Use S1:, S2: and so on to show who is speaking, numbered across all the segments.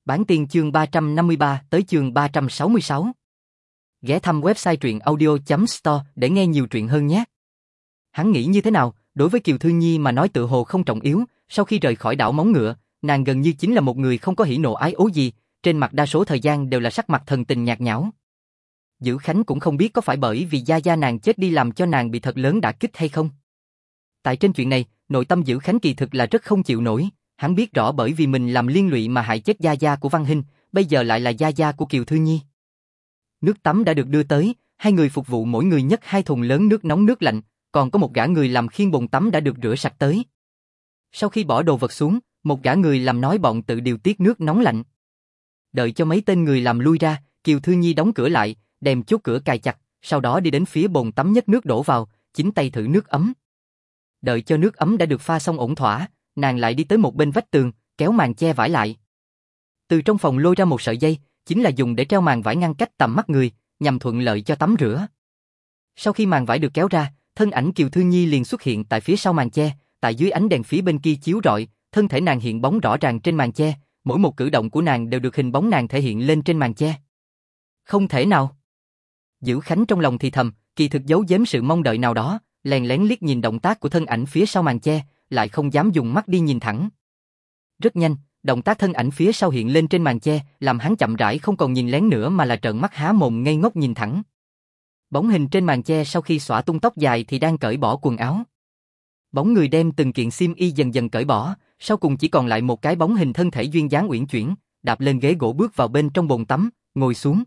S1: Bản tiên chương 353 tới chương 366. Ghé thăm website truyện audio.store để nghe nhiều truyện hơn nhé. Hắn nghĩ như thế nào, đối với Kiều Thư Nhi mà nói tự hồ không trọng yếu, sau khi rời khỏi đảo Móng Ngựa, nàng gần như chính là một người không có hỉ nộ ái ố gì, trên mặt đa số thời gian đều là sắc mặt thần tình nhạt nhẽo. Dữ Khánh cũng không biết có phải bởi vì gia gia nàng chết đi làm cho nàng bị thật lớn đả kích hay không. Tại trên chuyện này, nội tâm Dữ Khánh kỳ thực là rất không chịu nổi. Hắn biết rõ bởi vì mình làm liên lụy mà hại chết gia gia của Văn Hinh, bây giờ lại là gia gia của Kiều Thư Nhi. Nước tắm đã được đưa tới, hai người phục vụ mỗi người nhấc 2 thùng lớn nước nóng nước lạnh, còn có một gã người làm khiêng bồn tắm đã được rửa sạch tới. Sau khi bỏ đồ vật xuống, một gã người làm nói bọn tự điều tiết nước nóng lạnh. Đợi cho mấy tên người làm lui ra, Kiều Thư Nhi đóng cửa lại, đem chốt cửa cài chặt, sau đó đi đến phía bồn tắm nhấc nước đổ vào, chính tay thử nước ấm. Đợi cho nước ấm đã được pha xong ổn thỏa, nàng lại đi tới một bên vách tường, kéo màn che vải lại. Từ trong phòng lôi ra một sợi dây, chính là dùng để treo màn vải ngăn cách tầm mắt người, nhằm thuận lợi cho tắm rửa. Sau khi màn vải được kéo ra, thân ảnh Kiều Thư Nhi liền xuất hiện tại phía sau màn che, tại dưới ánh đèn phía bên kia chiếu rọi, thân thể nàng hiện bóng rõ ràng trên màn che, mỗi một cử động của nàng đều được hình bóng nàng thể hiện lên trên màn che. Không thể nào. Dữ Khánh trong lòng thì thầm, kỳ thực giấu giếm sự mong đợi nào đó, lén lén liếc nhìn động tác của thân ảnh phía sau màn che, lại không dám dùng mắt đi nhìn thẳng. Rất nhanh, động tác thân ảnh phía sau hiện lên trên màn che, làm hắn chậm rãi không còn nhìn lén nữa mà là trợn mắt há mồm ngây ngốc nhìn thẳng. Bóng hình trên màn che sau khi xõa tung tóc dài thì đang cởi bỏ quần áo. Bóng người đem từng kiện xiêm y dần dần cởi bỏ, sau cùng chỉ còn lại một cái bóng hình thân thể duyên dáng uyển chuyển, đạp lên ghế gỗ bước vào bên trong bồn tắm, ngồi xuống.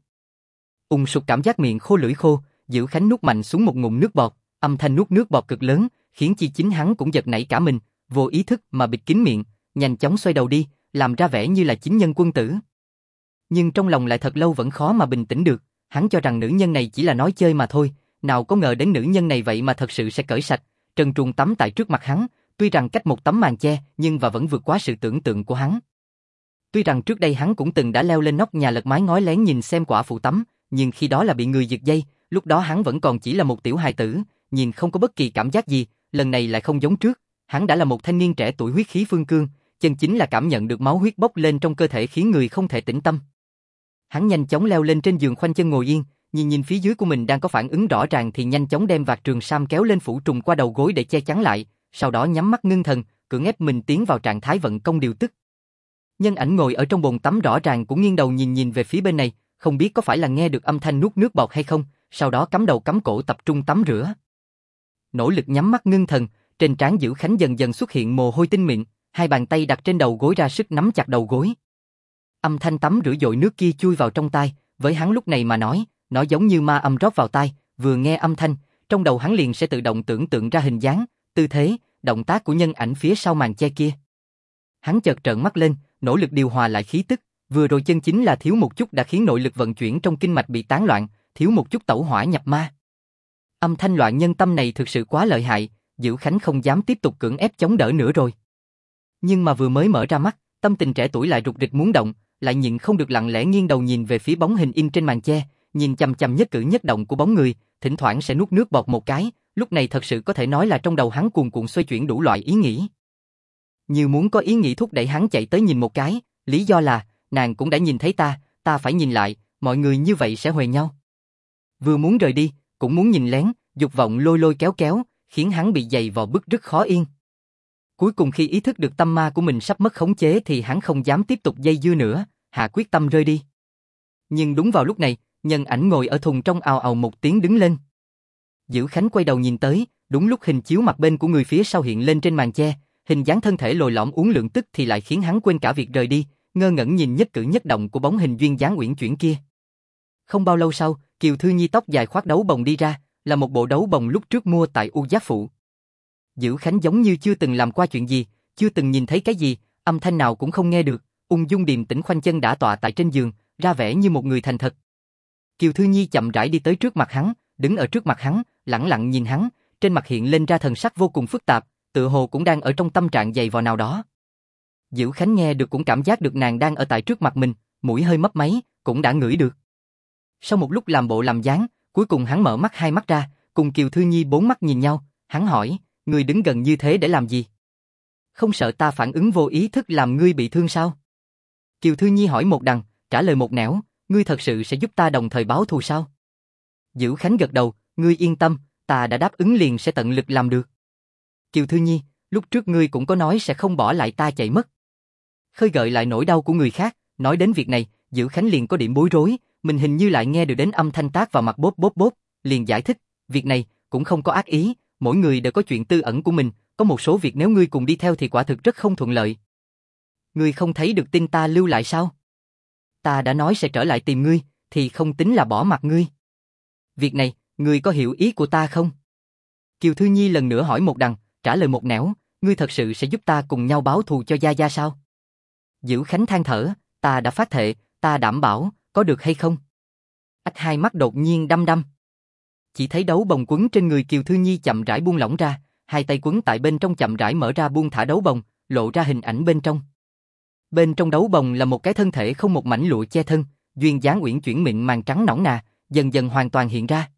S1: Sụt cảm giác miệng khô lưỡi khô, Dữ Khánh nuốt mạnh xuống một ngụm nước bọt, âm thanh nuốt nước bọt cực lớn, khiến chi chính hắn cũng giật nảy cả mình, vô ý thức mà bịt kín miệng, nhanh chóng xoay đầu đi, làm ra vẻ như là chính nhân quân tử. Nhưng trong lòng lại thật lâu vẫn khó mà bình tĩnh được, hắn cho rằng nữ nhân này chỉ là nói chơi mà thôi, nào có ngờ đến nữ nhân này vậy mà thật sự sẽ cởi sạch, trần truồng tắm tại trước mặt hắn, tuy rằng cách một tấm màn che, nhưng vẫn vượt quá sự tưởng tượng của hắn. Tuy rằng trước đây hắn cũng từng đã leo lên nóc nhà lật mái ngói lén nhìn xem quả phụ tắm, nhưng khi đó là bị người giật dây, lúc đó hắn vẫn còn chỉ là một tiểu hài tử, nhìn không có bất kỳ cảm giác gì, lần này lại không giống trước, hắn đã là một thanh niên trẻ tuổi huyết khí phương cương, chân chính là cảm nhận được máu huyết bốc lên trong cơ thể khiến người không thể tĩnh tâm. Hắn nhanh chóng leo lên trên giường khoanh chân ngồi yên, nhìn phía dưới của mình đang có phản ứng rõ ràng thì nhanh chóng đem vạt trường sam kéo lên phủ trùm qua đầu gối để che chắn lại, sau đó nhắm mắt ngưng thần, cưỡng ép mình tiến vào trạng thái vận công điều tức. Nhân ảnh ngồi ở trong bồn tắm rõ ràng cũng nghiêng đầu nhìn về phía bên này, không biết có phải là nghe được âm thanh nuốt nước bọt hay không, sau đó cắm đầu cắm cổ tập trung tắm rửa. Nỗ lực nhắm mắt ngưng thần, trên trán Dữ Khánh dần dần xuất hiện mồ hôi tinh mịn, hai bàn tay đặt trên đầu gối ra sức nắm chặt đầu gối. Âm thanh tắm rửa dội nước kia chui vào trong tai, với hắn lúc này mà nói, nó giống như ma âm rót vào tai, vừa nghe âm thanh, trong đầu hắn liền sẽ tự động tưởng tượng ra hình dáng, tư thế, động tác của nhân ảnh phía sau màn che kia. Hắn chợt trợn mắt lên, nỗ lực điều hòa lại khí tức, vừa rồi chân chính là thiếu một chút đã khiến nội lực vận chuyển trong kinh mạch bị tán loạn, thiếu một chút tẩu hỏa nhập ma. Âm thanh loạn nhân tâm này thực sự quá lợi hại, Dữ Khánh không dám tiếp tục cưỡng ép chống đỡ nữa rồi. Nhưng mà vừa mới mở ra mắt, tâm tình trẻ tuổi lại rục rịch muốn động, lại nhịn không được lặng lẽ nghiêng đầu nhìn về phía bóng hình in trên màn che, nhìn chằm chằm nhất cử nhất động của bóng người, thỉnh thoảng sẽ nuốt nước bọt một cái, lúc này thật sự có thể nói là trong đầu hắn cuồn cuộn xoay chuyển đủ loại ý nghĩ. Như muốn có ý nghĩ thúc đẩy hắn chạy tới nhìn một cái, lý do là, nàng cũng đã nhìn thấy ta phải nhìn lại, mọi người như vậy sẽ huề nhau. Vừa muốn rời đi, cũng muốn nhìn lén, dục vọng lôi kéo, khiến hắn bị dày vò bức rất khó yên. Cuối cùng khi ý thức được tâm ma của mình sắp mất khống chế thì hắn không dám tiếp tục dây dưa nữa, hạ quyết tâm rơi đi. Nhưng đúng vào lúc này, nhân ảnh ngồi ở thùng trong ào ào một tiếng đứng lên. Dữ Khánh quay đầu nhìn tới, đúng lúc hình chiếu mặt bên của người phía sau hiện lên trên màn che, hình dáng thân thể lồi lõm uốn lượn tức thì lại khiến hắn quên cả việc rời đi, ngơ ngẩn nhìn nhất cử nhất động của bóng hình duyên dáng uyển chuyển kia. Không bao lâu sau, Kiều Thư Nhi tóc dài khoác đấu bồng đi ra, là một bộ đấu bồng lúc trước mua tại U Giác Phụ. Dữ Khánh giống như chưa từng làm qua chuyện gì, chưa từng nhìn thấy cái gì, âm thanh nào cũng không nghe được, ung dung điềm tĩnh khoanh chân đả tọa tại trên giường, ra vẻ như một người thành thật. Kiều Thư Nhi chậm rãi đi tới trước mặt hắn, đứng ở trước mặt hắn, lẳng lặng nhìn hắn, trên mặt hiện lên ra thần sắc vô cùng phức tạp, tựa hồ cũng đang ở trong tâm trạng dày vò nào đó. Dữ Khánh nghe được cũng cảm giác được nàng đang ở tại trước mặt mình, mũi hơi mấp máy, cũng đã ngửi được. Sau một lúc làm bộ làm dáng, cuối cùng hắn mở mắt hai mắt ra, cùng Kiều Thư Nhi bốn mắt nhìn nhau, hắn hỏi, ngươi đứng gần như thế để làm gì? Không sợ ta phản ứng vô ý thức làm ngươi bị thương sao? Kiều Thư Nhi hỏi một đằng, trả lời một nẻo, ngươi thật sự sẽ giúp ta đồng thời báo thù sao? Dữ Khánh gật đầu, ngươi yên tâm, ta đã đáp ứng liền sẽ tận lực làm được. Kiều Thư Nhi, lúc trước ngươi cũng có nói sẽ không bỏ lại ta chạy mất. Khơi gợi lại nỗi đau của người khác, nói đến việc này, Dữ Khánh liền có điểm bối rối, mình hình như lại nghe được đến âm thanh tác vào mặt bốp bốp bốp, liền giải thích, việc này cũng không có ác ý, mỗi người đều có chuyện tư ẩn của mình, có một số việc nếu ngươi cùng đi theo thì quả thực rất không thuận lợi. Ngươi không thấy được tin ta lưu lại sao? Ta đã nói sẽ trở lại tìm ngươi, thì không tính là bỏ mặt ngươi. Việc này, ngươi có hiểu ý của ta không? Kiều Thư Nhi lần nữa hỏi một đằng, trả lời một nẻo, ngươi thật sự sẽ giúp ta cùng nhau báo thù cho Gia Gia sao? Dữ Khánh than thở, ta đã phát thệ, ta đảm bảo, có được hay không? Ách hai mắt đột nhiên đăm đăm. Chỉ thấy đấu bồng quấn trên người Kiều Thư Nhi chậm rãi buông lỏng ra, hai tay quấn tại bên trong chậm rãi mở ra buông thả đấu bồng, lộ ra hình ảnh bên trong. Bên trong đấu bồng là một cái thân thể không một mảnh lụa che thân, duyên dáng uyển chuyển mịn màng trắng nõn nà, dần dần hoàn toàn hiện ra.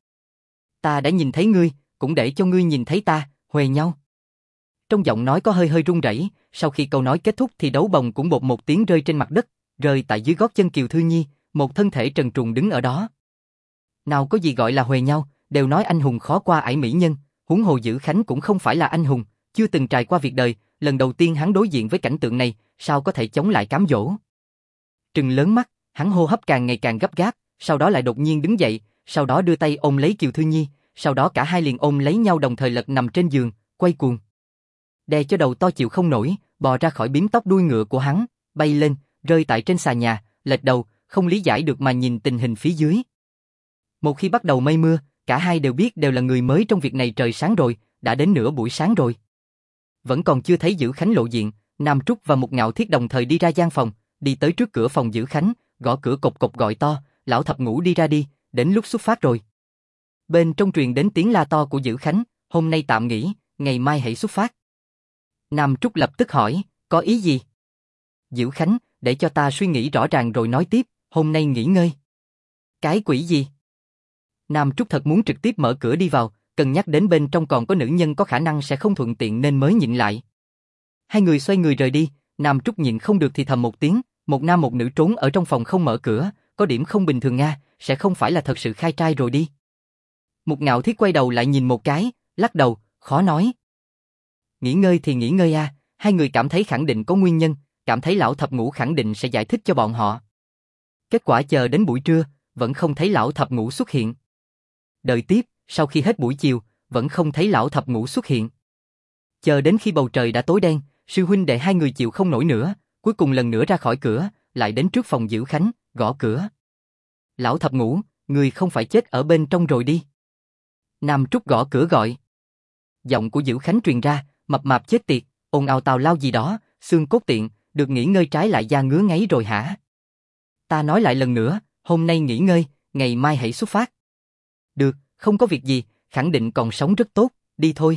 S1: Ta đã nhìn thấy ngươi, cũng để cho ngươi nhìn thấy ta, huề nhau. Trong giọng nói có hơi hơi run rẩy, sau khi câu nói kết thúc thì đấu bồng cũng bột một tiếng rơi trên mặt đất, rơi tại dưới gót chân Kiều Thư Nhi, một thân thể trần truồng đứng ở đó. Nào có gì gọi là huề nhau, đều nói anh hùng khó qua ải mỹ nhân, huống hồ Dữ Khánh cũng không phải là anh hùng, chưa từng trải qua việc đời, lần đầu tiên hắn đối diện với cảnh tượng này, sao có thể chống lại cám dỗ. Trừng lớn mắt, hắn hô hấp càng ngày càng gấp gáp, sau đó lại đột nhiên đứng dậy, sau đó đưa tay ôm lấy Kiều Thư Nhi, sau đó cả hai liền ôm lấy nhau đồng thời lật nằm trên giường, quay cuồng. Đè cho đầu to chịu không nổi, bò ra khỏi bím tóc đuôi ngựa của hắn, bay lên, rơi tại trên xà nhà, lệch đầu, không lý giải được mà nhìn tình hình phía dưới. Một khi bắt đầu mây mưa, cả hai đều biết đều là người mới trong việc này, trời sáng rồi, đã đến nửa buổi sáng rồi. Vẫn còn chưa thấy Dữ Khánh lộ diện, Nam Trúc và Mục Ngạo Thiết đồng thời đi ra gian phòng, đi tới trước cửa phòng Dữ Khánh, gõ cửa cộc cộc gọi to, lão thập ngũ đi ra đi, đến lúc xuất phát rồi. Bên trong truyền đến tiếng la to của Dữ Khánh, hôm nay tạm nghỉ, ngày mai hãy xuất phát. Nam Trúc lập tức hỏi, có ý gì? Dữ Khánh, để cho ta suy nghĩ rõ ràng rồi nói tiếp, hôm nay nghỉ ngơi. Cái quỷ gì? Nam Trúc thật muốn trực tiếp mở cửa đi vào, cân nhắc đến bên trong còn có nữ nhân có khả năng sẽ không thuận tiện nên mới nhịn lại. Hai người xoay người rời đi, Nam Trúc nhịn không được thì thầm một tiếng, một nam một nữ trốn ở trong phòng không mở cửa, có điểm không bình thường nga, sẽ không phải là thật sự khai trai rồi đi. Mục Ngạo Thiết quay đầu lại nhìn một cái, lắc đầu, khó nói. Nghỉ ngơi thì nghỉ ngơi a, hai người cảm thấy khẳng định có nguyên nhân, cảm thấy lão thập ngũ khẳng định sẽ giải thích cho bọn họ. Kết quả chờ đến buổi trưa, vẫn không thấy lão thập ngũ xuất hiện. Đợi tiếp, sau khi hết buổi chiều, vẫn không thấy lão thập ngũ xuất hiện. Chờ đến khi bầu trời đã tối đen, sư huynh đệ hai người chịu không nổi nữa, cuối cùng lần nữa ra khỏi cửa, lại đến trước phòng Dữ Khánh, gõ cửa. Lão thập ngũ, người không phải chết ở bên trong rồi đi. Nam Trúc gõ cửa gọi. Giọng của Dữ Khánh truyền ra, mập mạp chết tiệt, ồn ào tào lao gì đó, xương cốt tiện, được nghỉ ngơi trái lại da ngứa ngáy rồi hả? Ta nói lại lần nữa, hôm nay nghỉ ngơi, ngày mai hãy xuất phát. Được, không có việc gì, khẳng định còn sống rất tốt, đi thôi.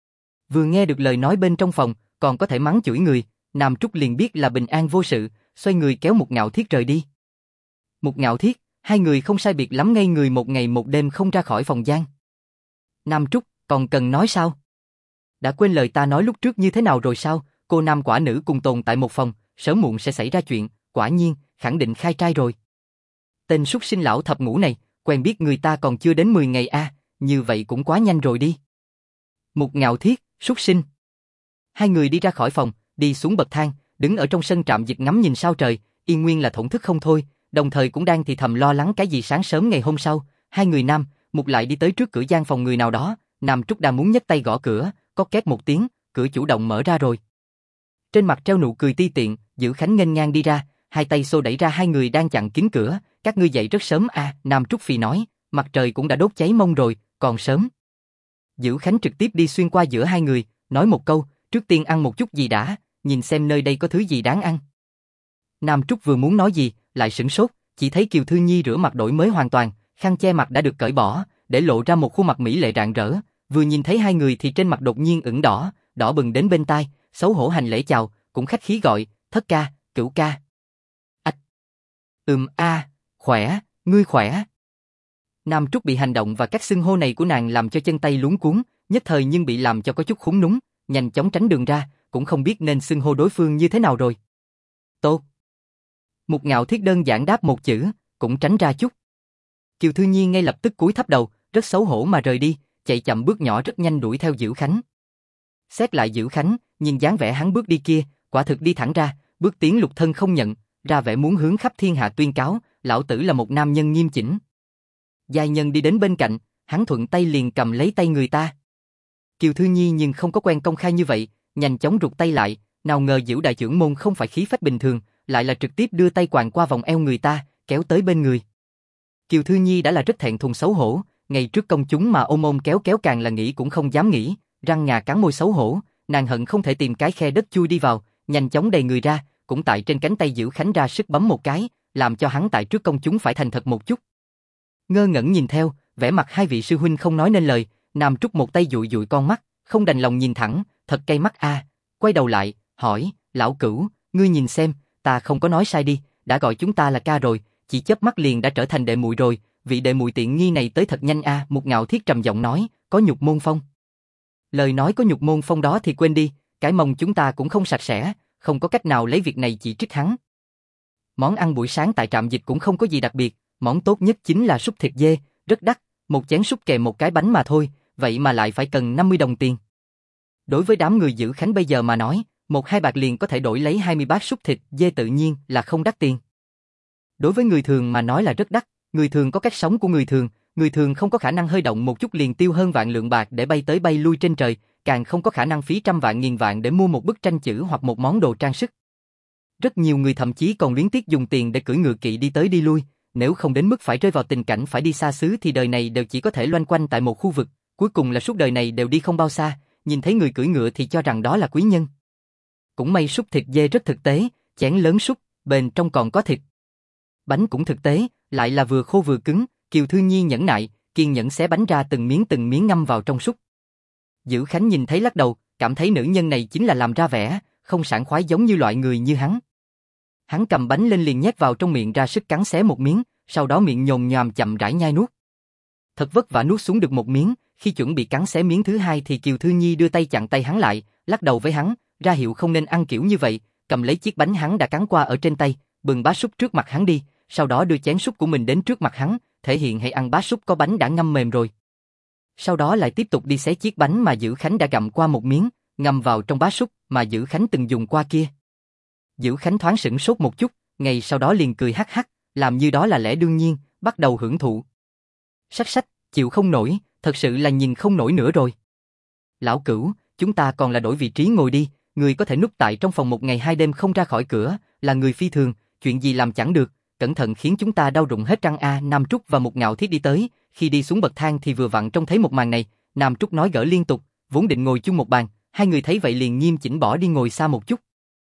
S1: Vừa nghe được lời nói bên trong phòng, còn có thể mắng chửi người, Nam Trúc liền biết là bình an vô sự, xoay người kéo Mục Ngạo Thiết rời đi. Mục Ngạo Thiết, hai người không sai biệt lắm ngây người một ngày một đêm không ra khỏi phòng gian. Nam Trúc, còn cần nói sao? Đã quên lời ta nói lúc trước như thế nào rồi sao? Cô nam quả nữ cùng tồn tại một phòng, sớm muộn sẽ xảy ra chuyện, quả nhiên, khẳng định khai trai rồi. Tên súc sinh lão thập ngũ này, quen biết người ta còn chưa đến 10 ngày a, như vậy cũng quá nhanh rồi đi. Mục Ngạo Thiết, súc sinh. Hai người đi ra khỏi phòng, đi xuống bậc thang, đứng ở trong sân trạm dịch ngắm nhìn sao trời, yên nguyên là thổn thức không thôi, đồng thời cũng đang thì thầm lo lắng cái gì sáng sớm ngày hôm sau, hai người nam, Mục lại đi tới trước cửa gian phòng người nào đó, Nam Trúc đang muốn nhấc tay gõ cửa, có két một tiếng, cửa chủ động mở ra rồi. Trên mặt treo nụ cười ti tiện, Dữ Khánh nghênh ngang đi ra, hai tay xô đẩy ra hai người đang chặn kín cửa, các ngươi dậy rất sớm à, Nam Trúc phì nói, mặt trời cũng đã đốt cháy mông rồi, còn sớm. Dữ Khánh trực tiếp đi xuyên qua giữa hai người, nói một câu, trước tiên ăn một chút gì đã, nhìn xem nơi đây có thứ gì đáng ăn. Nam Trúc vừa muốn nói gì, lại sửng sốt, chỉ thấy Kiều Thư Nhi rửa mặt đổi mới hoàn toàn, khăn che mặt đã được cởi bỏ, để lộ ra một khuôn mặt mỹ lệ rạng rỡ, vừa nhìn thấy hai người thì trên mặt đột nhiên ửng đỏ, đỏ bừng đến bên tai, xấu hổ hành lễ chào, cũng khách khí gọi, thất ca, cửu ca. Ách. Khỏe, ngươi khỏe. Nam Trúc bị hành động và cách xưng hô này của nàng làm cho chân tay luống cuống, nhất thời nhưng bị làm cho có chút khúng núng, nhanh chóng tránh đường ra, cũng không biết nên xưng hô đối phương như thế nào rồi. Tốt. Mục Ngạo Thiết đơn giản đáp một chữ, cũng tránh ra chút. Kiều Thư Nhi ngay lập tức cúi thấp đầu, rất xấu hổ mà rời đi, chạy chậm bước nhỏ rất nhanh đuổi theo Dữ Khánh. Xét lại Dữ Khánh, nhìn dáng vẻ hắn bước đi kia, quả thực đi thẳng ra, bước tiến lục thân không nhận, ra vẻ muốn hướng khắp thiên hạ tuyên cáo, lão tử là một nam nhân nghiêm chỉnh. Giai nhân đi đến bên cạnh, hắn thuận tay liền cầm lấy tay người ta. Kiều Thư Nhi nhưng không có quen công khai như vậy, nhanh chóng rụt tay lại, nào ngờ Dữ đại trưởng môn không phải khí phách bình thường, lại là trực tiếp đưa tay quàng qua vòng eo người ta, kéo tới bên người. Kiều Thư Nhi đã là rất thẹn thùng xấu hổ, ngày trước công chúng mà ôm ôm kéo kéo càng là nghĩ cũng không dám nghĩ, răng ngà cắn môi xấu hổ, nàng hận không thể tìm cái khe đất chui đi vào, nhanh chóng đầy người ra, cũng tại trên cánh tay Dữ Khánh ra sức bấm một cái, làm cho hắn tại trước công chúng phải thành thật một chút. Ngơ ngẩn nhìn theo, vẻ mặt hai vị sư huynh không nói nên lời, Nam Trúc một tay dụi dụi con mắt, không đành lòng nhìn thẳng, thật cay mắt a. Quay đầu lại, hỏi, lão cửu, ngươi nhìn xem, ta không có nói sai đi, đã gọi chúng ta là ca rồi, chỉ chớp mắt liền đã trở thành đệ muội rồi, vị đệ muội tiện nghi này tới thật nhanh a. Mục Ngạo Thiết trầm giọng nói, có nhục môn phong. Lời nói có nhục môn phong đó thì quên đi, cái mông chúng ta cũng không sạch sẽ, không có cách nào lấy việc này chỉ trích hắn. Món ăn buổi sáng tại trạm dịch cũng không có gì đặc biệt, món tốt nhất chính là súp thịt dê, rất đắt, một chén súp kèm một cái bánh mà thôi, vậy mà lại phải cần 50 đồng tiền. Đối với đám người Dữ Khánh bây giờ mà nói, 1-2 bạc liền có thể đổi lấy 20 bát súp thịt dê tự nhiên là không đắt tiền. Đối với người thường mà nói là rất đắt, người thường có cách sống của người thường không có khả năng hơi động một chút liền tiêu hơn vạn lượng bạc để bay tới bay lui trên trời, càng không có khả năng phí trăm vạn nghìn vạn để mua một bức tranh chữ hoặc một món đồ trang sức. Rất nhiều người thậm chí còn luyến tiếc dùng tiền để cưỡi ngựa kỵ đi tới đi lui, nếu không đến mức phải rơi vào tình cảnh phải đi xa xứ thì đời này đều chỉ có thể loanh quanh tại một khu vực, cuối cùng là suốt đời này đều đi không bao xa, nhìn thấy người cưỡi ngựa thì cho rằng đó là quý nhân. Cũng may súp thịt dê rất thực tế, chén lớn súp, bên trong còn có thịt. Bánh cũng thực tế, lại là vừa khô vừa cứng, Kiều Thư Nhi nhẫn nại, kiên nhẫn xé bánh ra từng miếng ngâm vào trong súp. Dữ Khánh nhìn thấy lắc đầu, cảm thấy nữ nhân này chính là làm ra vẻ, không sảng khoái giống như loại người như hắn. Hắn cầm bánh lên liền nhét vào trong miệng ra sức cắn xé một miếng, sau đó miệng nhồm nhòm chậm rãi nhai nuốt. Thật vất vả nuốt xuống được một miếng, khi chuẩn bị cắn xé miếng thứ hai thì Kiều Thư Nhi đưa tay chặn tay hắn lại, lắc đầu với hắn, ra hiệu không nên ăn kiểu như vậy, cầm lấy chiếc bánh hắn đã cắn qua ở trên tay, bưng bát súp trước mặt hắn đi, sau đó đưa chén súp của mình đến trước mặt hắn, thể hiện hãy ăn bát súp có bánh đã ngâm mềm rồi. Sau đó lại tiếp tục đi xé chiếc bánh mà Dữ Khánh đã gặm qua một miếng, ngâm vào trong bát súp mà Dữ Khánh từng dùng qua kia. Dữ Khánh thoáng sửng sốt một chút, ngay sau đó liền cười hắc hắc, làm như đó là lẽ đương nhiên, bắt đầu hưởng thụ. Sách, chịu không nổi, thật sự là nhìn không nổi nữa rồi. Lão Cửu, chúng ta còn là đổi vị trí ngồi đi, người có thể núp tại trong phòng 1 ngày 2 đêm không ra khỏi cửa, là người phi thường, chuyện gì làm chẳng được, cẩn thận khiến chúng ta đau rụng hết răng a. Nam Trúc và Mục Ngạo Thiết đi tới, khi đi xuống bậc thang thì vừa vặn trông thấy một màn này, Nam Trúc nói gỡ liên tục, vốn định ngồi chung một bàn, hai người thấy vậy liền nghiêm chỉnh bỏ đi ngồi xa một chút.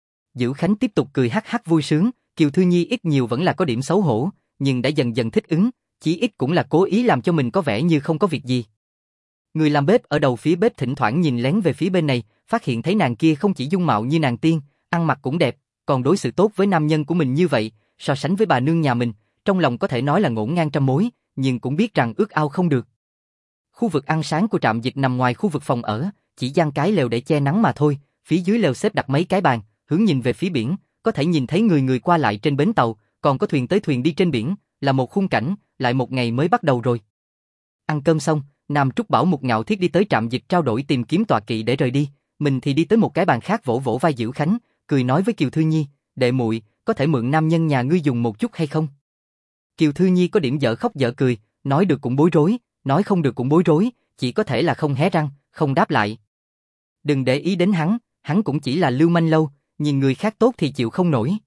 S1: Dữ Khánh tiếp tục cười hắc hắc vui sướng, Kiều Thư Nhi ít nhiều vẫn là có điểm xấu hổ, nhưng đã dần dần thích ứng, chí ít cũng là cố ý làm cho mình có vẻ như không có việc gì. Người làm bếp ở đầu phía bếp thỉnh thoảng nhìn lén về phía bên này, phát hiện thấy nàng kia không chỉ dung mạo như nàng tiên, ăn mặc cũng đẹp, còn đối xử tốt với nam nhân của mình như vậy, so sánh với bà nương nhà mình, trong lòng có thể nói là ngổn ngang trăm mối, nhưng cũng biết rằng ước ao không được. Khu vực ăn sáng của trạm dịch nằm ngoài khu vực phòng ở, chỉ giăng cái lều để che nắng mà thôi, phía dưới lều xếp đặt mấy cái bàn, hướng nhìn về phía biển, có thể nhìn thấy người qua lại trên bến tàu, còn có thuyền tới thuyền đi trên biển, là một khung cảnh, lại một ngày mới bắt đầu rồi. Ăn cơm xong, Nam Trúc bảo Mục Ngạo Thiết đi tới trạm dịch trao đổi tìm kiếm tọa kỵ để rời đi, mình thì đi tới một cái bàn khác vỗ vỗ vai Dữ Khánh, cười nói với Kiều Thư Nhi, đệ muội, có thể mượn nam nhân nhà ngươi dùng một chút hay không? Kiều Thư Nhi có điểm dở khóc dở cười, nói được cũng bối rối, nói không được cũng bối rối, chỉ có thể là không hé răng, không đáp lại. Đừng để ý đến hắn cũng chỉ là lưu manh lâu, nhìn người khác tốt thì chịu không nổi.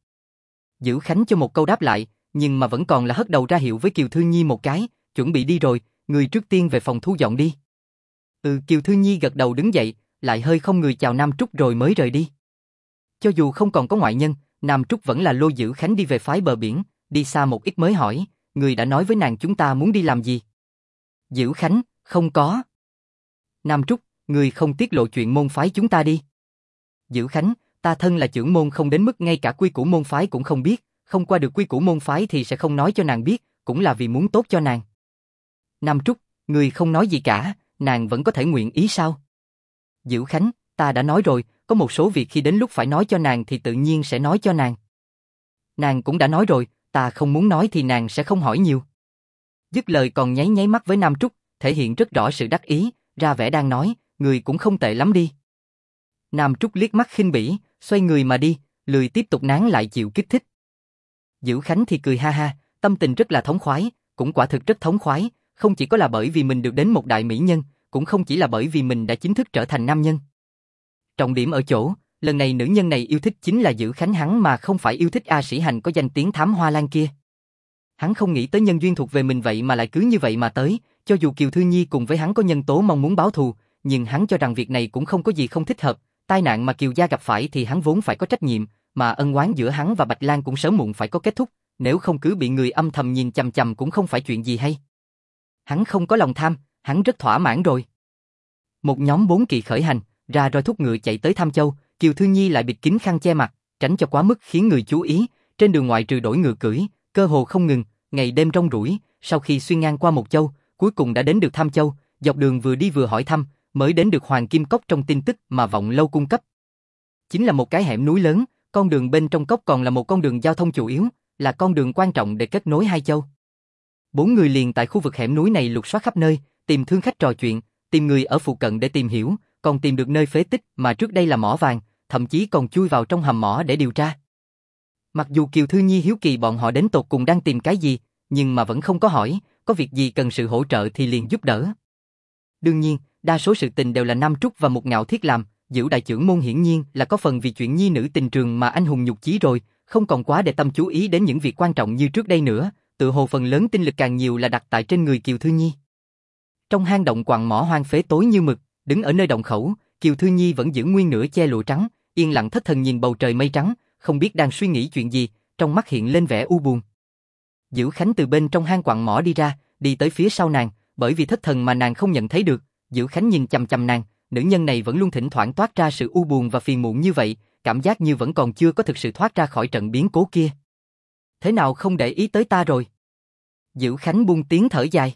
S1: Dữ Khánh cho một câu đáp lại, nhưng mà vẫn còn là hất đầu ra hiệu với Kiều Thư Nhi một cái, chuẩn bị đi rồi, người trước tiên về phòng thu dọn đi. Kiều Thư Nhi gật đầu đứng dậy, lại hơi không người chào Nam Trúc rồi mới rời đi. Cho dù không còn có ngoại nhân, Nam Trúc vẫn là lôi Dữ Khánh đi về phái bờ biển, đi xa một ít mới hỏi, người đã nói với nàng chúng ta muốn đi làm gì? Dữ Khánh, không có. Nam Trúc, người không tiết lộ chuyện môn phái chúng ta đi. Dữ Khánh, ta thân là trưởng môn không đến mức ngay cả quy củ môn phái cũng không biết, không qua được quy củ môn phái thì sẽ không nói cho nàng biết, cũng là vì muốn tốt cho nàng. Nam Trúc, người không nói gì cả, nàng vẫn có thể nguyện ý sao? Dữ Khánh, ta đã nói rồi, có một số việc khi đến lúc phải nói cho nàng thì tự nhiên sẽ nói cho nàng. Nàng cũng đã nói rồi, ta không muốn nói thì nàng sẽ không hỏi nhiều. Dứt lời còn nháy nháy mắt với Nam Trúc, thể hiện rất rõ sự đắc ý, ra vẻ đang nói, người cũng không tệ lắm đi. Nam Trúc liếc mắt khinh bỉ, xoay người mà đi, lười tiếp tục nán lại chịu kích thích. Dữ Khánh thì cười ha ha, tâm tình rất là thống khoái, cũng quả thực rất thống khoái, không chỉ có là bởi vì mình được đến một đại mỹ nhân, cũng không chỉ là bởi vì mình đã chính thức trở thành nam nhân. Trọng điểm ở chỗ, lần này nữ nhân này yêu thích chính là Dữ Khánh hắn mà không phải yêu thích A Sĩ Hành có danh tiếng thám hoa lan kia. Hắn không nghĩ tới nhân duyên thuộc về mình vậy mà lại cứ như vậy mà tới, cho dù Kiều Thư Nhi cùng với hắn có nhân tố mong muốn báo thù, nhưng hắn cho rằng việc này cũng không có gì không thích hợp, tai nạn mà Kiều gia gặp phải thì hắn vốn phải có trách nhiệm, mà ân oán giữa hắn và Bạch Lan cũng sớm muộn phải có kết thúc, nếu không cứ bị người âm thầm nhìn chằm chằm cũng không phải chuyện gì hay. Hắn không có lòng tham, hắn rất thỏa mãn rồi. Một nhóm 4 kỵ khởi hành, ra roi thúc ngựa chạy tới Tham Châu, Kiều Thư Nhi lại bịt kín khăn che mặt, tránh cho quá mức khiến người chú ý, trên đường ngoại trừ đổi ngựa cưỡi, cơ hồ không ngừng, ngày đêm rong ruổi, sau khi xuyên ngang qua một châu, cuối cùng đã đến được Tham Châu, dọc đường vừa đi vừa hỏi thăm, mới đến được Hoàng Kim Cốc trong tin tức mà Vọng Lâu cung cấp. Chính là một cái hẻm núi lớn, con đường bên trong cốc còn là một con đường giao thông chủ yếu, là con đường quan trọng để kết nối hai châu. 4 người liền tại khu vực hẻm núi này lục soát khắp nơi, tìm thương khách trò chuyện, tìm người ở phụ cận để tìm hiểu, còn tìm được nơi phế tích mà trước đây là mỏ vàng, thậm chí còn chui vào trong hầm mỏ để điều tra. Mặc dù Kiều Thư Nhi hiếu kỳ bọn họ đến tột cùng đang tìm cái gì, nhưng mà vẫn không có hỏi, có việc gì cần sự hỗ trợ thì liền giúp đỡ. Đương nhiên, đa số sự tình đều là Nam Trúc và Mục Ngạo Thiết làm, Dữ đại trưởng môn hiển nhiên là có phần vì chuyện nhi nữ tình trường mà anh hùng nhục chí rồi, không còn quá để tâm chú ý đến những việc quan trọng như trước đây nữa, tự hồ phần lớn tinh lực càng nhiều là đặt tại trên người Kiều Thư Nhi. Trong hang động quặng mỏ hoang phế tối như mực, đứng ở nơi động khẩu, Kiều Thư Nhi vẫn giữ nguyên nửa che lụa trắng, yên lặng thất thần nhìn bầu trời mây trắng, không biết đang suy nghĩ chuyện gì, trong mắt hiện lên vẻ u buồn. Dữ Khánh từ bên trong hang quặng mỏ đi ra, đi tới phía sau nàng, bởi vì thất thần mà nàng không nhận thấy được. Dữ Khánh nhìn chằm chằm nàng, nữ nhân này vẫn luôn thỉnh thoảng toát ra sự u buồn và phiền muộn như vậy, cảm giác như vẫn còn chưa có thực sự thoát ra khỏi trận biến cố kia. Thế nào không để ý tới ta rồi? Dữ Khánh buông tiếng thở dài.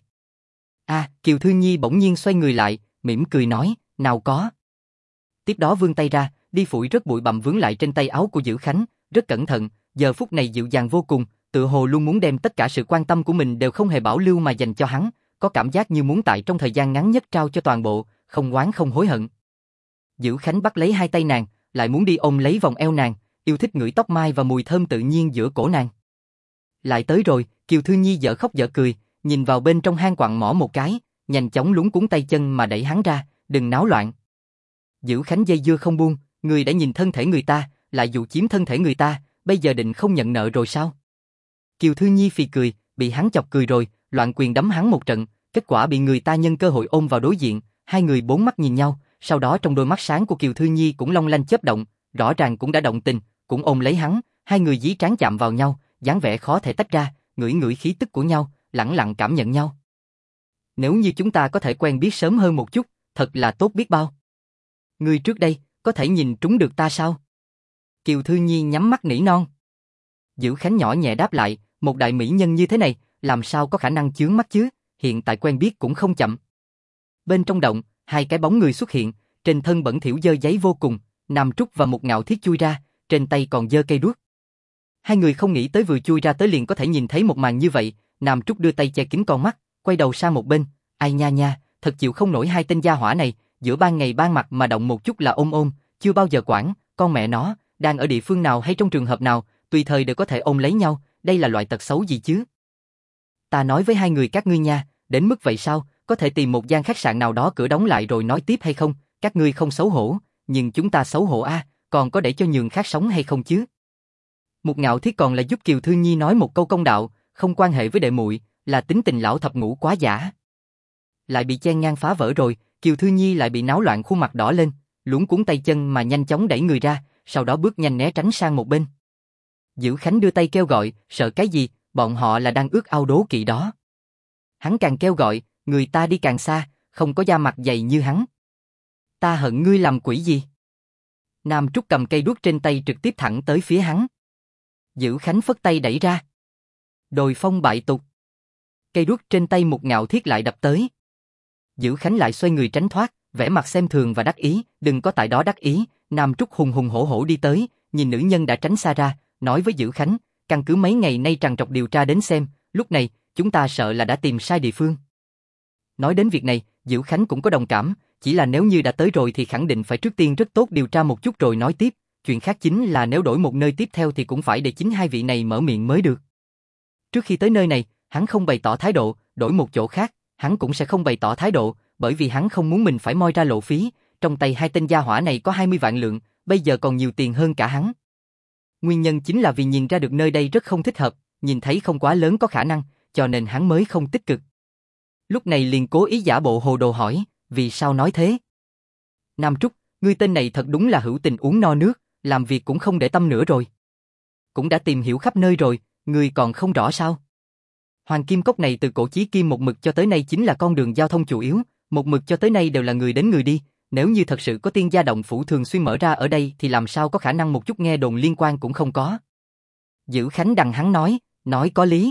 S1: Kiều Thư Nhi bỗng nhiên xoay người lại, mỉm cười nói, nào có. Tiếp đó vươn tay ra, đi phủi rất bụi bặm vướng lại trên tay áo của Dữ Khánh, rất cẩn thận, giờ phút này dịu dàng vô cùng, tựa hồ luôn muốn đem tất cả sự quan tâm của mình đều không hề bảo lưu mà dành cho hắn, có cảm giác như muốn tại trong thời gian ngắn nhất trao cho toàn bộ, không oán không hối hận. Dữ Khánh bắt lấy hai tay nàng, lại muốn đi ôm lấy vòng eo nàng, yêu thích ngửi tóc mai và mùi thơm tự nhiên giữa cổ nàng. Lại tới rồi, Kiều Thư Nhi dở khóc dở cười, nhìn vào bên trong hang quặng mỏ một cái, nhanh chóng luống cuống tay chân mà đẩy hắn ra, đừng náo loạn. Dữ Khánh dây dưa không buông, người đã nhìn thân thể người ta, lại dụ chiếm thân thể người ta, bây giờ định không nhận nợ rồi sao? Kiều Thư Nhi phì cười, bị hắn chọc cười rồi, loạn quyền đấm hắn một trận, kết quả bị người ta nhân cơ hội ôm vào đối diện, hai người bốn mắt nhìn nhau, sau đó trong đôi mắt sáng của Kiều Thư Nhi cũng long lanh chớp động, rõ ràng cũng đã động tình, cũng ôm lấy hắn, hai người dí trán chạm vào nhau, dáng vẻ khó thể tách ra, ngửi ngửi khí tức của nhau, lẳng lặng cảm nhận nhau. Nếu như chúng ta có thể quen biết sớm hơn một chút, thật là tốt biết bao. Ngươi trước đây, có thể nhìn trúng được ta sao? Kiều Thư Nhi nhắm mắt nỉ non. Dữ Khánh nhỏ nhẹ đáp lại, một đại mỹ nhân như thế này, làm sao có khả năng chướng mắt chứ, hiện tại quen biết cũng không chậm. Bên trong động, hai cái bóng người xuất hiện, trên thân bẩn thỉu dơ giấy vô cùng, Nam Trúc và Mục Ngạo Thiết chui ra, trên tay còn dơ cây đuốc. Hai người không nghĩ tới vừa chui ra tới liền có thể nhìn thấy một màn như vậy, Nam Trúc đưa tay che kín con mắt, quay đầu sang một bên, ai nha nha, thật chịu không nổi hai tên gia hỏa này, giữa ban ngày ban mặt mà động một chút là ôm, chưa bao giờ quản, con mẹ nó, đang ở địa phương nào hay trong trường hợp nào, tùy thời đều có thể ôm lấy nhau, đây là loại tật xấu gì chứ? Ta nói với hai người các ngươi nha, đến mức vậy sao, có thể tìm một gian khách sạn nào đó cửa đóng lại rồi nói tiếp hay không, các ngươi không xấu hổ, nhưng chúng ta xấu hổ còn có để cho nhường khác sống hay không chứ? Mục Ngạo Thiết còn là giúp Kiều Thư Nhi nói một câu công đạo, không quan hệ với đệ muội, là tính tình lão thập ngũ quá giả. Lại bị chen ngang phá vỡ rồi, Kiều Thư Nhi lại bị náo loạn khuôn mặt đỏ lên, luống cuống tay chân mà nhanh chóng đẩy người ra, sau đó bước nhanh né tránh sang một bên. Dữ Khánh đưa tay kêu gọi, sợ cái gì, bọn họ là đang ước ao đố kỵ đó. Hắn càng kêu gọi, người ta đi càng xa, không có da mặt dày như hắn. Ta hận ngươi làm quỷ gì? Nam Trúc cầm cây đuốc trên tay trực tiếp thẳng tới phía hắn. Dữ Khánh phất tay đẩy ra. Đồi phong bại tục. Cây đuốc trên tay Mục Ngạo Thiết lại đập tới. Dữ Khánh lại xoay người tránh thoát, vẻ mặt xem thường và đắc ý, đừng có tại đó đắc ý, Nam Trúc hùng hùng hổ hổ đi tới, nhìn nữ nhân đã tránh xa ra, nói với Dữ Khánh, căn cứ mấy ngày nay trằn trọc điều tra đến xem, lúc này, chúng ta sợ là đã tìm sai địa phương. Nói đến việc này, Diễu Khánh cũng có đồng cảm, chỉ là nếu như đã tới rồi thì khẳng định phải trước tiên rất tốt điều tra một chút rồi nói tiếp, chuyện khác chính là nếu đổi một nơi tiếp theo thì cũng phải để chính hai vị này mở miệng mới được. Trước khi tới nơi này, hắn không bày tỏ thái độ, đổi một chỗ khác, hắn cũng sẽ không bày tỏ thái độ, bởi vì hắn không muốn mình phải moi ra lộ phí, trong tay hai tên gia hỏa này có 20 vạn lượng, bây giờ còn nhiều tiền hơn cả hắn. Nguyên nhân chính là vì nhìn ra được nơi đây rất không thích hợp, nhìn thấy không quá lớn có khả năng, cho nên hắn mới không tích cực. Lúc này liền cố ý giả bộ hồ đồ hỏi, vì sao nói thế? Nam Trúc, ngươi tên này thật đúng là hữu tình uống no nước, làm việc cũng không để tâm nữa rồi. Cũng đã tìm hiểu khắp nơi rồi, ngươi còn không rõ sao? Hoàng Kim Cốc này từ cổ chí kim một mực cho tới nay chính là con đường giao thông chủ yếu, một mực cho tới nay đều là người đến người đi, nếu như thật sự có tiên gia động phủ thường xuyên mở ra ở đây thì làm sao có khả năng một chút nghe đồn liên quan cũng không có. Dữ Khánh đằng hắn nói có lý.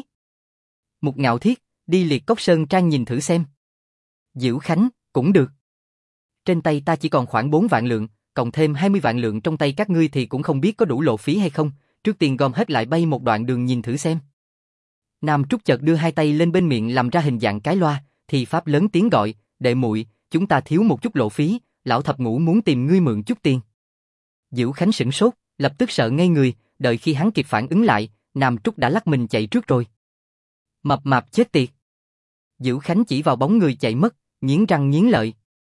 S1: Mục Ngạo Thiết, đi Liệt Cốc Sơn Trang nhìn thử xem. Dữ Khánh, cũng được. Trên tay ta chỉ còn khoảng 4 vạn lượng, cộng thêm 20 vạn lượng trong tay các ngươi thì cũng không biết có đủ lộ phí hay không, trước tiên gom hết lại bay một đoạn đường nhìn thử xem. Nam Trúc chợt đưa hai tay lên bên miệng làm ra hình dạng cái loa, thì pháp lớn tiếng gọi, đệ muội, chúng ta thiếu một chút lộ phí, lão thập ngũ muốn tìm ngươi mượn chút tiền. Dữ Khánh sửng sốt, lập tức sợ ngây người, đợi khi hắn kịp phản ứng lại, Nam Trúc đã lắc mình chạy trước rồi. Mập mạp chết tiệt. Dữ Khánh chỉ vào bóng người chạy mất, nghiến răng nghiến lợi.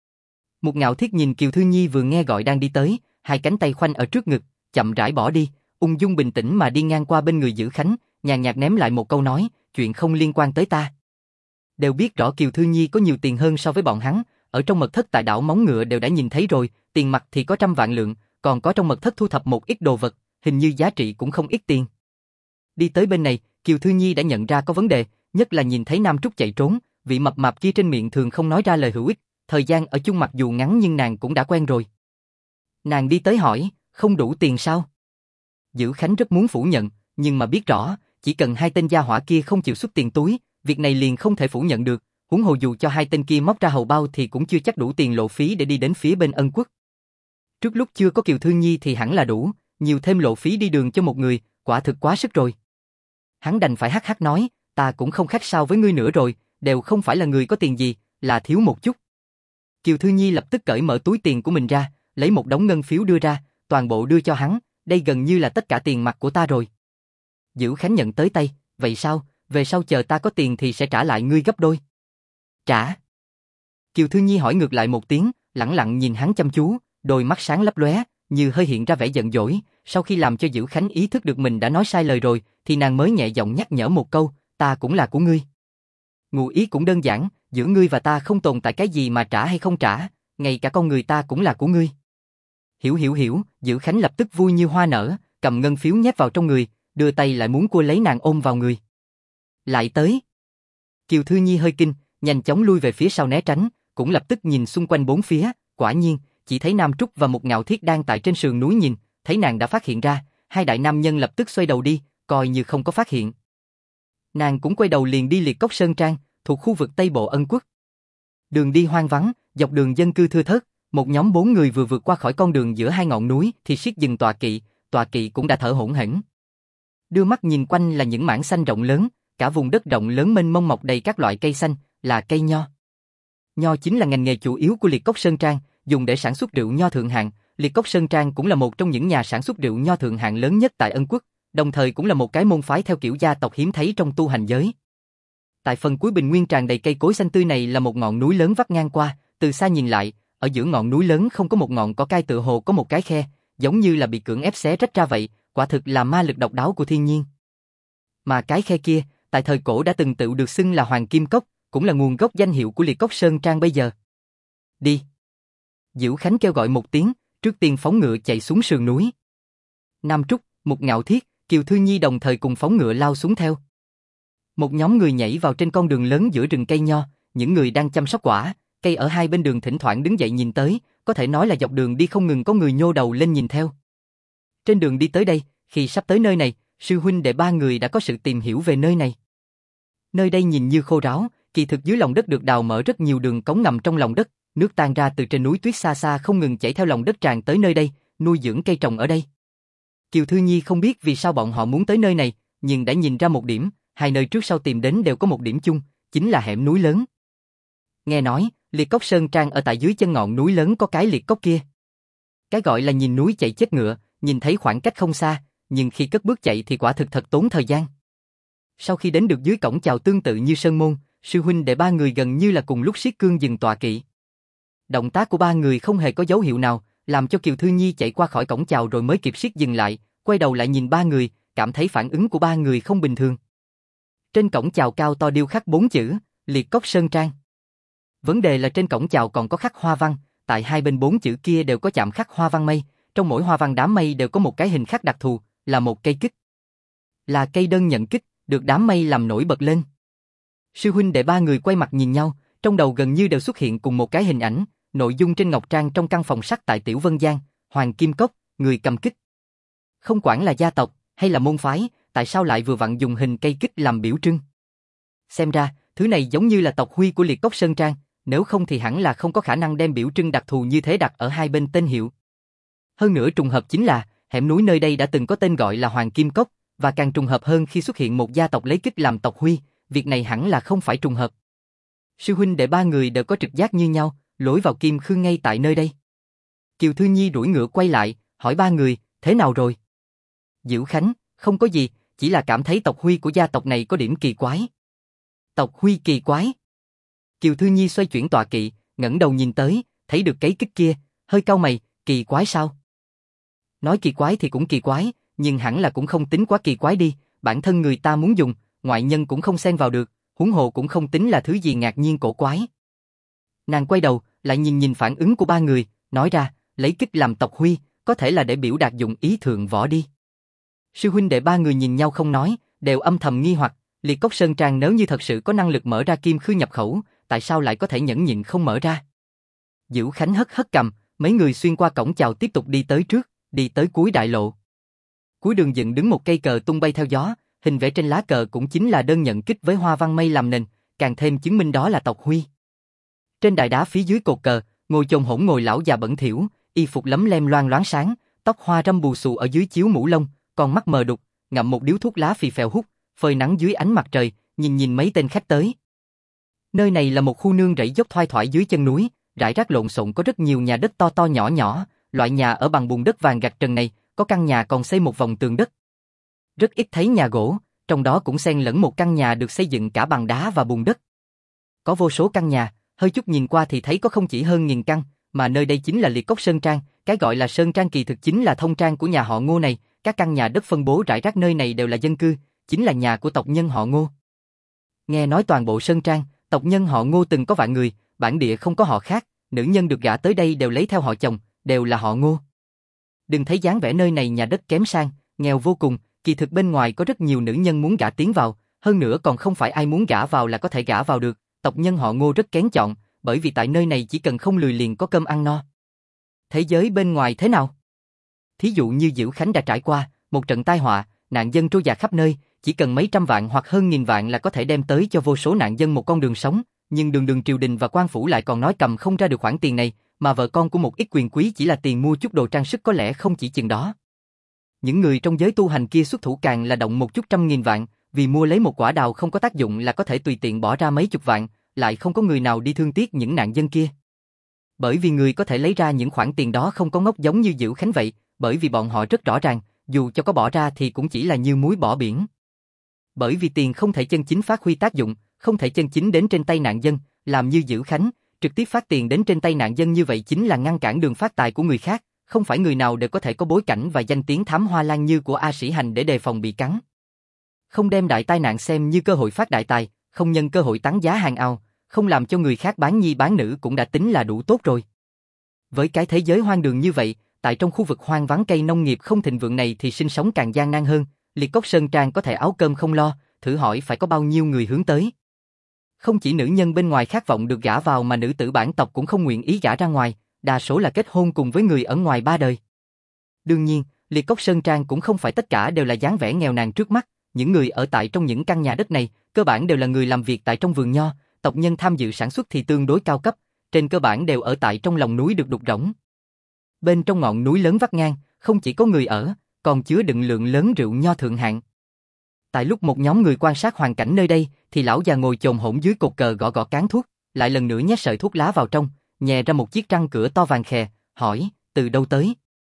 S1: Mục Ngạo Thiết nhìn Kiều Thư Nhi vừa nghe gọi đang đi tới, hai cánh tay khoanh ở trước ngực, chậm rãi bỏ đi, ung dung bình tĩnh mà đi ngang qua bên người Dữ Khánh, nhàn nhạt ném lại một câu nói, chuyện không liên quan tới ta. Đều biết rõ Kiều Thư Nhi có nhiều tiền hơn so với bọn hắn, ở trong mật thất tại đảo Móng Ngựa đều đã nhìn thấy rồi, tiền mặt thì có 100 vạn lượng, còn có trong mật thất thu thập một ít đồ vật, hình như giá trị cũng không ít tiền. Đi tới bên này, Kiều Thư Nhi đã nhận ra có vấn đề, nhất là nhìn thấy Nam Trúc chạy trốn, vị mập mạp kia trên miệng thường không nói ra lời hữu ích, thời gian ở chung mặc dù ngắn nhưng nàng cũng đã quen rồi. Nàng đi tới hỏi, không đủ tiền sao? Dữ Khánh rất muốn phủ nhận, nhưng mà biết rõ, chỉ cần hai tên gia hỏa kia không chịu xuất tiền túi, việc này liền không thể phủ nhận được, huống hồ dù cho hai tên kia móc ra hầu bao thì cũng chưa chắc đủ tiền lộ phí để đi đến phía bên Ân Quốc. Trước lúc chưa có Kiều Thư Nhi thì hẳn là đủ, nhiều thêm lộ phí đi đường cho một người, quả thực quá sức rồi. Hắn đành phải hắc hắc nói, ta cũng không khác sao với ngươi nữa rồi, đều không phải là người có tiền gì, là thiếu một chút. Kiều Thư Nhi lập tức cởi mở túi tiền của mình ra, lấy một đống ngân phiếu đưa ra, toàn bộ đưa cho hắn, đây gần như là tất cả tiền mặt của ta rồi. Dữ Khánh nhận tới tay, vậy sao, về sau chờ ta có tiền thì sẽ trả lại ngươi gấp đôi. Trả. Kiều Thư Nhi hỏi ngược lại một tiếng, lẳng lặng nhìn hắn chăm chú, đôi mắt sáng lấp lóe, như hơi hiện ra vẻ giận dỗi, sau khi làm cho Dữ Khánh ý thức được mình đã nói sai lời rồi, thì nàng mới nhẹ giọng nhắc nhở một câu, ta cũng là của ngươi. Ngụ ý cũng đơn giản, giữa ngươi và ta không tồn tại cái gì mà trả hay không trả, ngay cả con người ta cũng là của ngươi. Hiểu, Dữ Khánh lập tức vui như hoa nở, cầm ngân phiếu nhét vào trong người, đưa tay lại muốn cua lấy nàng ôm vào người. Lại tới. Kiều Thư Nhi hơi kinh, nhanh chóng lui về phía sau né tránh, cũng lập tức nhìn xung quanh bốn phía, quả nhiên, chỉ thấy Nam Trúc và Mục Ngạo Thiết đang tại trên sườn núi nhìn, thấy nàng đã phát hiện ra, hai đại nam nhân lập tức xoay đầu đi, coi như không có phát hiện. Nàng cũng quay đầu liền đi Liệt Cốc Sơn Trang, thuộc khu vực Tây Bộ Ân Quốc. Đường đi hoang vắng, dọc đường dân cư thưa thớt, một nhóm 4 người vừa vượt qua khỏi con đường giữa hai ngọn núi thì siết dừng tọa kỵ cũng đã thở hổn hển. Đưa mắt nhìn quanh là những mảng xanh rộng lớn, cả vùng đất rộng lớn mênh mông mọc đầy các loại cây xanh, là cây nho. Nho chính là ngành nghề chủ yếu của Liệt Cốc Sơn Trang, dùng để sản xuất rượu nho thượng hạng. Liệt Cốc Sơn Trang cũng là một trong những nhà sản xuất rượu nho thượng hạng lớn nhất tại Ân Quốc, đồng thời cũng là một cái môn phái theo kiểu gia tộc hiếm thấy trong tu hành giới. Tại phần cuối bình nguyên tràn đầy cây cối xanh tươi này là một ngọn núi lớn vắt ngang qua, từ xa nhìn lại, ở giữa ngọn núi lớn không có một ngọn cỏ cây, tựa hồ có một cái khe, giống như là bị cưỡng ép xé rách ra vậy, quả thực là ma lực độc đáo của thiên nhiên. Mà cái khe kia, tại thời cổ đã từng tự được xưng là Hoàng Kim Cốc, cũng là nguồn gốc danh hiệu của Liệt Cốc Sơn Trang bây giờ. Đi. Dữ Khánh kêu gọi một tiếng, trước tiên phóng ngựa chạy xuống sườn núi. Nam Trúc, Mục Ngạo Thiết, Kiều Thư Nhi đồng thời cùng phóng ngựa lao xuống theo. Một nhóm người nhảy vào trên con đường lớn giữa rừng cây nho, những người đang chăm sóc quả, cây ở hai bên đường thỉnh thoảng đứng dậy nhìn tới, có thể nói là dọc đường đi không ngừng có người nhô đầu lên nhìn theo. Trên đường đi tới đây, khi sắp tới nơi này, sư huynh đệ 3 người đã có sự tìm hiểu về nơi này. Nơi đây nhìn như khô ráo, kỳ thực dưới lòng đất được đào mở rất nhiều đường cống ngầm trong lòng đất, nước tan ra từ trên núi tuyết xa xa không ngừng chảy theo lòng đất tràn tới nơi đây, nuôi dưỡng cây trồng ở đây. Kiều Thư Nhi không biết vì sao bọn họ muốn tới nơi này, nhưng đã nhìn ra một điểm, hai nơi trước sau tìm đến đều có một điểm chung, chính là hẻm núi lớn. Nghe nói, liệt cốc Sơn Trang ở tại dưới chân ngọn núi lớn có cái liệt cốc kia. Cái gọi là nhìn núi chạy chết ngựa, nhìn thấy khoảng cách không xa, nhưng khi cất bước chạy thì quả thực thật tốn thời gian. Sau khi đến được dưới cổng chào tương tự như sơn môn, sư huynh đệ ba người gần như là cùng lúc siết cương dừng tọa kỵ. Động tác của ba người không hề có dấu hiệu nào, làm cho Kiều Thư Nhi chạy qua khỏi cổng chào rồi mới kịp siết dừng lại, quay đầu lại nhìn ba người, cảm thấy phản ứng của ba người không bình thường. Trên cổng chào cao to điêu khắc 4 chữ, Liệt Cốc Sơn Trang. Vấn đề là trên cổng chào còn có khắc hoa văn, tại hai bên 4 chữ kia đều có chạm khắc hoa văn mây, trong mỗi hoa văn đám mây đều có một cái hình khắc đặc thù, là một cây kích. Là cây đơn nhận kích, được đám mây làm nổi bật lên. Sư huynh đệ ba người quay mặt nhìn nhau, trong đầu gần như đều xuất hiện cùng một cái hình ảnh, nội dung trên ngọc trang trong căn phòng sắt tại Tiểu Vân Giang, Hoàng Kim Cốc, người cầm kích. Không quản là gia tộc hay là môn phái, tại sao lại vừa vặn dùng hình cây kích làm biểu trưng? Xem ra, thứ này giống như là tộc huy của Liệt Cốc Sơn Trang, nếu không thì hẳn là không có khả năng đem biểu trưng đặc thù như thế đặt ở hai bên tên hiệu. Hơn nữa trùng hợp chính là, hẻm núi nơi đây đã từng có tên gọi là Hoàng Kim Cốc, và càng trùng hợp hơn khi xuất hiện một gia tộc lấy kích làm tộc huy, việc này hẳn là không phải trùng hợp. Sư huynh đệ ba người đều có trực giác như nhau, lối vào Kim Khương ngay tại nơi đây. Kiều Thư Nhi đuổi ngựa quay lại, hỏi ba người, thế nào rồi? Diệu Khánh, không có gì, chỉ là cảm thấy tộc huy của gia tộc này có điểm kỳ quái. Tộc huy kỳ quái? Kiều Thư Nhi xoay chuyển tọa kỵ, ngẩng đầu nhìn tới, thấy được cái kích kia, hơi cau mày, kỳ quái sao? Nói kỳ quái thì cũng kỳ quái, nhưng hẳn là cũng không tính quá kỳ quái đi, bản thân người ta muốn dùng, ngoại nhân cũng không xen vào được, huống hồ cũng không tính là thứ gì ngạc nhiên cổ quái. Nàng quay đầu, lại nhìn nhìn phản ứng của ba người, nói ra, lấy kích làm tộc huy, có thể là để biểu đạt dụng ý thượng võ đi. Sư huynh đệ ba người nhìn nhau không nói, đều âm thầm nghi hoặc, Liệt Cốc Sơn Trang nếu như thật sự có năng lực mở ra kim khư nhập khẩu, tại sao lại có thể nhẫn nhịn không mở ra? Diệu Khánh hất hất cầm, mấy người xuyên qua cổng chào tiếp tục đi tới trước, đi tới cuối đại lộ. Cuối đường dựng đứng một cây cờ tung bay theo gió, hình vẽ trên lá cờ cũng chính là đơn nhận kích với hoa văn mây làm nền, càng thêm chứng minh đó là tộc huy. Trên đại đá phía dưới cột cờ, ngồi chồm hổm ngồi lão già bẩn thỉu, y phục lấm lem loang loáng sáng, tóc hoa râm bù xù ở dưới chiếu mũ lông, con mắt mờ đục, ngậm một điếu thuốc lá phì phèo hút, phơi nắng dưới ánh mặt trời, nhìn mấy tên khách tới. Nơi này là một khu nương rẫy dốc thoai thoải dưới chân núi, rải rác lộn xộn có rất nhiều nhà đất to to nhỏ nhỏ, loại nhà ở bằng bùn đất vàng gạch trần này, có căn nhà còn xây một vòng tường đất. Rất ít thấy nhà gỗ, trong đó cũng xen lẫn một căn nhà được xây dựng cả bằng đá và bùn đất. Có vô số căn nhà, hơi chút nhìn qua thì thấy có không chỉ hơn 1000 căn, mà nơi đây chính là Liệt Cốc Sơn Trang, cái gọi là Sơn Trang kỳ thực chính là thông trang của nhà họ Ngô này, các căn nhà đất phân bố rải rác nơi này đều là dân cư, chính là nhà của tộc nhân họ Ngô. Nghe nói toàn bộ Sơn Trang, tộc nhân họ Ngô từng có vạn người, bản địa không có họ khác, nữ nhân được gả tới đây đều lấy theo họ chồng, đều là họ Ngô. Đừng thấy dáng vẻ nơi này nhà đất kém sang, nghèo vô cùng, kỳ thực bên ngoài có rất nhiều nữ nhân muốn gả tiến vào, hơn nữa còn không phải ai muốn gả vào là có thể gả vào được, tộc nhân họ Ngô rất kén chọn, bởi vì tại nơi này chỉ cần không lười liền có cơm ăn no. Thế giới bên ngoài thế nào? Thí dụ như Diệu Khánh đã trải qua, một trận tai họa, nạn dân trôi dạt khắp nơi, chỉ cần mấy trăm vạn hoặc hơn 1000 vạn là có thể đem tới cho vô số nạn dân một con đường sống, nhưng đường triều đình và quan phủ lại còn nói cầm không ra được khoản tiền này, mà vợ con của một ít quyền quý chỉ là tiền mua chút đồ trang sức có lẽ không chỉ chừng đó. Những người trong giới tu hành kia xuất thủ càng là động một chút 100.000 vạn, vì mua lấy một quả đào không có tác dụng là có thể tùy tiện bỏ ra mấy chục vạn, lại không có người nào đi thương tiếc những nạn dân kia. Bởi vì người có thể lấy ra những khoản tiền đó không có ngốc giống như Diệu Khánh vậy, bởi vì bọn họ rất rõ ràng, dù cho có bỏ ra thì cũng chỉ là như muối bỏ biển. Bởi vì tiền không thể chân chính phát huy tác dụng, không thể chân chính đến trên tay nạn dân, làm như Diệu Khánh, trực tiếp phát tiền đến trên tay nạn dân như vậy chính là ngăn cản đường phát tài của người khác, không phải người nào đều có thể có bối cảnh và danh tiếng thám hoa lan như của A Sĩ Hành để đề phòng bị cắn. Không đem đại tai nạn xem như cơ hội phát đại tài, không nhân cơ hội tăng giá hàng ao, không làm cho người khác bán nhi bán nữ cũng đã tính là đủ tốt rồi. Với cái thế giới hoang đường như vậy, tại trong khu vực hoang vắng cây nông nghiệp không thịnh vượng này thì sinh sống càng gian nan hơn, Liệt Cốc Sơn Trang có thể áo cơm không lo, thử hỏi phải có bao nhiêu người hướng tới. Không chỉ nữ nhân bên ngoài khát vọng được gả vào mà nữ tử bản tộc cũng không nguyện ý gả ra ngoài, đa số là kết hôn cùng với người ở ngoài ba đời. Đương nhiên, Liệt Cốc Sơn Trang cũng không phải tất cả đều là dáng vẻ nghèo nàn trước mắt, những người ở tại trong những căn nhà đất này, cơ bản đều là người làm việc tại trong vườn nho, tộc nhân tham dự sản xuất thì tương đối cao cấp, trên cơ bản đều ở tại trong lòng núi được đục rỗng. Bên trong ngọn núi lớn vắt ngang, không chỉ có người ở, còn chứa đựng lượng lớn rượu nho thượng hạng. Tại lúc một nhóm người quan sát hoàn cảnh nơi đây, thì lão già ngồi chồm hổm dưới cột cờ gõ gõ cán thuốc, lại lần nữa nhét sợi thuốc lá vào trong, nhè ra một chiếc răng cửa to vàng khè, hỏi, từ đâu tới?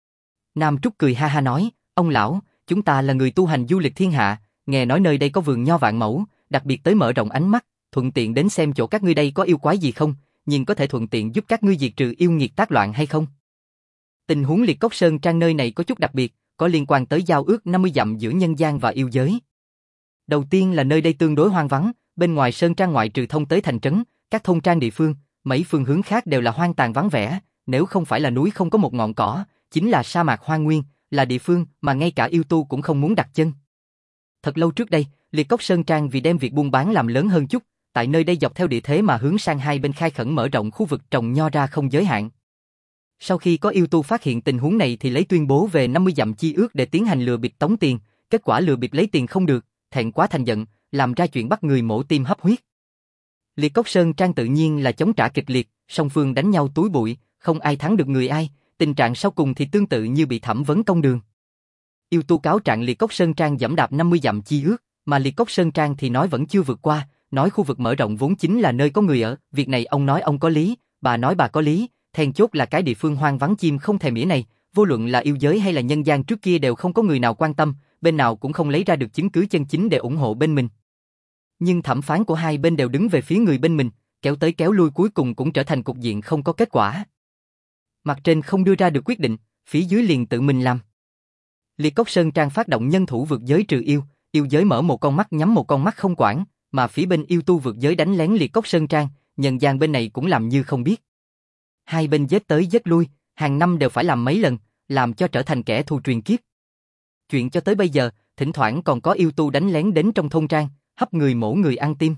S1: Nam Trúc cười ha ha nói, ông lão, chúng ta là người tu hành du lịch thiên hạ, nghe nói nơi đây có vườn nho vạn mẫu, đặc biệt tới mở rộng ánh mắt, thuận tiện đến xem chỗ các ngươi đây có yêu quái gì không, nhưng có thể thuận tiện giúp các ngươi diệt trừ yêu nghiệt tác loạn hay không? Tình huống Liệt Cốc Sơn Trang nơi này có chút đặc biệt, có liên quan tới giao ước 50 dặm giữa nhân gian và yêu giới. Đầu tiên là nơi đây tương đối hoang vắng, bên ngoài sơn trang ngoại trừ thông tới thành trấn, các thôn trang địa phương, mấy phương hướng khác đều là hoang tàn vắng vẻ, nếu không phải là núi không có một ngọn cỏ, chính là sa mạc hoang nguyên, là địa phương mà ngay cả yêu tu cũng không muốn đặt chân. Thật lâu trước đây, Liệt Cốc Sơn Trang vì đem việc buôn bán làm lớn hơn chút, tại nơi đây dọc theo địa thế mà hướng sang hai bên khai khẩn mở rộng khu vực trồng nho ra không giới hạn. Sau khi có yêu tu phát hiện tình huống này thì lấy tuyên bố về 50 dặm chi ước để tiến hành lừa bịp tống tiền, kết quả lừa bịp lấy tiền không được, thẹn quá thành giận, làm ra chuyện bắt người mổ tim hấp huyết. Liệt Cốc Sơn Trang tự nhiên là chống trả kịch liệt, song phương đánh nhau túi bụi, không ai thắng được người ai, tình trạng sau cùng thì tương tự như bị thẩm vấn công đường. Yêu tu cáo trạng Liệt Cốc Sơn Trang giẫm đạp 50 dặm chi ước, mà Liệt Cốc Sơn Trang thì nói vẫn chưa vượt qua, nói khu vực mở rộng vốn chính là nơi có người ở, việc này ông nói ông có lý, bà nói bà có lý, then chốt là cái địa phương hoang vắng chim không thèm mỉa này, vô luận là yêu giới hay là nhân gian trước kia đều không có người nào quan tâm, bên nào cũng không lấy ra được chứng cứ chân chính để ủng hộ bên mình. Nhưng thẩm phán của hai bên đều đứng về phía người bên mình, kéo tới kéo lui cuối cùng cũng trở thành cục diện không có kết quả. Mặt trên không đưa ra được quyết định, phía dưới liền tự mình làm. Liệt Cốc Sơn Trang phát động nhân thủ vượt giới trừ yêu, yêu giới mở một con mắt nhắm một con mắt không quản, mà phía bên yêu tu vượt giới đánh lén Liệt Cốc Sơn Trang, nhân gian bên này cũng làm như không biết. Hai bên giết tới giết lui, hàng năm đều phải làm mấy lần, làm cho trở thành kẻ thù truyền kiếp. Chuyện cho tới bây giờ, thỉnh thoảng còn có yêu tu đánh lén đến trong thôn trang, hấp người mổ người ăn tim.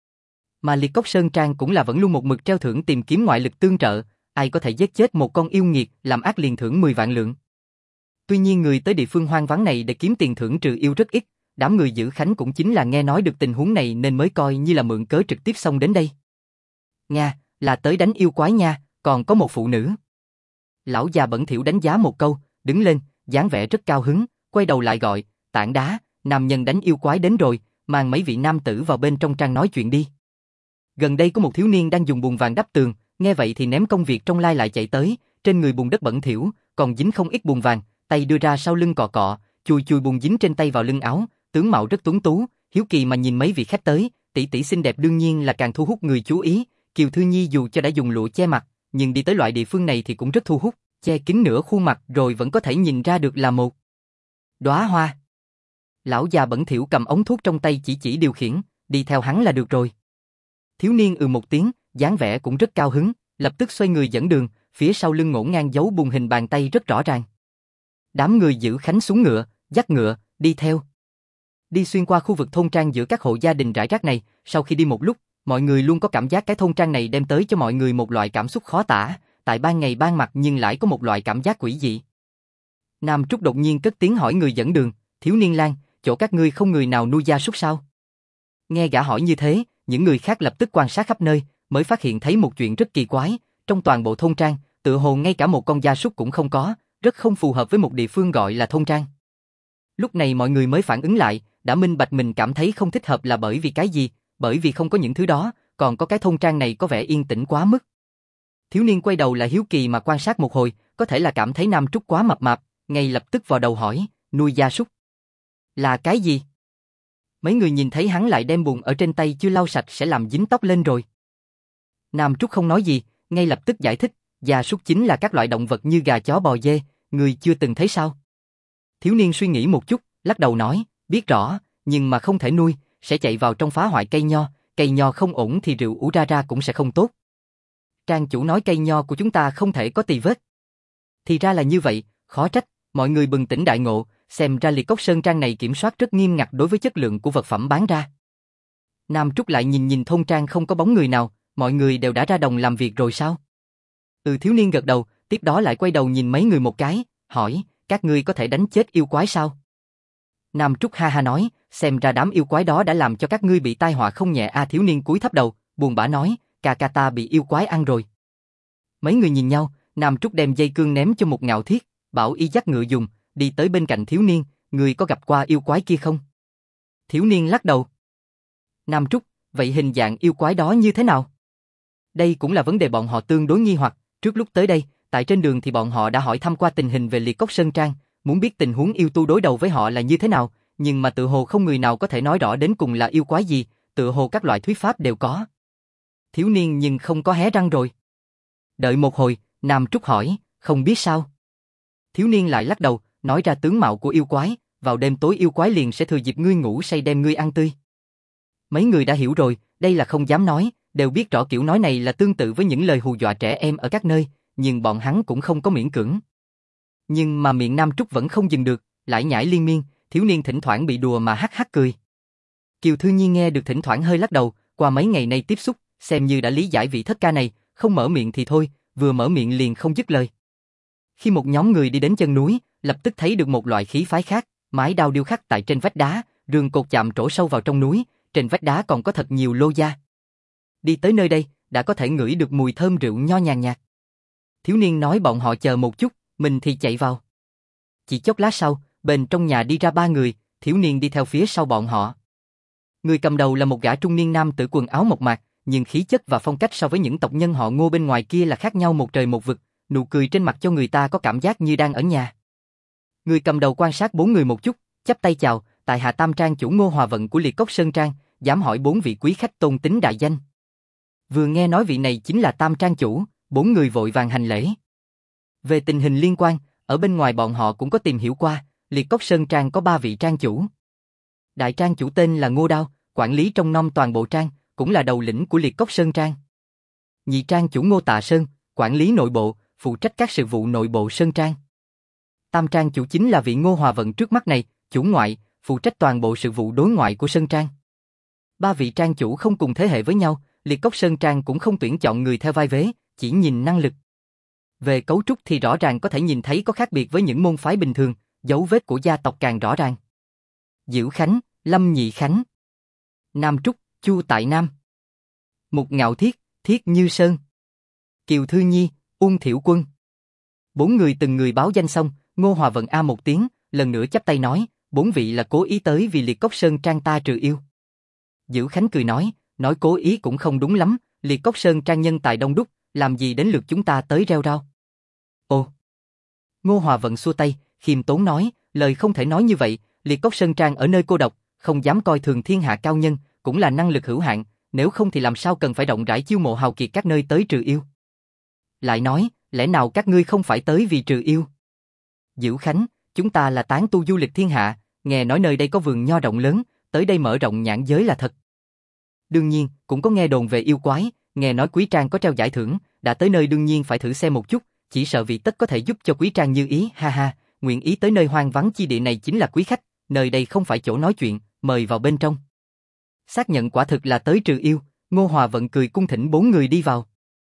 S1: Mà Liệt Cốc Sơn Trang cũng là vẫn luôn một mực treo thưởng tìm kiếm ngoại lực tương trợ, ai có thể giết chết một con yêu nghiệt, làm ác liền thưởng 10 vạn lượng. Tuy nhiên người tới địa phương hoang vắng này để kiếm tiền thưởng trừ yêu rất ít, đám người giữ khánh cũng chính là nghe nói được tình huống này nên mới coi như là mượn cớ trực tiếp xông đến đây. Nga, là tới đánh yêu quái nha, còn có một phụ nữ. Lão già bẩn thỉu đánh giá một câu, đứng lên, dáng vẻ rất cao hứng, quay đầu lại gọi, tảng đá, nam nhân đánh yêu quái đến rồi, mang mấy vị nam tử vào bên trong trang nói chuyện đi. Gần đây có một thiếu niên đang dùng bùn vàng đắp tường, nghe vậy thì ném công việc trong lai lại chạy tới, trên người bùn đất bẩn thỉu, còn dính không ít bùn vàng, tay đưa ra sau lưng cọ cọ, chùi chùi bùn dính trên tay vào lưng áo, tướng mạo rất tuấn tú, hiếu kỳ mà nhìn mấy vị khách tới, tỷ tỷ xinh đẹp đương nhiên là càng thu hút người chú ý, Kiều Thư Nhi dù cho đã dùng lụa che mặt, nhưng đi tới loại địa phương này thì cũng rất thu hút, che kín nửa khuôn mặt rồi vẫn có thể nhìn ra được là một đóa hoa. Lão già bẩn thỉu cầm ống thuốc trong tay chỉ điều khiển, đi theo hắn là được rồi. Thiếu niên một tiếng, dáng vẻ cũng rất cao hứng, lập tức xoay người dẫn đường, phía sau lưng ngổn ngang dấu bùn hình bàn tay rất rõ ràng. Đám người giữ khánh xuống ngựa, dắt ngựa, đi theo. Đi xuyên qua khu vực thôn trang giữa các hộ gia đình rải rác này, sau khi đi một lúc, mọi người luôn có cảm giác cái thôn trang này đem tới cho mọi người một loại cảm xúc khó tả, tại ban ngày ban mặt nhưng lại có một loại cảm giác quỷ dị. Nam Trúc đột nhiên cất tiếng hỏi người dẫn đường, thiếu niên lang, chỗ các ngươi không người nào nuôi gia súc sao? Nghe gã hỏi như thế, những người khác lập tức quan sát khắp nơi, mới phát hiện thấy một chuyện rất kỳ quái, trong toàn bộ thôn trang, tựa hồ ngay cả một con gia súc cũng không có, rất không phù hợp với một địa phương gọi là thôn trang. Lúc này mọi người mới phản ứng lại, đã minh bạch mình cảm thấy không thích hợp là bởi vì cái gì, bởi vì không có những thứ đó, còn có cái thôn trang này có vẻ yên tĩnh quá mức. Thiếu niên quay đầu là hiếu kỳ mà quan sát một hồi, có thể là cảm thấy Nam Trúc quá mập mạp, ngay lập tức vào đầu hỏi, nuôi gia súc là cái gì? Mấy người nhìn thấy hắn lại đem bùn ở trên tay chưa lau sạch sẽ làm dính tóc lên rồi. Nam Trúc không nói gì, ngay lập tức giải thích, gia súc chính là các loại động vật như gà chó bò dê, người chưa từng thấy sao? Thiếu niên suy nghĩ một chút, lắc đầu nói, biết rõ, nhưng mà không thể nuôi, sẽ chạy vào trong phá hoại cây nho không ổn thì rượu ủ ra cũng sẽ không tốt. Trang chủ nói cây nho của chúng ta không thể có tì vết. Thì ra là như vậy, khó trách, mọi người bừng tỉnh đại ngộ, xem ra Liệt Cốc Sơn Trang này kiểm soát rất nghiêm ngặt đối với chất lượng của vật phẩm bán ra. Nam Trúc lại nhìn thôn trang không có bóng người nào, mọi người đều đã ra đồng làm việc rồi sao? Thiếu niên gật đầu, tiếp đó lại quay đầu nhìn mấy người một cái, hỏi, các ngươi có thể đánh chết yêu quái sao? Nam Trúc ha ha nói, xem ra đám yêu quái đó đã làm cho các ngươi bị tai họa không nhẹ a. Thiếu niên cúi thấp đầu, buồn bã nói, ca ca ta bị yêu quái ăn rồi. Mấy người nhìn nhau, Nam Trúc đem dây cương ném cho một Ngạo Thiết, bảo y dắt ngựa dùng, đi tới bên cạnh thiếu niên, người có gặp qua yêu quái kia không? Thiếu niên lắc đầu. Nam Trúc, vậy hình dạng yêu quái đó như thế nào? Đây cũng là vấn đề bọn họ tương đối nghi hoặc, trước lúc tới đây, tại trên đường thì bọn họ đã hỏi thăm qua tình hình về Liệt Cốc Sơn Trang, muốn biết tình huống yêu tu đối đầu với họ là như thế nào, nhưng mà tự hồ không người nào có thể nói rõ đến cùng là yêu quái gì, tự hồ các loại thuyết pháp đều có. Thiếu niên nhưng không có hé răng rồi. Đợi một hồi, Nam Trúc hỏi, không biết sao? Thiếu niên lại lắc đầu, nói ra tướng mạo của yêu quái, vào đêm tối yêu quái liền sẽ thừa dịp ngươi ngủ say đem ngươi ăn tươi. Mấy người đã hiểu rồi, đây là không dám nói, đều biết rõ kiểu nói này là tương tự với những lời hù dọa trẻ em ở các nơi, nhưng bọn hắn cũng không có miễn cưỡng. Nhưng mà miệng Nam Trúc vẫn không dừng được, lải nhải liên miên, thiếu niên thỉnh thoảng bị đùa mà hắc hắc cười. Kiều Thư Nhi nghe được thỉnh thoảng hơi lắc đầu, qua mấy ngày nay tiếp xúc, xem như đã lý giải vị thất ca này, không mở miệng thì thôi, vừa mở miệng liền không dứt lời. Khi một nhóm người đi đến chân núi, lập tức thấy được một loại khí phái khác, mái đao điêu khắc tại trên vách đá, rường cột chạm trổ sâu vào trong núi, trên vách đá còn có thật nhiều lô gia. Đi tới nơi đây, đã có thể ngửi được mùi thơm rượu nho nhàn nhạt. Thiếu niên nói bọn họ chờ một chút, mình thì chạy vào. Chỉ chốc lát sau, bên trong nhà đi ra 3 người, thiếu niên đi theo phía sau bọn họ. Người cầm đầu là một gã trung niên nam tử quần áo mộc mạc, nhưng khí chất và phong cách so với những tộc nhân họ Ngô bên ngoài kia là khác nhau một trời một vực, nụ cười trên mặt cho người ta có cảm giác như đang ở nhà. Người cầm đầu quan sát 4 người một chút, chắp tay chào, tại hạ Tam Trang chủ Ngô Hòa Vận của Liệt Cốc Sơn Trang, dám hỏi 4 vị quý khách tôn tính đại danh. Vừa nghe nói vị này chính là Tam Trang chủ, 4 người vội vàng hành lễ. Về tình hình liên quan, ở bên ngoài bọn họ cũng có tìm hiểu qua, Liệt Cốc Sơn Trang có 3 vị trang chủ. Đại trang chủ tên là Ngô Đao, quản lý trong nom toàn bộ trang, cũng là đầu lĩnh của Liệt Cốc Sơn Trang. Nhị trang chủ Ngô Tạ Sơn, quản lý nội bộ, phụ trách các sự vụ nội bộ Sơn Trang. Tam trang chủ chính là vị Ngô Hòa Vận trước mắt này, chủ ngoại, phụ trách toàn bộ sự vụ đối ngoại của Sơn Trang. 3 vị trang chủ không cùng thế hệ với nhau, Liệt Cốc Sơn Trang cũng không tuyển chọn người theo vai vế, chỉ nhìn năng lực. Về cấu trúc thì rõ ràng có thể nhìn thấy có khác biệt với những môn phái bình thường, dấu vết của gia tộc càng rõ ràng. Diễu Khánh, Lâm Nhị Khánh, Nam Trúc, Chu Tại Nam, Mục Ngạo Thiết, Thiết Như Sơn, Kiều Thư Nhi, Uông Thiểu Quân. 4 người từng người báo danh xong, Ngô Hòa Vận một tiếng, lần nữa chắp tay nói, 4 vị là cố ý tới vì Liệt Cốc Sơn Trang ta trừ yêu. Diễu Khánh cười nói cố ý cũng không đúng lắm, Liệt Cốc Sơn Trang nhân tài đông đúc, làm gì đến lượt chúng ta tới reo rao. Ồ. Ngô Hòa Vận xua tay, khiêm tốn nói, lời không thể nói như vậy, Liệt Cốc Sơn Trang ở nơi cô độc, không dám coi thường thiên hạ cao nhân, cũng là năng lực hữu hạn, nếu không thì làm sao cần phải rộng rãi chiêu mộ hào kiệt các nơi tới trừ yêu. Lại nói, lẽ nào các ngươi không phải tới vì trừ yêu? Diễu Khánh, chúng ta là tán tu du lịch thiên hạ, nghe nói nơi đây có vườn nho rộng lớn, tới đây mở rộng nhãn giới là thật. Đương nhiên, cũng có nghe đồn về yêu quái, nghe nói Quý Trang có treo giải thưởng, đã tới nơi đương nhiên phải thử xem một chút, chỉ sợ vị tất có thể giúp cho Quý Trang như ý, ha ha, nguyện ý tới nơi hoang vắng chi địa này chính là quý khách, nơi đây không phải chỗ nói chuyện, mời vào bên trong. Xác nhận quả thực là tới trừ yêu, Ngô Hòa Vận cười cung thỉnh 4 người đi vào.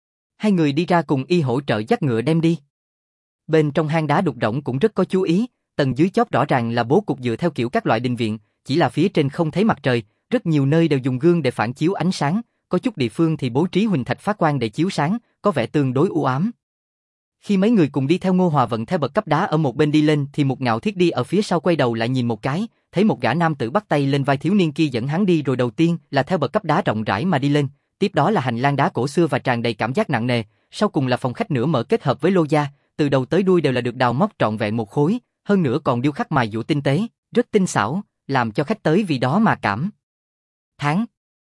S1: 2 người đi ra cùng y hỗ trợ dắt ngựa đem đi. Bên trong hang đá đục rỗng cũng rất có chú ý, tầng dưới chót rõ ràng là bố cục dựa theo kiểu các loại đình viện, chỉ là phía trên không thấy mặt trời, rất nhiều nơi đều dùng gương để phản chiếu ánh sáng, có chút địa phương thì bố trí huỳnh thạch phát quang để chiếu sáng, có vẻ tương đối u ám. Khi mấy người cùng đi theo Ngô Hòa Vận theo bậc cấp đá ở một bên đi lên thì Mục Ngạo Thiết đi ở phía sau quay đầu lại nhìn một cái, thấy một gã nam tử bắt tay lên vai thiếu niên kia dẫn hắn đi, rồi đầu tiên là theo bậc cấp đá rộng rãi mà đi lên, tiếp đó là hành lang đá cổ xưa và tràn đầy cảm giác nặng nề, sau cùng là phòng khách nửa mở kết hợp với lô gia, từ đầu tới đuôi đều là được đào móc trọn vẹn một khối, hơn nữa còn điêu khắc mài giũa tinh tế, rất tinh xảo, làm cho khách tới vì đó mà cảm thán.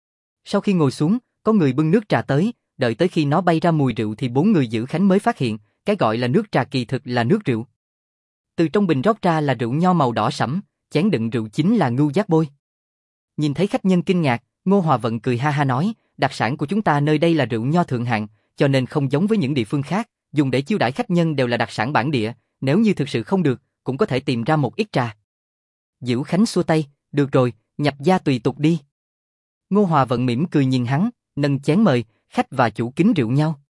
S1: Sau khi ngồi xuống, có người bưng nước trà tới, đợi tới khi nó bay ra mùi rượu thì 4 người Giữ Khánh mới phát hiện, cái gọi là nước trà kỳ thực là nước rượu. Từ trong bình rót ra là rượu nho màu đỏ sẫm, chén đựng rượu chính là ngưu giác bôi. Nhìn thấy khách nhân kinh ngạc, Ngô Hòa Vận cười ha ha nói, đặc sản của chúng ta nơi đây là rượu nho thượng hạng, cho nên không giống với những địa phương khác, dùng để chiêu đãi khách nhân đều là đặc sản bản địa, nếu như thực sự không được, cũng có thể tìm ra một ít trà. Diễu Khánh xua tay, được rồi, nhập gia tùy tục đi. Ngô Hòa Vận mỉm cười nhìn hắn, nâng chén mời, khách và chủ kính rượu nhau.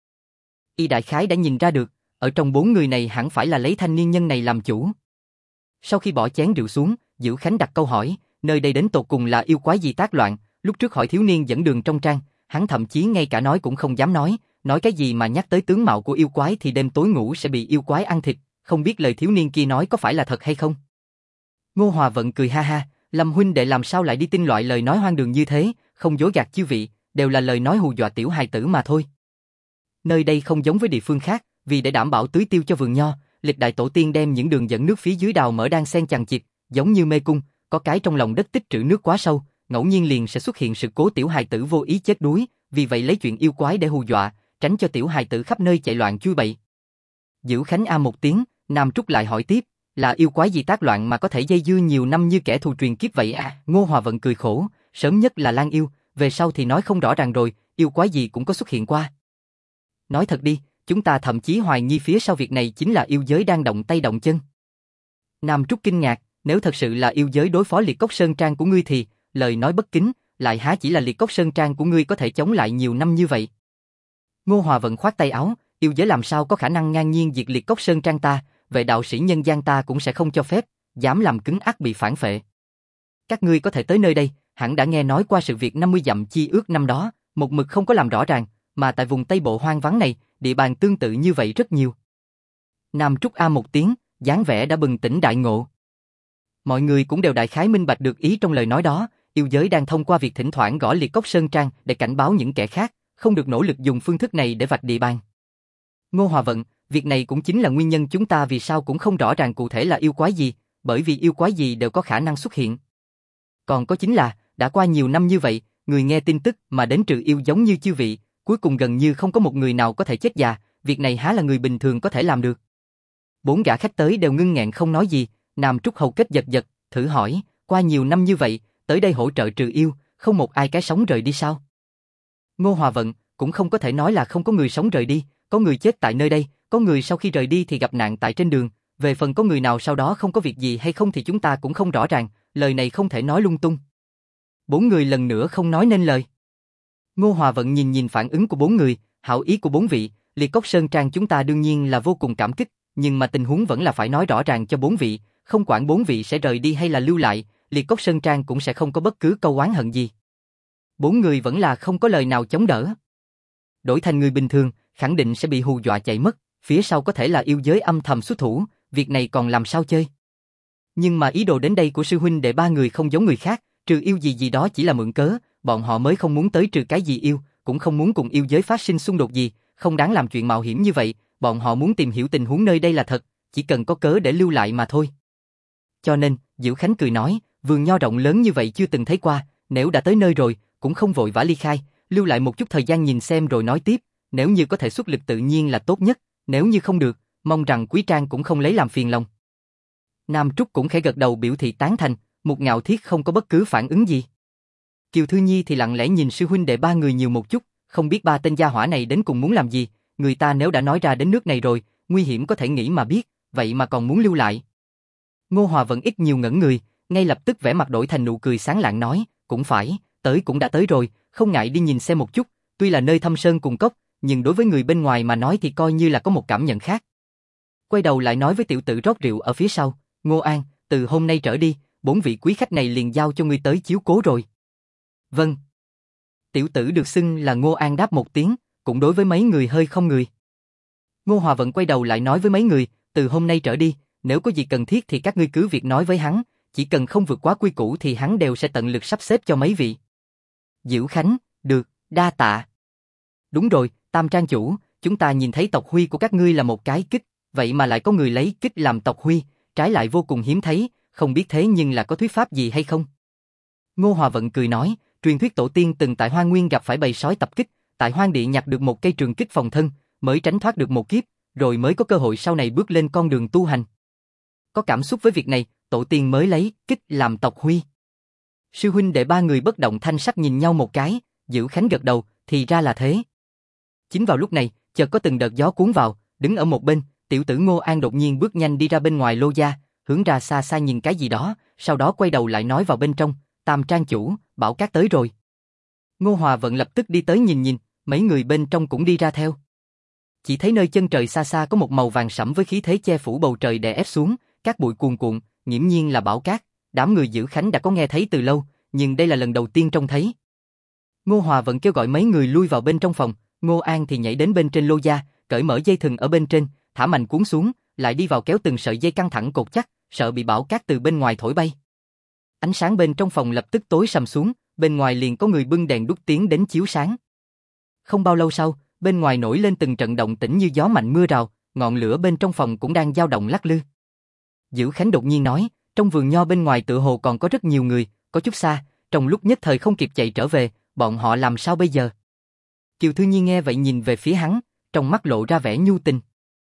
S1: Y đại khái đã nhìn ra được, ở trong 4 người này hẳn phải là lấy thanh niên nhân này làm chủ. Sau khi bỏ chén rượu xuống, Diễu Khánh đặt câu hỏi, nơi đây đến tột cùng là yêu quái gì tác loạn, lúc trước hỏi thiếu niên dẫn đường trong trang, hắn thậm chí ngay cả nói cũng không dám nói cái gì mà nhắc tới tướng mạo của yêu quái thì đêm tối ngủ sẽ bị yêu quái ăn thịt, không biết lời thiếu niên kia nói có phải là thật hay không. Ngô Hòa Vận cười ha ha, Lâm huynh đệ làm sao lại đi tin loại lời nói hoang đường như thế, không dối gạt chư vị, đều là lời nói hù dọa tiểu hài tử mà thôi. Nơi đây không giống với địa phương khác, vì để đảm bảo tưới tiêu cho vườn nho, lịch đại tổ tiên đem những đường dẫn nước phía dưới đào mở đan xen chằng chịt, giống như mê cung, có cái trong lòng đất tích trữ nước quá sâu, ngẫu nhiên liền sẽ xuất hiện sự cố tiểu hài tử vô ý chết đuối, vì vậy lấy chuyện yêu quái để hù dọa, tránh cho tiểu hài tử khắp nơi chạy loạn chui bậy. Dữ Khánh a một tiếng, Nam Trúc lại hỏi tiếp, là yêu quái gì tác loạn mà có thể dây dưa nhiều năm như kẻ thù truyền kiếp vậy à? Ngô Hòa Vận cười khổ, sớm nhất là Lan yêu, về sau thì nói không rõ ràng rồi, yêu quái gì cũng có xuất hiện qua. Nói thật đi, chúng ta thậm chí hoài nghi phía sau việc này chính là yêu giới đang động tay động chân. Nam Trúc kinh ngạc, nếu thật sự là yêu giới đối phó Liệt Cốc Sơn Trang của ngươi thì, lời nói bất kính, lại há chỉ là Liệt Cốc Sơn Trang của ngươi có thể chống lại nhiều năm như vậy. Ngô Hòa Vận khoát tay áo, yêu giới làm sao có khả năng ngang nhiên diệt Liệt Cốc Sơn Trang ta, vậy đạo sĩ nhân gian ta cũng sẽ không cho phép, dám làm cứng ắc bị phản phệ. Các ngươi có thể tới nơi đây, hẳn đã nghe nói qua sự việc 50 dặm chi ước năm đó, một mực không có làm rõ ràng, mà tại vùng Tây Bộ hoang vắng này, địa bàn tương tự như vậy rất nhiều. Nam Trúc a một tiếng, dáng vẻ đã bừng tỉnh đại ngộ. Mọi người cũng đều đại khái minh bạch được ý trong lời nói đó, yêu giới đang thông qua việc thỉnh thoảng gõ Liệt Cốc Sơn Trang để cảnh báo những kẻ khác, không được nỗ lực dùng phương thức này để vạch địa bàn. Ngô Hòa Vận, việc này cũng chính là nguyên nhân chúng ta vì sao cũng không rõ ràng cụ thể là yêu quái gì, bởi vì yêu quái gì đều có khả năng xuất hiện. Còn có chính là, đã qua nhiều năm như vậy, người nghe tin tức mà đến trừ yêu giống như chư vị, cuối cùng gần như không có một người nào có thể chết già, việc này há là người bình thường có thể làm được. Bốn gã khách tới đều ngưng nghẹn không nói gì, Nam Trúc hầu kết giật giật, thử hỏi, qua nhiều năm như vậy, tới đây hỗ trợ trừ yêu, không một ai cái sống rời đi sao? Ngô Hòa Vận, cũng không có thể nói là không có người sống rời đi, có người chết tại nơi đây, có người sau khi rời đi thì gặp nạn tại trên đường, về phần có người nào sau đó không có việc gì hay không thì chúng ta cũng không rõ ràng, lời này không thể nói lung tung. Bốn người lần nữa không nói nên lời. Ngô Hòa Vận nhìn nhìn phản ứng của bốn người, hảo ý của bốn vị, Liệt Cốc Sơn Trang chúng ta đương nhiên là vô cùng cảm kích, nhưng mà tình huống vẫn là phải nói rõ ràng cho bốn vị, không quản bốn vị sẽ rời đi hay là lưu lại, Liệt Cốc Sơn Trang cũng sẽ không có bất cứ câu oán hận gì. Bốn người vẫn là không có lời nào chống đỡ. Đổi thành người bình thường, khẳng định sẽ bị hù dọa chạy mất, phía sau có thể là yêu giới âm thầm xuất thủ, việc này còn làm sao chơi. Nhưng mà ý đồ đến đây của sư huynh đệ ba người không giống người khác, trừ yêu gì gì đó chỉ là mượn cớ, bọn họ mới không muốn tới trừ cái gì yêu, cũng không muốn cùng yêu giới phát sinh xung đột gì, không đáng làm chuyện mạo hiểm như vậy, bọn họ muốn tìm hiểu tình huống nơi đây là thật, chỉ cần có cớ để lưu lại mà thôi. Cho nên, Diệu Khánh cười nói, vườn nho rộng lớn như vậy chưa từng thấy qua, nếu đã tới nơi rồi, cũng không vội vã ly khai, lưu lại một chút thời gian nhìn xem rồi nói tiếp, nếu như có thể xuất lực tự nhiên là tốt nhất, nếu như không được, mong rằng Quý Trang cũng không lấy làm phiền lòng. Nam Trúc cũng khẽ gật đầu biểu thị tán thành, Mục Ngạo Thiết không có bất cứ phản ứng gì. Kiều Thư Nhi thì lặng lẽ nhìn sư huynh đệ ba người nhiều một chút, không biết ba tên gia hỏa này đến cùng muốn làm gì, người ta nếu đã nói ra đến nước này rồi, nguy hiểm có thể nghĩ mà biết, vậy mà còn muốn lưu lại. Ngô Hòa vẫn ít nhiều ngẩn người, ngay lập tức vẻ mặt đổi thành nụ cười sáng lạng nói, cũng phải, tới cũng đã tới rồi, không ngại đi nhìn xem một chút, tuy là nơi thâm sơn cùng cốc, nhưng đối với người bên ngoài mà nói thì coi như là có một cảm nhận khác. Quay đầu lại nói với tiểu tử rót rượu ở phía sau, Ngô An, từ hôm nay trở đi, bốn vị quý khách này liền giao cho ngươi tới chiếu cố rồi. Vâng. Tiểu tử được xưng là Ngô An đáp một tiếng, cũng đối với mấy người hơi không người. Ngô Hòa vẫn quay đầu lại nói với mấy người, từ hôm nay trở đi, nếu có gì cần thiết thì các ngươi cứ việc nói với hắn, chỉ cần không vượt quá quy củ thì hắn đều sẽ tận lực sắp xếp cho mấy vị. Diệu Khánh, được, đa tạ. Đúng rồi, Tam Trang chủ, chúng ta nhìn thấy tộc huy của các ngươi là một cái kích, vậy mà lại có người lấy kích làm tộc huy, trái lại vô cùng hiếm thấy, không biết thế nhưng là có thuyết pháp gì hay không? Ngô Hòa Vận cười nói, truyền thuyết tổ tiên từng tại Hoang Nguyên gặp phải bầy sói tập kích, tại Hoang Địa nhặt được một cây trường kích phòng thân, mới tránh thoát được một kiếp, rồi mới có cơ hội sau này bước lên con đường tu hành. Có cảm xúc với việc này, tổ tiên mới lấy kích làm tộc huy. Sư huynh đệ ba người bất động thanh sắc nhìn nhau một cái, Dữ Khánh gật đầu, thì ra là thế. Chính vào lúc này, chợt có từng đợt gió cuốn vào, đứng ở một bên, tiểu tử Ngô An đột nhiên bước nhanh đi ra bên ngoài lô gia, hướng ra xa xa nhìn cái gì đó, sau đó quay đầu lại nói vào bên trong, Tam Trang chủ, Bảo Cát tới rồi. Ngô Hòa Vận lập tức đi tới nhìn nhìn, mấy người bên trong cũng đi ra theo. Chỉ thấy nơi chân trời xa xa có một màu vàng sẫm với khí thế che phủ bầu trời đè ép xuống, cát bụi cuồn cuộn, nghiễm nhiên là Bảo Cát, đám người Dữ Khánh đã có nghe thấy từ lâu, nhưng đây là lần đầu tiên trông thấy. Ngô Hòa Vận kêu gọi mấy người lui vào bên trong phòng, Ngô An thì nhảy đến bên trên lô gia, cởi mở dây thừng ở bên trên, thả mạnh cuốn xuống, lại đi vào kéo từng sợi dây căng thẳng cột chắc, sợ bị Bảo Cát từ bên ngoài thổi bay. Ánh sáng bên trong phòng lập tức tối sầm xuống, bên ngoài liền có người bưng đèn đuốc tiến đến chiếu sáng. Không bao lâu sau, bên ngoài nổi lên từng trận động tĩnh như gió mạnh mưa rào, ngọn lửa bên trong phòng cũng đang dao động lắc lư. Dữ Khánh đột nhiên nói, trong vườn nho bên ngoài tựa hồ còn có rất nhiều người, có chút xa, trong lúc nhất thời không kịp chạy trở về, bọn họ làm sao bây giờ? Kiều Thư Nhi nghe vậy nhìn về phía hắn, trong mắt lộ ra vẻ nhu tình.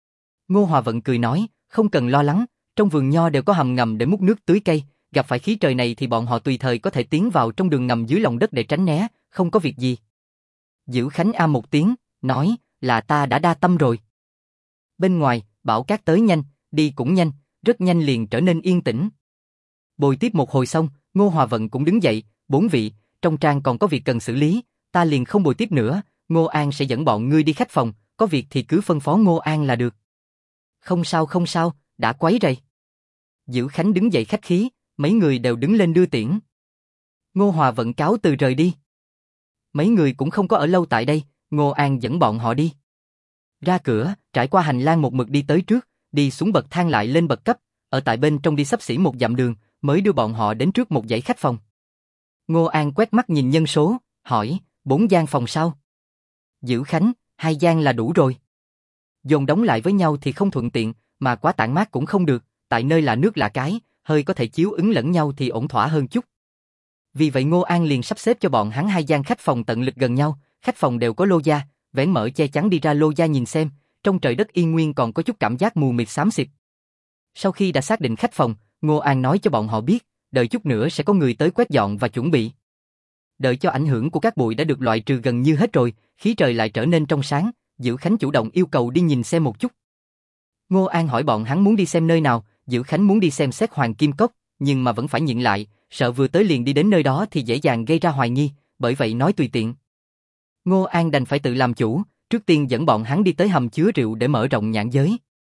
S1: Ngô Hòa Vận cười nói, không cần lo lắng, trong vườn nho đều có hầm ngầm để múc nước tưới cây, gặp phải khí trời này thì bọn họ tùy thời có thể tiến vào trong đường ngầm dưới lòng đất để tránh né, không có việc gì. Dữ Khánh a một tiếng, nói, là ta đã đa tâm rồi. Bên ngoài, bão cát tới nhanh, đi cũng nhanh, rất nhanh liền trở nên yên tĩnh. Bồi tiếp một hồi xong, Ngô Hòa Vận cũng đứng dậy, 4 vị, trong trang còn có việc cần xử lý, ta liền không bồi tiếp nữa, Ngô An sẽ dẫn bọn ngươi đi khách phòng, có việc thì cứ phân phó Ngô An là được. Không sao, đã quấy rầy. Dữ Khánh đứng dậy khách khí, mấy người đều đứng lên đưa tiễn. Ngô Hòa Vận cáo từ rời đi. Mấy người cũng không có ở lâu tại đây, Ngô An dẫn bọn họ đi. Ra cửa, trải qua hành lang một mực đi tới trước, đi xuống bậc thang lại lên bậc cấp, ở tại bên trong đi xấp xỉ một dặm đường, mới đưa bọn họ đến trước một dãy khách phòng. Ngô An quét mắt nhìn nhân số, hỏi, 4 gian phòng sao? Dữ Khánh, 2 gian là đủ rồi. Dồn đóng lại với nhau thì không thuận tiện, mà quá tản mát cũng không được, tại nơi là nước lạ cái, hơi có thể chiếu ứng lẫn nhau thì ổn thỏa hơn chút. Vì vậy Ngô An liền sắp xếp cho bọn hắn 2 gian khách phòng tận lực gần nhau, khách phòng đều có lô gia, vén mở che chắn đi ra lô gia nhìn xem, trong trời đất yên nguyên còn có chút cảm giác mù mịt xám xịt. Sau khi đã xác định khách phòng, Ngô An nói cho bọn họ biết, đợi chút nữa sẽ có người tới quét dọn và chuẩn bị. Đợi cho ảnh hưởng của các bụi đã được loại trừ gần như hết rồi, khí trời lại trở nên trong sáng, Dữ Khánh chủ động yêu cầu đi nhìn xem một chút. Ngô An hỏi bọn hắn muốn đi xem nơi nào, Dữ Khánh muốn đi xem xét Hoàng Kim Cốc, nhưng mà vẫn phải nhịn lại, sợ vừa tới liền đi đến nơi đó thì dễ dàng gây ra hoài nghi, bởi vậy nói tùy tiện. Ngô An đành phải tự làm chủ, trước tiên dẫn bọn hắn đi tới hầm chứa rượu để mở rộng nhãn giới.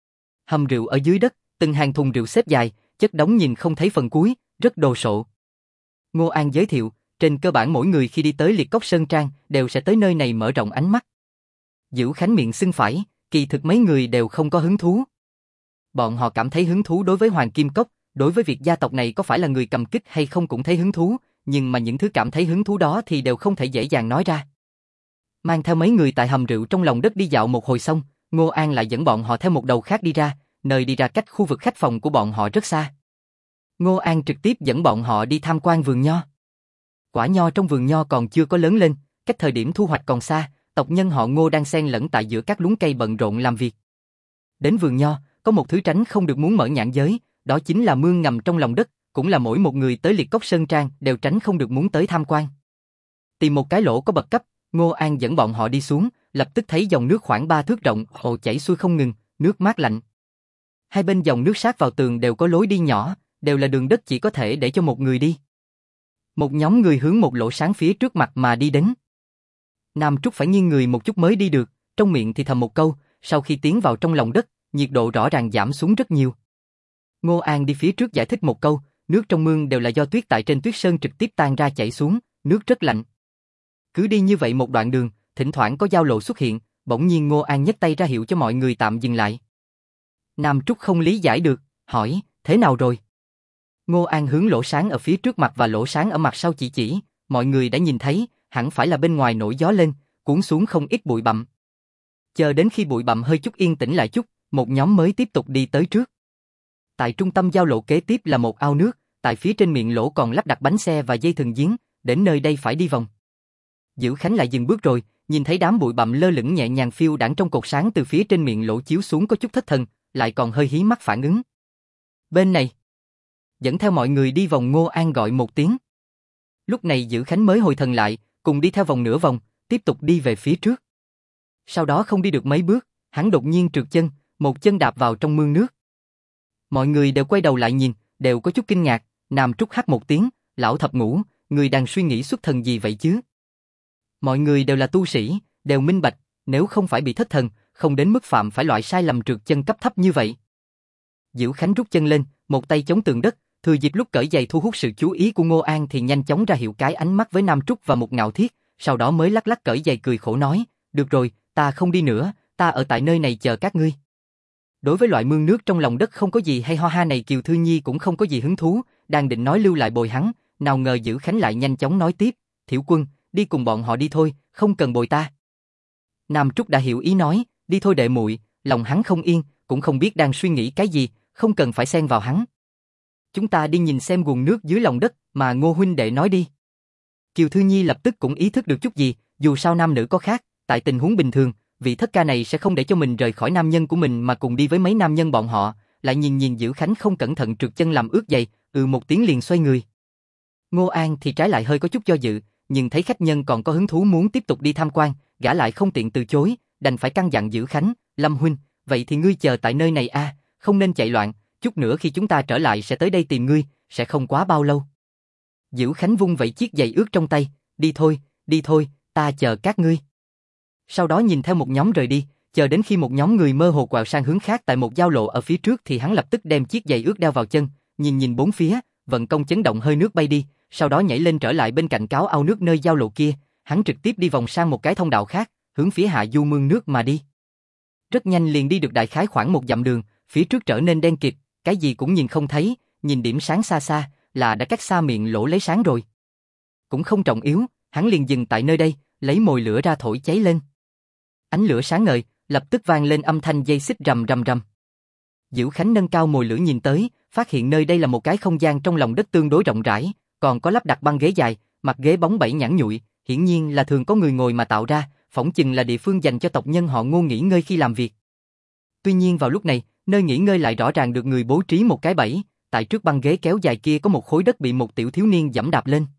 S1: Hầm rượu ở dưới đất, từng hàng thùng rượu xếp dài, chất đống nhìn không thấy phần cuối, rất đồ sộ. Ngô An giới thiệu, trên cơ bản mỗi người khi đi tới Liệt Cốc Sơn Trang đều sẽ tới nơi này mở rộng ánh mắt. Dữ Khánh miệng xưng phải, kỳ thực mấy người đều không có hứng thú. Bọn họ cảm thấy hứng thú đối với Hoàng Kim Cốc, đối với việc gia tộc này có phải là người cầm kích hay không cũng thấy hứng thú, nhưng mà những thứ cảm thấy hứng thú đó thì đều không thể dễ dàng nói ra. Mang theo mấy người tại hầm rượu trong lòng đất đi dạo một hồi xong, Ngô An lại dẫn bọn họ theo một đầu khác đi ra, nơi đi ra cách khu vực khách phòng của bọn họ rất xa. Ngô An trực tiếp dẫn bọn họ đi tham quan vườn nho. Quả nho trong vườn nho còn chưa có lớn lên, cách thời điểm thu hoạch còn xa, tộc nhân họ Ngô đang xen lẫn tại giữa các luống cây bận rộn làm việc. Đến vườn nho, có một thứ tránh không được muốn mở nhãn giới, đó chính là mương ngầm trong lòng đất, cũng là mỗi một người tới Liệt Cốc Sơn Trang đều tránh không được muốn tới tham quan. Tìm một cái lỗ có bậc cấp, Ngô An dẫn bọn họ đi xuống, lập tức thấy dòng nước khoảng 3 thước rộng, hồ chảy xuôi không ngừng, nước mát lạnh. Hai bên dòng nước sát vào tường đều có lối đi nhỏ, đều là đường đất chỉ có thể để cho một người đi. Một nhóm người hướng một lỗ sáng phía trước mặt mà đi đến. Nam Trúc phải nghiêng người một chút mới đi được, trong miệng thì thầm một câu, sau khi tiến vào trong lòng đất, nhiệt độ rõ ràng giảm xuống rất nhiều. Ngô An đi phía trước giải thích một câu, nước trong mương đều là do tuyết tại trên tuyết sơn trực tiếp tan ra chảy xuống, nước rất lạnh. Cứ đi như vậy một đoạn đường, thỉnh thoảng có giao lộ xuất hiện, bỗng nhiên Ngô An nhấc tay ra hiệu cho mọi người tạm dừng lại. Nam Trúc không lý giải được, hỏi, thế nào rồi? Ngô An hướng lỗ sáng ở phía trước mặt và lỗ sáng ở mặt sau chỉ, mọi người đã nhìn thấy, hẳn phải là bên ngoài nổi gió lên, cuốn xuống không ít bụi bặm. Chờ đến khi bụi bặm hơi chút yên tĩnh lại chút, một nhóm mới tiếp tục đi tới trước. Tại trung tâm giao lộ kế tiếp là một ao nước, tại phía trên miệng lỗ còn lắp đặt bánh xe và dây thừng giếng, đến nơi đây phải đi vòng. Dữ Khánh lại dừng bước rồi, nhìn thấy đám bụi bặm lơ lửng nhẹ nhàng phiêu đãng trong cột sáng từ phía trên miệng lỗ chiếu xuống có chút thất thần, lại còn hơi hí mắt phản ứng. Bên này. Dẫn theo mọi người đi vòng, Ngô An gọi một tiếng. Lúc này Dữ Khánh mới hồi thần lại, cùng đi theo vòng nửa vòng, tiếp tục đi về phía trước. Sau đó không đi được mấy bước, hắn đột nhiên trượt chân, một chân đạp vào trong mương nước. Mọi người đều quay đầu lại nhìn, đều có chút kinh ngạc, Nam Trúc hắt một tiếng, lão thập ngũ, người đang suy nghĩ xuất thần gì vậy chứ? Mọi người đều là tu sĩ, đều minh bạch, nếu không phải bị thất thần, không đến mức phạm phải loại sai lầm trượt chân cấp thấp như vậy. Dữ Khánh rút chân lên, một tay chống tường đất, thừa dịp lúc cởi giày thu hút sự chú ý của Ngô An thì nhanh chóng ra hiệu cái ánh mắt với Nam Trúc và một Ngạo Thiết, sau đó mới lắc lắc cởi giày cười khổ nói, được rồi, ta không đi nữa, ta ở tại nơi này chờ các ngươi. Đối với loại mương nước trong lòng đất không có gì hay ho ha này Kiều Thư Nhi cũng không có gì hứng thú, đang định nói lưu lại bồi hắn, nào ngờ Dữ Khánh lại nhanh chóng nói tiếp, Thiểu Quân, đi cùng bọn họ đi thôi, không cần bồi ta. Nam Trúc đã hiểu ý nói, đi thôi đệ muội, lòng hắn không yên, cũng không biết đang suy nghĩ cái gì, không cần phải xen vào hắn. Chúng ta đi nhìn xem nguồn nước dưới lòng đất mà Ngô huynh đệ nói đi. Kiều Thư Nhi lập tức cũng ý thức được chút gì, dù sao nam nữ có khác, tại tình huống bình thường, vị thất ca này sẽ không để cho mình rời khỏi nam nhân của mình mà cùng đi với mấy nam nhân bọn họ, lại nhìn Dữ Khánh không cẩn thận trượt chân làm ướt giày, một tiếng liền xoay người. Ngô An thì trái lại hơi có chút do dự, nhưng thấy khách nhân còn có hứng thú muốn tiếp tục đi tham quan, gã lại không tiện từ chối, đành phải căn dặn Dữ Khánh, Lâm huynh, vậy thì ngươi chờ tại nơi này a, không nên chạy loạn, chút nữa khi chúng ta trở lại sẽ tới đây tìm ngươi, sẽ không quá bao lâu. Dữ Khánh vung vẩy chiếc giày ướt trong tay, đi thôi, ta chờ các ngươi. Sau đó nhìn theo một nhóm rời đi, chờ đến khi một nhóm người mơ hồ quẹo sang hướng khác tại một giao lộ ở phía trước thì hắn lập tức đem chiếc giày ướt đeo vào chân, nhìn bốn phía, vận công chấn động hơi nước bay đi, sau đó nhảy lên trở lại bên cạnh cáo ao nước nơi giao lộ kia, hắn trực tiếp đi vòng sang một cái thông đạo khác, hướng phía hạ du mương nước mà đi. Rất nhanh liền đi được đại khái khoảng một dặm đường, phía trước trở nên đen kịt, cái gì cũng nhìn không thấy, nhìn điểm sáng xa xa là đã cách xa miệng lỗ lấy sáng rồi. Cũng không trọng yếu, hắn liền dừng tại nơi đây, lấy mồi lửa ra thổi cháy lên. Ánh lửa sáng ngời, lập tức vang lên âm thanh dây xích rầm rầm rầm. Dữ Khánh nâng cao mồi lửa nhìn tới, phát hiện nơi đây là một cái không gian trong lòng đất tương đối rộng rãi, còn có lắp đặt băng ghế dài, mặt ghế bóng bẩy nhẵn nhụi, hiển nhiên là thường có người ngồi mà tạo ra, phỏng chừng là địa phương dành cho tộc nhân họ Ngô nghỉ ngơi khi làm việc. Tuy nhiên vào lúc này, nơi nghỉ ngơi lại rõ ràng được người bố trí một cái bẫy, tại trước băng ghế kéo dài kia có một khối đất bị một tiểu thiếu niên giẫm đạp lên.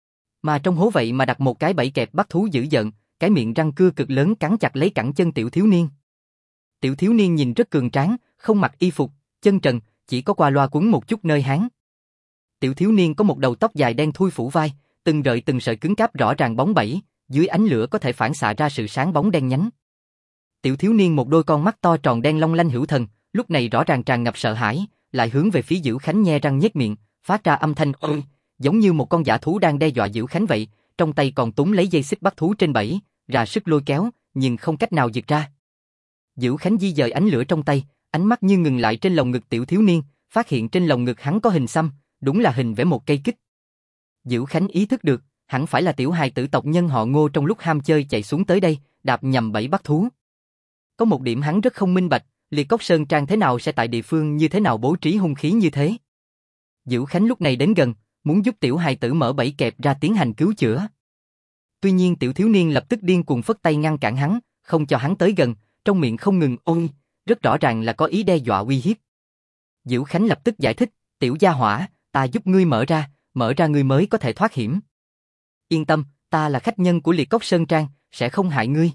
S1: Mà trong hố vậy mà đặt một cái bẫy kẹp bắt thú dữ dợn, cái miệng răng cưa cực lớn cắn chặt lấy cẳng chân tiểu thiếu niên. Tiểu thiếu niên nhìn rất cường tráng, không mặc y phục, chân trần, chỉ có qua loa quấn một chút nơi háng. Tiểu thiếu niên có một đầu tóc dài đen thui phủ vai, từng rợi từng sợi cứng cáp rõ ràng bóng bẩy, dưới ánh lửa có thể phản xạ ra sự sáng bóng đen nhánh. Tiểu thiếu niên một đôi con mắt to tròn đen long lanh hữu thần, lúc này rõ ràng tràn ngập sợ hãi, lại hướng về phía Dữ Khánh nhe răng nhếch miệng, phát ra âm thanh ôi, giống như một con dã thú đang đe dọa Dữ Khánh vậy, trong tay còn túm lấy dây xích bắt thú trên bẫy, ra sức lôi kéo, nhưng không cách nào giật ra. Dữ Khánh di dời ánh lửa trong tay, ánh mắt như ngừng lại trên lồng ngực tiểu thiếu niên, phát hiện trên lồng ngực hắn có hình xăm, đúng là hình vẽ một cây kích. Dữ Khánh ý thức được, hẳn phải là tiểu hài tử tộc nhân họ Ngô trong lúc ham chơi chạy xuống tới đây, đạp nhầm bẫy bắt thú. Có một điểm hắn rất không minh bạch, Liệt Cốc Sơn Trang thế nào sẽ tại địa phương như thế nào bố trí hung khí như thế. Dữ Khánh lúc này đến gần, muốn giúp tiểu hài tử mở bẫy kẹp ra tiến hành cứu chữa. Tuy nhiên tiểu thiếu niên lập tức điên cuồng phất tay ngăn cản hắn, không cho hắn tới gần, trong miệng không ngừng ôi, rất rõ ràng là có ý đe dọa uy hiếp. Dữ Khánh lập tức giải thích, tiểu gia hỏa, ta giúp ngươi mở ra ngươi mới có thể thoát hiểm. Yên tâm, ta là khách nhân của Liệt Cốc Sơn Trang, sẽ không hại ngươi.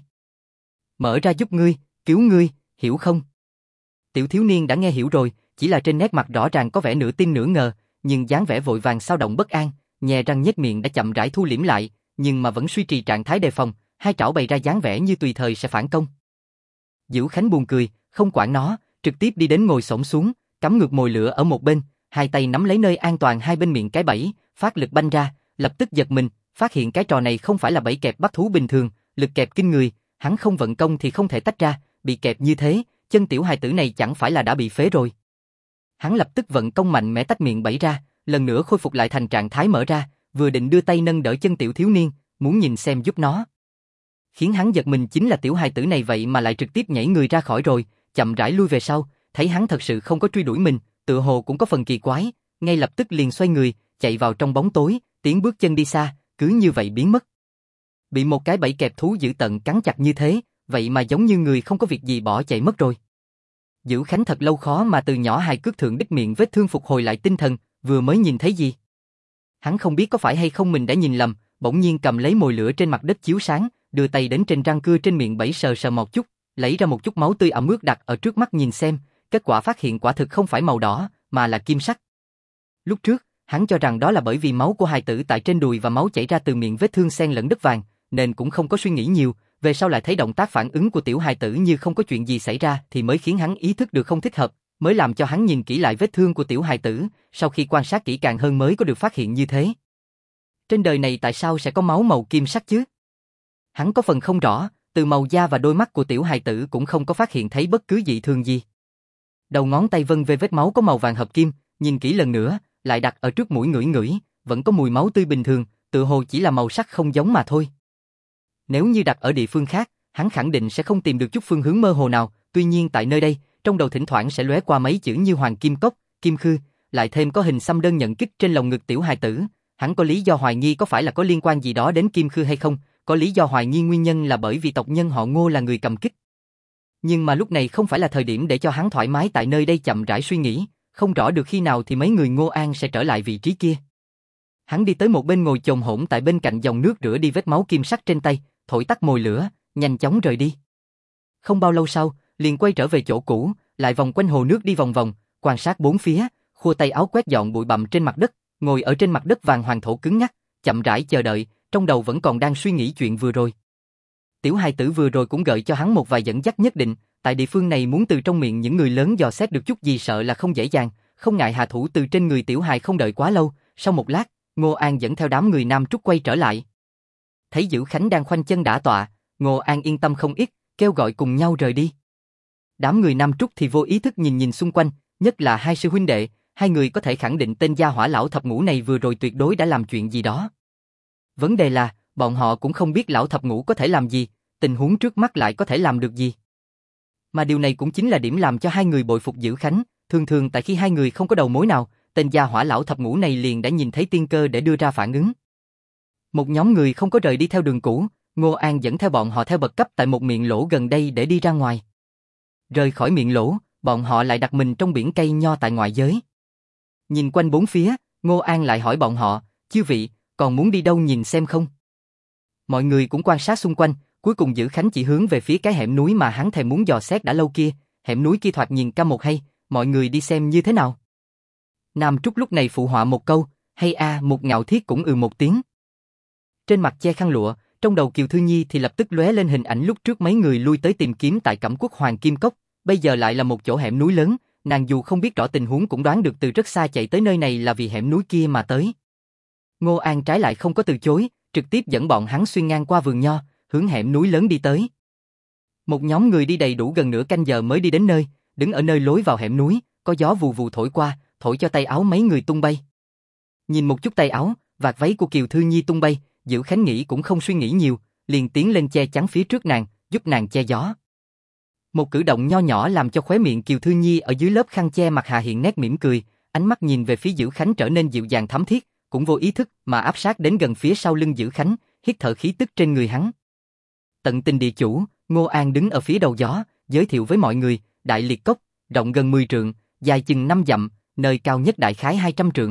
S1: Mở ra giúp ngươi, cứu ngươi, hiểu không? Tiểu thiếu niên đã nghe hiểu rồi, chỉ là trên nét mặt rõ ràng có vẻ nửa tin nửa ngờ, nhưng dáng vẻ vội vàng xao động bất an, nhè răng nhếch miệng đã chậm rãi thu liễm lại, nhưng mà vẫn duy trì trạng thái đề phòng, hai trảo bày ra dáng vẻ như tùy thời sẽ phản công. Dữ Khánh buồn cười, không quản nó, trực tiếp đi đến ngồi xổm xuống, cắm ngược mồi lửa ở một bên, hai tay nắm lấy nơi an toàn hai bên miệng cái bẫy, phát lực banh ra, lập tức giật mình, phát hiện cái trò này không phải là bẫy kẹp bắt thú bình thường, lực kẹp kinh người, hắn không vận công thì không thể tách ra, bị kẹp như thế, chân tiểu hài tử này chẳng phải là đã bị phế rồi. Hắn lập tức vận công mạnh mẽ tách miệng bẫy ra, lần nữa khôi phục lại thành trạng thái mở ra, vừa định đưa tay nâng đỡ chân tiểu thiếu niên, muốn nhìn xem giúp nó. Khiến hắn giật mình chính là tiểu hài tử này vậy mà lại trực tiếp nhảy người ra khỏi rồi, chậm rãi lui về sau, thấy hắn thật sự không có truy đuổi mình, tựa hồ cũng có phần kỳ quái, ngay lập tức liền xoay người, chạy vào trong bóng tối, tiến bước chân đi xa, cứ như vậy biến mất. Bị một cái bẫy kẹp thú dữ tợn cắn chặt như thế, vậy mà giống như người không có việc gì bỏ chạy mất rồi. Dữ Khánh thật lâu khó mà từ nhỏ hài cước thượng đích miệng vết thương phục hồi lại tinh thần, vừa mới nhìn thấy gì. Hắn không biết có phải hay không mình đã nhìn lầm, bỗng nhiên cầm lấy mồi lửa trên mặt đất chiếu sáng, đưa tay đến trên răng cưa trên miệng bẫy sờ sờ một chút, lấy ra một chút máu tươi ẩm ướt đặt ở trước mắt nhìn xem, kết quả phát hiện quả thực không phải màu đỏ, mà là kim sắc. Lúc trước, hắn cho rằng đó là bởi vì máu của hài tử tại trên đùi và máu chảy ra từ miệng vết thương xen lẫn đất vàng, nên cũng không có suy nghĩ nhiều, về sau lại thấy động tác phản ứng của tiểu hài tử như không có chuyện gì xảy ra thì mới khiến hắn ý thức được không thích hợp, mới làm cho hắn nhìn kỹ lại vết thương của tiểu hài tử, sau khi quan sát kỹ càng hơn mới có được phát hiện như thế. Trên đời này tại sao sẽ có máu màu kim sắc chứ? Hắn có phần không rõ, từ màu da và đôi mắt của tiểu hài tử cũng không có phát hiện thấy bất cứ dị thường gì. Đầu ngón tay vân về vết máu có màu vàng hợp kim, nhìn kỹ lần nữa, lại đặt ở trước mũi ngửi ngửi, vẫn có mùi máu tươi bình thường, tự hồ chỉ là màu sắc không giống mà thôi. Nếu như đặt ở địa phương khác, hắn khẳng định sẽ không tìm được chút phương hướng mơ hồ nào, tuy nhiên tại nơi đây, trong đầu thỉnh thoảng sẽ lóe qua mấy chữ như Hoàng Kim Cốc, Kim Khư, lại thêm có hình xăm đơn nhận kích trên lồng ngực tiểu hài tử, hắn có lý do hoài nghi có phải là có liên quan gì đó đến Kim Khư hay không, có lý do hoài nghi nguyên nhân là bởi vì tộc nhân họ Ngô là người cầm kích. Nhưng mà lúc này không phải là thời điểm để cho hắn thoải mái tại nơi đây chậm rãi suy nghĩ, không rõ được khi nào thì mấy người Ngô An sẽ trở lại vị trí kia. Hắn đi tới một bên ngồi chồm hổm tại bên cạnh dòng nước rửa đi vết máu kim sắc trên tay, thổi tắt mồi lửa, nhanh chóng rời đi. Không bao lâu sau, liền quay trở về chỗ cũ, lại vòng quanh hồ nước đi vòng vòng, quan sát bốn phía, khua tay áo quét dọn bụi bặm trên mặt đất, ngồi ở trên mặt đất vàng hoàng thổ cứng ngắc, chậm rãi chờ đợi, trong đầu vẫn còn đang suy nghĩ chuyện vừa rồi. Tiểu hài tử vừa rồi cũng gợi cho hắn một vài dẫn dắt nhất định, tại địa phương này muốn từ trong miệng những người lớn dò xét được chút gì sợ là không dễ dàng, không ngại hạ thủ từ trên người tiểu hài không đợi quá lâu, sau một lát, Ngô An dẫn theo đám người Nam Trúc quay trở lại. Thấy Dữ Khánh đang khoanh chân đả tọa, Ngô An yên tâm không ít, kêu gọi cùng nhau rời đi. Đám người Nam Trúc thì vô ý thức nhìn xung quanh, nhất là hai sư huynh đệ, hai người có thể khẳng định tên gia hỏa lão thập ngũ này vừa rồi tuyệt đối đã làm chuyện gì đó. Vấn đề là, bọn họ cũng không biết lão thập ngũ có thể làm gì, tình huống trước mắt lại có thể làm được gì. Mà điều này cũng chính là điểm làm cho hai người bội phục Dữ Khánh, thường tại khi hai người không có đầu mối nào, tên gia hỏa lão thập ngũ này liền đã nhìn thấy tiên cơ để đưa ra phản ứng. Một nhóm người không có rời đi theo đường cũ, Ngô An dẫn theo bọn họ theo bậc cấp tại một miệng lỗ gần đây để đi ra ngoài. Rời khỏi miệng lỗ, bọn họ lại đặt mình trong biển cây nho tại ngoại giới. Nhìn quanh bốn phía, Ngô An lại hỏi bọn họ, chư vị, còn muốn đi đâu nhìn xem không? Mọi người cũng quan sát xung quanh, cuối cùng Dữ Khánh chỉ hướng về phía cái hẻm núi mà hắn thèm muốn dò xét đã lâu kia, hẻm núi kia thoạt nhìn cam một hay, mọi người đi xem như thế nào? Nam Trúc lúc này phụ họa một câu, hay a, một Ngạo Thiết cũng một tiếng. Trên mặt che khăn lụa, trong đầu Kiều Thư Nhi thì lập tức lóe lên hình ảnh lúc trước mấy người lui tới tìm kiếm tại Cẩm Quốc Hoàng Kim Cốc, bây giờ lại là một chỗ hẻm núi lớn, nàng dù không biết rõ tình huống cũng đoán được từ rất xa chạy tới nơi này là vì hẻm núi kia mà tới. Ngô An trái lại không có từ chối, trực tiếp dẫn bọn hắn xuyên ngang qua vườn nho, hướng hẻm núi lớn đi tới. Một nhóm người đi đầy đủ gần nửa canh giờ mới đi đến nơi, đứng ở nơi lối vào hẻm núi, có gió vù vù thổi qua, thổi cho tay áo mấy người tung bay. Nhìn một chút tay áo, vạt váy của Kiều Thư Nhi tung bay, Dữ Khánh nghĩ cũng không suy nghĩ nhiều, liền tiến lên che chắn phía trước nàng, giúp nàng che gió. Một cử động nho nhỏ làm cho khóe miệng Kiều Thư Nhi ở dưới lớp khăn che mặt hạ hiện nét mỉm cười, ánh mắt nhìn về phía Dữ Khánh trở nên dịu dàng thắm thiết, cũng vô ý thức mà áp sát đến gần phía sau lưng Dữ Khánh, hít thở khí tức trên người hắn. Tận tình địa chủ, Ngô An đứng ở phía đầu gió, giới thiệu với mọi người, Đại Liệt Cốc, rộng gần 10 trượng, dài chừng 5 dặm, nơi cao nhất đại khái 200 trượng.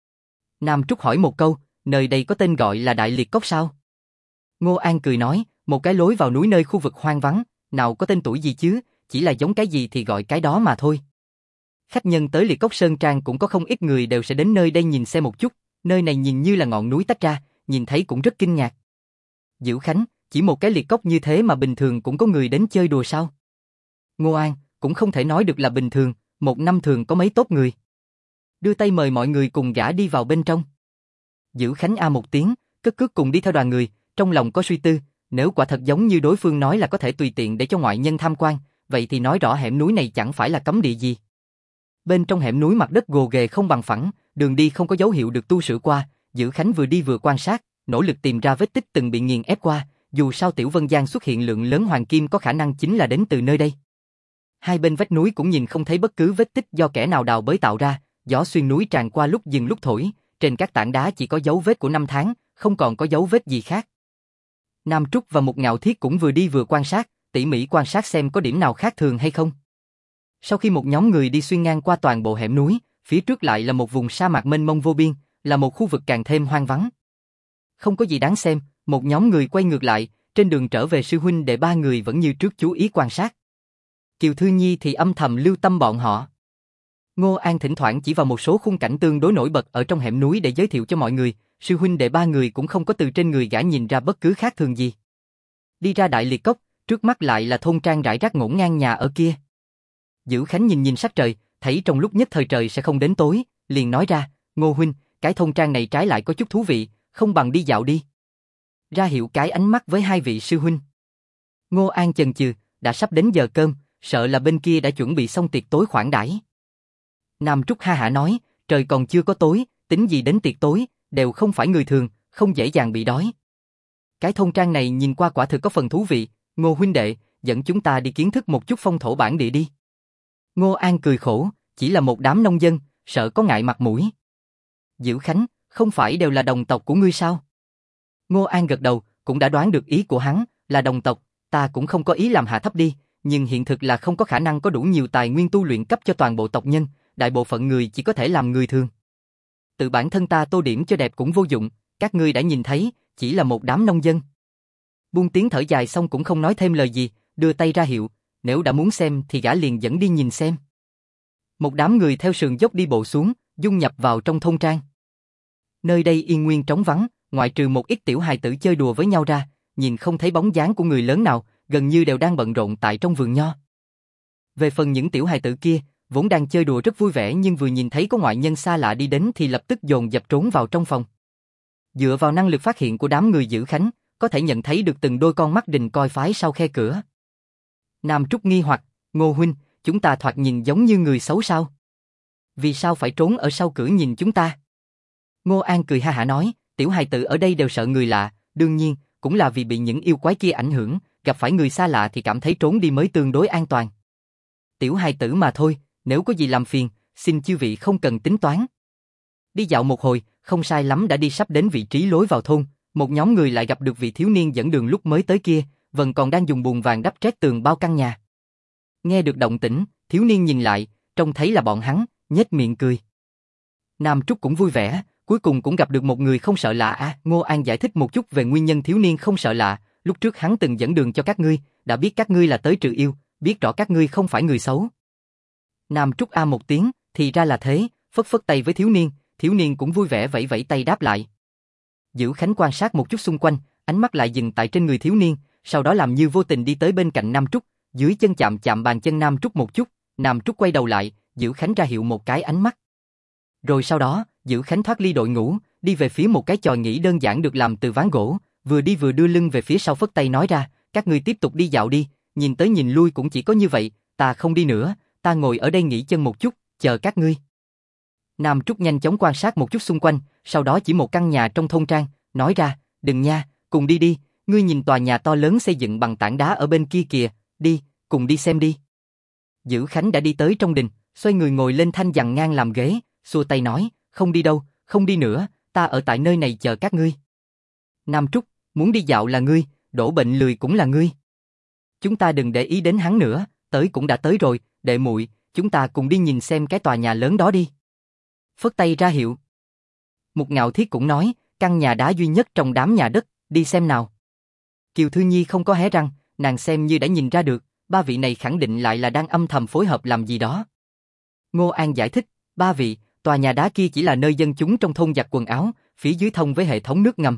S1: Nam Trúc hỏi một câu, nơi đây có tên gọi là Đại Liệt Cốc sao? Ngô An cười nói, một cái lối vào núi nơi khu vực hoang vắng, nào có tên tuổi gì chứ, chỉ là giống cái gì thì gọi cái đó mà thôi. Khách nhân tới Liệt Cốc Sơn Trang cũng có không ít người đều sẽ đến nơi đây nhìn xem một chút, nơi này nhìn như là ngọn núi tách ra, nhìn thấy cũng rất kinh ngạc. Dữ Khánh, chỉ một cái liệt cốc như thế mà bình thường cũng có người đến chơi đùa sao? Ngô An, cũng không thể nói được là bình thường, một năm thường có mấy tốt người. Đưa tay mời mọi người cùng gã đi vào bên trong. Dữ Khánh a một tiếng, cất cước cùng đi theo đoàn người, trong lòng có suy tư, nếu quả thật giống như đối phương nói là có thể tùy tiện để cho ngoại nhân tham quan, vậy thì nói rõ hẻm núi này chẳng phải là cấm địa gì. Bên trong hẻm núi mặt đất gồ ghề không bằng phẳng, đường đi không có dấu hiệu được tu sửa qua, Dữ Khánh vừa đi vừa quan sát, nỗ lực tìm ra vết tích từng bị nghiền ép qua, dù sao Tiểu Vân Giang xuất hiện lượng lớn hoàng kim có khả năng chính là đến từ nơi đây. Hai bên vách núi cũng nhìn không thấy bất cứ vết tích do kẻ nào đào bới tạo ra, gió xuyên núi tràn qua lúc dừng lúc thổi, trên các tảng đá chỉ có dấu vết của năm tháng, không còn có dấu vết gì khác. Nam Trúc và một Ngạo Thiết cũng vừa đi vừa quan sát, tỉ mỉ quan sát xem có điểm nào khác thường hay không. Sau khi một nhóm người đi xuyên ngang qua toàn bộ hẻm núi, phía trước lại là một vùng sa mạc mênh mông vô biên, là một khu vực càng thêm hoang vắng. Không có gì đáng xem, một nhóm người quay ngược lại, trên đường trở về sư huynh đệ ba người vẫn như trước chú ý quan sát. Kiều Thư Nhi thì âm thầm lưu tâm bọn họ. Ngô An thỉnh thoảng chỉ vào một số khung cảnh tương đối nổi bật ở trong hẻm núi để giới thiệu cho mọi người, sư huynh đệ ba người cũng không có từ trên người gã nhìn ra bất cứ khác thường gì. Đi ra Đại Liệt Cốc, trước mắt lại là thôn trang rải rác ngổn ngang nhà ở kia. Dữ Khánh nhìn sắc trời, thấy trong lúc nhất thời trời sẽ không đến tối, liền nói ra, Ngô huynh, cái thôn trang này trái lại có chút thú vị, không bằng đi dạo đi. Ra hiệu cái ánh mắt với hai vị sư huynh. Ngô An chần chừ, đã sắp đến giờ cơm, sợ là bên kia đã chuẩn bị xong tiệc tối khoản đãi. Nam Trúc ha hả nói, trời còn chưa có tối, tính gì đến tiệc tối, đều không phải người thường, không dễ dàng bị đói. Cái thôn trang này nhìn qua quả thực có phần thú vị, Ngô huynh đệ, dẫn chúng ta đi kiến thức một chút phong thổ bản địa đi. Ngô An cười khổ, chỉ là một đám nông dân, sợ có ngại mặt mũi. Dữ Khánh, không phải đều là đồng tộc của ngươi sao? Ngô An gật đầu, cũng đã đoán được ý của hắn, là đồng tộc, ta cũng không có ý làm hạ thấp đi, nhưng hiện thực là không có khả năng có đủ nhiều tài nguyên tu luyện cấp cho toàn bộ tộc nhân, đại bộ phận người chỉ có thể làm người thường. Tự bản thân ta tô điểm cho đẹp cũng vô dụng, các ngươi đã nhìn thấy, chỉ là một đám nông dân. Buông tiếng thở dài xong cũng không nói thêm lời gì, đưa tay ra hiệu, nếu đã muốn xem thì gã liền dẫn đi nhìn xem. Một đám người theo sườn dốc đi bộ xuống, dung nhập vào trong thôn trang. Nơi đây yên nguyên trống vắng, ngoại trừ một ít tiểu hài tử chơi đùa với nhau ra, nhìn không thấy bóng dáng của người lớn nào, gần như đều đang bận rộn tại trong vườn nho. Về phần những tiểu hài tử kia, vốn đang chơi đùa rất vui vẻ nhưng vừa nhìn thấy có ngoại nhân xa lạ đi đến thì lập tức dồn dập trốn vào trong phòng. Dựa vào năng lực phát hiện của đám người Dữ Khánh, có thể nhận thấy được từng đôi con mắt đình coi phái sau khe cửa. Nam Trúc nghi hoặc, Ngô huynh, chúng ta thoạt nhìn giống như người xấu sao? Vì sao phải trốn ở sau cửa nhìn chúng ta? Ngô An cười ha hả nói, tiểu hài tử ở đây đều sợ người lạ, đương nhiên, cũng là vì bị những yêu quái kia ảnh hưởng, gặp phải người xa lạ thì cảm thấy trốn đi mới tương đối an toàn. Tiểu hài tử mà thôi, nếu có gì làm phiền, xin chư vị không cần tính toán. Đi dạo một hồi, không sai lắm đã đi sắp đến vị trí lối vào thôn, một nhóm người lại gặp được vị thiếu niên dẫn đường lúc mới tới kia, vẫn còn đang dùng bùn vàng đắp trét tường bao căn nhà. Nghe được động tĩnh, thiếu niên nhìn lại, trông thấy là bọn hắn, nhếch miệng cười. Nam Trúc cũng vui vẻ, cuối cùng cũng gặp được một người không sợ lạ à. Ngô An giải thích một chút về nguyên nhân thiếu niên không sợ lạ, lúc trước hắn từng dẫn đường cho các ngươi, đã biết các ngươi là tới trừ yêu, biết rõ các ngươi không phải người xấu. Nam Trúc a một tiếng, thì ra là thế, phất phất tay với thiếu niên cũng vui vẻ vẫy vẫy tay đáp lại. Dữ Khánh quan sát một chút xung quanh, ánh mắt lại dừng tại trên người thiếu niên, sau đó làm như vô tình đi tới bên cạnh Nam Trúc, dưới chân chạm chạm bàn chân Nam Trúc một chút, Nam Trúc quay đầu lại, Dữ Khánh ra hiệu một cái ánh mắt. Rồi sau đó, Dữ Khánh thoát ly đội ngũ, đi về phía một cái chòi nghỉ đơn giản được làm từ ván gỗ, vừa đi vừa đưa lưng về phía sau phất tay nói ra, các ngươi tiếp tục đi dạo đi, nhìn tới nhìn lui cũng chỉ có như vậy, ta không đi nữa, ta ngồi ở đây nghỉ chân một chút, chờ các ngươi. Nam Trúc nhanh chóng quan sát một chút xung quanh, sau đó chỉ một căn nhà trong thôn trang, nói ra, đừng nha, cùng đi đi, ngươi nhìn tòa nhà to lớn xây dựng bằng tảng đá ở bên kia kìa, đi, cùng đi xem đi. Dữ Khánh đã đi tới trong đình, xoay người ngồi lên thanh dằn ngang làm ghế, xua tay nói, không đi đâu, không đi nữa, ta ở tại nơi này chờ các ngươi. Nam Trúc, muốn đi dạo là ngươi, đổ bệnh lười cũng là ngươi. Chúng ta đừng để ý đến hắn nữa, tới cũng đã tới rồi, đệ muội, chúng ta cùng đi nhìn xem cái tòa nhà lớn đó đi. Phất tay ra hiệu. Mục Ngạo Thiết cũng nói, căn nhà đá duy nhất trong đám nhà đất, đi xem nào. Kiều Thư Nhi không có hé răng, nàng xem như đã nhìn ra được, ba vị này khẳng định lại là đang âm thầm phối hợp làm gì đó. Ngô An giải thích, ba vị, tòa nhà đá kia chỉ là nơi dân chúng trong thôn giặt quần áo, phía dưới thông với hệ thống nước ngầm.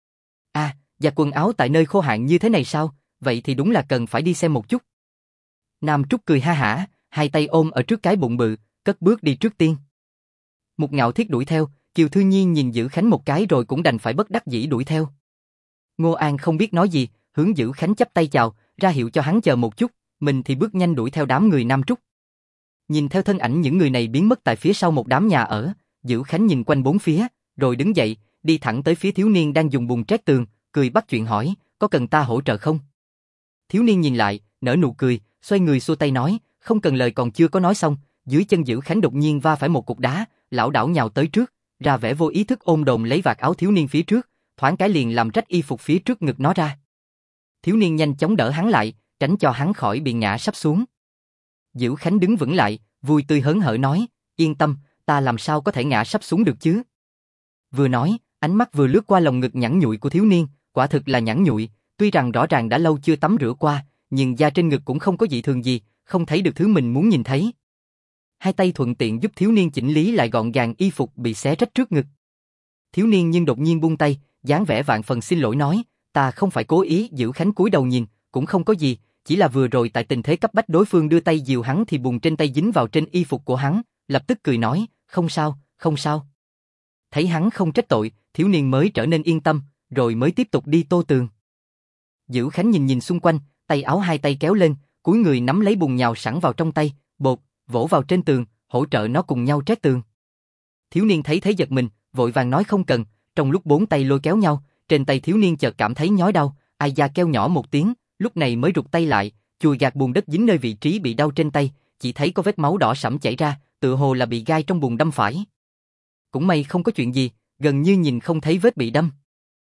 S1: À, giặt quần áo tại nơi khô hạn như thế này sao, vậy thì đúng là cần phải đi xem một chút. Nam Trúc cười ha hả, hai tay ôm ở trước cái bụng bự, cất bước đi trước tiên. Mục Ngạo Thiết đuổi theo, Kiều Thư Nhi nhìn Dữ Khánh một cái rồi cũng đành phải bất đắc dĩ đuổi theo. Ngô An không biết nói gì, hướng Dữ Khánh chắp tay chào, ra hiệu cho hắn chờ một chút, mình thì bước nhanh đuổi theo đám người Nam Trúc. Nhìn theo thân ảnh những người này biến mất tại phía sau một đám nhà ở, Dữ Khánh nhìn quanh bốn phía, rồi đứng dậy, đi thẳng tới phía thiếu niên đang dùng bùn trét tường, cười bắt chuyện hỏi, có cần ta hỗ trợ không? Thiếu niên nhìn lại, nở nụ cười, xoay người xua tay nói, không cần. Lời còn chưa có nói xong, dưới chân Dữ Khánh đột nhiên va phải một cục đá, lảo đảo nhào tới trước, ra vẻ vô ý thức ôm đồm lấy vạt áo thiếu niên phía trước, thoáng cái liền làm rách y phục phía trước ngực nó ra. Thiếu niên nhanh chóng đỡ hắn lại, tránh cho hắn khỏi bị ngã sắp xuống. Dữ Khánh đứng vững lại, vui tươi hớn hở nói, yên tâm, ta làm sao có thể ngã sắp xuống được chứ? Vừa nói, ánh mắt vừa lướt qua lồng ngực nhẵn nhụi của thiếu niên, quả thực là nhẵn nhụi, tuy rằng rõ ràng đã lâu chưa tắm rửa qua, nhưng da trên ngực cũng không có dị thường gì, không thấy được thứ mình muốn nhìn thấy. Hai tay thuận tiện giúp thiếu niên chỉnh lý lại gọn gàng y phục bị xé rách trước ngực. Thiếu niên nhưng đột nhiên buông tay, dáng vẻ vạn phần xin lỗi nói, ta không phải cố ý. Dữ Khánh cúi đầu nhìn, cũng không có gì, chỉ là vừa rồi tại tình thế cấp bách đối phương đưa tay dìu hắn thì bùn trên tay dính vào trên y phục của hắn, lập tức cười nói, không sao, không sao. Thấy hắn không trách tội, thiếu niên mới trở nên yên tâm, rồi mới tiếp tục đi tô tường. Dữ Khánh nhìn nhìn xung quanh, tay áo hai tay kéo lên, cúi người nắm lấy bùn nhào sẵn vào trong tay, bột, vỗ vào trên tường, hỗ trợ nó cùng nhau trét tường. Thiếu niên thấy thế giật mình, vội vàng nói không cần, trong lúc bốn tay lôi kéo nhau, trên tay thiếu niên chợt cảm thấy nhói đau, ai da kêu nhỏ một tiếng, lúc này mới rụt tay lại, chùi gạt bùn đất dính nơi vị trí bị đau trên tay, chỉ thấy có vết máu đỏ sẫm chảy ra, tựa hồ là bị gai trong bùn đâm phải. Cũng may không có chuyện gì, gần như nhìn không thấy vết bị đâm.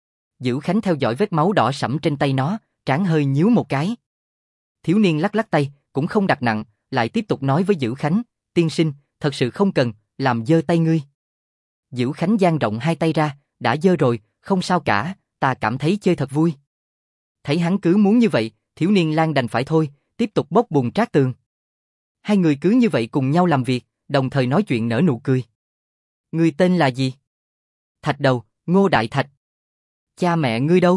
S1: Dữ Khánh theo dõi vết máu đỏ sẫm trên tay nó, trán hơi nhíu một cái. Thiếu niên lắc lắc tay, cũng không đặt nặng, lại tiếp tục nói với Dữ Khánh, tiên sinh, thật sự không cần, làm dơ tay ngươi. Dữ Khánh dang rộng hai tay ra, đã dơ rồi, không sao cả, ta cảm thấy chơi thật vui. Thấy hắn cứ muốn như vậy, thiếu niên lang đành phải thôi, tiếp tục bốc bùn trát tường. Hai người cứ như vậy cùng nhau làm việc, đồng thời nói chuyện nở nụ cười. Ngươi tên là gì? Thạch Đầu, Ngô Đại Thạch. Cha mẹ ngươi đâu?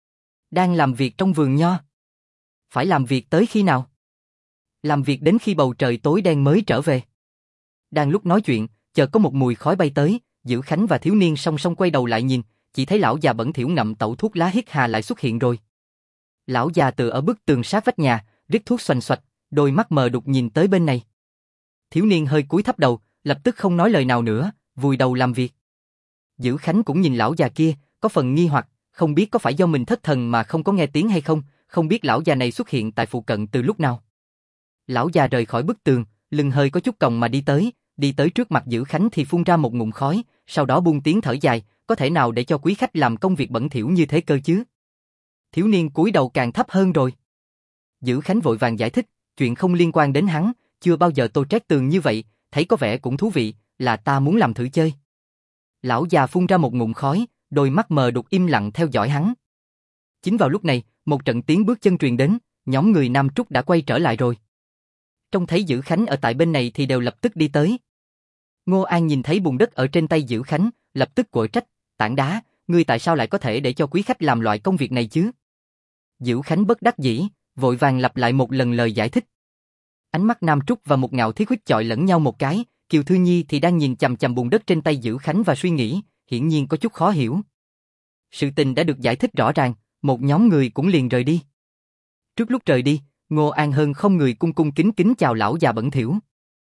S1: Đang làm việc trong vườn nho. Phải làm việc tới khi nào? Làm việc đến khi bầu trời tối đen mới trở về. Đang lúc nói chuyện, chợt có một mùi khói bay tới, Dữ Khánh và thiếu niên song song quay đầu lại nhìn, chỉ thấy lão già bẩn thỉu ngậm tẩu thuốc lá hít hà lại xuất hiện rồi. Lão già tựa ở bức tường sát vách nhà, rít thuốc xoành xoạch, đôi mắt mờ đục nhìn tới bên này. Thiếu niên hơi cúi thấp đầu, lập tức không nói lời nào nữa, vùi đầu làm việc. Dữ Khánh cũng nhìn lão già kia, có phần nghi hoặc, không biết có phải do mình thất thần mà không có nghe tiếng hay không, không biết lão già này xuất hiện tại phụ cận từ lúc nào. Lão già rời khỏi bức tường, lưng hơi có chút còng mà đi tới trước mặt Dữ Khánh thì phun ra một ngụm khói, sau đó buông tiếng thở dài, có thể nào để cho quý khách làm công việc bẩn thỉu như thế cơ chứ? Thiếu niên cúi đầu càng thấp hơn rồi. Dữ Khánh vội vàng giải thích, chuyện không liên quan đến hắn, chưa bao giờ tôi trét tường như vậy, thấy có vẻ cũng thú vị, là ta muốn làm thử chơi. Lão già phun ra một ngụm khói, đôi mắt mờ đục im lặng theo dõi hắn. Chính vào lúc này, một trận tiếng bước chân truyền đến, nhóm người Nam Trúc đã quay trở lại rồi. Trông thấy Dữ Khánh ở tại bên này thì đều lập tức đi tới. Ngô An nhìn thấy bùn đất ở trên tay Dữ Khánh, lập tức quở trách, tảng đá, ngươi tại sao lại có thể để cho quý khách làm loại công việc này chứ? Dữ Khánh bất đắc dĩ, vội vàng lặp lại một lần lời giải thích. Ánh mắt Nam Trúc và Một Ngạo Thiết huýt chọi lẫn nhau một cái, Kiều Thư Nhi thì đang nhìn chằm chằm bùn đất trên tay Dữ Khánh và suy nghĩ, hiển nhiên có chút khó hiểu. Sự tình đã được giải thích rõ ràng, một nhóm người cũng liền rời đi. Trước lúc rời đi, Ngô An Hân không người cung cung kính kính chào lão già bẩn thỉu.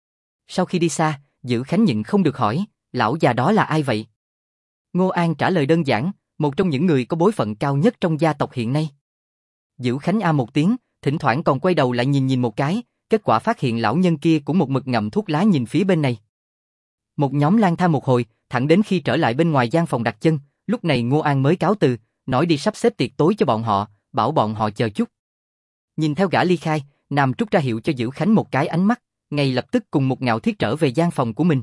S1: Sau khi đi xa, Dữ Khánh nhịn không được hỏi, lão già đó là ai vậy? Ngô An trả lời đơn giản, một trong những người có bối phận cao nhất trong gia tộc hiện nay. Dữ Khánh a một tiếng, thỉnh thoảng còn quay đầu lại nhìn một cái, kết quả phát hiện lão nhân kia cũng một mực ngậm thuốc lá nhìn phía bên này. Một nhóm lang thang một hồi, thẳng đến khi trở lại bên ngoài gian phòng đặt chân, lúc này Ngô An mới cáo từ, nói đi sắp xếp tiệc tối cho bọn họ, bảo bọn họ chờ chút. Nhìn theo gã ly khai, Nam Trúc ra hiệu cho Dữ Khánh một cái ánh mắt, ngay lập tức cùng Một Ngạo Thiết trở về gian phòng của mình.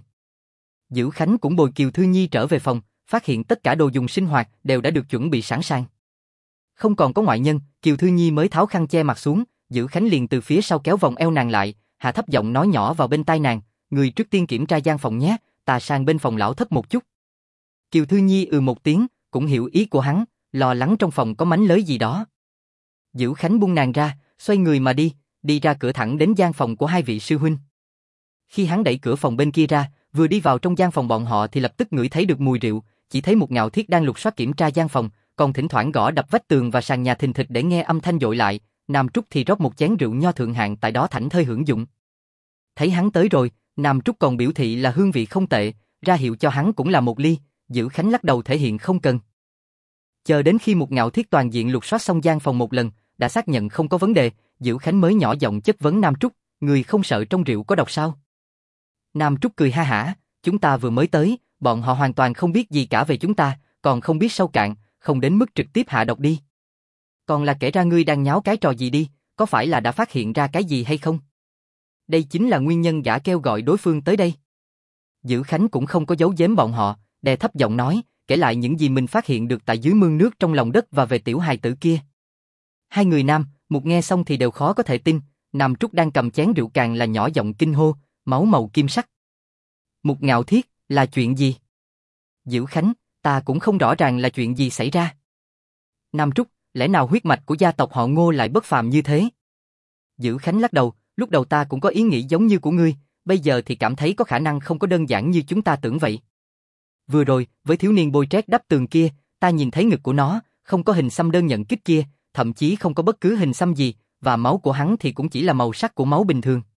S1: Dữ Khánh cũng bồi Kiều Thư Nhi trở về phòng, phát hiện tất cả đồ dùng sinh hoạt đều đã được chuẩn bị sẵn sàng. Không còn có ngoại nhân, Kiều Thư Nhi mới tháo khăn che mặt xuống, Dữ Khánh liền từ phía sau kéo vòng eo nàng lại, hạ thấp giọng nói nhỏ vào bên tai nàng, người trước tiên kiểm tra gian phòng nhé, ta sang bên phòng lão thất một chút. Kiều Thư Nhi một tiếng, cũng hiểu ý của hắn, lo lắng trong phòng có mánh lới gì đó. Dữ Khánh buông nàng ra, xoay người mà đi ra cửa thẳng đến gian phòng của hai vị sư huynh. Khi hắn đẩy cửa phòng bên kia ra, vừa đi vào trong gian phòng bọn họ thì lập tức ngửi thấy được mùi rượu, chỉ thấy Một Ngạo Thiết đang lục soát kiểm tra gian phòng, còn thỉnh thoảng gõ đập vách tường và sàn nhà thình thịch để nghe âm thanh dội lại, Nam Trúc thì rót một chén rượu nho thượng hạng tại đó thảnh thơi hưởng dụng. Thấy hắn tới rồi, Nam Trúc còn biểu thị là hương vị không tệ, ra hiệu cho hắn cũng là một ly, Dữ Khánh lắc đầu thể hiện không cần. Chờ đến khi Một Ngạo Thiết toàn diện lục soát xong gian phòng một lần, đã xác nhận không có vấn đề, Dữ Khánh mới nhỏ giọng chất vấn Nam Trúc, người không sợ trong rượu có độc sao? Nam Trúc cười ha hả, chúng ta vừa mới tới, bọn họ hoàn toàn không biết gì cả về chúng ta, còn không biết sâu cạn, không đến mức trực tiếp hạ độc đi. Còn là kể ra ngươi đang nháo cái trò gì đi, có phải là đã phát hiện ra cái gì hay không? Đây chính là nguyên nhân gã kêu gọi đối phương tới đây. Dữ Khánh cũng không có giấu giếm bọn họ, đè thấp giọng nói, kể lại những gì mình phát hiện được tại dưới mương nước trong lòng đất và về tiểu hài tử kia. Hai người nam, một nghe xong thì đều khó có thể tin, Nam Trúc đang cầm chén rượu càng là nhỏ giọng kinh hô, máu màu kim sắc. Một Ngạo Thiết, là chuyện gì? Dữ Khánh, ta cũng không rõ ràng là chuyện gì xảy ra. Nam Trúc, lẽ nào huyết mạch của gia tộc họ Ngô lại bất phàm như thế? Dữ Khánh lắc đầu, lúc đầu ta cũng có ý nghĩ giống như của ngươi, bây giờ thì cảm thấy có khả năng không có đơn giản như chúng ta tưởng vậy. Vừa rồi, với thiếu niên bôi trét đắp tường kia, ta nhìn thấy ngực của nó, không có hình xăm đơn nhận kích kia, thậm chí không có bất cứ hình xăm gì, và máu của hắn thì cũng chỉ là màu sắc của máu bình thường.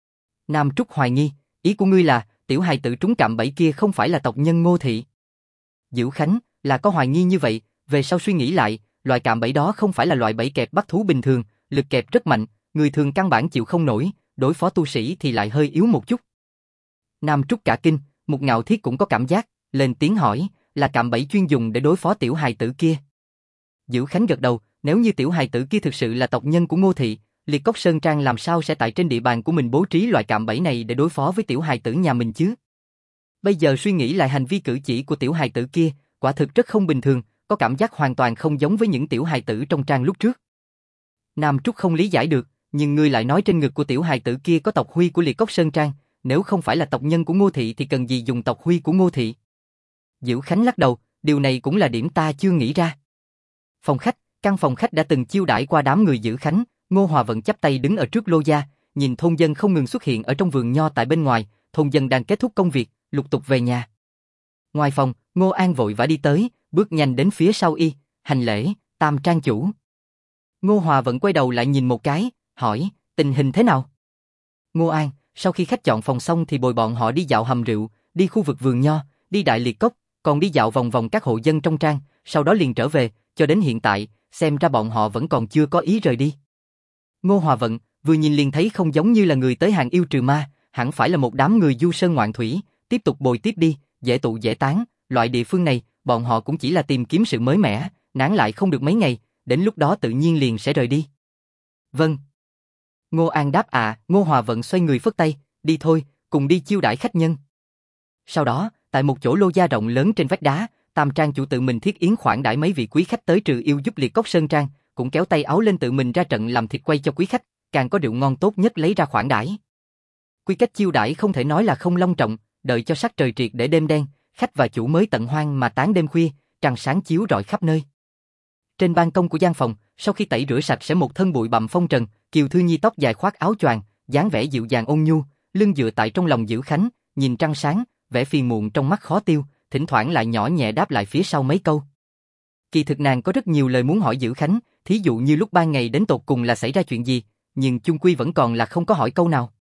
S1: Nam Trúc hoài nghi, ý của ngươi là, tiểu hài tử trúng cạm bẫy kia không phải là tộc nhân Ngô Thị. Dữ Khánh, là có hoài nghi như vậy, về sau suy nghĩ lại, loại cạm bẫy đó không phải là loại bẫy kẹp bắt thú bình thường, lực kẹp rất mạnh, người thường căn bản chịu không nổi, đối phó tu sĩ thì lại hơi yếu một chút. Nam Trúc cả kinh, Mục Ngạo Thiết cũng có cảm giác, lên tiếng hỏi, là cạm bẫy chuyên dùng để đối phó tiểu hài tử kia. Dữ Khánh gật đầu, nếu như tiểu hài tử kia thực sự là tộc nhân của Ngô Thị, Liệt Cốc Sơn Trang làm sao sẽ tại trên địa bàn của mình bố trí loại cạm bẫy này để đối phó với tiểu hài tử nhà mình chứ? Bây giờ suy nghĩ lại hành vi cử chỉ của tiểu hài tử kia, quả thực rất không bình thường, có cảm giác hoàn toàn không giống với những tiểu hài tử trong trang lúc trước. Nam Trúc không lý giải được, nhưng ngươi lại nói trên ngực của tiểu hài tử kia có tộc huy của Liệt Cốc Sơn Trang, nếu không phải là tộc nhân của Ngô Thị thì cần gì dùng tộc huy của Ngô Thị? Dữ Khánh lắc đầu, điều này cũng là điểm ta chưa nghĩ ra. Phòng khách, căn phòng khách đã từng chiêu đãi qua đám người Dữ Khánh, Ngô Hòa Vận chắp tay đứng ở trước lô gia, nhìn thôn dân không ngừng xuất hiện ở trong vườn nho tại bên ngoài, thôn dân đang kết thúc công việc, lục tục về nhà. Ngoài phòng, Ngô An vội vã đi tới, bước nhanh đến phía sau y, hành lễ, Tam trang chủ. Ngô Hòa Vận quay đầu lại nhìn một cái, hỏi, tình hình thế nào? Ngô An, sau khi khách chọn phòng xong thì bồi bọn họ đi dạo hầm rượu, đi khu vực vườn nho, đi Đại Liệt Cốc, còn đi dạo vòng vòng các hộ dân trong trang, sau đó liền trở về, cho đến hiện tại, xem ra bọn họ vẫn còn chưa có ý rời đi. Ngô Hòa Vận, vừa nhìn liền thấy không giống như là người tới hàng yêu trừ ma, hẳn phải là một đám người du sơn ngoạn thủy, tiếp tục bồi tiếp đi, dễ tụ dễ tán, loại địa phương này, bọn họ cũng chỉ là tìm kiếm sự mới mẻ, nán lại không được mấy ngày, đến lúc đó tự nhiên liền sẽ rời đi. Vâng. Ngô An đáp Ngô Hòa Vận xoay người phất tay, đi thôi, cùng đi chiêu đãi khách nhân. Sau đó, tại một chỗ lô gia rộng lớn trên vách đá, Tam trang chủ tự mình thiết yến khoản đãi mấy vị quý khách tới trừ yêu giúp Liệt Cốc Sơn Trang, cũng kéo tay áo lên tự mình ra trận làm thịt quay cho quý khách, càng có rượu ngon tốt nhất lấy ra khoản đãi. Quy cách chiêu đãi không thể nói là không long trọng, đợi cho sắc trời triệt để đêm đen, khách và chủ mới tận hoan mà tán đêm khuya, trăng sáng chiếu rọi khắp nơi. Trên ban công của gian phòng, sau khi tẩy rửa sạch sẽ một thân bụi bặm phong trần, Kiều Thư Nhi tóc dài khoác áo choàng, dáng vẻ dịu dàng ôn nhu, lưng dựa tại trong lòng Dữ Khánh, nhìn trăng sáng, vẻ phiền muộn trong mắt khó tiêu, thỉnh thoảng lại nhỏ nhẹ đáp lại phía sau mấy câu. Kỳ thực nàng có rất nhiều lời muốn hỏi Dữ Khánh, thí dụ như lúc ban ngày đến tột cùng là xảy ra chuyện gì, nhưng chung quy vẫn còn là không có hỏi câu nào.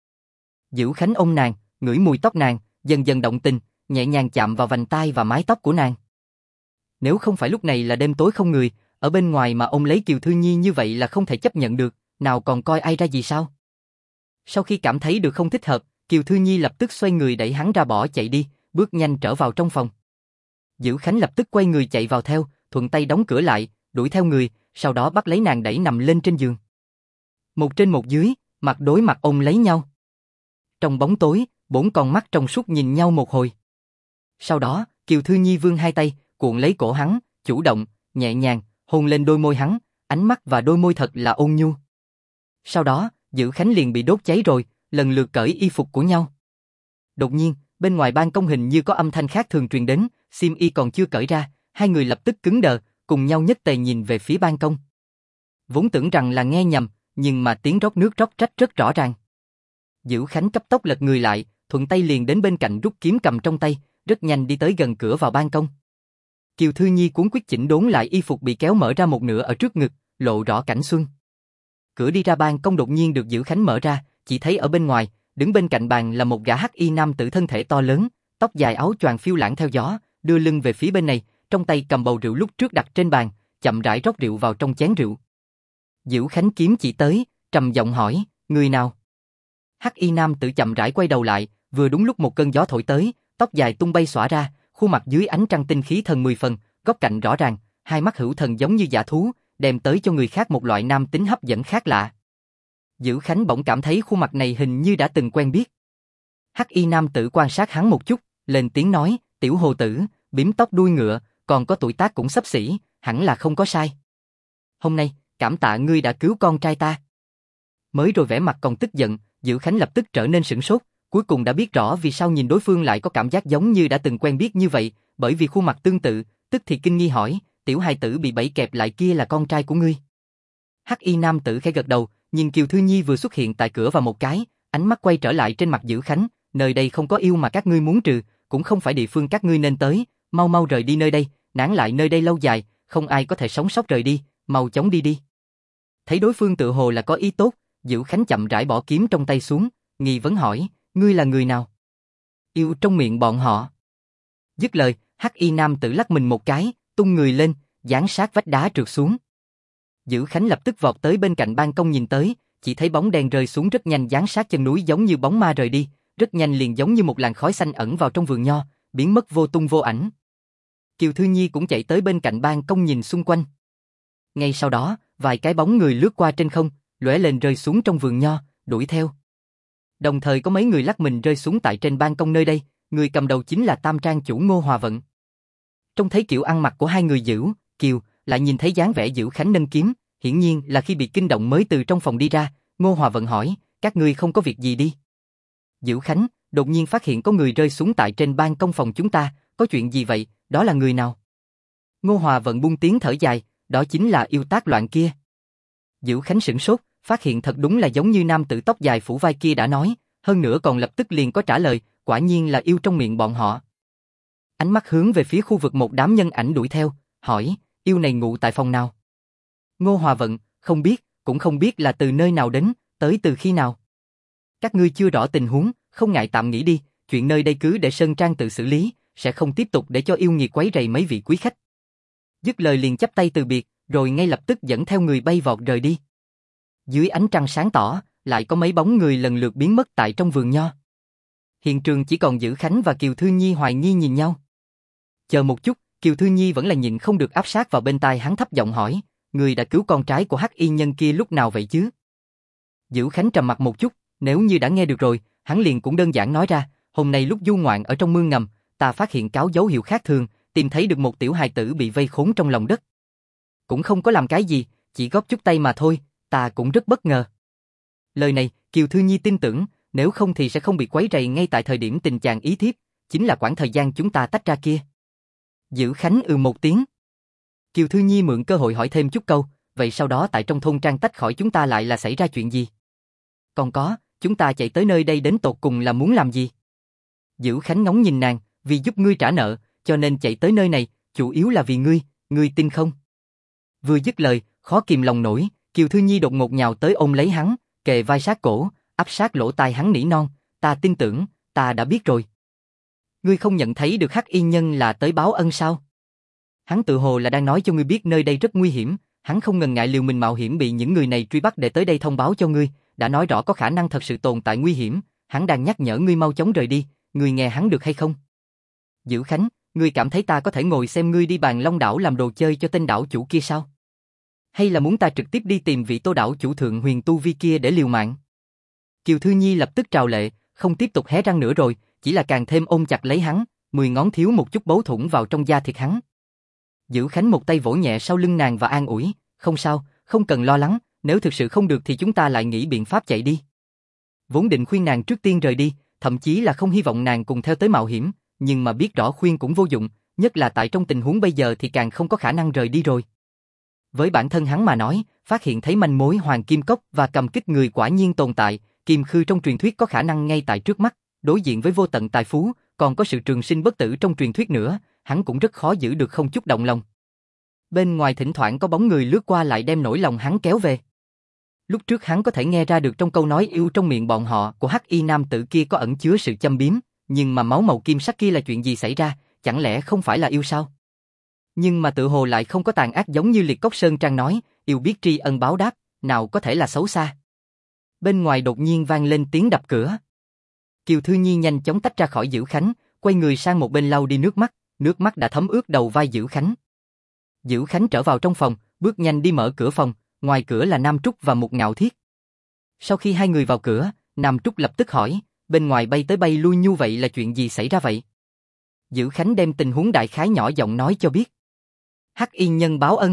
S1: Dữ Khánh ôm nàng, ngửi mùi tóc nàng, dần dần động tình, nhẹ nhàng chạm vào vành tai và mái tóc của nàng. Nếu không phải lúc này là đêm tối không người, ở bên ngoài mà ôm lấy Kiều Thư Nhi như vậy là không thể chấp nhận được, nào còn coi ai ra gì sao? Sau khi cảm thấy được không thích hợp, Kiều Thư Nhi lập tức xoay người đẩy hắn ra bỏ chạy đi, bước nhanh trở vào trong phòng. Dữ Khánh lập tức quay người chạy vào theo, thuận tay đóng cửa lại, đuổi theo người, sau đó bắt lấy nàng đẩy nằm lên trên giường. Một trên một dưới, mặt đối mặt ôm lấy nhau. Trong bóng tối, bốn con mắt trong suốt nhìn nhau một hồi. Sau đó, Kiều Thư Nhi vươn hai tay, cuộn lấy cổ hắn, chủ động, nhẹ nhàng, hôn lên đôi môi hắn, ánh mắt và đôi môi thật là ôn nhu. Sau đó, Dữ Khánh liền bị đốt cháy rồi, lần lượt cởi y phục của nhau. Đột nhiên, bên ngoài ban công hình như có âm thanh khác thường truyền đến, xiêm y còn chưa cởi ra, hai người lập tức cứng đờ, cùng nhau nhất tề nhìn về phía ban công. Vốn tưởng rằng là nghe nhầm, nhưng mà tiếng rót nước rót trách rất rõ ràng. Dữ Khánh cấp tốc lật người lại, thuận tay liền đến bên cạnh rút kiếm cầm trong tay, rất nhanh đi tới gần cửa vào ban công. Kiều Thư Nhi cuốn quyết chỉnh đốn lại y phục bị kéo mở ra một nửa ở trước ngực, lộ rõ cảnh xuân. Cửa đi ra ban công đột nhiên được Dữ Khánh mở ra, chỉ thấy ở bên ngoài, đứng bên cạnh bàn là một gã hắc y nam tử thân thể to lớn, tóc dài áo choàng phiêu lãng theo gió, đưa lưng về phía bên này, trong tay cầm bầu rượu lúc trước đặt trên bàn, chậm rãi rót rượu vào trong chén rượu. Dữ Khánh kiếm chỉ tới, trầm giọng hỏi, người nào? Hắc y nam tử chậm rãi quay đầu lại, vừa đúng lúc một cơn gió thổi tới, tóc dài tung bay xõa ra, khuôn mặt dưới ánh trăng tinh khí thần 10 phần, góc cạnh rõ ràng, hai mắt hữu thần giống như dã thú, đem tới cho người khác một loại nam tính hấp dẫn khác lạ. Dữ Khánh bỗng cảm thấy khuôn mặt này hình như đã từng quen biết. Hắc y nam tử quan sát hắn một chút, lên tiếng nói, tiểu hồ tử, bím tóc đuôi ngựa, còn có tuổi tác cũng xấp xỉ, hẳn là không có sai. Hôm nay, cảm tạ ngươi đã cứu con trai ta. Mới rồi vẻ mặt còn tức giận, Dữ Khánh lập tức trở nên sửng sốt, cuối cùng đã biết rõ vì sao nhìn đối phương lại có cảm giác giống như đã từng quen biết như vậy, bởi vì khuôn mặt tương tự, tức thì kinh nghi hỏi, tiểu hài tử bị bẫy kẹp lại kia là con trai của ngươi. Hắc y nam tử khẽ gật đầu, nhìn Kiều Thư Nhi vừa xuất hiện tại cửa vào một cái, ánh mắt quay trở lại trên mặt Dữ Khánh, nơi đây không có yêu mà các ngươi muốn trừ, cũng không phải địa phương các ngươi nên tới, mau mau rời đi nơi đây, nán lại nơi đây lâu dài, không ai có thể sống sót rời đi, mau chóng đi đi. Thấy đối phương tự hồ là có ý tốt, Dữ Khánh chậm rãi bỏ kiếm trong tay xuống, nghi vấn hỏi, ngươi là người nào? Yêu trong miệng bọn họ. Dứt lời, Hắc Y nam tử lắc mình một cái, tung người lên, giáng sát vách đá trượt xuống. Dữ Khánh lập tức vọt tới bên cạnh ban công nhìn tới, chỉ thấy bóng đen rơi xuống rất nhanh giáng sát chân núi giống như bóng ma rời đi, rất nhanh liền giống như một làn khói xanh ẩn vào trong vườn nho, biến mất vô tung vô ảnh. Kiều Thư Nhi cũng chạy tới bên cạnh ban công nhìn xung quanh. Ngay sau đó, vài cái bóng người lướt qua trên không, lóe lên rơi xuống trong vườn nho, đuổi theo. Đồng thời có mấy người lắc mình rơi xuống tại trên ban công nơi đây, người cầm đầu chính là Tam Trang chủ Ngô Hòa Vận. Trông thấy kiểu ăn mặc của hai người Dữ, Kiều, lại nhìn thấy dáng vẻ Dữ Khánh nâng kiếm, hiển nhiên là khi bị kinh động mới từ trong phòng đi ra, Ngô Hòa Vận hỏi, các ngươi không có việc gì đi. Dữ Khánh, đột nhiên phát hiện có người rơi xuống tại trên ban công phòng chúng ta, có chuyện gì vậy, đó là người nào? Ngô Hòa Vận buông tiếng thở dài, đó chính là yêu tác loạn kia. Dữ Khánh sửng sốt, phát hiện thật đúng là giống như nam tử tóc dài phủ vai kia đã nói, hơn nữa còn lập tức liền có trả lời, quả nhiên là yêu trong miệng bọn họ. Ánh mắt hướng về phía khu vực một đám nhân ảnh đuổi theo, hỏi, yêu này ngụ tại phòng nào? Ngô Hòa Vận, không biết, cũng không biết là từ nơi nào đến, tới từ khi nào. Các ngươi chưa rõ tình huống, không ngại tạm nghỉ đi, chuyện nơi đây cứ để Sơn Trang tự xử lý, sẽ không tiếp tục để cho yêu nghiệt quấy rầy mấy vị quý khách. Dứt lời liền chắp tay từ biệt, rồi ngay lập tức dẫn theo người bay vọt rời đi. Dưới ánh trăng sáng tỏ, lại có mấy bóng người lần lượt biến mất tại trong vườn nho. Hiện trường chỉ còn Dữ Khánh và Kiều Thư Nhi hoài nghi nhìn nhau. Chờ một chút, Kiều Thư Nhi vẫn là nhịn không được áp sát vào bên tai hắn thấp giọng hỏi, người đã cứu con trai của Hắc Y nhân kia lúc nào vậy chứ? Dữ Khánh trầm mặt một chút, nếu như đã nghe được rồi, hắn liền cũng đơn giản nói ra, hôm nay lúc du ngoạn ở trong mương ngầm, ta phát hiện cáo dấu hiệu khác thường, tìm thấy được một tiểu hài tử bị vây khốn trong lòng đất. Cũng không có làm cái gì, chỉ góp chút tay mà thôi, ta cũng rất bất ngờ. Lời này, Kiều Thư Nhi tin tưởng, nếu không thì sẽ không bị quấy rầy ngay tại thời điểm tình chàng ý thiếp, chính là khoảng thời gian chúng ta tách ra kia. Dữ Khánh một tiếng. Kiều Thư Nhi mượn cơ hội hỏi thêm chút câu, vậy sau đó tại trong thôn trang tách khỏi chúng ta lại là xảy ra chuyện gì? Còn có, chúng ta chạy tới nơi đây đến tột cùng là muốn làm gì? Dữ Khánh ngóng nhìn nàng, vì giúp ngươi trả nợ, cho nên chạy tới nơi này, chủ yếu là vì ngươi tin không? Vừa dứt lời, khó kìm lòng nổi, Kiều Thư Nhi đột ngột nhào tới ôm lấy hắn, kề vai sát cổ, áp sát lỗ tai hắn nỉ non, ta tin tưởng, ta đã biết rồi. Ngươi không nhận thấy được Hắc Y nhân là tới báo ân sao? Hắn tự hồ là đang nói cho ngươi biết nơi đây rất nguy hiểm, hắn không ngần ngại liều mình mạo hiểm bị những người này truy bắt để tới đây thông báo cho ngươi, đã nói rõ có khả năng thật sự tồn tại nguy hiểm, hắn đang nhắc nhở ngươi mau chóng rời đi, ngươi nghe hắn được hay không? Dữ Khánh, ngươi cảm thấy ta có thể ngồi xem ngươi đi Bàn Long đảo làm đồ chơi cho tên đảo chủ kia sao? Hay là muốn ta trực tiếp đi tìm vị Tô đảo chủ thượng huyền tu vi kia để liều mạng? Kiều Thư Nhi lập tức trào lệ, không tiếp tục hé răng nữa rồi, chỉ là càng thêm ôm chặt lấy hắn, 10 ngón thiếu một chút bấu thủng vào trong da thịt hắn. Dữ Khánh một tay vỗ nhẹ sau lưng nàng và an ủi, không sao, không cần lo lắng, nếu thực sự không được thì chúng ta lại nghĩ biện pháp chạy đi. Vốn định khuyên nàng trước tiên rời đi, thậm chí là không hy vọng nàng cùng theo tới mạo hiểm, nhưng mà biết rõ khuyên cũng vô dụng, nhất là tại trong tình huống bây giờ thì càng không có khả năng rời đi rồi. Với bản thân hắn mà nói, phát hiện thấy manh mối hoàng kim cốc và cầm kích người quả nhiên tồn tại, kim khư trong truyền thuyết có khả năng ngay tại trước mắt, đối diện với vô tận tài phú, còn có sự trường sinh bất tử trong truyền thuyết nữa, hắn cũng rất khó giữ được không chút động lòng. Bên ngoài thỉnh thoảng có bóng người lướt qua lại đem nỗi lòng hắn kéo về. Lúc trước hắn có thể nghe ra được trong câu nói yêu trong miệng bọn họ của Hắc Y nam tử kia có ẩn chứa sự châm biếm, nhưng mà máu màu kim sắc kia là chuyện gì xảy ra, chẳng lẽ không phải là yêu sao? Nhưng mà tự hồ lại không có tàn ác giống như Liệt Cốc Sơn Trang nói, yêu biết tri ân báo đáp, nào có thể là xấu xa. Bên ngoài đột nhiên vang lên tiếng đập cửa. Kiều Thư Nhi nhanh chóng tách ra khỏi Dữ Khánh, quay người sang một bên lau đi nước mắt đã thấm ướt đầu vai Dữ Khánh. Dữ Khánh trở vào trong phòng, bước nhanh đi mở cửa phòng, ngoài cửa là Nam Trúc và Mục Ngạo Thiết. Sau khi hai người vào cửa, Nam Trúc lập tức hỏi, bên ngoài bay tới bay lui như vậy là chuyện gì xảy ra vậy? Dữ Khánh đem tình huống đại khái nhỏ giọng nói cho biết. Hắc Y nhân báo ân.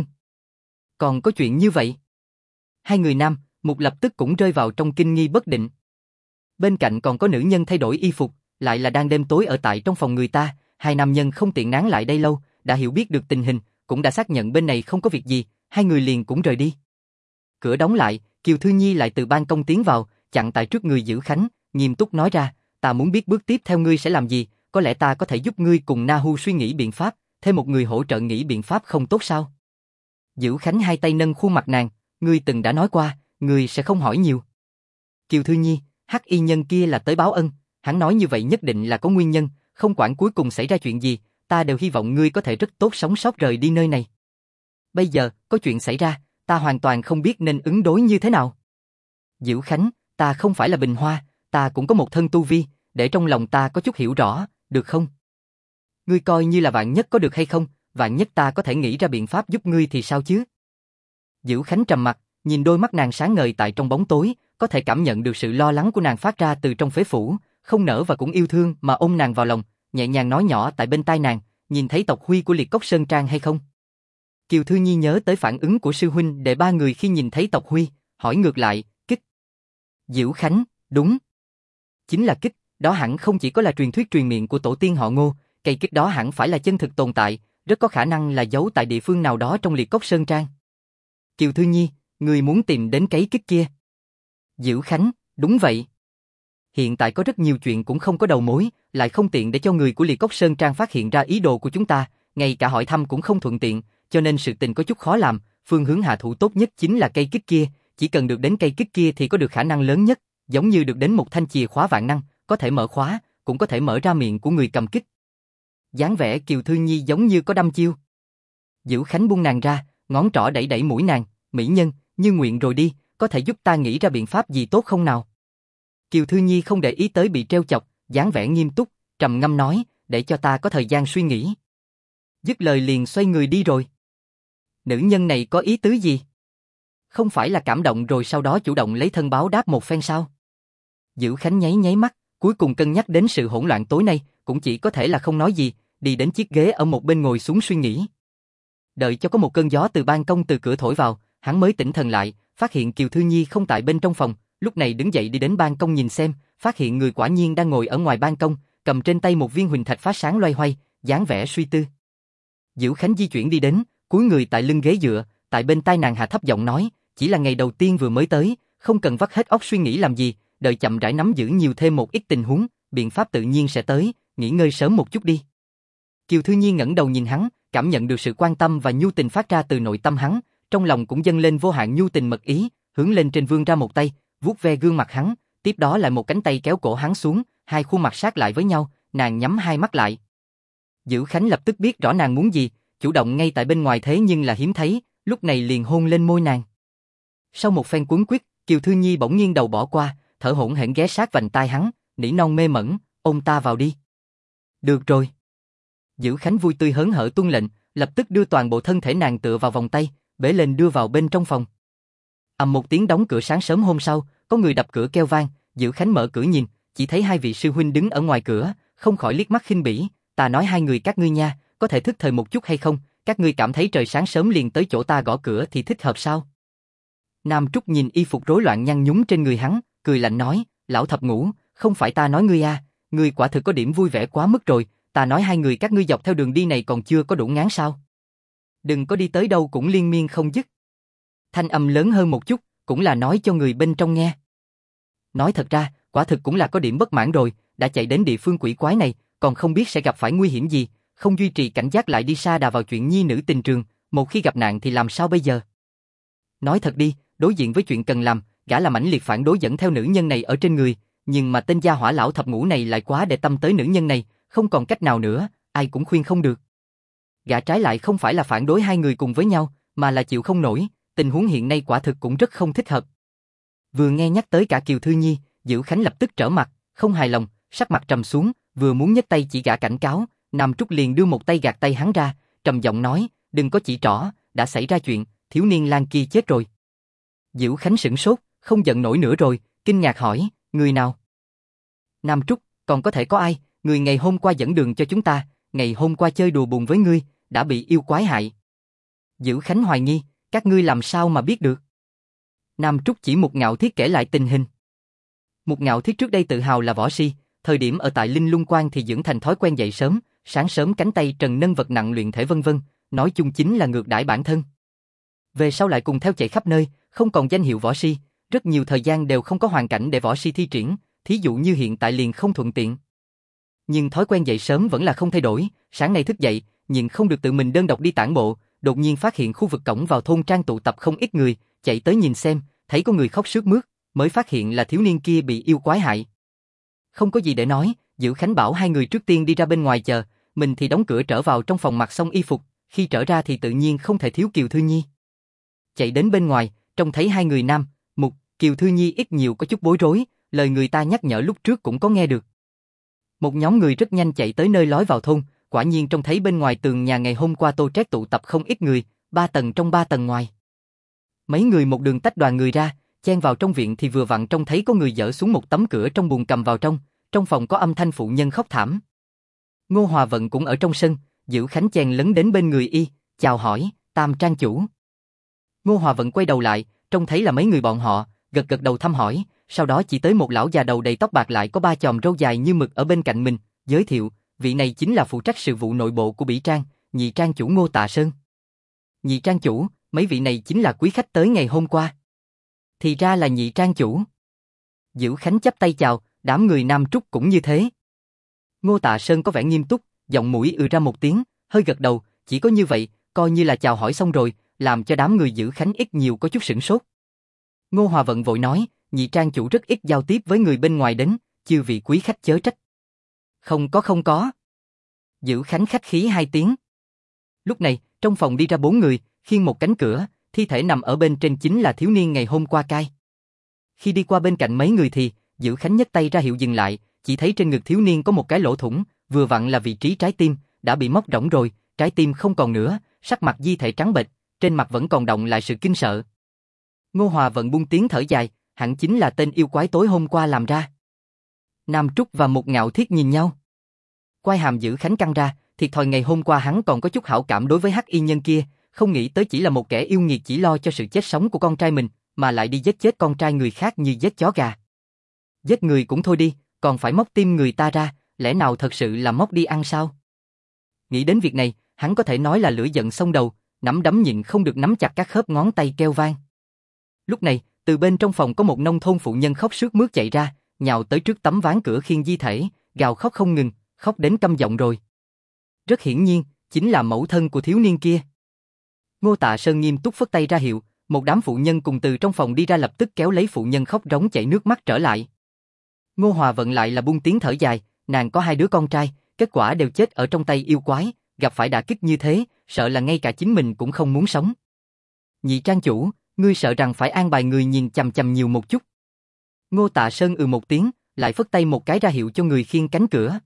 S1: Còn có chuyện như vậy? Hai người Nam, Mục lập tức cũng rơi vào trong kinh nghi bất định. Bên cạnh còn có nữ nhân thay đổi y phục, lại là đang đêm tối ở tại trong phòng người ta, hai nam nhân không tiện nán lại đây lâu, đã hiểu biết được tình hình, cũng đã xác nhận bên này không có việc gì, hai người liền cũng rời đi. Cửa đóng lại, Kiều Thư Nhi lại từ ban công tiến vào, chặn tại trước người Dữ Khánh, nghiêm túc nói ra, ta muốn biết bước tiếp theo ngươi sẽ làm gì, có lẽ ta có thể giúp ngươi cùng Na Hu suy nghĩ biện pháp, thêm một người hỗ trợ nghĩ biện pháp không tốt sao? Dữ Khánh hai tay nâng khuôn mặt nàng, ngươi từng đã nói qua, ngươi sẽ không hỏi nhiều. Kiều Thư Nhi, hắc y nhân kia là tới báo ân, hắn nói như vậy nhất định là có nguyên nhân, không quản cuối cùng xảy ra chuyện gì, ta đều hy vọng ngươi có thể rất tốt sống sót rời đi nơi này. Bây giờ, có chuyện xảy ra, ta hoàn toàn không biết nên ứng đối như thế nào. Diệu Khánh, ta không phải là Bình Hoa, ta cũng có một thân tu vi, để trong lòng ta có chút hiểu rõ, được không? Ngươi coi như là vạn nhất có được hay không, vạn nhất ta có thể nghĩ ra biện pháp giúp ngươi thì sao chứ? Diệu Khánh trầm mặt, nhìn đôi mắt nàng sáng ngời tại trong bóng tối, có thể cảm nhận được sự lo lắng của nàng phát ra từ trong phế phủ, không nỡ và cũng yêu thương mà ôm nàng vào lòng, nhẹ nhàng nói nhỏ tại bên tai nàng, nhìn thấy tộc huy của Liệt Cốc Sơn Trang hay không? Kiều Thư Nhi nhớ tới phản ứng của sư huynh đệ ba người khi nhìn thấy tộc huy, hỏi ngược lại, kích. Diệu Khánh, đúng. Chính là kích, đó hẳn không chỉ có là truyền thuyết truyền miệng của tổ tiên họ Ngô, cây kích đó hẳn phải là chân thực tồn tại, rất có khả năng là giấu tại địa phương nào đó trong Liệt Cốc Sơn Trang. Kiều Thư Nhi, người muốn tìm đến cái kích kia. Diệu Khánh, đúng vậy. Hiện tại có rất nhiều chuyện cũng không có đầu mối, lại không tiện để cho người của Liệt Cốc Sơn Trang phát hiện ra ý đồ của chúng ta, ngay cả hỏi thăm cũng không thuận tiện, cho nên sự tình có chút khó làm, phương hướng hạ thủ tốt nhất chính là cây kích kia, chỉ cần được đến cây kích kia thì có được khả năng lớn nhất, giống như được đến một thanh chìa khóa vạn năng, có thể mở khóa, cũng có thể mở ra miệng của người cầm kích. Dáng vẻ Kiều Thư Nhi giống như có đăm chiêu. Diệu Khánh buông nàng ra, ngón trỏ đẩy đẩy mũi nàng, mỹ nhân, như nguyện rồi đi, có thể giúp ta nghĩ ra biện pháp gì tốt không nào? Kiều Thư Nhi không để ý tới bị treo chọc, dáng vẻ nghiêm túc, trầm ngâm nói, để cho ta có thời gian suy nghĩ. Dứt lời liền xoay người đi rồi. Nữ nhân này có ý tứ gì? Không phải là cảm động rồi sau đó chủ động lấy thân báo đáp một phen sao? Diệu Khánh nháy nháy mắt, cuối cùng cân nhắc đến sự hỗn loạn tối nay, cũng chỉ có thể là không nói gì, đi đến chiếc ghế ở một bên ngồi xuống suy nghĩ. Đợi cho có một cơn gió từ ban công từ cửa thổi vào, hắn mới tỉnh thần lại, phát hiện Kiều Thư Nhi không tại bên trong phòng, lúc này đứng dậy đi đến ban công nhìn xem, phát hiện người quả nhiên đang ngồi ở ngoài ban công, cầm trên tay một viên huỳnh thạch phát sáng loay hoay, dáng vẻ suy tư. Diệu Khánh di chuyển đi đến, cúi người tại lưng ghế dựa, tại bên tai nàng hạ thấp giọng nói, chỉ là ngày đầu tiên vừa mới tới, không cần vắt hết óc suy nghĩ làm gì, đợi chậm rãi nắm giữ nhiều thêm một ít tình huống, biện pháp tự nhiên sẽ tới, nghỉ ngơi sớm một chút đi. Kiều Thư Nhi ngẩng đầu nhìn hắn, cảm nhận được sự quan tâm và nhu tình phát ra từ nội tâm hắn, trong lòng cũng dâng lên vô hạn nhu tình mật ý, hướng lên trên vươn ra một tay, vuốt ve gương mặt hắn, tiếp đó lại một cánh tay kéo cổ hắn xuống, hai khuôn mặt sát lại với nhau, nàng nhắm hai mắt lại. Diệu Khánh lập tức biết rõ nàng muốn gì, chủ động ngay tại bên ngoài thế nhưng là hiếm thấy, lúc này liền hôn lên môi nàng. Sau một phen cuốn quýt, Kiều Thư Nhi bỗng nghiêng đầu bỏ qua, thở hổn hển ghé sát vành tai hắn, nỉ non mê mẩn, ôm ta vào đi. Được rồi. Diệu Khánh vui tươi hớn hở tuân lệnh, lập tức đưa toàn bộ thân thể nàng tựa vào vòng tay, bế lên đưa vào bên trong phòng. Ầm một tiếng đóng cửa. Sáng sớm hôm sau, có người đập cửa kêu vang, Diệu Khánh mở cửa nhìn, chỉ thấy hai vị sư huynh đứng ở ngoài cửa, không khỏi liếc mắt khinh bỉ, ta nói hai người các ngươi nha, có thể thức thời một chút hay không, các ngươi cảm thấy trời sáng sớm liền tới chỗ ta gõ cửa thì thích hợp sao? Nam Trúc nhìn y phục rối loạn nhăn nhúm trên người hắn, cười lạnh nói, lão thập ngũ, không phải ta nói ngươi à, ngươi quả thực có điểm vui vẻ quá mức rồi, ta nói hai người các ngươi dọc theo đường đi này còn chưa có đủ ngán sao? Đừng có đi tới đâu cũng liên miên không dứt. Thanh âm lớn hơn một chút, cũng là nói cho người bên trong nghe. Nói thật ra, quả thực cũng là có điểm bất mãn rồi, đã chạy đến địa phương quỷ quái này, còn không biết sẽ gặp phải nguy hiểm gì, không duy trì cảnh giác lại đi sa đà vào chuyện nhi nữ tình trường, một khi gặp nạn thì làm sao bây giờ? Nói thật đi, đối diện với chuyện cần làm, gã là mãnh liệt phản đối dẫn theo nữ nhân này ở trên người, nhưng mà tên gia hỏa lão thập ngũ này lại quá để tâm tới nữ nhân này, không còn cách nào nữa, ai cũng khuyên không được. Gã trái lại không phải là phản đối hai người cùng với nhau, mà là chịu không nổi, tình huống hiện nay quả thực cũng rất không thích hợp. Vừa nghe nhắc tới cả Kiều Thư Nhi, Diệu Khánh lập tức trở mặt, không hài lòng, sắc mặt trầm xuống, vừa muốn nhấc tay chỉ gã cảnh cáo, Nam Trúc liền đưa một tay gạt tay hắn ra, trầm giọng nói, đừng có chỉ trỏ, đã xảy ra chuyện, thiếu niên lang kia chết rồi. Diệu Khánh sửng sốt, không giận nổi nữa rồi, kinh ngạc hỏi, người nào? Nam Trúc, còn có thể có ai, người ngày hôm qua dẫn đường cho chúng ta, ngày hôm qua chơi đùa buồn với ngươi, đã bị yêu quái hại. Diệu Khánh hoài nghi, các ngươi làm sao mà biết được? Nam Trúc chỉ Mục Ngạo Thiết kể lại tình hình. Mục Ngạo Thiết trước đây tự hào là võ si, thời điểm ở tại Linh Lung Quan thì dưỡng thành thói quen dậy sớm, sáng sớm cánh tay trần nâng vật nặng luyện thể vân vân, nói chung chính là ngược đãi bản thân. Về sau lại cùng theo chạy khắp nơi, không còn danh hiệu võ si, rất nhiều thời gian đều không có hoàn cảnh để võ si thi triển, thí dụ như hiện tại liền không thuận tiện. Nhưng thói quen dậy sớm vẫn là không thay đổi, sáng nay thức dậy, nhưng không được tự mình đơn độc đi tản bộ, đột nhiên phát hiện khu vực cổng vào thôn trang tụ tập không ít người, chạy tới nhìn xem, thấy có người khóc sướt mướt, mới phát hiện là thiếu niên kia bị yêu quái hại. Không có gì để nói, Dữ Khánh bảo hai người trước tiên đi ra bên ngoài chờ, mình thì đóng cửa trở vào trong phòng mặc xong y phục, khi trở ra thì tự nhiên không thể thiếu Kiều Thư Nhi. Chạy đến bên ngoài, trông thấy hai người nam, Mục, Kiều Thư Nhi ít nhiều có chút bối rối, lời người ta nhắc nhở lúc trước cũng có nghe được. Một nhóm người rất nhanh chạy tới nơi lối vào thôn, quả nhiên trông thấy bên ngoài tường nhà ngày hôm qua Tô Trét tụ tập không ít người, 3 tầng trong 3 tầng ngoài. Mấy người một đường tách đoàn người ra, chen vào trong viện thì vừa vặn trông thấy có người dỡ xuống một tấm cửa trong buồng cầm vào trong phòng có âm thanh phụ nhân khóc thảm. Ngô Hòa Vận cũng ở trong sân, Dữ Khánh chen lấn đến bên người y, chào hỏi, Tam trang chủ. Ngô Hòa Vận quay đầu lại, trông thấy là mấy người bọn họ, gật gật đầu thăm hỏi, sau đó chỉ tới một lão già đầu đầy tóc bạc lại có 3 chòm râu dài như mực ở bên cạnh mình, giới thiệu, vị này chính là phụ trách sự vụ nội bộ của Bỉ Trang, nhị trang chủ Ngô Tạ Sơn. Nhị trang chủ, mấy vị này chính là quý khách tới ngày hôm qua. Thì ra là nhị trang chủ. Dữ Khánh chắp tay chào, đám người Nam Trúc cũng như thế. Ngô Tạ Sơn có vẻ nghiêm túc, giọng mũi ra một tiếng, hơi gật đầu, chỉ có như vậy, coi như là chào hỏi xong rồi, làm cho đám người Dữ Khánh ít nhiều có chút sửng sốt. Ngô Hòa Vận vội nói, nhị trang chủ rất ít giao tiếp với người bên ngoài đến, chư vị quý khách chớ trách. Không có. Dữ Khánh khách khí 2 tiếng. Lúc này, trong phòng đi ra 4 người, khiêng một cánh cửa, thi thể nằm ở bên trên chính là thiếu niên ngày hôm qua cai. Khi đi qua bên cạnh mấy người thì, Dữ Khánh nhấc tay ra hiệu dừng lại, chỉ thấy trên ngực thiếu niên có một cái lỗ thủng, vừa vặn là vị trí trái tim, đã bị móc rỗng rồi, trái tim không còn nữa, sắc mặt di thể trắng bệch, trên mặt vẫn còn đọng lại sự kinh sợ. Ngô Hòa Vận buông tiếng thở dài, hẳn chính là tên yêu quái tối hôm qua làm ra. Nam Trúc và Mục Ngạo Thiết nhìn nhau. Quai hàm Dữ Khánh căng ra, thiệt thòi ngày hôm qua hắn còn có chút hảo cảm đối với hắc y nhân kia, không nghĩ tới chỉ là một kẻ yêu nghiệt chỉ lo cho sự chết sống của con trai mình, mà lại đi giết chết con trai người khác như giết chó gà. Giết người cũng thôi đi, còn phải móc tim người ta ra, lẽ nào thật sự là móc đi ăn sao? Nghĩ đến việc này, hắn có thể nói là lửa giận xông đầu, nắm đấm nhịn không được nắm chặt các khớp ngón tay kêu vang. Lúc này, từ bên trong phòng có một nông thôn phụ nhân khóc sướt mướt chạy ra, nhào tới trước tấm ván cửa khiêng di thể, gào khóc không ngừng, khóc đến câm giọng rồi. Rất hiển nhiên, chính là mẫu thân của thiếu niên kia. Ngô Tạ Sơn nghiêm túc phất tay ra hiệu, một đám phụ nhân cùng từ trong phòng đi ra lập tức kéo lấy phụ nhân khóc rống chảy nước mắt trở lại. Ngô Hòa Vận lại là buông tiếng thở dài, nàng có 2 đứa con trai, kết quả đều chết ở trong tay yêu quái, gặp phải đả kích như thế, sợ là ngay cả chính mình cũng không muốn sống. Nhị trang chủ, ngươi sợ rằng phải an bài người nhìn chằm chằm nhiều một chút. Ngô Tạ Sơn một tiếng, lại phất tay một cái ra hiệu cho người khiêng cánh cửa.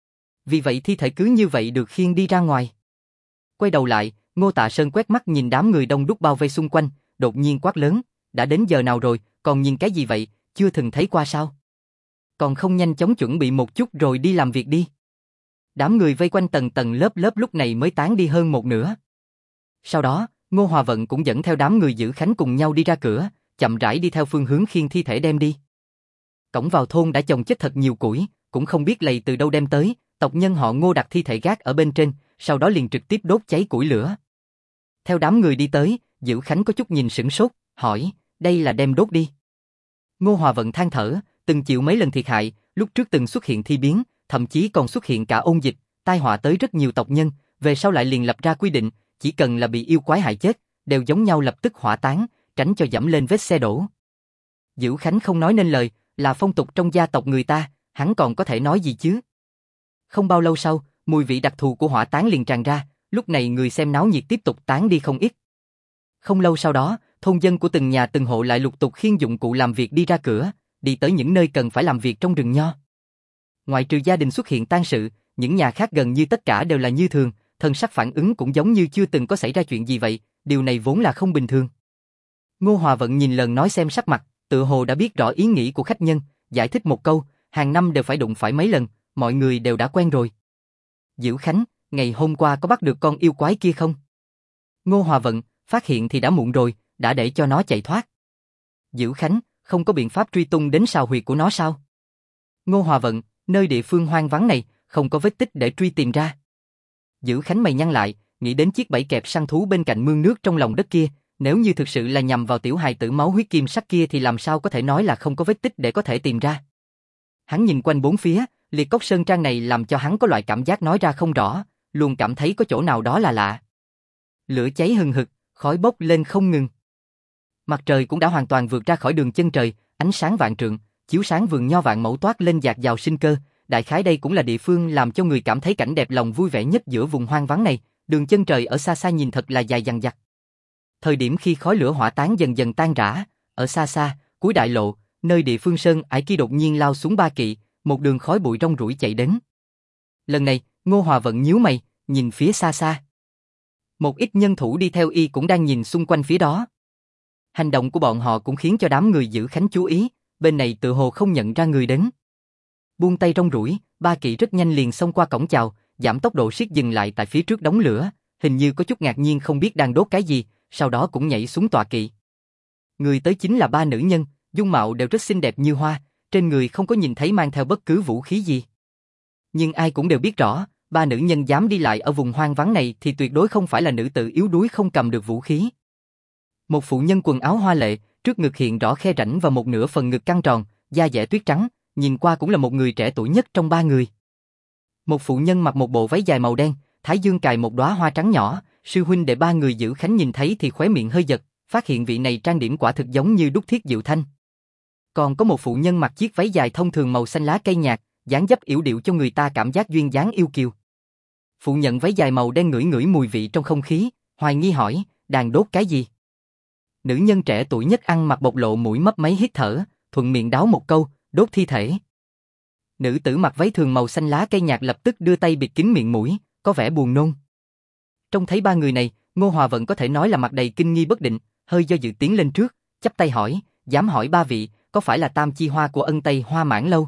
S1: Vì vậy thi thể cứ như vậy được khiêng đi ra ngoài. Quay đầu lại, Ngô Tạ Sơn quét mắt nhìn đám người đông đúc bao vây xung quanh, đột nhiên quát lớn, đã đến giờ nào rồi, còn nhìn cái gì vậy, chưa từng thấy qua sao? Còn không nhanh chóng chuẩn bị một chút rồi đi làm việc đi. Đám người vây quanh tầng tầng lớp lớp lúc này mới tán đi hơn một nửa. Sau đó, Ngô Hòa Vận cũng dẫn theo đám người Dữ Khánh cùng nhau đi ra cửa, chậm rãi đi theo phương hướng khiêng thi thể đem đi. Cổng vào thôn đã chồng chất thật nhiều củi, cũng không biết lầy từ đâu đem tới, tộc nhân họ Ngô đặt thi thể gác ở bên trên, sau đó liền trực tiếp đốt cháy củi lửa. Theo đám người đi tới, Dữ Khánh có chút nhìn sửng sốt, hỏi, đây là đem đốt đi. Ngô Hòa Vận than thở, từng chịu mấy lần thiệt hại, lúc trước từng xuất hiện thi biến, thậm chí còn xuất hiện cả ôn dịch, tai họa tới rất nhiều tộc nhân, về sau lại liền lập ra quy định, chỉ cần là bị yêu quái hại chết, đều giống nhau lập tức hỏa táng, tránh cho dẫm lên vết xe đổ. Dữ Khánh không nói nên lời, là phong tục trong gia tộc người ta, hắn còn có thể nói gì chứ? Không bao lâu sau, mùi vị đặc thù của hỏa táng liền tràn ra, lúc này người xem náo nhiệt tiếp tục tán đi không ít. Không lâu sau đó, thôn dân của từng nhà từng hộ lại lục tục khiêng dụng cụ làm việc đi ra cửa, đi tới những nơi cần phải làm việc trong rừng nho. Ngoại trừ gia đình xuất hiện tang sự, những nhà khác gần như tất cả đều là như thường, thân sắc phản ứng cũng giống như chưa từng có xảy ra chuyện gì vậy, điều này vốn là không bình thường. Ngô Hòa Vận nhìn lần nói xem sắc mặt, tự hồ đã biết rõ ý nghĩ của khách nhân, giải thích một câu, hàng năm đều phải đụng phải mấy lần, mọi người đều đã quen rồi. Dữ Khánh, ngày hôm qua có bắt được con yêu quái kia không? Ngô Hòa Vận, phát hiện thì đã muộn rồi, đã để cho nó chạy thoát. Dữ Khánh, không có biện pháp truy tung đến sào huyệt của nó sao? Ngô Hòa Vận, nơi địa phương hoang vắng này, không có vết tích để truy tìm ra. Dữ Khánh mày nhăn lại, nghĩ đến chiếc bẫy kẹp săn thú bên cạnh mương nước trong lòng đất kia, nếu như thực sự là nhằm vào tiểu hài tử máu huyết kim sắc kia thì làm sao có thể nói là không có vết tích để có thể tìm ra. Hắn nhìn quanh bốn phía, liệt cốc sơn trang này làm cho hắn có loại cảm giác nói ra không rõ, luôn cảm thấy có chỗ nào đó là lạ. Lửa cháy hừng hực, khói bốc lên không ngừng. Mặt trời cũng đã hoàn toàn vượt ra khỏi đường chân trời, ánh sáng vạn trượng, chiếu sáng vườn nho vạn mẫu toát lên dạt dào sinh cơ. Đại khái đây cũng là địa phương làm cho người cảm thấy cảnh đẹp lòng vui vẻ nhất giữa vùng hoang vắng này. Đường chân trời ở xa xa nhìn thật là dài dằng dặc. Thời điểm khi khói lửa hỏa tán dần dần tan rã, ở xa xa, cuối đại lộ, nơi địa phương sơn ải kia đột nhiên lao xuống ba kỵ, một đường khói bụi rong ruổi chạy đến. Lần này, Ngô Hòa Vận nhíu mày, nhìn phía xa xa. Một ít nhân thủ đi theo y cũng đang nhìn xung quanh phía đó. Hành động của bọn họ cũng khiến cho đám người giữ khánh chú ý, bên này tự hồ không nhận ra người đến. Buông tay rong ruổi, ba kỵ rất nhanh liền xông qua cổng chào, giảm tốc độ siết dừng lại tại phía trước đống lửa, hình như có chút ngạc nhiên không biết đang đốt cái gì, sau đó cũng nhảy xuống tọa kỵ. Người tới chính là ba nữ nhân, dung mạo đều rất xinh đẹp như hoa, trên người không có nhìn thấy mang theo bất cứ vũ khí gì. Nhưng ai cũng đều biết rõ, ba nữ nhân dám đi lại ở vùng hoang vắng này thì tuyệt đối không phải là nữ tử yếu đuối không cầm được vũ khí. Một phụ nhân quần áo hoa lệ, trước ngực hiện rõ khe rãnh và một nửa phần ngực căng tròn, da dẻ tuyết trắng, nhìn qua cũng là một người trẻ tuổi nhất trong ba người. Một phụ nhân mặc một bộ váy dài màu đen, thái dương cài một đóa hoa trắng nhỏ, sư huynh đệ ba người giữ khánh nhìn thấy thì khóe miệng hơi giật, phát hiện vị này trang điểm quả thực giống như đúc thiết Diệu Thanh. Còn có một phụ nhân mặc chiếc váy dài thông thường màu xanh lá cây nhạt, dáng dấp yểu điệu cho người ta cảm giác duyên dáng yêu kiều. Phụ nhân váy dài màu đen ngửi ngửi mùi vị trong không khí, hoài nghi hỏi, đang đốt cái gì? Nữ nhân trẻ tuổi nhất ăn mặc bộc lộ mũi mấp máy hít thở, thuận miệng đáo một câu, đốt thi thể. Nữ tử mặc váy thường màu xanh lá cây nhạt lập tức đưa tay bịt kín miệng mũi, có vẻ buồn nôn. Trông thấy ba người này, Ngô Hòa Vận có thể nói là mặt đầy kinh nghi bất định, hơi do dự tiến lên trước, chắp tay hỏi, dám hỏi ba vị, có phải là Tam Chi Hoa của Ân Tây Hoa Mãn Lâu?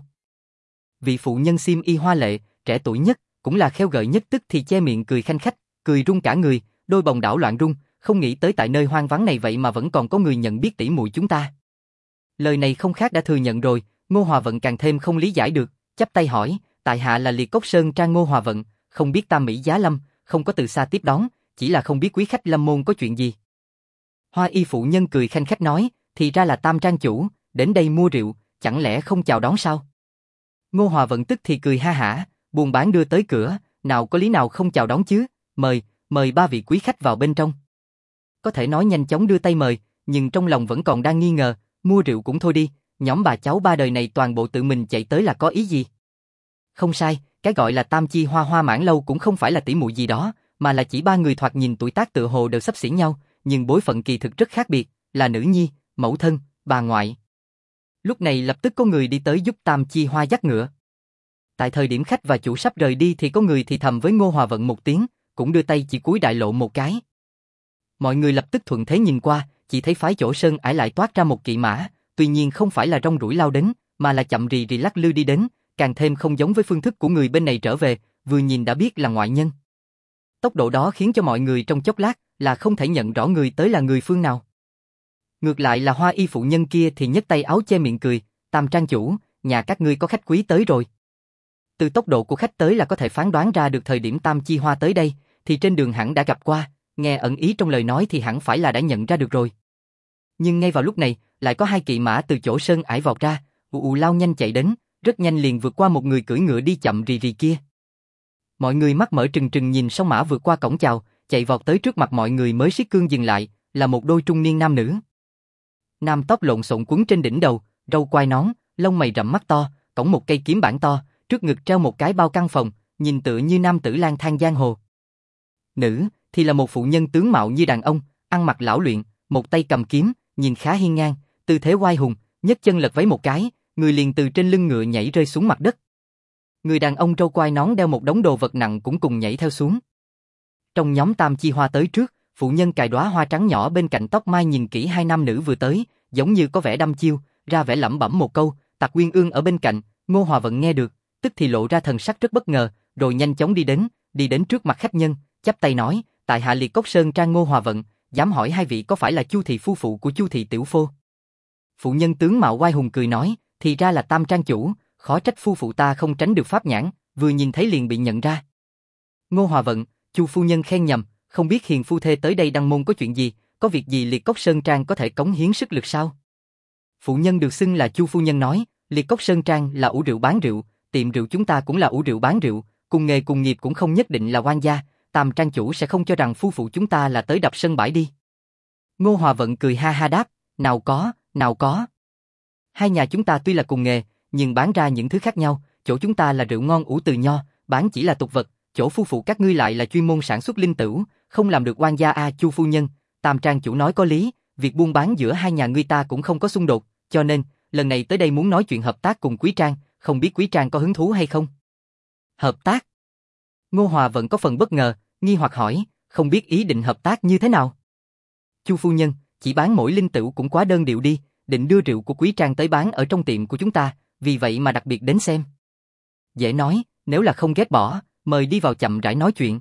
S1: Vị phụ nhân xiêm y hoa lệ, trẻ tuổi nhất, cũng là khêu gợi nhất tức thì che miệng cười khanh khách, cười rung cả người, đôi bồng đảo loạn rung, không nghĩ tới tại nơi hoang vắng này vậy mà vẫn còn có người nhận biết tỷ muội chúng ta. Lời này không khác đã thừa nhận rồi, Ngô Hòa Vận càng thêm không lý giải được, chắp tay hỏi, tại hạ là Liệt Cốc Sơn Trang Ngô Hòa Vận, không biết Tam Mỹ Giá Lâm, không có từ xa tiếp đón, chỉ là không biết quý khách lâm môn có chuyện gì. Hoa y phụ nhân cười khanh khách nói, thì ra là Tam Trang chủ, đến đây mua rượu, chẳng lẽ không chào đón sao? Ngô Hòa Vận tức thì cười ha hả, buôn bán đưa tới cửa, nào có lý nào không chào đón chứ, mời ba vị quý khách vào bên trong. Có thể nói nhanh chóng đưa tay mời, nhưng trong lòng vẫn còn đang nghi ngờ, mua rượu cũng thôi đi, nhóm bà cháu ba đời này toàn bộ tự mình chạy tới là có ý gì? Không sai, cái gọi là Tam Chi Hoa Hoa Mãn Lâu cũng không phải là tỷ muội gì đó, mà là chỉ ba người thoạt nhìn tuổi tác tựa hồ đều xấp xỉ nhau, nhưng bối phận kỳ thực rất khác biệt, là nữ nhi, mẫu thân, bà ngoại. Lúc này lập tức có người đi tới giúp Tam Chi Hoa dắt ngựa. Tại thời điểm khách và chủ sắp rời đi thì có người thì thầm với Ngô Hòa Vận một tiếng, cũng đưa tay chỉ cúi đại lộ một cái. Mọi người lập tức thuận thế nhìn qua, chỉ thấy phái chỗ sơn ải lại toát ra một kỵ mã, tuy nhiên không phải là rong ruổi lao đến, mà là chậm rì rì lắc lư đi đến, càng thêm không giống với phương thức của người bên này trở về, vừa nhìn đã biết là ngoại nhân. Tốc độ đó khiến cho mọi người trong chốc lát là không thể nhận rõ người tới là người phương nào. Ngược lại là hoa y phụ nhân kia thì nhấc tay áo che miệng cười, Tam Trang chủ, nhà các ngươi có khách quý tới rồi. Từ tốc độ của khách tới là có thể phán đoán ra được thời điểm Tam Chi Hoa tới đây, thì trên đường hẳn đã gặp qua, nghe ẩn ý trong lời nói thì hẳn phải là đã nhận ra được rồi. Nhưng ngay vào lúc này, lại có hai kỵ mã từ chỗ sơn ải vọt ra, lao nhanh chạy đến, rất nhanh liền vượt qua một người cưỡi ngựa đi chậm rì rì kia. Mọi người mắt mở trừng trừng nhìn song mã vượt qua cổng chào, chạy vọt tới trước mặt mọi người mới siết cương dừng lại, là một đôi trung niên nam nữ. Nam tóc lộn xộn quấn trên đỉnh đầu, râu quai nón, lông mày rậm mắt to, cõng một cây kiếm bản to, trước ngực treo một cái bao căn phòng, nhìn tựa như nam tử lang thang giang hồ. Nữ thì là một phụ nhân tướng mạo như đàn ông, ăn mặc lão luyện, một tay cầm kiếm, nhìn khá hiên ngang, tư thế oai hùng, nhấc chân lật váy một cái, người liền từ trên lưng ngựa nhảy rơi xuống mặt đất. Người đàn ông râu quai nón đeo một đống đồ vật nặng cũng cùng nhảy theo xuống. Trong nhóm Tam Chi Hoa tới trước, phụ nhân cài đóa hoa trắng nhỏ bên cạnh tóc mai nhìn kỹ hai nam nữ vừa tới, giống như có vẻ đăm chiêu, ra vẻ lẩm bẩm một câu, Tặc Quyên Ương ở bên cạnh, Ngô Hòa Vận nghe được, tức thì lộ ra thần sắc rất bất ngờ, rồi nhanh chóng đi đến trước mặt khách nhân, chắp tay nói, tại hạ Liệt Cốc Sơn Trang Ngô Hòa Vận, dám hỏi hai vị có phải là Chu thị phu phụ của Chu thị tiểu phô? Phụ nhân tướng mạo oai hùng cười nói, thì ra là Tam Trang chủ, khó trách phu phụ ta không tránh được pháp nhãn, vừa nhìn thấy liền bị nhận ra. Ngô Hòa Vận, Chu phu nhân khen nhầm, không biết hiền phu thê tới đây đăng môn có chuyện gì, có việc gì Liệt Cốc Sơn Trang có thể cống hiến sức lực sao? Phụ nhân được xưng là Chu phu nhân nói, Liệt Cốc Sơn Trang là ủ rượu bán rượu, tiệm rượu chúng ta cũng là ủ rượu bán rượu, cùng nghề cùng nghiệp cũng không nhất định là oan gia, Tam Trang chủ sẽ không cho rằng phu phụ chúng ta là tới đập sân bãi đi. Ngô Hòa Vận cười ha ha đáp, Nào có. Hai nhà chúng ta tuy là cùng nghề, nhưng bán ra những thứ khác nhau, chỗ chúng ta là rượu ngon ủ từ nho, bán chỉ là tục vật, chỗ phu phụ các ngươi lại là chuyên môn sản xuất linh tửu, không làm được oan gia a. Chu phu nhân, Tam trang chủ nói có lý, việc buôn bán giữa hai nhà ngươi ta cũng không có xung đột, cho nên, lần này tới đây muốn nói chuyện hợp tác cùng Quý Trang, không biết Quý Trang có hứng thú hay không? Hợp tác? Ngô Hòa vẫn có phần bất ngờ, nghi hoặc hỏi, không biết ý định hợp tác như thế nào? Chu phu nhân, chỉ bán mỗi linh tửu cũng quá đơn điệu đi, định đưa rượu của Quý Trang tới bán ở trong tiệm của chúng ta, vì vậy mà đặc biệt đến xem. Dễ nói, nếu là không ghét bỏ, mời đi vào chậm rãi nói chuyện.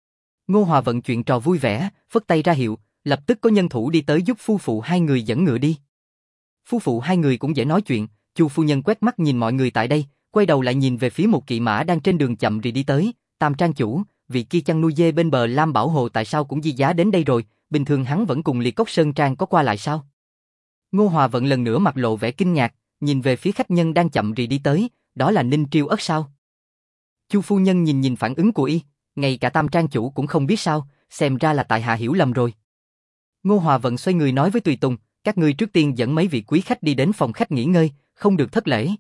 S1: Ngô Hòa vận chuyện trò vui vẻ, phất tay ra hiệu, lập tức có nhân thủ đi tới giúp phu phụ hai người dẫn ngựa đi. Phu phụ hai người cũng dễ nói chuyện, Chu phu nhân quét mắt nhìn mọi người tại đây, quay đầu lại nhìn về phía một kỵ mã đang trên đường chậm rì đi tới, Tam trang chủ, vị kia chăn nuôi dê bên bờ Lam Bảo Hồ tại sao cũng di giá đến đây rồi, bình thường hắn vẫn cùng Liệt Cốc Sơn Trang có qua lại sao? Ngô Hòa vận lần nữa mặt lộ vẻ kinh ngạc, nhìn về phía khách nhân đang chậm rì đi tới, đó là Ninh Triêu Ất sao? Chu phu nhân nhìn phản ứng của y, ngay cả Tam trang chủ cũng không biết sao, xem ra là tại hạ hiểu lầm rồi. Ngô Hòa vận xoay người nói với tùy tùng, các ngươi trước tiên dẫn mấy vị quý khách đi đến phòng khách nghỉ ngơi, không được thất lễ.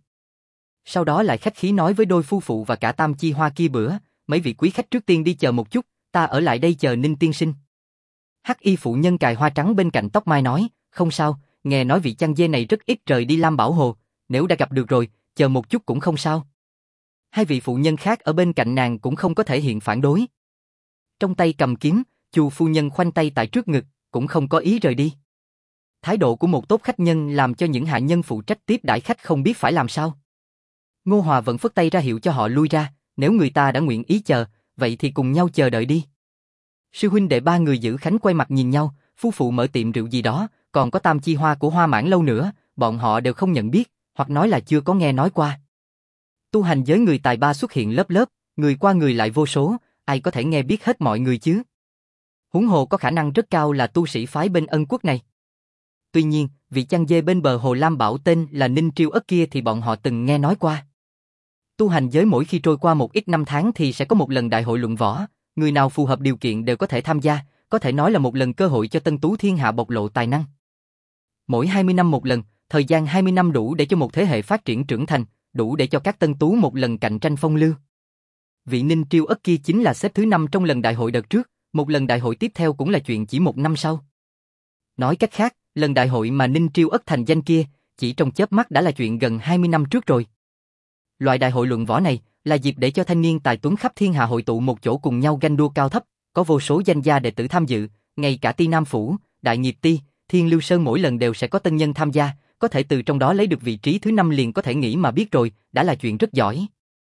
S1: Sau đó lại khách khí nói với đôi phu phụ và cả Tam Chi Hoa kia bữa, mấy vị quý khách trước tiên đi chờ một chút, ta ở lại đây chờ Ninh tiên sinh. Hắc y phụ nhân cài hoa trắng bên cạnh tóc mai nói, không sao, nghe nói vị chăn dê này rất ít rời đi Lam Bảo Hồ, nếu đã gặp được rồi, chờ một chút cũng không sao. Hai vị phụ nhân khác ở bên cạnh nàng cũng không có thể hiện phản đối. Trong tay cầm kiếm, Chu phu nhân khoanh tay tại trước ngực, cũng không có ý rời đi. Thái độ của một tốt khách nhân làm cho những hạ nhân phụ trách tiếp đãi khách không biết phải làm sao. Ngô Hòa vẫn phất tay ra hiệu cho họ lui ra, nếu người ta đã nguyện ý chờ, vậy thì cùng nhau chờ đợi đi. Sư huynh đệ ba người giữ khánh quay mặt nhìn nhau, phu phụ mở tiệm rượu gì đó, còn có Tam Chi Hoa của Hoa Mãn lâu nữa, bọn họ đều không nhận biết, hoặc nói là chưa có nghe nói qua. Tu hành giới người tài ba xuất hiện lớp lớp, người qua người lại vô số, ai có thể nghe biết hết mọi người chứ? Huống hồ có khả năng rất cao là tu sĩ phái bên Ân Quốc này. Tuy nhiên, vị chăn dê bên bờ Hồ Lam Bảo tên là Ninh Triêu Ất kia thì bọn họ từng nghe nói qua. Tu hành giới mỗi khi trôi qua một ít năm tháng thì sẽ có một lần đại hội luận võ, người nào phù hợp điều kiện đều có thể tham gia, có thể nói là một lần cơ hội cho tân tú thiên hạ bộc lộ tài năng. Mỗi 20 năm một lần, thời gian 20 năm đủ để cho một thế hệ phát triển trưởng thành, đủ để cho các tân tú một lần cạnh tranh phong lưu. Vị Ninh Triêu Ất kia chính là xếp thứ 5 trong lần đại hội đợt trước, một lần đại hội tiếp theo cũng là chuyện chỉ một năm sau. Nói cách khác, lần đại hội mà Ninh Triêu Ất thành danh kia, chỉ trong chớp mắt đã là chuyện gần 20 năm trước rồi. Loại đại hội luận võ này là dịp để cho thanh niên tài tuấn khắp thiên hạ hội tụ một chỗ cùng nhau ganh đua cao thấp, có vô số danh gia đệ tử tham dự, ngay cả Ti Nam Phủ, Đại Nghiệp Ti, Thiên Lưu Sơn mỗi lần đều sẽ có tân nhân tham gia, có thể từ trong đó lấy được vị trí thứ 5 liền có thể nghĩ mà biết rồi, đã là chuyện rất giỏi.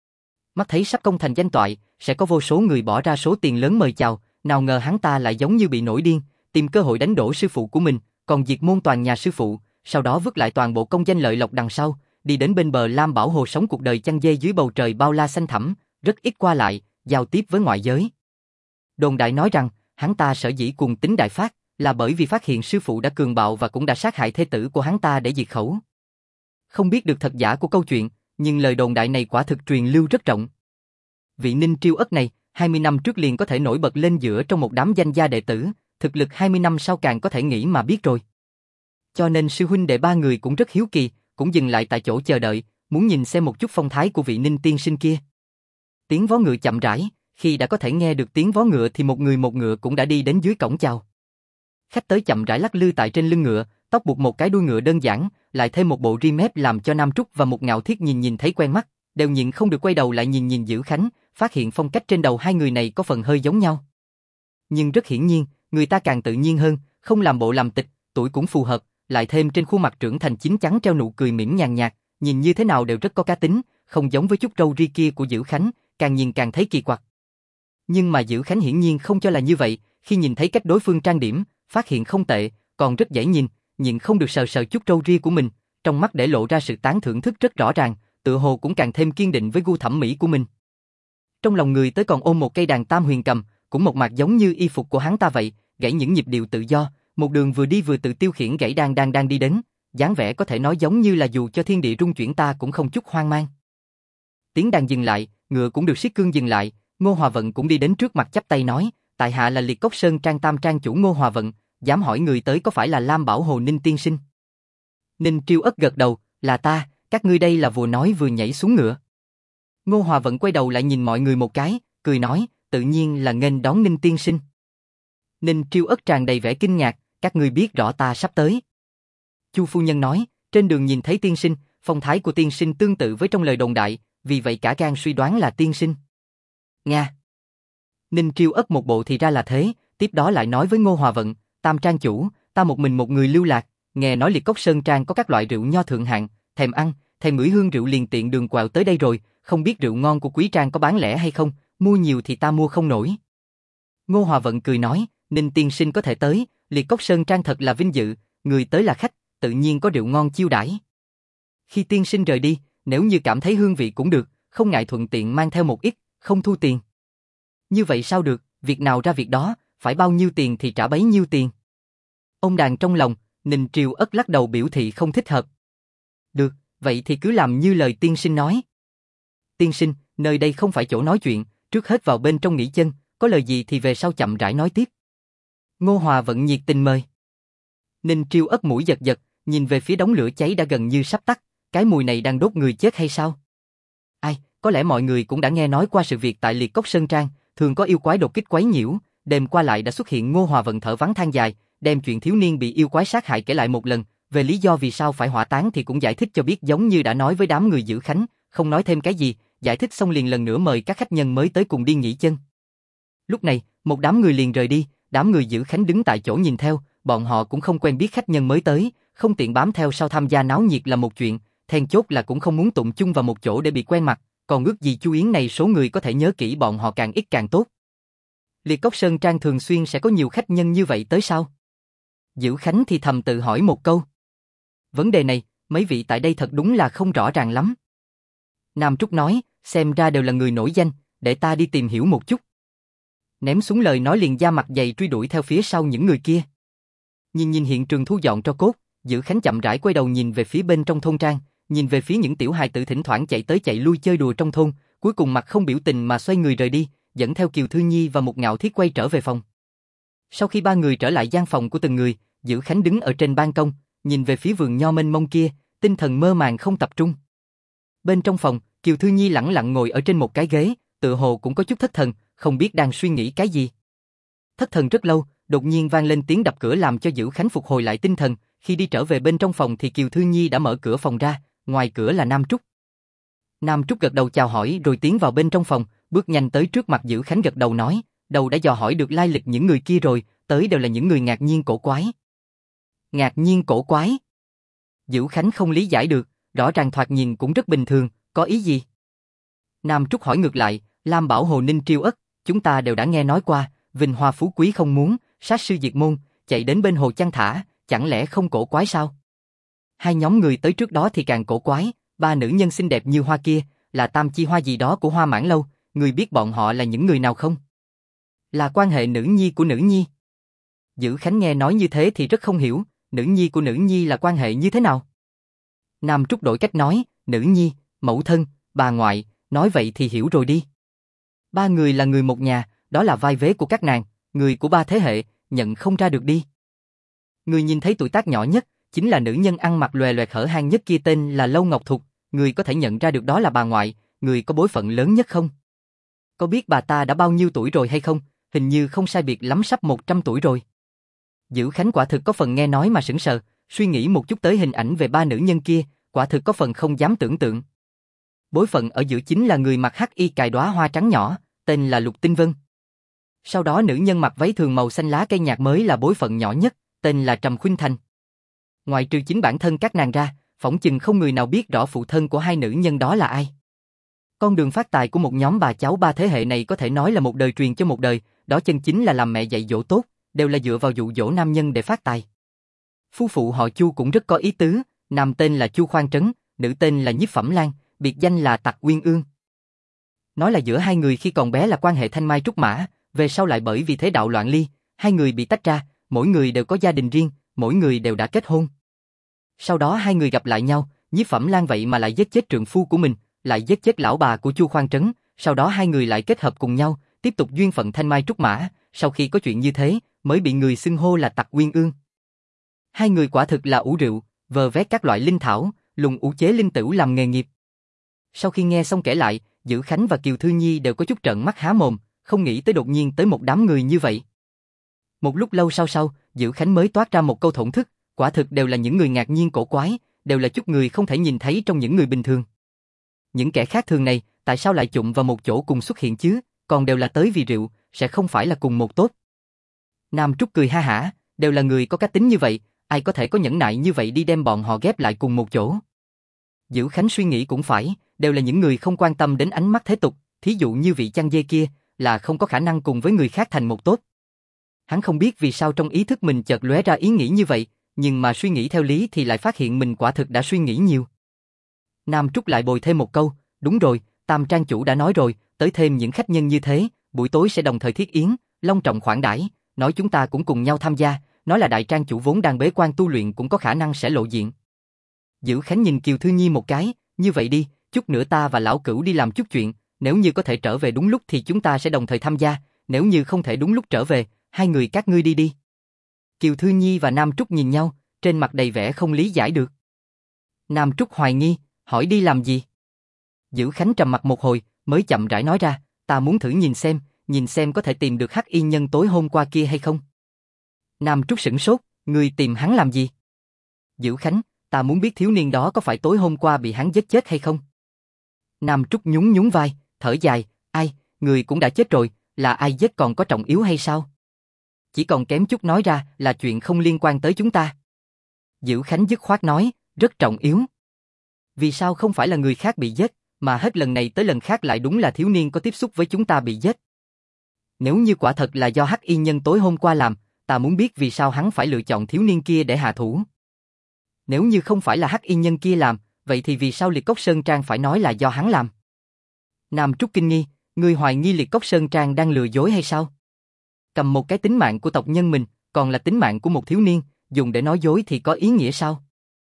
S1: Mắt thấy sắp công thành danh toại, sẽ có vô số người bỏ ra số tiền lớn mời chào, nào ngờ hắn ta lại giống như bị nổi điên, tìm cơ hội đánh đổ sư phụ của mình, còn diệt môn toàn nhà sư phụ, sau đó vứt lại toàn bộ công danh lợi lộc đằng sau, đi đến bên bờ Lam Bảo Hồ sống cuộc đời chăn dê dưới bầu trời bao la xanh thẳm, rất ít qua lại, giao tiếp với ngoại giới. Đồn đại nói rằng, hắn ta sở dĩ cuồng tính đại phát, là bởi vì phát hiện sư phụ đã cường bạo và cũng đã sát hại thê tử của hắn ta để diệt khẩu. Không biết được thật giả của câu chuyện, nhưng lời đồn đại này quả thực truyền lưu rất rộng. Vị Ninh Triêu Ất này, 20 năm trước liền có thể nổi bật lên giữa trong một đám danh gia đệ tử, thực lực 20 năm sau càng có thể nghĩ mà biết rồi. Cho nên sư huynh đệ ba người cũng rất hiếu kỳ, cũng dừng lại tại chỗ chờ đợi, muốn nhìn xem một chút phong thái của vị Ninh tiên sinh kia. Tiếng vó ngựa chậm rãi, khi đã có thể nghe được tiếng vó ngựa thì một người một ngựa cũng đã đi đến dưới cổng chào. Khách tới chậm rãi lắc lư tại trên lưng ngựa, tóc buộc một cái đuôi ngựa đơn giản, lại thêm một bộ ri mép làm cho Nam Trúc và một Ngạo Thiết nhìn thấy quen mắt, đều nhịn không được quay đầu lại nhìn Dữ Khánh, phát hiện phong cách trên đầu hai người này có phần hơi giống nhau. Nhưng rất hiển nhiên, người ta càng tự nhiên hơn, không làm bộ làm tịch, tuổi cũng phù hợp, lại thêm trên khuôn mặt trưởng thành chín chắn treo nụ cười mỉm nhàn nhạt, nhìn như thế nào đều rất có cá tính, không giống với chút râu ri kia của Dữ Khánh, càng nhìn càng thấy kỳ quặc. Nhưng mà Dữ Khánh hiển nhiên không cho là như vậy, khi nhìn thấy cách đối phương trang điểm, phát hiện không tệ, còn rất dễ nhìn, nhưng không được sờ chút râu ria của mình, trong mắt để lộ ra sự tán thưởng thức rất rõ ràng, tựa hồ cũng càng thêm kiên định với gu thẩm mỹ của mình. Trong lòng người tới còn ôm một cây đàn tam huyền cầm, cũng một mạc giống như y phục của hắn ta vậy, gảy những nhịp điệu tự do, một đường vừa đi vừa tự tiêu khiển gảy đàn đang đi đến, dáng vẻ có thể nói giống như là dù cho thiên địa rung chuyển ta cũng không chút hoang mang. Tiếng đàn dừng lại, ngựa cũng được siết cương dừng lại, Ngô Hòa Vận cũng đi đến trước mặt chắp tay nói, tại hạ là Liệt Cốc Sơn Trang Tam Trang chủ Ngô Hòa Vận, dám hỏi người tới có phải là Lam Bảo Hồ Ninh tiên sinh? Ninh Triêu Ất gật đầu, là ta, các ngươi đây là vừa nói vừa nhảy xuống ngựa. Ngô Hòa Vận quay đầu lại nhìn mọi người một cái, cười nói, tự nhiên là nghênh đón Ninh tiên sinh. Ninh Triêu Ất tràn đầy vẻ kinh ngạc, các ngươi biết rõ ta sắp tới. Chu phu nhân nói, trên đường nhìn thấy tiên sinh, phong thái của tiên sinh tương tự với trong lời đồn đại, vì vậy cả gan suy đoán là tiên sinh. Nga. Ninh Triêu Ất một bộ thì ra là thế, tiếp đó lại nói với Ngô Hòa Vận, Tam trang chủ, ta một mình một người lưu lạc, nghe nói Liệt Cốc Sơn Trang có các loại rượu nho thượng hạng, thèm ăn, thèm ngửi hương rượu liền tiện đường quẹo tới đây rồi, không biết rượu ngon của Quý Trang có bán lẻ hay không, mua nhiều thì ta mua không nổi. Ngô Hòa Vận cười nói, Ninh tiên sinh có thể tới, Liệt Cốc Sơn Trang thật là vinh dự, người tới là khách, tự nhiên có rượu ngon chiêu đãi. Khi tiên sinh rời đi, nếu như cảm thấy hương vị cũng được, không ngại thuận tiện mang theo một ít, không thu tiền. Như vậy sao được, việc nào ra việc đó, phải bao nhiêu tiền thì trả bấy nhiêu tiền. Ông đàn trong lòng, Ninh Triều Ất lắc đầu biểu thị không thích hợp. Được, vậy thì cứ làm như lời tiên sinh nói. Tiên sinh, nơi đây không phải chỗ nói chuyện, trước hết vào bên trong nghỉ chân, có lời gì thì về sau chậm rãi nói tiếp. Ngô Hòa Vận nhiệt tình mời. Ninh Triêu Ất mũi giật giật, nhìn về phía đống lửa cháy đã gần như sắp tắt, cái mùi này đang đốt người chết hay sao? Ai, có lẽ mọi người cũng đã nghe nói qua sự việc tại Liệt Cốc Sơn Trang, thường có yêu quái đột kích quấy nhiễu, đêm qua lại đã xuất hiện. Ngô Hòa Vận thở vắng than dài, đem chuyện thiếu niên bị yêu quái sát hại kể lại một lần, về lý do vì sao phải hỏa táng thì cũng giải thích cho biết, giống như đã nói với đám người giữ khánh, không nói thêm cái gì, giải thích xong liền lần nữa mời các khách nhân mới tới cùng đi nghỉ chân. Lúc này, một đám người liền rời đi, đám người giữ khánh đứng tại chỗ nhìn theo, bọn họ cũng không quen biết khách nhân mới tới, không tiện bám theo sau tham gia náo nhiệt là một chuyện, then chốt là cũng không muốn tụng chung vào một chỗ để bị quen mặt, còn ước gì Chu Yến này số người có thể nhớ kỹ bọn họ càng ít càng tốt. Liệt Cốc Sơn Trang thường xuyên sẽ có nhiều khách nhân như vậy tới sao? Giữ Khánh thì thầm tự hỏi một câu. Vấn đề này, mấy vị tại đây thật đúng là không rõ ràng lắm. Nam Trúc nói, xem ra đều là người nổi danh, để ta đi tìm hiểu một chút. Ném xuống lời nói liền da mặt dày truy đuổi theo phía sau những người kia. Nhìn hiện trường thu dọn tro cốt, Giữ Khánh chậm rãi quay đầu nhìn về phía bên trong thôn trang, nhìn về phía những tiểu hài tử thỉnh thoảng chạy tới chạy lui chơi đùa trong thôn, cuối cùng mặt không biểu tình mà xoay người rời đi, dẫn theo Kiều Thư Nhi và một Ngạo Thiết quay trở về phòng. Sau khi ba người trở lại gian phòng của từng người, Giữ Khánh đứng ở trên ban công, nhìn về phía vườn nho mênh mông kia, tinh thần mơ màng không tập trung. Bên trong phòng, Kiều Thư Nhi lẳng lặng ngồi ở trên một cái ghế, tựa hồ cũng có chút thất thần, không biết đang suy nghĩ cái gì. Thất thần rất lâu, đột nhiên vang lên tiếng đập cửa làm cho Giữ Khánh phục hồi lại tinh thần, khi đi trở về bên trong phòng thì Kiều Thư Nhi đã mở cửa phòng ra, ngoài cửa là Nam Trúc. Nam Trúc gật đầu chào hỏi rồi tiến vào bên trong phòng, bước nhanh tới trước mặt Giữ Khánh gật đầu nói, đầu đã dò hỏi được lai lịch những người kia rồi, tới đều là những người ngạc nhiên cổ quái. Ngạc nhiên cổ quái? Giữ Khánh không lý giải được, rõ ràng thoạt nhìn cũng rất bình thường, có ý gì? Nam Trúc hỏi ngược lại, Lam Bảo Hồ Ninh Triêu Ất, chúng ta đều đã nghe nói qua, vinh hoa phú quý không muốn, sát sư diệt môn, chạy đến bên hồ chăn thả, chẳng lẽ không cổ quái sao? Hai nhóm người tới trước đó thì càng cổ quái, ba nữ nhân xinh đẹp như hoa kia, là tam chi hoa gì đó của Hoa Mãn Lâu, người biết bọn họ là những người nào không? Là quan hệ nữ nhi của nữ nhi. Giữ Khánh nghe nói như thế thì rất không hiểu, nữ nhi của nữ nhi là quan hệ như thế nào? Nam Trúc đổi cách nói, nữ nhi, mẫu thân, bà ngoại, nói vậy thì hiểu rồi đi. Ba người là người một nhà, đó là vai vế của các nàng, người của ba thế hệ, nhận không ra được đi. Người nhìn thấy tuổi tác nhỏ nhất, chính là nữ nhân ăn mặc lòe loẹt hở hang nhất kia tên là Lâu Ngọc Thục, người có thể nhận ra được đó là bà ngoại, người có bối phận lớn nhất không? Có biết bà ta đã bao nhiêu tuổi rồi hay không? Hình như không sai biệt lắm sắp 100 tuổi rồi. Giữ Khánh quả thực có phần nghe nói mà sững sờ, suy nghĩ một chút tới hình ảnh về ba nữ nhân kia, quả thực có phần không dám tưởng tượng. Bối phận ở giữa chính là người mặc hắc y cài đóa hoa trắng nhỏ, tên là Lục Tinh Vân. Sau đó nữ nhân mặc váy thường màu xanh lá cây nhạt mới là bối phận nhỏ nhất, tên là Trầm Khuynh Thành. Ngoài trừ chính bản thân các nàng ra, phỏng chừng không người nào biết rõ phụ thân của hai nữ nhân đó là ai. Con đường phát tài của một nhóm bà cháu ba thế hệ này có thể nói là một đời truyền cho một đời, đó chân chính là làm mẹ dạy dỗ tốt, đều là dựa vào dụ dỗ nam nhân để phát tài. Phu phụ họ Chu cũng rất có ý tứ, nam tên là Chu Khoan Trấn, nữ tên là Nhiếp Phẩm Lan, biệt danh là Tặc Uyên Ương. Nói là giữa hai người khi còn bé là quan hệ thanh mai trúc mã, về sau lại bởi vì thế đạo loạn ly, hai người bị tách ra, mỗi người đều có gia đình riêng, mỗi người đều đã kết hôn. Sau đó hai người gặp lại nhau, Nhiếp Phẩm Lan vậy mà lại giết chết trượng phu của mình, lại giết chết lão bà của Chu Khoan Trấn, sau đó hai người lại kết hợp cùng nhau, tiếp tục duyên phận thanh mai trúc mã, sau khi có chuyện như thế, mới bị người xưng hô là Tặc Uyên Ương. Hai người quả thực là ủ rượu, vơ vét các loại linh thảo, lùng ủ chế linh tửu làm nghề nghiệp. Sau khi nghe xong kể lại, Dữ Khánh và Kiều Thư Nhi đều có chút trợn mắt há mồm, không nghĩ tới đột nhiên tới một đám người như vậy. Một lúc lâu sau, Dữ Khánh mới toát ra một câu thổn thức, quả thực đều là những người ngạc nhiên cổ quái, đều là chút người không thể nhìn thấy trong những người bình thường. Những kẻ khác thường này, tại sao lại chụm vào một chỗ cùng xuất hiện chứ, còn đều là tới vì rượu, sẽ không phải là cùng một tốt. Nam Trúc cười ha hả, đều là người có cá tính như vậy, ai có thể có nhẫn nại như vậy đi đem bọn họ ghép lại cùng một chỗ. Dữ Khánh suy nghĩ cũng phải, đều là những người không quan tâm đến ánh mắt thế tục, thí dụ như vị chăn dê kia, là không có khả năng cùng với người khác thành một tốt. Hắn không biết vì sao trong ý thức mình chợt lóe ra ý nghĩ như vậy, nhưng mà suy nghĩ theo lý thì lại phát hiện mình quả thực đã suy nghĩ nhiều. Nam Trúc lại bồi thêm một câu, đúng rồi, Tam trang chủ đã nói rồi, tới thêm những khách nhân như thế, buổi tối sẽ đồng thời thiết yến, long trọng khoản đãi, nói chúng ta cũng cùng nhau tham gia, nói là đại trang chủ vốn đang bế quan tu luyện cũng có khả năng sẽ lộ diện. Dữ Khánh nhìn Kiều Thư Nhi một cái, như vậy đi, chút nữa ta và lão cửu đi làm chút chuyện, nếu như có thể trở về đúng lúc thì chúng ta sẽ đồng thời tham gia, nếu như không thể đúng lúc trở về, hai người các ngươi đi đi. Kiều Thư Nhi và Nam Trúc nhìn nhau, trên mặt đầy vẻ không lý giải được. Nam Trúc hoài nghi, hỏi đi làm gì? Dữ Khánh trầm mặt một hồi, mới chậm rãi nói ra, ta muốn thử nhìn xem có thể tìm được hắc y nhân tối hôm qua kia hay không. Nam Trúc sửng sốt, ngươi tìm hắn làm gì? Dữ Khánh, ta muốn biết thiếu niên đó có phải tối hôm qua bị hắn giết chết hay không? Nam Trúc nhún vai, thở dài, ai, người cũng đã chết rồi, là ai giết còn có trọng yếu hay sao? Chỉ còn kém chút nói ra là chuyện không liên quan tới chúng ta. Dữ Khánh dứt khoát nói, rất trọng yếu. Vì sao không phải là người khác bị giết, mà hết lần này tới lần khác lại đúng là thiếu niên có tiếp xúc với chúng ta bị giết? Nếu như quả thật là do hắc y nhân tối hôm qua làm, ta muốn biết vì sao hắn phải lựa chọn thiếu niên kia để hạ thủ. Nếu như không phải là hắc y nhân kia làm, vậy thì vì sao Liệt Cốc Sơn Trang phải nói là do hắn làm? Nam Trúc kinh nghi, ngươi hoài nghi Liệt Cốc Sơn Trang đang lừa dối hay sao? Cầm một cái tính mạng của tộc nhân mình, còn là tính mạng của một thiếu niên, dùng để nói dối thì có ý nghĩa sao?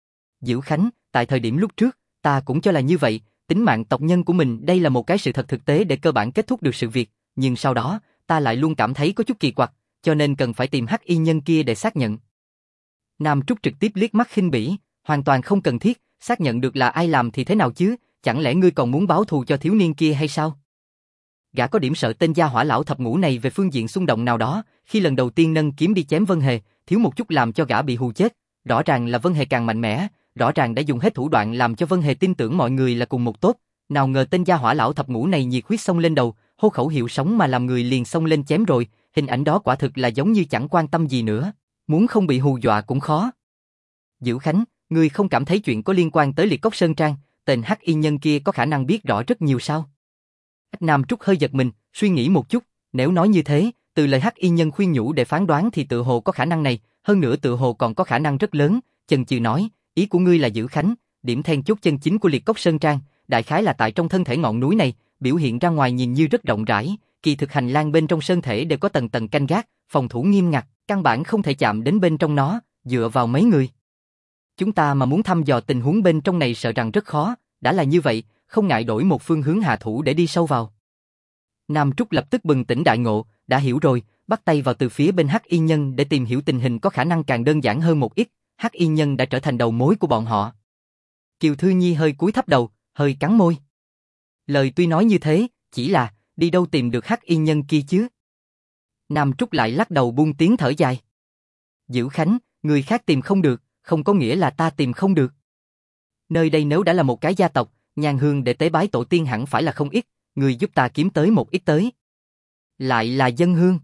S1: Dữ Khánh, tại thời điểm lúc trước, ta cũng cho là như vậy, tính mạng tộc nhân của mình đây là một cái sự thật thực tế để cơ bản kết thúc được sự việc, nhưng sau đó, ta lại luôn cảm thấy có chút kỳ quặc, cho nên cần phải tìm hắc y nhân kia để xác nhận. Nam Trúc trực tiếp liếc mắt khinh bỉ, hoàn toàn không cần thiết, xác nhận được là ai làm thì thế nào chứ, chẳng lẽ ngươi còn muốn báo thù cho thiếu niên kia hay sao? Gã có điểm sợ tên gia hỏa lão thập ngũ này về phương diện xung động nào đó, khi lần đầu tiên nâng kiếm đi chém Vân Hề, thiếu một chút làm cho gã bị hù chết, rõ ràng là Vân Hề càng mạnh mẽ, rõ ràng đã dùng hết thủ đoạn làm cho Vân Hề tin tưởng mọi người là cùng một tốt, nào ngờ tên gia hỏa lão thập ngũ này nhiệt huyết xông lên đầu, hô khẩu hiệu sống mà làm người liền xông lên chém rồi, hình ảnh đó quả thực là giống như chẳng quan tâm gì nữa, muốn không bị hù dọa cũng khó. Dữ Khánh, ngươi không cảm thấy chuyện có liên quan tới Liệt Cốc Sơn Trang, tên hắc y nhân kia có khả năng biết rõ rất nhiều sao? Nam Trúc hơi giật mình, suy nghĩ một chút, nếu nói như thế, từ lời hắc y nhân khuyên nhủ để phán đoán thì tự hồ có khả năng này, hơn nữa tự hồ còn có khả năng rất lớn, chần chừ nói, ý của ngươi là Dữ Khánh, điểm then chốt chân chính của Liệt Cốc Sơn Trang, đại khái là tại trong thân thể ngọn núi này, biểu hiện ra ngoài nhìn như rất rộng rãi, kỳ thực hành lang bên trong sơn thể đều có tầng tầng canh gác, phòng thủ nghiêm ngặt, căn bản không thể chạm đến bên trong nó, dựa vào mấy người. Chúng ta mà muốn thăm dò tình huống bên trong này sợ rằng rất khó, đã là như vậy, không ngại đổi một phương hướng hạ thủ để đi sâu vào. Nam Trúc lập tức bừng tỉnh đại ngộ, đã hiểu rồi, bắt tay vào từ phía bên hắc y nhân để tìm hiểu tình hình có khả năng càng đơn giản hơn một ít, hắc y nhân đã trở thành đầu mối của bọn họ. Kiều Thư Nhi hơi cúi thấp đầu, hơi cắn môi. Lời tuy nói như thế, chỉ là, đi đâu tìm được hắc y nhân kia chứ? Nam Trúc lại lắc đầu buông tiếng thở dài. Dữ Khánh, người khác tìm không được, không có nghĩa là ta tìm không được. Nơi đây nếu đã là một cái gia tộc, nhang hương để tế bái tổ tiên hẳn phải là không ít, người giúp ta kiếm tới một ít tới. Lại là dân hương.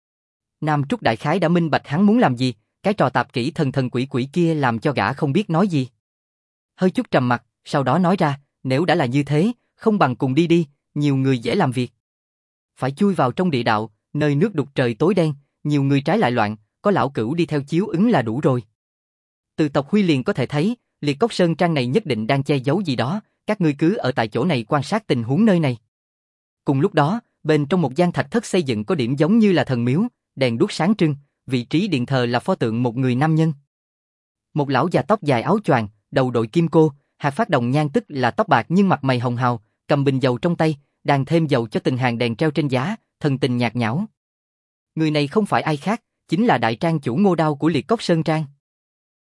S1: Nam Trúc đại khái đã minh bạch hắn muốn làm gì, cái trò tạp kỹ thần quỷ quỷ kia làm cho gã không biết nói gì. Hơi chút trầm mặt, sau đó nói ra, nếu đã là như thế, không bằng cùng đi đi, nhiều người dễ làm việc. Phải chui vào trong địa đạo, nơi nước đục trời tối đen, nhiều người trái lại loạn, có lão cửu đi theo chiếu ứng là đủ rồi. Từ tộc Huy liền có thể thấy, Liệt Cốc Sơn Trang này nhất định đang che giấu gì đó, các ngươi cứ ở tại chỗ này quan sát tình huống nơi này. Cùng lúc đó, bên trong một gian thạch thất xây dựng có điểm giống như là thần miếu, đèn đuốc sáng trưng, vị trí điện thờ là pho tượng một người nam nhân. Một lão già tóc dài áo choàng, đầu đội kim cô, hạt phát đồng nhan tức là tóc bạc nhưng mặt mày hồng hào, cầm bình dầu trong tay, đang thêm dầu cho từng hàng đèn treo trên giá, thần tình nhạt nhẽo. Người này không phải ai khác, chính là đại trang chủ Ngô Đao của Liệt Cốc Sơn Trang.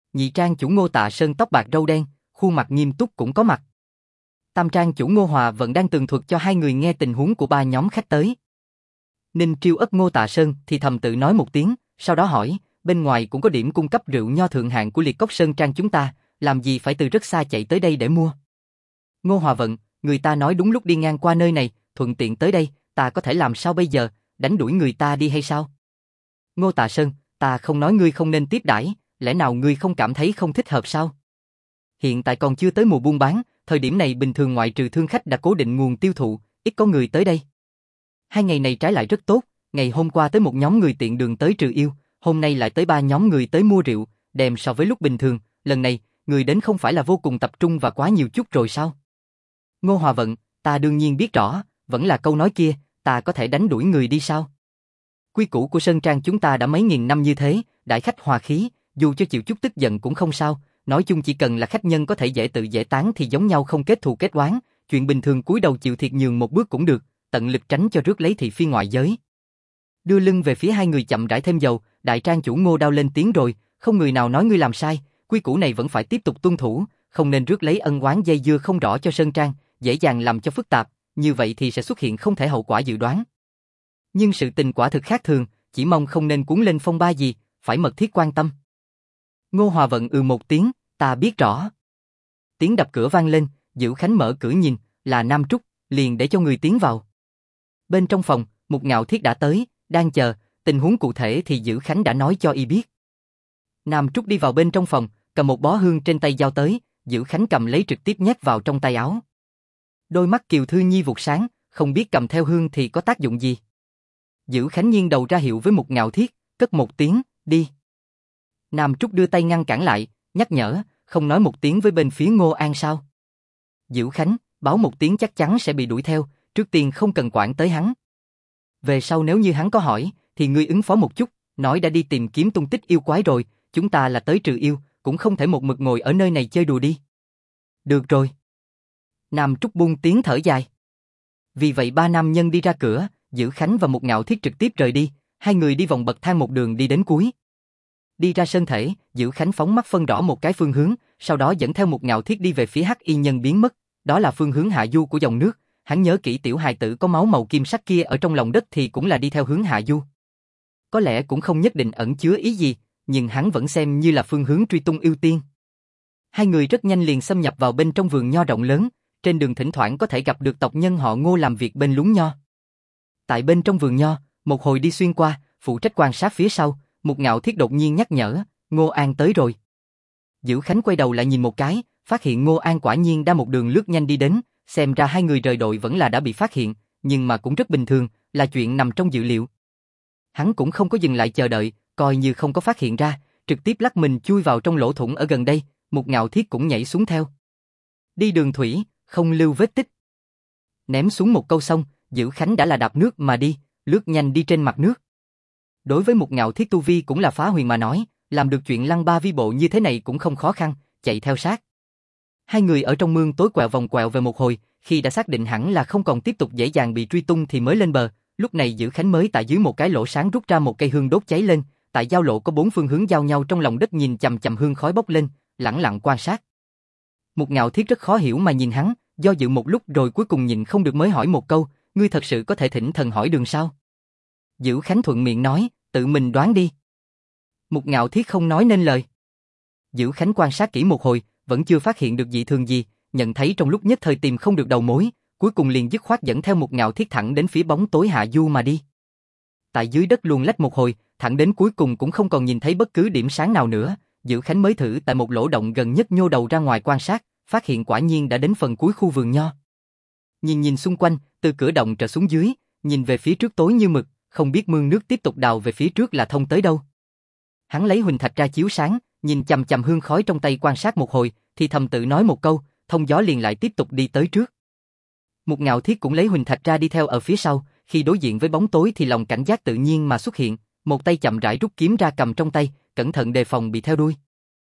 S1: Nhị trang chủ Ngô Tạ Sơn tóc bạc râu đen, khuôn mặt nghiêm túc cũng có mặt. Tam trang chủ Ngô Hòa vẫn đang tường thuật cho hai người nghe tình huống của ba nhóm khách tới. Ninh Triêu ất Ngô Tạ Sơn thì thầm tự nói một tiếng, sau đó hỏi, bên ngoài cũng có điểm cung cấp rượu nho thượng hạng của Liệt Cốc Sơn Trang chúng ta, làm gì phải từ rất xa chạy tới đây để mua. Ngô Hòa vận, người ta nói đúng lúc đi ngang qua nơi này, thuận tiện tới đây, ta có thể làm sao bây giờ, đánh đuổi người ta đi hay sao? Ngô Tạ Sơn, ta không nói ngươi không nên tiếp đãi, lẽ nào ngươi không cảm thấy không thích hợp sao? Hiện tại còn chưa tới mùa buôn bán, thời điểm này bình thường ngoại trừ thương khách đã cố định nguồn tiêu thụ, ít có người tới đây. Hai ngày này trái lại rất tốt, ngày hôm qua tới một nhóm người tiện đường tới trừ yêu, hôm nay lại tới ba nhóm người tới mua rượu, đem so với lúc bình thường, lần này, người đến không phải là vô cùng tập trung và quá nhiều chút rồi sao? Ngô Hòa vận, ta đương nhiên biết rõ, vẫn là câu nói kia, ta có thể đánh đuổi người đi sao? Quy củ của Sơn Trang chúng ta đã mấy nghìn năm như thế, đãi khách hòa khí, dù cho chịu chút tức giận cũng không sao, nói chung chỉ cần là khách nhân có thể dễ tự dễ tán thì giống nhau không kết thù kết oán, chuyện bình thường cúi đầu chịu thiệt nhường một bước cũng được, tận lực tránh cho rước lấy thị phi ngoại giới. Đưa lưng về phía hai người chậm rãi thêm dầu, đại trang chủ Ngô đao lên tiếng rồi, không người nào nói ngươi làm sai, quy củ này vẫn phải tiếp tục tuân thủ, không nên rước lấy ân oán dây dưa không rõ cho Sơn Trang, dễ dàng làm cho phức tạp, như vậy thì sẽ xuất hiện không thể hậu quả dự đoán. Nhưng sự tình quả thực khác thường, chỉ mong không nên cuốn lên phong ba gì, phải mật thiết quan tâm. Ngô Hòa vận một tiếng, ta biết rõ. Tiếng đập cửa vang lên, Dữ Khánh mở cửa nhìn, là Nam Trúc, liền để cho người tiến vào. Bên trong phòng, một Ngạo Thiết đã tới, đang chờ, tình huống cụ thể thì Dữ Khánh đã nói cho y biết. Nam Trúc đi vào bên trong phòng, cầm một bó hương trên tay giao tới, Dữ Khánh cầm lấy trực tiếp nhét vào trong tay áo. Đôi mắt Kiều Thư Nhi vụt sáng, không biết cầm theo hương thì có tác dụng gì. Dữ Khánh nghiêng đầu ra hiệu với một Ngạo Thiết, cất một tiếng, đi. Nam Trúc đưa tay ngăn cản lại, nhắc nhở, không nói một tiếng với bên phía Ngô An sao? Dữ Khánh, báo một tiếng chắc chắn sẽ bị đuổi theo, trước tiên không cần quản tới hắn. Về sau nếu như hắn có hỏi, thì ngươi ứng phó một chút, nói đã đi tìm kiếm tung tích yêu quái rồi, chúng ta là tới trừ yêu, cũng không thể một mực ngồi ở nơi này chơi đùa đi. Được rồi. Nam Trúc buông tiếng thở dài. Vì vậy ba nam nhân đi ra cửa, Dữ Khánh và một Ngạo Thiết trực tiếp rời đi, hai người đi vòng bậc thang một đường đi đến cuối. Đi ra sơn thể, Dữ Khánh phóng mắt phân rõ một cái phương hướng, sau đó dẫn theo một Ngạo Thiết đi về phía Hắc Y Nhân biến mất, đó là phương hướng hạ du của dòng nước, hắn nhớ kỹ tiểu hài tử có máu màu kim sắc kia ở trong lòng đất thì cũng là đi theo hướng hạ du. Có lẽ cũng không nhất định ẩn chứa ý gì, nhưng hắn vẫn xem như là phương hướng truy tung ưu tiên. Hai người rất nhanh liền xâm nhập vào bên trong vườn nho rộng lớn, trên đường thỉnh thoảng có thể gặp được tộc nhân họ Ngô làm việc bên luống nho. Tại bên trong vườn nho, một hồi đi xuyên qua, phụ trách quan sát phía sau, một Ngạo Thiết đột nhiên nhắc nhở, Ngô An tới rồi. Dữ Khánh quay đầu lại nhìn một cái, phát hiện Ngô An quả nhiên đã một đường lướt nhanh đi đến, xem ra hai người rời đội vẫn là đã bị phát hiện, nhưng mà cũng rất bình thường, là chuyện nằm trong dự liệu. Hắn cũng không có dừng lại chờ đợi, coi như không có phát hiện ra, trực tiếp lắc mình chui vào trong lỗ thủng ở gần đây, một Ngạo Thiết cũng nhảy xuống theo. Đi đường thủy, không lưu vết tích. Ném xuống một câu xong, Dữ Khánh đã là đạp nước mà đi, lướt nhanh đi trên mặt nước. Đối với một Ngạo Thiết tu vi cũng là phá huyền mà nói, làm được chuyện lăng ba vi bộ như thế này cũng không khó khăn, chạy theo sát. Hai người ở trong mương tối quẹo vòng quẹo về một hồi, khi đã xác định hẳn là không còn tiếp tục dễ dàng bị truy tung thì mới lên bờ, lúc này Dữ Khánh mới tại dưới một cái lỗ sáng rút ra một cây hương đốt cháy lên, tại giao lộ có 4 phương hướng giao nhau trong lòng đất nhìn chằm chằm hương khói bốc lên, lẳng lặng quan sát. Một Ngạo Thiết rất khó hiểu mà nhìn hắn, do dự một lúc rồi cuối cùng nhìn không được mới hỏi một câu, ngươi thật sự có thể thỉnh thần hỏi đường sao? Dữ Khánh thuận miệng nói, tự mình đoán đi. Một Ngạo Thiết không nói nên lời. Dữ Khánh quan sát kỹ một hồi, vẫn chưa phát hiện được dị thường gì, nhận thấy trong lúc nhất thời tìm không được đầu mối, cuối cùng liền dứt khoát dẫn theo một Ngạo Thiết thẳng đến phía bóng tối hạ du mà đi. Tại dưới đất luồn lách một hồi, thẳng đến cuối cùng cũng không còn nhìn thấy bất cứ điểm sáng nào nữa, Dữ Khánh mới thử tại một lỗ động gần nhất nhô đầu ra ngoài quan sát, phát hiện quả nhiên đã đến phần cuối khu vườn nho. Nhìn xung quanh, từ cửa động trở xuống dưới, nhìn về phía trước tối như mực, không biết mương nước tiếp tục đào về phía trước là thông tới đâu. Hắn lấy huỳnh thạch ra chiếu sáng, nhìn chằm chằm hương khói trong tay quan sát một hồi, thì thầm tự nói một câu, thông gió liền lại tiếp tục đi tới trước. Một Ngạo Thiết cũng lấy huỳnh thạch ra đi theo ở phía sau, khi đối diện với bóng tối thì lòng cảnh giác tự nhiên mà xuất hiện, một tay chậm rãi rút kiếm ra cầm trong tay, cẩn thận đề phòng bị theo đuôi.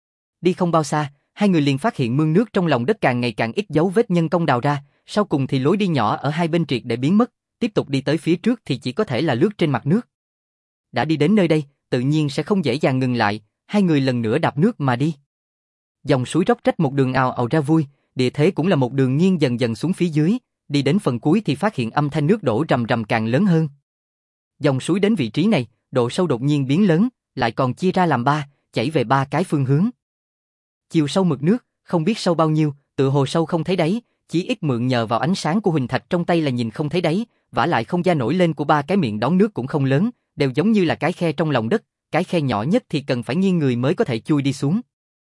S1: Đi không bao xa, hai người liền phát hiện mương nước trong lòng đất càng ngày càng ít dấu vết nhân công đào ra, sau cùng thì lối đi nhỏ ở hai bên triệt để biến mất, tiếp tục đi tới phía trước thì chỉ có thể là lướt trên mặt nước. Đã đi đến nơi đây, tự nhiên sẽ không dễ dàng ngừng lại, hai người lần nữa đạp nước mà đi. Dòng suối róc rách một đường ào ào ra vui, địa thế cũng là một đường nghiêng dần dần xuống phía dưới, đi đến phần cuối thì phát hiện âm thanh nước đổ rầm rầm càng lớn hơn. Dòng suối đến vị trí này, độ sâu đột nhiên biến lớn, lại còn chia ra làm ba, chảy về ba cái phương hướng. Chiều sâu mực nước, không biết sâu bao nhiêu, tựa hồ sâu không thấy đáy, chỉ ít mượn nhờ vào ánh sáng của huỳnh thạch trong tay là nhìn không thấy đáy, vả lại không gian nổi lên của ba cái miệng đón nước cũng không lớn, đều giống như là cái khe trong lòng đất, cái khe nhỏ nhất thì cần phải nghiêng người mới có thể chui đi xuống.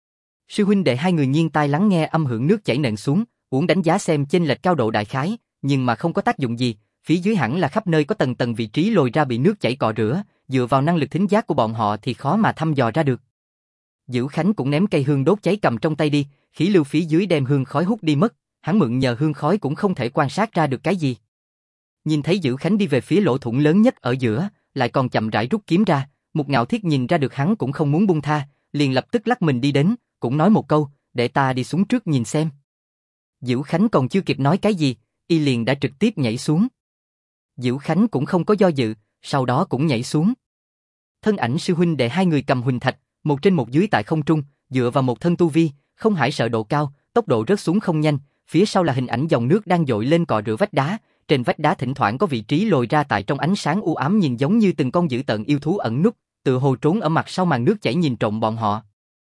S1: Sư huynh đệ hai người nghiêng tai lắng nghe âm hưởng nước chảy nện xuống, uống đánh giá xem chênh lệch cao độ đại khái, nhưng mà không có tác dụng gì, phía dưới hẳn là khắp nơi có tầng tầng vị trí lồi ra bị nước chảy cọ rửa, dựa vào năng lực thính giác của bọn họ thì khó mà thăm dò ra được. Dữ Khánh cũng ném cây hương đốt cháy cầm trong tay đi, khí lưu phía dưới đem hương khói hút đi mất, hắn mượn nhờ hương khói cũng không thể quan sát ra được cái gì. Nhìn thấy Dữ Khánh đi về phía lỗ thủng lớn nhất ở giữa, lại còn chậm rãi rút kiếm ra, Một Ngạo Thiết nhìn ra được hắn cũng không muốn buông tha, liền lập tức lắc mình đi đến, cũng nói một câu, để ta đi xuống trước nhìn xem. Dữ Khánh còn chưa kịp nói cái gì, y liền đã trực tiếp nhảy xuống. Dữ Khánh cũng không có do dự, sau đó cũng nhảy xuống. Thân ảnh sư huynh đệ hai người cầm huỳnh thạch, một trên một dưới tại không trung, dựa vào một thân tu vi, không hải sợ độ cao, tốc độ rớt xuống không nhanh, phía sau là hình ảnh dòng nước đang dội lên cọ rửa vách đá, trên vách đá thỉnh thoảng có vị trí lồi ra tại trong ánh sáng u ám nhìn giống như từng con dữ tợn yêu thú ẩn núp, tựa hồ trốn ở mặt sau màn nước chảy nhìn trộm bọn họ.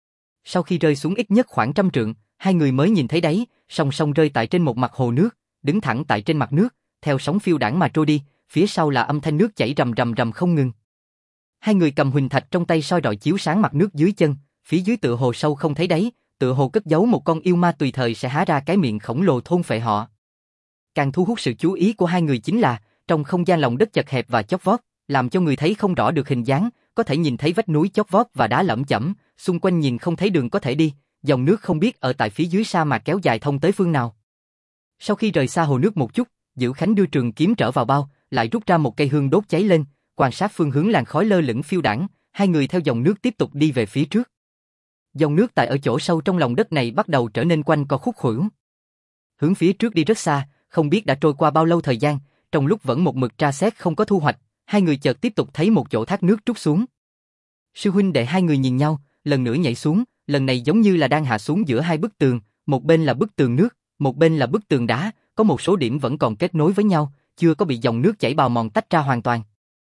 S1: Sau khi rơi xuống ít nhất khoảng 100 trượng, hai người mới nhìn thấy đáy, song song rơi tại trên một mặt hồ nước, đứng thẳng tại trên mặt nước, theo sóng phiêu đãng mà trôi đi, phía sau là âm thanh nước chảy rầm rầm rầm không ngừng. Hai người cầm huỳnh thạch trong tay soi rọi chiếu sáng mặt nước dưới chân, phía dưới tựa hồ sâu không thấy đáy, tựa hồ cất giấu một con yêu ma tùy thời sẽ há ra cái miệng khổng lồ thôn phệ họ. Càng thu hút sự chú ý của hai người chính là, trong không gian lòng đất chật hẹp và chót vót, làm cho người thấy không rõ được hình dáng, có thể nhìn thấy vách núi chót vót và đá lởm chởm, xung quanh nhìn không thấy đường có thể đi, dòng nước không biết ở tại phía dưới sa mạc kéo dài thông tới phương nào. Sau khi rời xa hồ nước một chút, Dữ Khánh đưa trường kiếm trở vào bao, lại rút ra một cây hương đốt cháy lên, quan sát phương hướng làn khói lơ lửng phiêu đãng, hai người theo dòng nước tiếp tục đi về phía trước. Dòng nước tại ở chỗ sâu trong lòng đất này bắt đầu trở nên quanh co khúc khuỷu. Hướng phía trước đi rất xa, không biết đã trôi qua bao lâu thời gian, trong lúc vẫn một mực tra xét không có thu hoạch, hai người chợt tiếp tục thấy một chỗ thác nước trút xuống. Sư huynh đệ hai người nhìn nhau, lần nữa nhảy xuống, lần này giống như là đang hạ xuống giữa hai bức tường, một bên là bức tường nước, một bên là bức tường đá, có một số điểm vẫn còn kết nối với nhau, chưa có bị dòng nước chảy bào mòn tách ra hoàn toàn.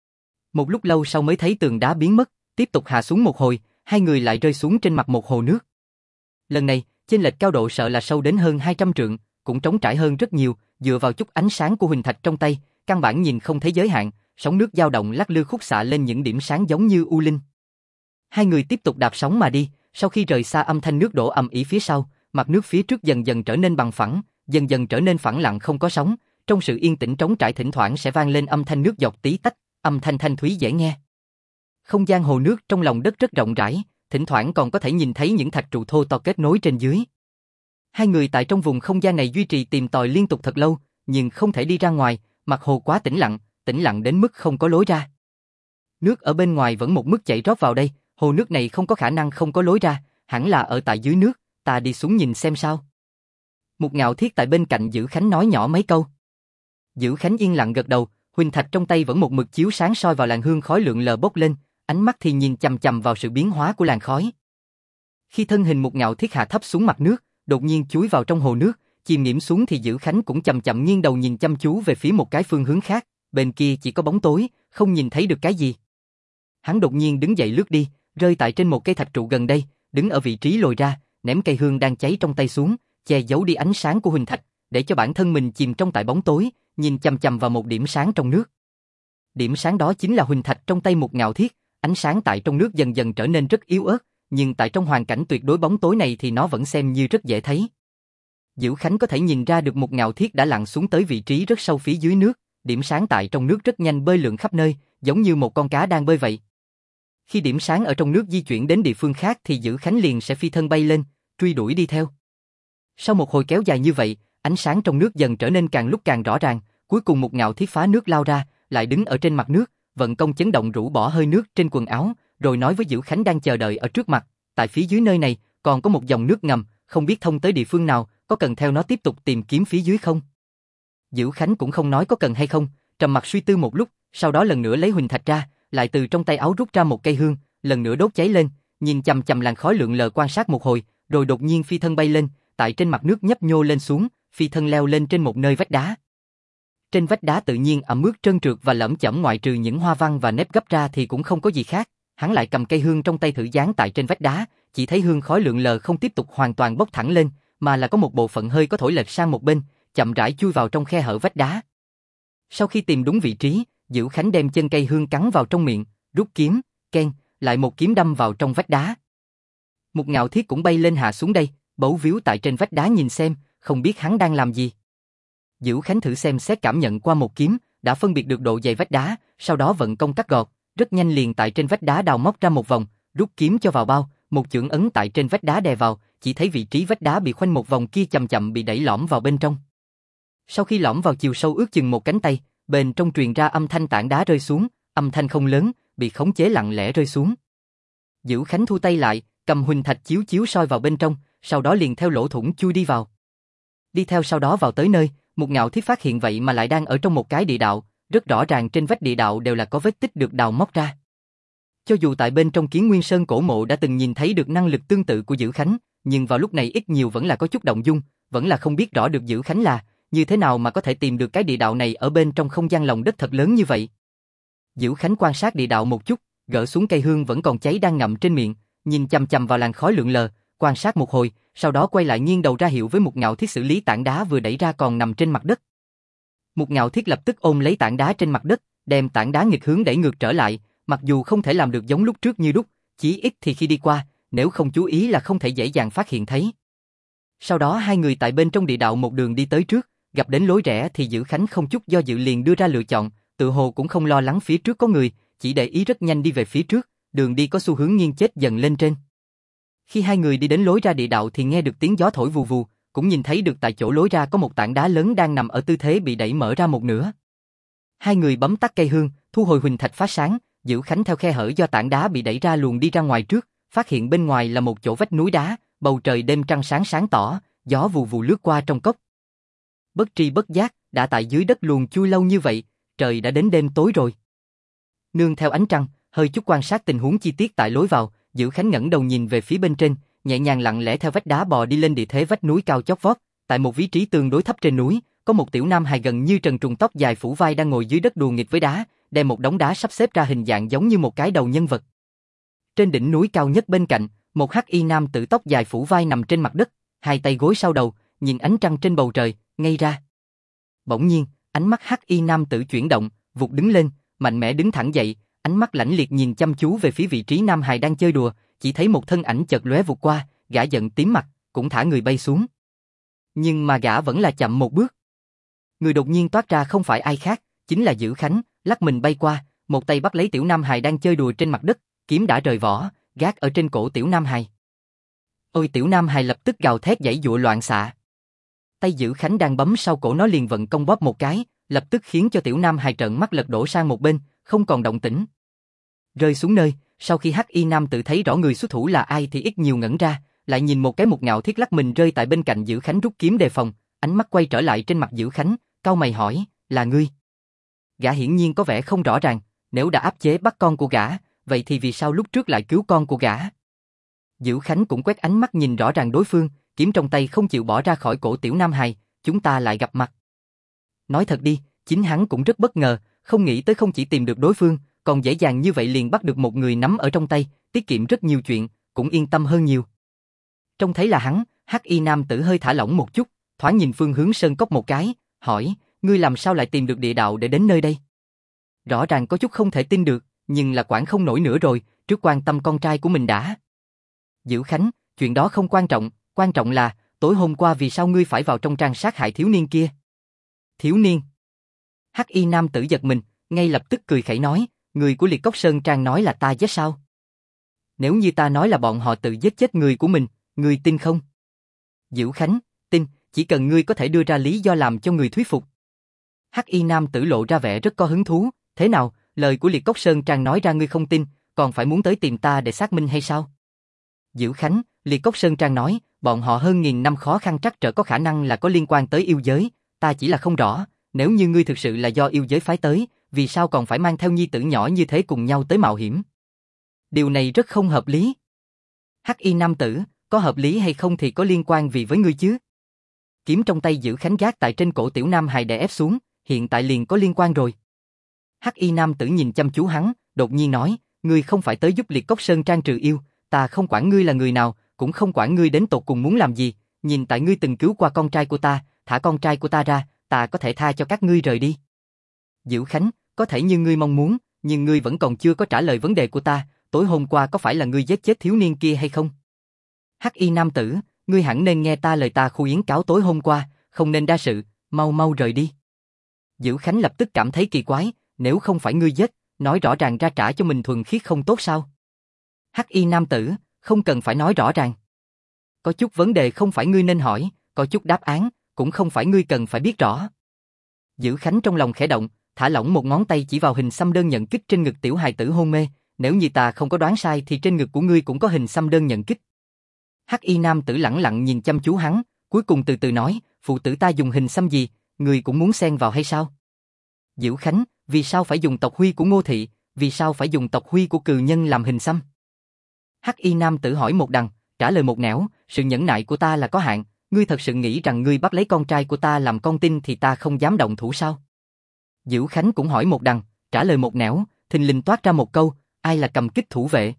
S1: Một lúc lâu sau mới thấy tường đá biến mất, tiếp tục hạ xuống một hồi, hai người lại rơi xuống trên mặt một hồ nước. Lần này, chênh lệch cao độ sợ là sâu đến hơn 200 trượng, cũng trống trải hơn rất nhiều, dựa vào chút ánh sáng của huỳnh thạch trong tay, căn bản nhìn không thấy giới hạn, sóng nước dao động lắc lư khúc xạ lên những điểm sáng giống như u linh. Hai người tiếp tục đạp sóng mà đi, sau khi rời xa âm thanh nước đổ ầm ĩ phía sau, mặt nước phía trước dần dần trở nên bằng phẳng, dần dần trở nên phẳng lặng không có sóng, trong sự yên tĩnh trống trải thỉnh thoảng sẽ vang lên âm thanh nước giọt tí tách, âm thanh thanh thúy dễ nghe. Không gian hồ nước trong lòng đất rất rộng rãi, thỉnh thoảng còn có thể nhìn thấy những thạch trụ thô to kết nối trên dưới. Hai người tại trong vùng không gian này duy trì tìm tòi liên tục thật lâu, nhưng không thể đi ra ngoài, mặt hồ quá tĩnh lặng đến mức không có lối ra. Nước ở bên ngoài vẫn một mức chảy rót vào đây, hồ nước này không có khả năng không có lối ra, hẳn là ở tại dưới nước, ta đi xuống nhìn xem sao. Một Ngạo Thiết tại bên cạnh Dữ Khánh nói nhỏ mấy câu. Dữ Khánh yên lặng gật đầu, huỳnh thạch trong tay vẫn một mực chiếu sáng soi vào làn hương khói lượn lờ bốc lên, ánh mắt thì nhìn chằm chằm vào sự biến hóa của làn khói. Khi thân hình Một Ngạo Thiết hạ thấp xuống mặt nước, đột nhiên chúi vào trong hồ nước, chìm nghiễm xuống thì Dữ Khánh cũng chậm chậm nghiêng đầu nhìn chăm chú về phía một cái phương hướng khác, bên kia chỉ có bóng tối, không nhìn thấy được cái gì. Hắn đột nhiên đứng dậy lướt đi, rơi tại trên một cây thạch trụ gần đây, đứng ở vị trí lồi ra, ném cây hương đang cháy trong tay xuống, che giấu đi ánh sáng của huỳnh thạch, để cho bản thân mình chìm trong tại bóng tối, nhìn chằm chằm vào một điểm sáng trong nước. Điểm sáng đó chính là huỳnh thạch trong tay Một Ngạo Thiết, ánh sáng tại trong nước dần dần trở nên rất yếu ớt, nhưng tại trong hoàn cảnh tuyệt đối bóng tối này thì nó vẫn xem như rất dễ thấy. Dữ Khánh có thể nhìn ra được Một Ngạo Thiết đã lặn xuống tới vị trí rất sâu phía dưới nước, điểm sáng tại trong nước rất nhanh bơi lượn khắp nơi, giống như một con cá đang bơi vậy. Khi điểm sáng ở trong nước di chuyển đến địa phương khác thì Dữ Khánh liền sẽ phi thân bay lên, truy đuổi đi theo. Sau một hồi kéo dài như vậy, ánh sáng trong nước dần trở nên càng lúc càng rõ ràng, cuối cùng Một Ngạo Thiết phá nước lao ra, lại đứng ở trên mặt nước, vận công chấn động rũ bỏ hơi nước trên quần áo, rồi nói với Dữ Khánh đang chờ đợi ở trước mặt, tại phía dưới nơi này còn có một dòng nước ngầm, không biết thông tới địa phương nào, có cần theo nó tiếp tục tìm kiếm phía dưới không? Dữ Khánh cũng không nói có cần hay không, trầm mặc suy tư một lúc, sau đó lần nữa lấy huỳnh thạch ra, lại từ trong tay áo rút ra một cây hương, lần nữa đốt cháy lên, nhìn chằm chằm làn khói lượn lờ quan sát một hồi, rồi đột nhiên phi thân bay lên, tại trên mặt nước nhấp nhô lên xuống, phi thân leo lên trên một nơi vách đá. Trên vách đá tự nhiên ẩm ướt trơn trượt và lởm chởm, ngoại trừ những hoa văn và nếp gấp ra thì cũng không có gì khác. Hắn lại cầm cây hương trong tay thử dán tại trên vách đá, chỉ thấy hương khói lượn lờ không tiếp tục hoàn toàn bốc thẳng lên, mà là có một bộ phận hơi có thổi lệch sang một bên, chậm rãi chui vào trong khe hở vách đá. Sau khi tìm đúng vị trí, Dữ Khánh đem chân cây hương cắn vào trong miệng, rút kiếm, keng, lại một kiếm đâm vào trong vách đá. Một Ngạo Thiết cũng bay lên hạ xuống đây, bấu víu tại trên vách đá nhìn xem, không biết hắn đang làm gì. Dữ Khánh thử xem xét cảm nhận qua một kiếm, đã phân biệt được độ dày vách đá, sau đó vận công cắt gọt, rất nhanh liền tại trên vách đá đào móc ra một vòng, rút kiếm cho vào bao, một chưởng ấn tại trên vách đá đè vào, chỉ thấy vị trí vách đá bị khoanh một vòng kia chậm chậm bị đẩy lõm vào bên trong. Sau khi lõm vào chiều sâu ước chừng một cánh tay, bên trong truyền ra âm thanh tảng đá rơi xuống, âm thanh không lớn, bị khống chế lặng lẽ rơi xuống. Dữ Khánh thu tay lại, cầm huỳnh thạch chiếu chiếu soi vào bên trong, sau đó liền theo lỗ thủng chui đi vào. Đi theo sau đó vào tới nơi, một Ngạo Thiết phát hiện vậy mà lại đang ở trong một cái địa đạo, rất rõ ràng trên vách địa đạo đều là có vết tích được đào móc ra. Cho dù tại bên trong Kiến Nguyên Sơn cổ mộ đã từng nhìn thấy được năng lực tương tự của Dữ Khánh, nhưng vào lúc này ít nhiều vẫn là có chút động dung, vẫn là không biết rõ được Dữ Khánh là như thế nào mà có thể tìm được cái địa đạo này ở bên trong không gian lòng đất thật lớn như vậy. Dữ Khánh quan sát địa đạo một chút, gỡ xuống cây hương vẫn còn cháy đang ngậm trên miệng, nhìn chằm chằm vào làn khói lượn lờ, quan sát một hồi, sau đó quay lại nghiêng đầu ra hiệu với một Ngạo Thiết xử lý tảng đá vừa đẩy ra còn nằm trên mặt đất. Một Ngạo Thiết lập tức ôm lấy tảng đá trên mặt đất, đem tảng đá nghịch hướng đẩy ngược trở lại, mặc dù không thể làm được giống lúc trước như đúc, chí ít thì khi đi qua, nếu không chú ý là không thể dễ dàng phát hiện thấy. Sau đó hai người tại bên trong địa đạo một đường đi tới trước, gặp đến lối rẽ thì Dữ Khánh không chút do dự liền đưa ra lựa chọn, tự hồ cũng không lo lắng phía trước có người, chỉ để ý rất nhanh đi về phía trước, đường đi có xu hướng nghiêng chết dần lên trên. Khi hai người đi đến lối ra địa đạo thì nghe được tiếng gió thổi vù vù, cũng nhìn thấy được tại chỗ lối ra có một tảng đá lớn đang nằm ở tư thế bị đẩy mở ra một nửa. Hai người bấm tắt cây hương, thu hồi huỳnh thạch phát sáng, Dữ Khánh theo khe hở do tảng đá bị đẩy ra luồn đi ra ngoài trước, phát hiện bên ngoài là một chỗ vách núi đá, bầu trời đêm trăng sáng sáng tỏ, gió vù vù lướt qua trong cốc. Bất tri bất giác, đã tại dưới đất luồn chui lâu như vậy, trời đã đến đêm tối rồi. Nương theo ánh trăng, hơi chút quan sát tình huống chi tiết tại lối vào, Dữ Khánh ngẩng đầu nhìn về phía bên trên, nhẹ nhàng lặng lẽ theo vách đá bò đi lên địa thế vách núi cao chót vót, tại một vị trí tương đối thấp trên núi, có một tiểu nam hài gần như trần truồng tóc dài phủ vai đang ngồi dưới đất đùa nghịch với đá, đem một đống đá sắp xếp ra hình dạng giống như một cái đầu nhân vật. Trên đỉnh núi cao nhất bên cạnh, một hắc y nam tử tóc dài phủ vai nằm trên mặt đất, hai tay gối sau đầu, nhìn ánh trăng trên bầu trời, ngây ra. Bỗng nhiên, ánh mắt hắc y nam tử chuyển động, vụt đứng lên, mạnh mẽ đứng thẳng dậy, ánh mắt lãnh liệt nhìn chăm chú về phía vị trí nam hài đang chơi đùa, chỉ thấy một thân ảnh chợt lóe vụt qua, gã giận tím mặt, cũng thả người bay xuống. Nhưng mà gã vẫn là chậm một bước. Người đột nhiên toát ra không phải ai khác, chính là Dữ Khánh, lắc mình bay qua, một tay bắt lấy tiểu nam hài đang chơi đùa trên mặt đất, kiếm đã rời vỏ, gác ở trên cổ tiểu nam hài. Ôi, tiểu nam hài lập tức gào thét giãy giụa loạn xạ. Tay Dữ Khánh đang bấm sau cổ nó liền vận công bóp một cái, lập tức khiến cho tiểu nam hài trợn mắt lật đổ sang một bên, không còn động tĩnh. Rơi xuống nơi, sau khi hắc y nam tự thấy rõ người xuất thủ là ai thì ít nhiều ngẩn ra, lại nhìn một cái Một Ngạo Thiết lắc mình rơi tại bên cạnh Dữ Khánh rút kiếm đề phòng, ánh mắt quay trở lại trên mặt Dữ Khánh, cau mày hỏi, là ngươi? Gã hiển nhiên có vẻ không rõ ràng, nếu đã áp chế bắt con của gã, vậy thì vì sao lúc trước lại cứu con của gã? Dữ Khánh cũng quét ánh mắt nhìn rõ ràng đối phương, kiếm trong tay không chịu bỏ ra khỏi cổ tiểu nam hài, chúng ta lại gặp mặt. Nói thật đi, chính hắn cũng rất bất ngờ, không nghĩ tới không chỉ tìm được đối phương, còn dễ dàng như vậy liền bắt được một người nắm ở trong tay, tiết kiệm rất nhiều chuyện, cũng yên tâm hơn nhiều. Trông thấy là hắn, hắc y nam tử hơi thả lỏng một chút, thoáng nhìn phương hướng sơn cốc một cái, hỏi, ngươi làm sao lại tìm được địa đạo để đến nơi đây? Rõ ràng có chút không thể tin được, nhưng là quản không nổi nữa rồi, trước quan tâm con trai của mình đã. Dữ Khánh, chuyện đó không quan trọng là, tối hôm qua vì sao ngươi phải vào trong trang sát hại thiếu niên kia? Thiếu niên? Hắc y nam tử giật mình, ngay lập tức cười khẩy nói, người của Liệt Cốc Sơn Trang nói là ta giết sao? Nếu như ta nói là bọn họ tự giết chết người của mình, ngươi tin không? Dữ Khánh, tin, chỉ cần ngươi có thể đưa ra lý do làm cho người thuyết phục. Hắc y nam tử lộ ra vẻ rất có hứng thú, thế nào, lời của Liệt Cốc Sơn Trang nói ra ngươi không tin, còn phải muốn tới tìm ta để xác minh hay sao? Dữ Khánh, Liệt Cốc Sơn Trang nói, bọn họ hơn 1000 năm khó khăn trắc trở có khả năng là có liên quan tới yêu giới, ta chỉ là không rõ, nếu như ngươi thực sự là do yêu giới phái tới, vì sao còn phải mang theo nhi tử nhỏ như thế cùng nhau tới mạo hiểm? Điều này rất không hợp lý. Hắc y nam tử, có hợp lý hay không thì có liên quan gì với ngươi chứ? Kiếm trong tay Dữ Khánh gác tại trên cổ Tiểu Nam Hài đè ép xuống, hiện tại liền có liên quan rồi. Hắc y nam tử nhìn chăm chú hắn, đột nhiên nói, ngươi không phải tới giúp Liệt Cốc Sơn Trang trừ yêu, ta không quản ngươi là người nào, cũng không quản ngươi đến tột cùng muốn làm gì, nhìn tại ngươi từng cứu qua con trai của ta, thả con trai của ta ra, ta có thể tha cho các ngươi rời đi. Dữ Khánh, có thể như ngươi mong muốn, nhưng ngươi vẫn còn chưa có trả lời vấn đề của ta, tối hôm qua có phải là ngươi giết chết thiếu niên kia hay không? Hắc y nam tử, ngươi hẳn nên nghe ta lời ta khu yến cáo tối hôm qua, không nên đa sự, mau mau rời đi. Dữ Khánh lập tức cảm thấy kỳ quái, nếu không phải ngươi giết, nói rõ ràng ra trả cho mình thuần khiết không tốt sao? Hắc y nam tử, không cần phải nói rõ ràng. Có chút vấn đề không phải ngươi nên hỏi, có chút đáp án, cũng không phải ngươi cần phải biết rõ. Dữ Khánh trong lòng khẽ động, thả lỏng một ngón tay chỉ vào hình xăm đơn nhận kích trên ngực tiểu hài tử hôn mê, nếu như ta không có đoán sai thì trên ngực của ngươi cũng có hình xăm đơn nhận kích. Hắc y nam tử lẳng lặng nhìn chăm chú hắn, cuối cùng từ từ nói, phụ tử ta dùng hình xăm gì, ngươi cũng muốn xen vào hay sao? Dữ Khánh, vì sao phải dùng tộc huy của Ngô Thị, vì sao phải dùng tộc huy của cừ nhân làm hình xăm? Hắc y nam tử hỏi một đằng, trả lời một nẻo, sự nhẫn nại của ta là có hạn, ngươi thật sự nghĩ rằng ngươi bắt lấy con trai của ta làm con tin thì ta không dám động thủ sao? Dữ Khánh cũng hỏi một đằng, trả lời một nẻo, thình lình toát ra một câu, ai là cầm kích thủ vệ?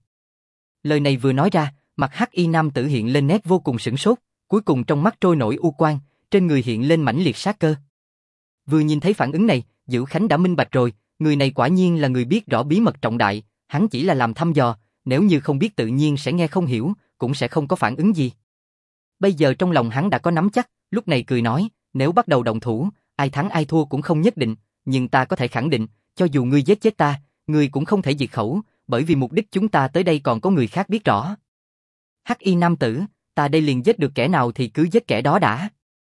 S1: Lời này vừa nói ra, mặt Hắc y nam tử hiện lên nét vô cùng sửng sốt, cuối cùng trong mắt trôi nổi u quang, trên người hiện lên mãnh liệt sát cơ. Vừa nhìn thấy phản ứng này, Dữ Khánh đã minh bạch rồi, người này quả nhiên là người biết rõ bí mật trọng đại, hắn chỉ là làm thăm dò, nếu như không biết tự nhiên sẽ nghe không hiểu, cũng sẽ không có phản ứng gì. Bây giờ trong lòng hắn đã có nắm chắc, lúc này cười nói, nếu bắt đầu động thủ, ai thắng ai thua cũng không nhất định, nhưng ta có thể khẳng định, cho dù ngươi giết chết ta, ngươi cũng không thể diệt khẩu, bởi vì mục đích chúng ta tới đây còn có người khác biết rõ. Hắc y nam tử, ta đây liền giết được kẻ nào thì cứ giết kẻ đó đã.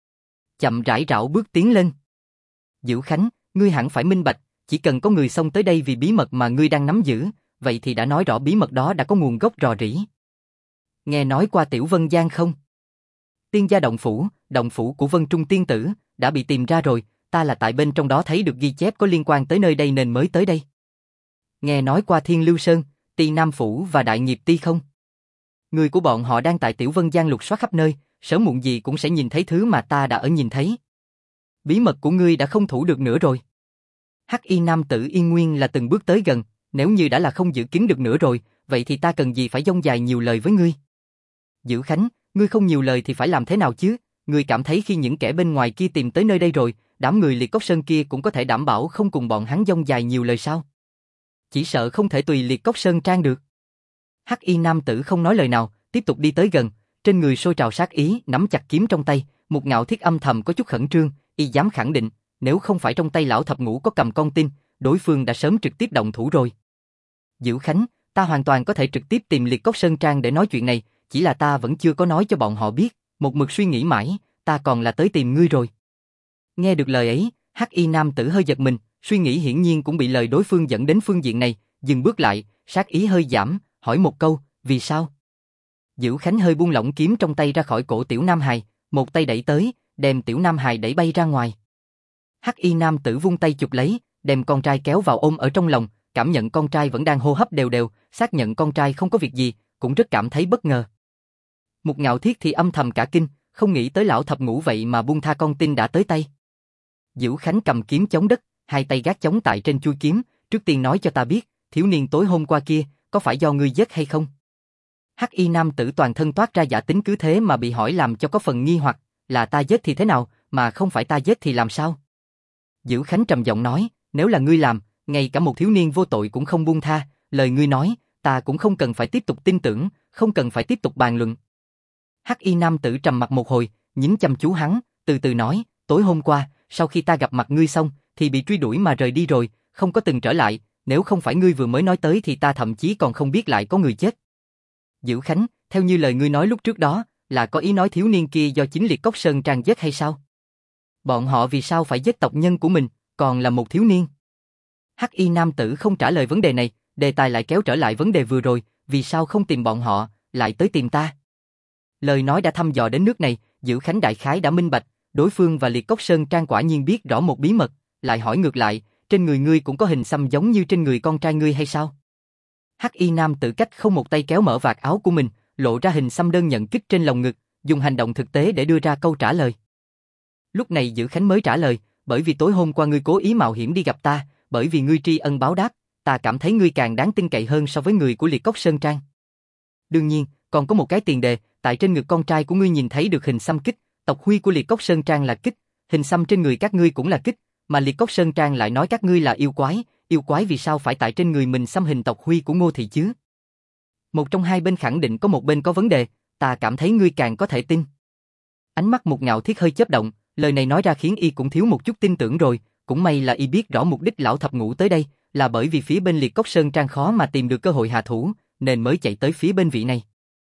S1: Chậm rãi rảo bước tiến lên. Dữ Khánh, ngươi hẳn phải minh bạch, chỉ cần có người xông tới đây vì bí mật mà ngươi đang nắm giữ, vậy thì đã nói rõ bí mật đó đã có nguồn gốc rò rỉ. Nghe nói qua Tiểu Vân Giang không? Tiên gia động phủ của Vân Trung tiên tử, đã bị tìm ra rồi, ta là tại bên trong đó thấy được ghi chép có liên quan tới nơi đây nên mới tới đây. Nghe nói qua Thiên Lưu Sơn, Ti Nam Phủ và Đại Nghiệp Ti không? Người của bọn họ đang tại Tiểu Vân Giang lục soát khắp nơi, sớm muộn gì cũng sẽ nhìn thấy thứ mà ta đã ở nhìn thấy. Bí mật của ngươi đã không thủ được nữa rồi. Hắc y nam tử yên nguyên là từng bước tới gần, nếu như đã là không giữ kín được nữa rồi, vậy thì ta cần gì phải dông dài nhiều lời với ngươi? Dữ Khánh, ngươi không nhiều lời thì phải làm thế nào chứ? Ngươi cảm thấy khi những kẻ bên ngoài kia tìm tới nơi đây rồi, đám người Liệt Cốc Sơn kia cũng có thể đảm bảo không cùng bọn hắn dông dài nhiều lời sao? Chỉ sợ không thể tùy Liệt Cốc Sơn Trang được. Hắc y nam tử không nói lời nào, tiếp tục đi tới gần, trên người sôi trào sát ý, nắm chặt kiếm trong tay, một ngạo thiết âm thầm có chút khẩn trương, y dám khẳng định, nếu không phải trong tay lão thập ngũ có cầm con tin, đối phương đã sớm trực tiếp động thủ rồi. Dữ Khánh, ta hoàn toàn có thể trực tiếp tìm Liệt Cốc Sơn Trang để nói chuyện này, chỉ là ta vẫn chưa có nói cho bọn họ biết, một mực suy nghĩ mãi, ta còn là tới tìm ngươi rồi. Nghe được lời ấy, Hắc y nam tử hơi giật mình, suy nghĩ hiển nhiên cũng bị lời đối phương dẫn đến phương diện này, dừng bước lại, sát ý hơi giảm, hỏi một câu, vì sao? Dữ Khánh hơi buông lỏng kiếm trong tay ra khỏi cổ Tiểu Nam Hài, một tay đẩy tới, đem Tiểu Nam Hài đẩy bay ra ngoài. Hắc y nam tử vung tay chụp lấy, đem con trai kéo vào ôm ở trong lòng, cảm nhận con trai vẫn đang hô hấp đều đều, xác nhận con trai không có việc gì, cũng rất cảm thấy bất ngờ. Một ngạo thiết thì âm thầm cả kinh, không nghĩ tới lão thập ngũ vậy mà buông tha con tin đã tới tay. Dữ Khánh cầm kiếm chống đất, hai tay gác chống tại trên chuôi kiếm, trước tiên nói cho ta biết, thiếu niên tối hôm qua kia, có phải do ngươi giết hay không? Hắc y nam tử toàn thân toát ra giả tính cứ thế mà bị hỏi làm cho có phần nghi hoặc, là ta giết thì thế nào, mà không phải ta giết thì làm sao? Dữ Khánh trầm giọng nói, nếu là ngươi làm, ngay cả một thiếu niên vô tội cũng không buông tha, lời ngươi nói, ta cũng không cần phải tiếp tục tin tưởng, không cần phải tiếp tục bàn luận. Hắc y nam tử trầm mặt một hồi, nhìn chăm chú hắn, từ từ nói, tối hôm qua, sau khi ta gặp mặt ngươi xong, thì bị truy đuổi mà rời đi rồi, không có từng trở lại, nếu không phải ngươi vừa mới nói tới thì ta thậm chí còn không biết lại có người chết. Dữ Khánh, theo như lời ngươi nói lúc trước đó, là có ý nói thiếu niên kia do chính Liệt Cốc Sơn Trang giết hay sao? Bọn họ vì sao phải giết tộc nhân của mình, còn là một thiếu niên? Hắc y nam tử không trả lời vấn đề này, đề tài lại kéo trở lại vấn đề vừa rồi, vì sao không tìm bọn họ, lại tới tìm ta? Lời nói đã thăm dò đến nước này, Dữ Khánh đại khái đã minh bạch, đối phương và Liệt Cốc Sơn Trang quả nhiên biết rõ một bí mật, lại hỏi ngược lại, trên người ngươi cũng có hình xăm giống như trên người con trai ngươi hay sao? Hắc y nam tử cách không một tay kéo mở vạt áo của mình, lộ ra hình xăm đơn nhận kích trên lồng ngực, dùng hành động thực tế để đưa ra câu trả lời. Lúc này Dữ Khánh mới trả lời, bởi vì tối hôm qua ngươi cố ý mạo hiểm đi gặp ta, bởi vì ngươi tri ân báo đáp, ta cảm thấy ngươi càng đáng tin cậy hơn so với người của Liệt Cốc Sơn Trang. Đương nhiên, còn có một cái tiền đề, tại trên ngực con trai của ngươi nhìn thấy được hình xăm kích, tộc huy của Liệt Cốc Sơn Trang là kích, hình xăm trên người các ngươi cũng là kích, mà Liệt Cốc Sơn Trang lại nói các ngươi là yêu quái vì sao phải tại trên người mình xăm hình tộc huy của Ngô Thị chứ? Một trong hai bên khẳng định có một bên có vấn đề, ta cảm thấy ngươi càng có thể tin. Ánh mắt Mục Ngạo Thiết hơi chớp động, lời này nói ra khiến y cũng thiếu một chút tin tưởng rồi, cũng may là y biết rõ mục đích lão thập ngũ tới đây, là bởi vì phía bên Liệt Cốc Sơn Trang khó mà tìm được cơ hội hạ thủ, nên mới chạy tới phía bên vị này.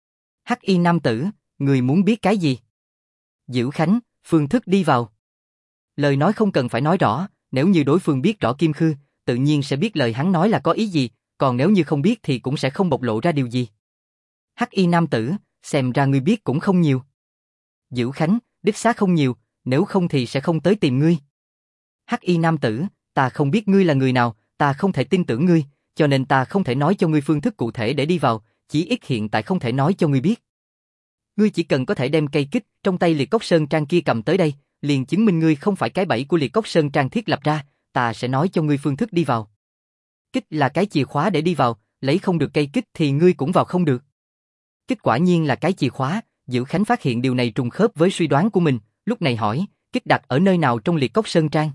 S1: Hắc y nam tử, người muốn biết cái gì? Dữ Khánh, phương thức đi vào. Lời nói không cần phải nói rõ, nếu như đối phương biết rõ Kim Khư, tự nhiên sẽ biết lời hắn nói là có ý gì, còn nếu như không biết thì cũng sẽ không bộc lộ ra điều gì. Hắc y nam tử, xem ra ngươi biết cũng không nhiều. Dữ Khánh, đích xác không nhiều, nếu không thì sẽ không tới tìm ngươi. Hắc y nam tử, ta không biết ngươi là người nào, ta không thể tin tưởng ngươi, cho nên ta không thể nói cho ngươi phương thức cụ thể để đi vào, chỉ ít hiện tại không thể nói cho ngươi biết. Ngươi chỉ cần có thể đem cây kích trong tay Liệt Cốc Sơn Trang kia cầm tới đây, liền chứng minh ngươi không phải cái bẫy của Liệt Cốc Sơn Trang thiết lập ra, ta sẽ nói cho ngươi phương thức đi vào. Kích là cái chìa khóa để đi vào, lấy không được cây kích thì ngươi cũng vào không được. Kích quả nhiên là cái chìa khóa, Dữ Khánh phát hiện điều này trùng khớp với suy đoán của mình, lúc này hỏi, kích đặt ở nơi nào trong Liệt Cốc Sơn Trang?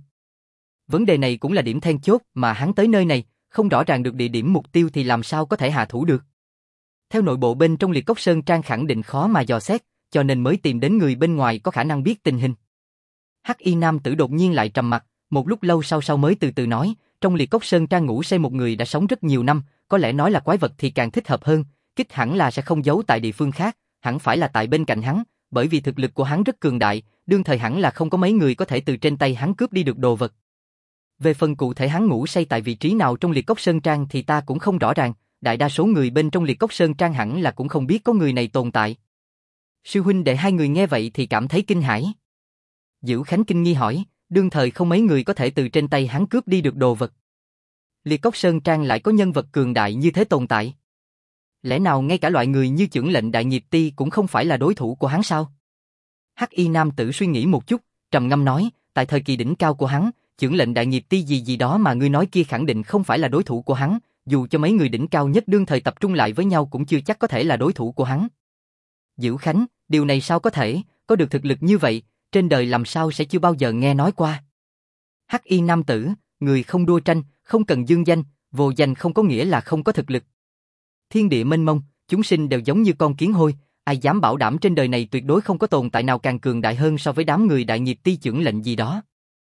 S1: Vấn đề này cũng là điểm then chốt mà hắn tới nơi này, không rõ ràng được địa điểm mục tiêu thì làm sao có thể hạ thủ được. Theo nội bộ bên trong Liệt Cốc Sơn Trang khẳng định khó mà dò xét, cho nên mới tìm đến người bên ngoài có khả năng biết tình hình. Hắc y nam tử đột nhiên lại trầm mặt, một lúc lâu sau mới từ từ nói, trong Liệt Cốc Sơn Trang ngủ say một người đã sống rất nhiều năm, có lẽ nói là quái vật thì càng thích hợp hơn, kích hẳn là sẽ không giấu tại địa phương khác, hẳn phải là tại bên cạnh hắn, bởi vì thực lực của hắn rất cường đại, đương thời hẳn là không có mấy người có thể từ trên tay hắn cướp đi được đồ vật. Về phần cụ thể hắn ngủ say tại vị trí nào trong Liệt Cốc Sơn Trang thì ta cũng không rõ ràng, đại đa số người bên trong Liệt Cốc Sơn Trang hẳn là cũng không biết có người này tồn tại. Sư huynh đệ hai người nghe vậy thì cảm thấy kinh hãi. Dữ Khánh kinh nghi hỏi, đương thời không mấy người có thể từ trên tay hắn cướp đi được đồ vật. Liệt Cốc Sơn Trang lại có nhân vật cường đại như thế tồn tại. Lẽ nào ngay cả loại người như Chưởng Lệnh Đại Nghiệp Ti cũng không phải là đối thủ của hắn sao? Hắc y nam tử suy nghĩ một chút, trầm ngâm nói, tại thời kỳ đỉnh cao của hắn, Chưởng Lệnh Đại Nghiệp Ti gì đó mà ngươi nói kia khẳng định không phải là đối thủ của hắn, dù cho mấy người đỉnh cao nhất đương thời tập trung lại với nhau cũng chưa chắc có thể là đối thủ của hắn. Dữ Khánh, điều này sao có thể, có được thực lực như vậy, trên đời làm sao sẽ chưa bao giờ nghe nói qua. Hắc y nam tử, người không đua tranh, không cần dương danh, vô danh không có nghĩa là không có thực lực. Thiên địa mênh mông, chúng sinh đều giống như con kiến hôi, ai dám bảo đảm trên đời này tuyệt đối không có tồn tại nào càng cường đại hơn so với đám người Đại Nghiệp Ti Chưởng Lệnh gì đó.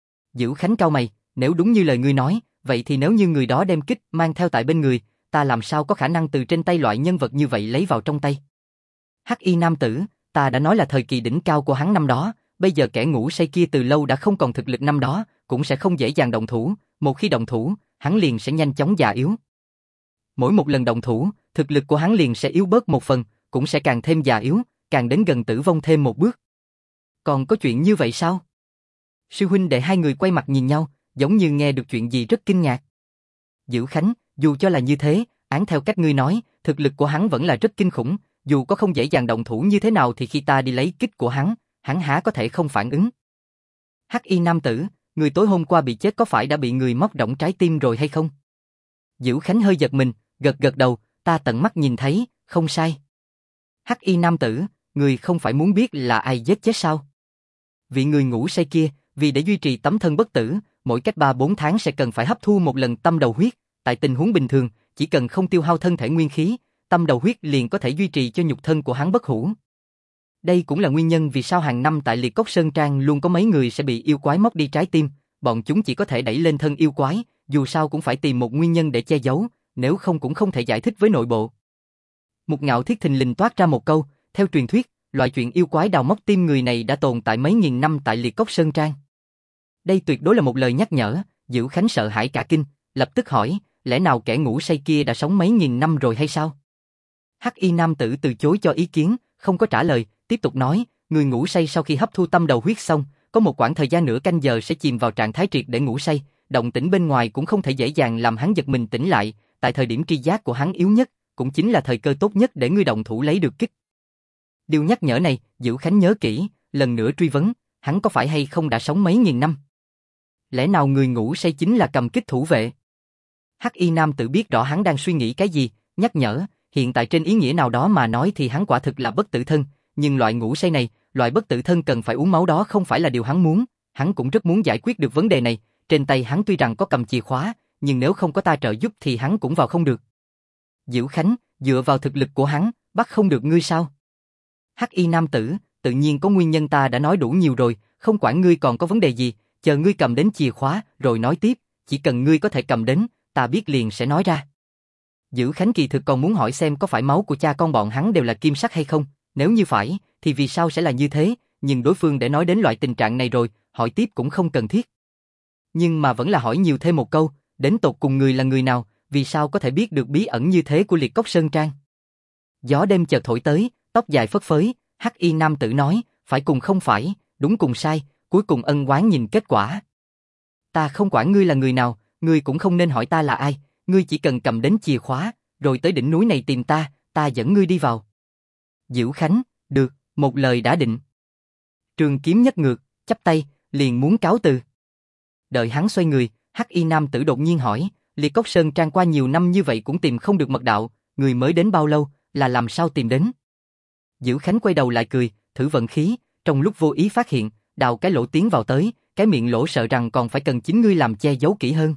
S1: Dữ Khánh cau mày, nếu đúng như lời ngươi nói, vậy thì nếu như người đó đem kích mang theo tại bên người, ta làm sao có khả năng từ trên tay loại nhân vật như vậy lấy vào trong tay? Hắc y nam tử, ta đã nói là thời kỳ đỉnh cao của hắn năm đó, bây giờ kẻ ngủ say kia từ lâu đã không còn thực lực năm đó, cũng sẽ không dễ dàng động thủ, một khi động thủ, hắn liền sẽ nhanh chóng già yếu. Mỗi một lần động thủ, thực lực của hắn liền sẽ yếu bớt một phần, cũng sẽ càng thêm già yếu, càng đến gần tử vong thêm một bước. Còn có chuyện như vậy sao? Sư huynh đệ hai người quay mặt nhìn nhau, giống như nghe được chuyện gì rất kinh ngạc. Dữ Khánh, dù cho là như thế, án theo cách ngươi nói, thực lực của hắn vẫn là rất kinh khủng, dù có không dễ dàng động thủ như thế nào thì khi ta đi lấy kích của hắn há có thể không phản ứng. Hắc y nam tử, người tối hôm qua bị chết có phải đã bị người móc rỗng trái tim rồi hay không? Dữ Khánh hơi giật mình, gật đầu, ta tận mắt nhìn thấy, không sai. Hắc y nam tử, người không phải muốn biết là ai giết chết sao? Vị người ngủ say kia, vì để duy trì tấm thân bất tử, mỗi cách 3-4 tháng sẽ cần phải hấp thu một lần tâm đầu huyết, tại tình huống bình thường, chỉ cần không tiêu hao thân thể nguyên khí, tâm đầu huyết liền có thể duy trì cho nhục thân của hắn bất hủ. Đây cũng là nguyên nhân vì sao hàng năm tại Liệt Cốc Sơn Trang luôn có mấy người sẽ bị yêu quái móc đi trái tim, bọn chúng chỉ có thể đẩy lên thân yêu quái, dù sao cũng phải tìm một nguyên nhân để che giấu, nếu không cũng không thể giải thích với nội bộ. Mục Ngạo Thiết thình lình toát ra một câu, theo truyền thuyết, loại chuyện yêu quái đào móc tim người này đã tồn tại mấy nghìn năm tại Liệt Cốc Sơn Trang. Đây tuyệt đối là một lời nhắc nhở, Dữ Khánh sợ hãi cả kinh, lập tức hỏi, lẽ nào kẻ ngủ say kia đã sống mấy nghìn năm rồi hay sao? Hắc y nam tử từ chối cho ý kiến, không có trả lời, tiếp tục nói, người ngủ say sau khi hấp thu tâm đầu huyết xong, có một khoảng thời gian nửa canh giờ sẽ chìm vào trạng thái triệt để ngủ say, động tĩnh bên ngoài cũng không thể dễ dàng làm hắn giật mình tỉnh lại, tại thời điểm tri giác của hắn yếu nhất, cũng chính là thời cơ tốt nhất để ngươi động thủ lấy được kích. Điều nhắc nhở này, Diệu Khánh nhớ kỹ, lần nữa truy vấn, hắn có phải hay không đã sống mấy nghìn năm? Lẽ nào người ngủ say chính là cầm kích thủ vệ? Hắc y nam tử biết rõ hắn đang suy nghĩ cái gì, nhắc nhở, hiện tại trên ý nghĩa nào đó mà nói thì hắn quả thực là bất tử thân, nhưng loại ngủ say này, loại bất tử thân cần phải uống máu đó không phải là điều hắn muốn, hắn cũng rất muốn giải quyết được vấn đề này, trên tay hắn tuy rằng có cầm chìa khóa, nhưng nếu không có ta trợ giúp thì hắn cũng vào không được. Diệu Khánh, dựa vào thực lực của hắn, bắt không được ngươi sao? Hắc y nam tử, tự nhiên có nguyên nhân, ta đã nói đủ nhiều rồi, không quản ngươi còn có vấn đề gì, chờ ngươi cầm đến chìa khóa rồi nói tiếp, chỉ cần ngươi có thể cầm đến, ta biết liền sẽ nói ra. Dữ Khánh kỳ thực còn muốn hỏi xem có phải máu của cha con bọn hắn đều là kim sắc hay không, nếu như phải, thì vì sao sẽ là như thế, nhưng đối phương để nói đến loại tình trạng này rồi, hỏi tiếp cũng không cần thiết. Nhưng mà vẫn là hỏi nhiều thêm một câu, đến tột cùng người là người nào, vì sao có thể biết được bí ẩn như thế của Liệt Cốc Sơn Trang. Gió đêm chợt thổi tới, tóc dài phất phới, hắc y nam tử nói, phải cùng không phải, đúng cùng sai, cuối cùng ân oán nhìn kết quả. Ta không quản ngươi là người nào, ngươi cũng không nên hỏi ta là ai, ngươi chỉ cần cầm đến chìa khóa, rồi tới đỉnh núi này tìm ta, ta dẫn ngươi đi vào. Diệu Khánh, được, một lời đã định. Trường kiếm nhất ngược, chắp tay, liền muốn cáo từ. Đợi hắn xoay người, hắc y nam tử đột nhiên hỏi, Liệt Cốc Sơn Trang qua nhiều năm như vậy cũng tìm không được mật đạo, người mới đến bao lâu, là làm sao tìm đến? Diệu Khánh quay đầu lại cười, thử vận khí, trong lúc vô ý phát hiện, đào cái lỗ tiến vào tới, cái miệng lỗ sợ rằng còn phải cần chính ngươi làm che giấu kỹ hơn.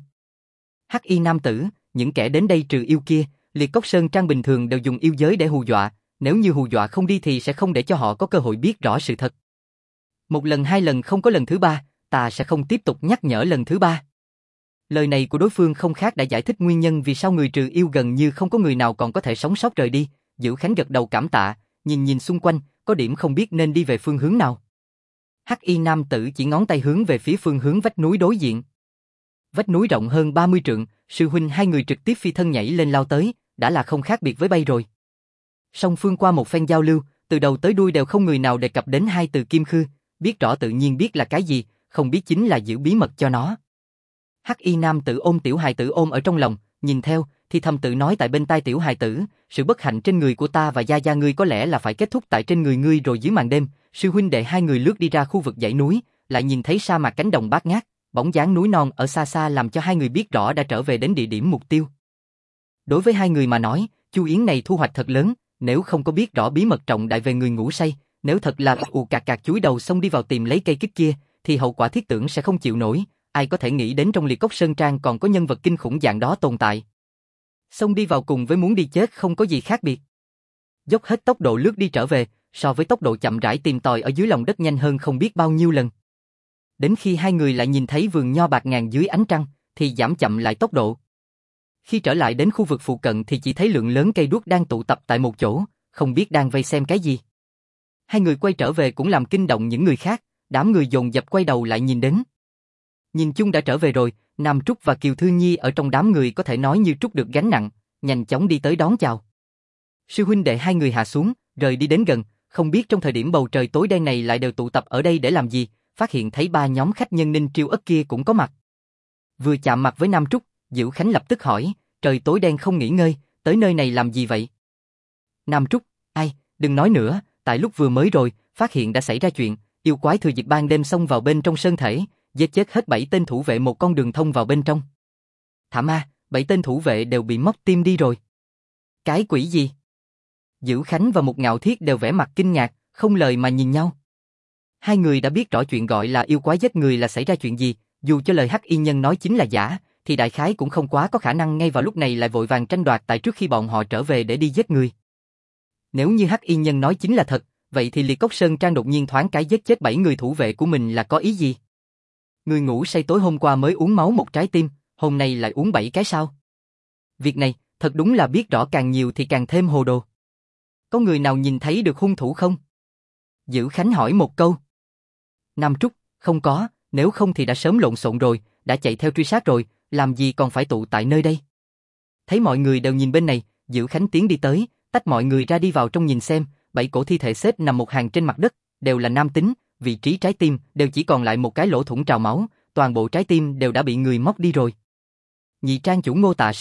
S1: Hắc y nam tử, những kẻ đến đây trừ yêu kia, Liệt Cốc Sơn Trang bình thường đều dùng yêu giới để hù dọa, nếu như hù dọa không đi thì sẽ không để cho họ có cơ hội biết rõ sự thật. Một lần hai lần không có lần thứ ba, ta sẽ không tiếp tục nhắc nhở lần thứ ba. Lời này của đối phương không khác đã giải thích nguyên nhân vì sao người trừ yêu gần như không có người nào còn có thể sống sót rời đi. Dữ Khánh gật đầu cảm tạ, nhìn xung quanh, có điểm không biết nên đi về phương hướng nào. Hắc y nam tử chỉ ngón tay hướng về phía phương hướng vách núi đối diện. Vách núi rộng hơn 30 trượng, sư huynh hai người trực tiếp phi thân nhảy lên lao tới, đã là không khác biệt với bay rồi. Song phương qua một phen giao lưu, từ đầu tới đuôi đều không người nào đề cập đến hai từ kim khư, biết rõ tự nhiên biết là cái gì, không biết chính là giữ bí mật cho nó. Hắc y nam tử ôm tiểu hài tử ôm ở trong lòng, nhìn theo, thì thầm tự nói tại bên tai tiểu hài tử, sự bất hạnh trên người của ta và gia gia ngươi có lẽ là phải kết thúc tại trên người ngươi rồi. Dưới màn đêm, sư huynh đệ hai người lướt đi ra khu vực dãy núi, lại nhìn thấy sa mạc cánh đồng bát ngát, bóng dáng núi non ở xa xa làm cho hai người biết rõ đã trở về đến địa điểm mục tiêu. Đối với hai người mà nói, Chu Yến này thu hoạch thật lớn, nếu không có biết rõ bí mật trọng đại về người ngủ say, nếu thật là cạc chúi đầu xông đi vào tìm lấy cây kích kia, thì hậu quả thiết tưởng sẽ không chịu nổi. Ai có thể nghĩ đến trong Liệt Cốc Sơn Trang còn có nhân vật kinh khủng dạng đó tồn tại. Xông đi vào cùng với muốn đi chết không có gì khác biệt. Dốc hết tốc độ lướt đi trở về, so với tốc độ chậm rãi tìm tòi ở dưới lòng đất nhanh hơn không biết bao nhiêu lần. Đến khi hai người lại nhìn thấy vườn nho bạc ngàn dưới ánh trăng, thì giảm chậm lại tốc độ. Khi trở lại đến khu vực phụ cận thì chỉ thấy lượng lớn cây đuốc đang tụ tập tại một chỗ, không biết đang vây xem cái gì. Hai người quay trở về cũng làm kinh động những người khác, đám người dồn dập quay đầu lại nhìn đến. Nhìn chung đã trở về rồi, Nam Trúc và Kiều Thư Nhi ở trong đám người có thể nói như trút được gánh nặng, nhanh chóng đi tới đón chào. Sư huynh đệ hai người hạ xuống, rời đi đến gần, không biết trong thời điểm bầu trời tối đen này lại đều tụ tập ở đây để làm gì, phát hiện thấy ba nhóm khách nhân Ninh Triêu Ất kia cũng có mặt. Vừa chạm mặt với Nam Trúc, Diệu Khánh lập tức hỏi, trời tối đen không nghỉ ngơi, tới nơi này làm gì vậy? Nam Trúc, ai, đừng nói nữa, tại lúc vừa mới rồi, phát hiện đã xảy ra chuyện, yêu quái thừa dịp ban đêm xông vào bên trong sơn thể, giết chết hết 7 tên thủ vệ một con đường thông vào bên trong. Thả ma, 7 tên thủ vệ đều bị móc tim đi rồi. Cái quỷ gì? Dữ Khánh và Mục Ngạo Thiết đều vẻ mặt kinh ngạc, không lời mà nhìn nhau. Hai người đã biết rõ chuyện gọi là yêu quái giết người là xảy ra chuyện gì, dù cho lời Hắc Y Nhân nói chính là giả, thì đại khái cũng không quá có khả năng ngay vào lúc này lại vội vàng tranh đoạt tại trước khi bọn họ trở về để đi giết người. Nếu như Hắc Y Nhân nói chính là thật, vậy thì Liệt Cốc Sơn Trang đột nhiên thoáng cái giết chết 7 người thủ vệ của mình là có ý gì? Người ngủ say tối hôm qua mới uống máu một trái tim, hôm nay lại uống 7 cái sao? Việc này, thật đúng là biết rõ càng nhiều thì càng thêm hồ đồ. Có người nào nhìn thấy được hung thủ không? Dữ Khánh hỏi một câu. Nam Trúc, không có, nếu không thì đã sớm lộn xộn rồi, đã chạy theo truy sát rồi, làm gì còn phải tụ tại nơi đây? Thấy mọi người đều nhìn bên này, Dữ Khánh tiến đi tới, tách mọi người ra đi vào trong nhìn xem, 7 cổ thi thể xếp nằm một hàng trên mặt đất, đều là nam tính, vị trí trái tim đều chỉ còn lại một cái lỗ thủng trào máu, toàn bộ trái tim đều đã bị người móc đi rồi. Nhị trang chủ Ngô Tạ Sơn,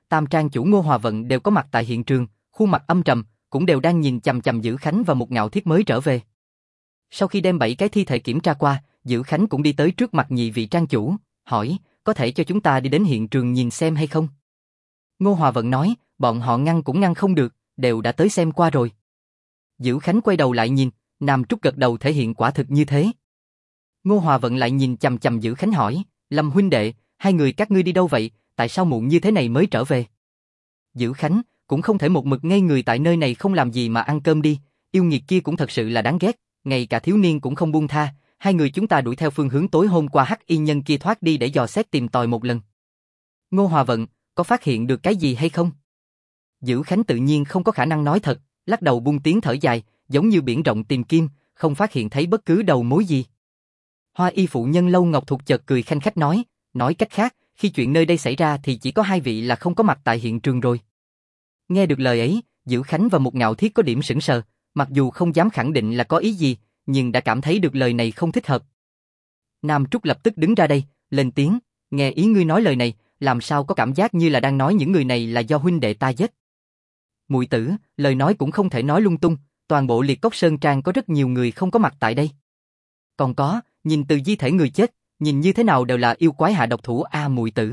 S1: Tam trang chủ Ngô Hòa Vận đều có mặt tại hiện trường, khuôn mặt âm trầm, cũng đều đang nhìn chằm chằm Dữ Khánh và Mục Ngạo Thiết mới trở về. Sau khi đem 7 cái thi thể kiểm tra qua, Dữ Khánh cũng đi tới trước mặt nhị vị trang chủ, hỏi, có thể cho chúng ta đi đến hiện trường nhìn xem hay không? Ngô Hòa Vận nói, bọn họ ngăn cũng ngăn không được, đều đã tới xem qua rồi. Dữ Khánh quay đầu lại nhìn, Nam Trúc gật đầu thể hiện quả thực như thế. Ngô Hòa Vận lại nhìn chằm chằm Dữ Khánh hỏi, Lâm huynh đệ, hai người các ngươi đi đâu vậy, tại sao muộn như thế này mới trở về? Dữ Khánh, cũng không thể một mực ngây người tại nơi này không làm gì mà ăn cơm đi, yêu nghiệt kia cũng thật sự là đáng ghét, ngay cả thiếu niên cũng không buông tha, hai người chúng ta đuổi theo phương hướng tối hôm qua hắc y nhân kia thoát đi để dò xét tìm tòi một lần. Ngô Hòa Vận, có phát hiện được cái gì hay không? Dữ Khánh tự nhiên không có khả năng nói thật, lắc đầu buông tiếng thở dài, giống như biển rộng tìm kim, không phát hiện thấy bất cứ đầu mối gì. Hoa y phụ nhân Lâu Ngọc Thục chợt cười khanh khách nói cách khác, khi chuyện nơi đây xảy ra thì chỉ có hai vị là không có mặt tại hiện trường rồi. Nghe được lời ấy, Dữ Khánh và Mục Ngạo Thiết có điểm sững sờ, mặc dù không dám khẳng định là có ý gì, nhưng đã cảm thấy được lời này không thích hợp. Nam Trúc lập tức đứng ra đây, lên tiếng, nghe ý ngươi nói lời này, làm sao có cảm giác như là đang nói những người này là do huynh đệ ta giết. Muội tử, lời nói cũng không thể nói lung tung, toàn bộ Liệt Cốc Sơn Trang có rất nhiều người không có mặt tại đây. Còn có, nhìn từ di thể người chết, nhìn như thế nào đều là yêu quái hạ độc thủ a muội tử.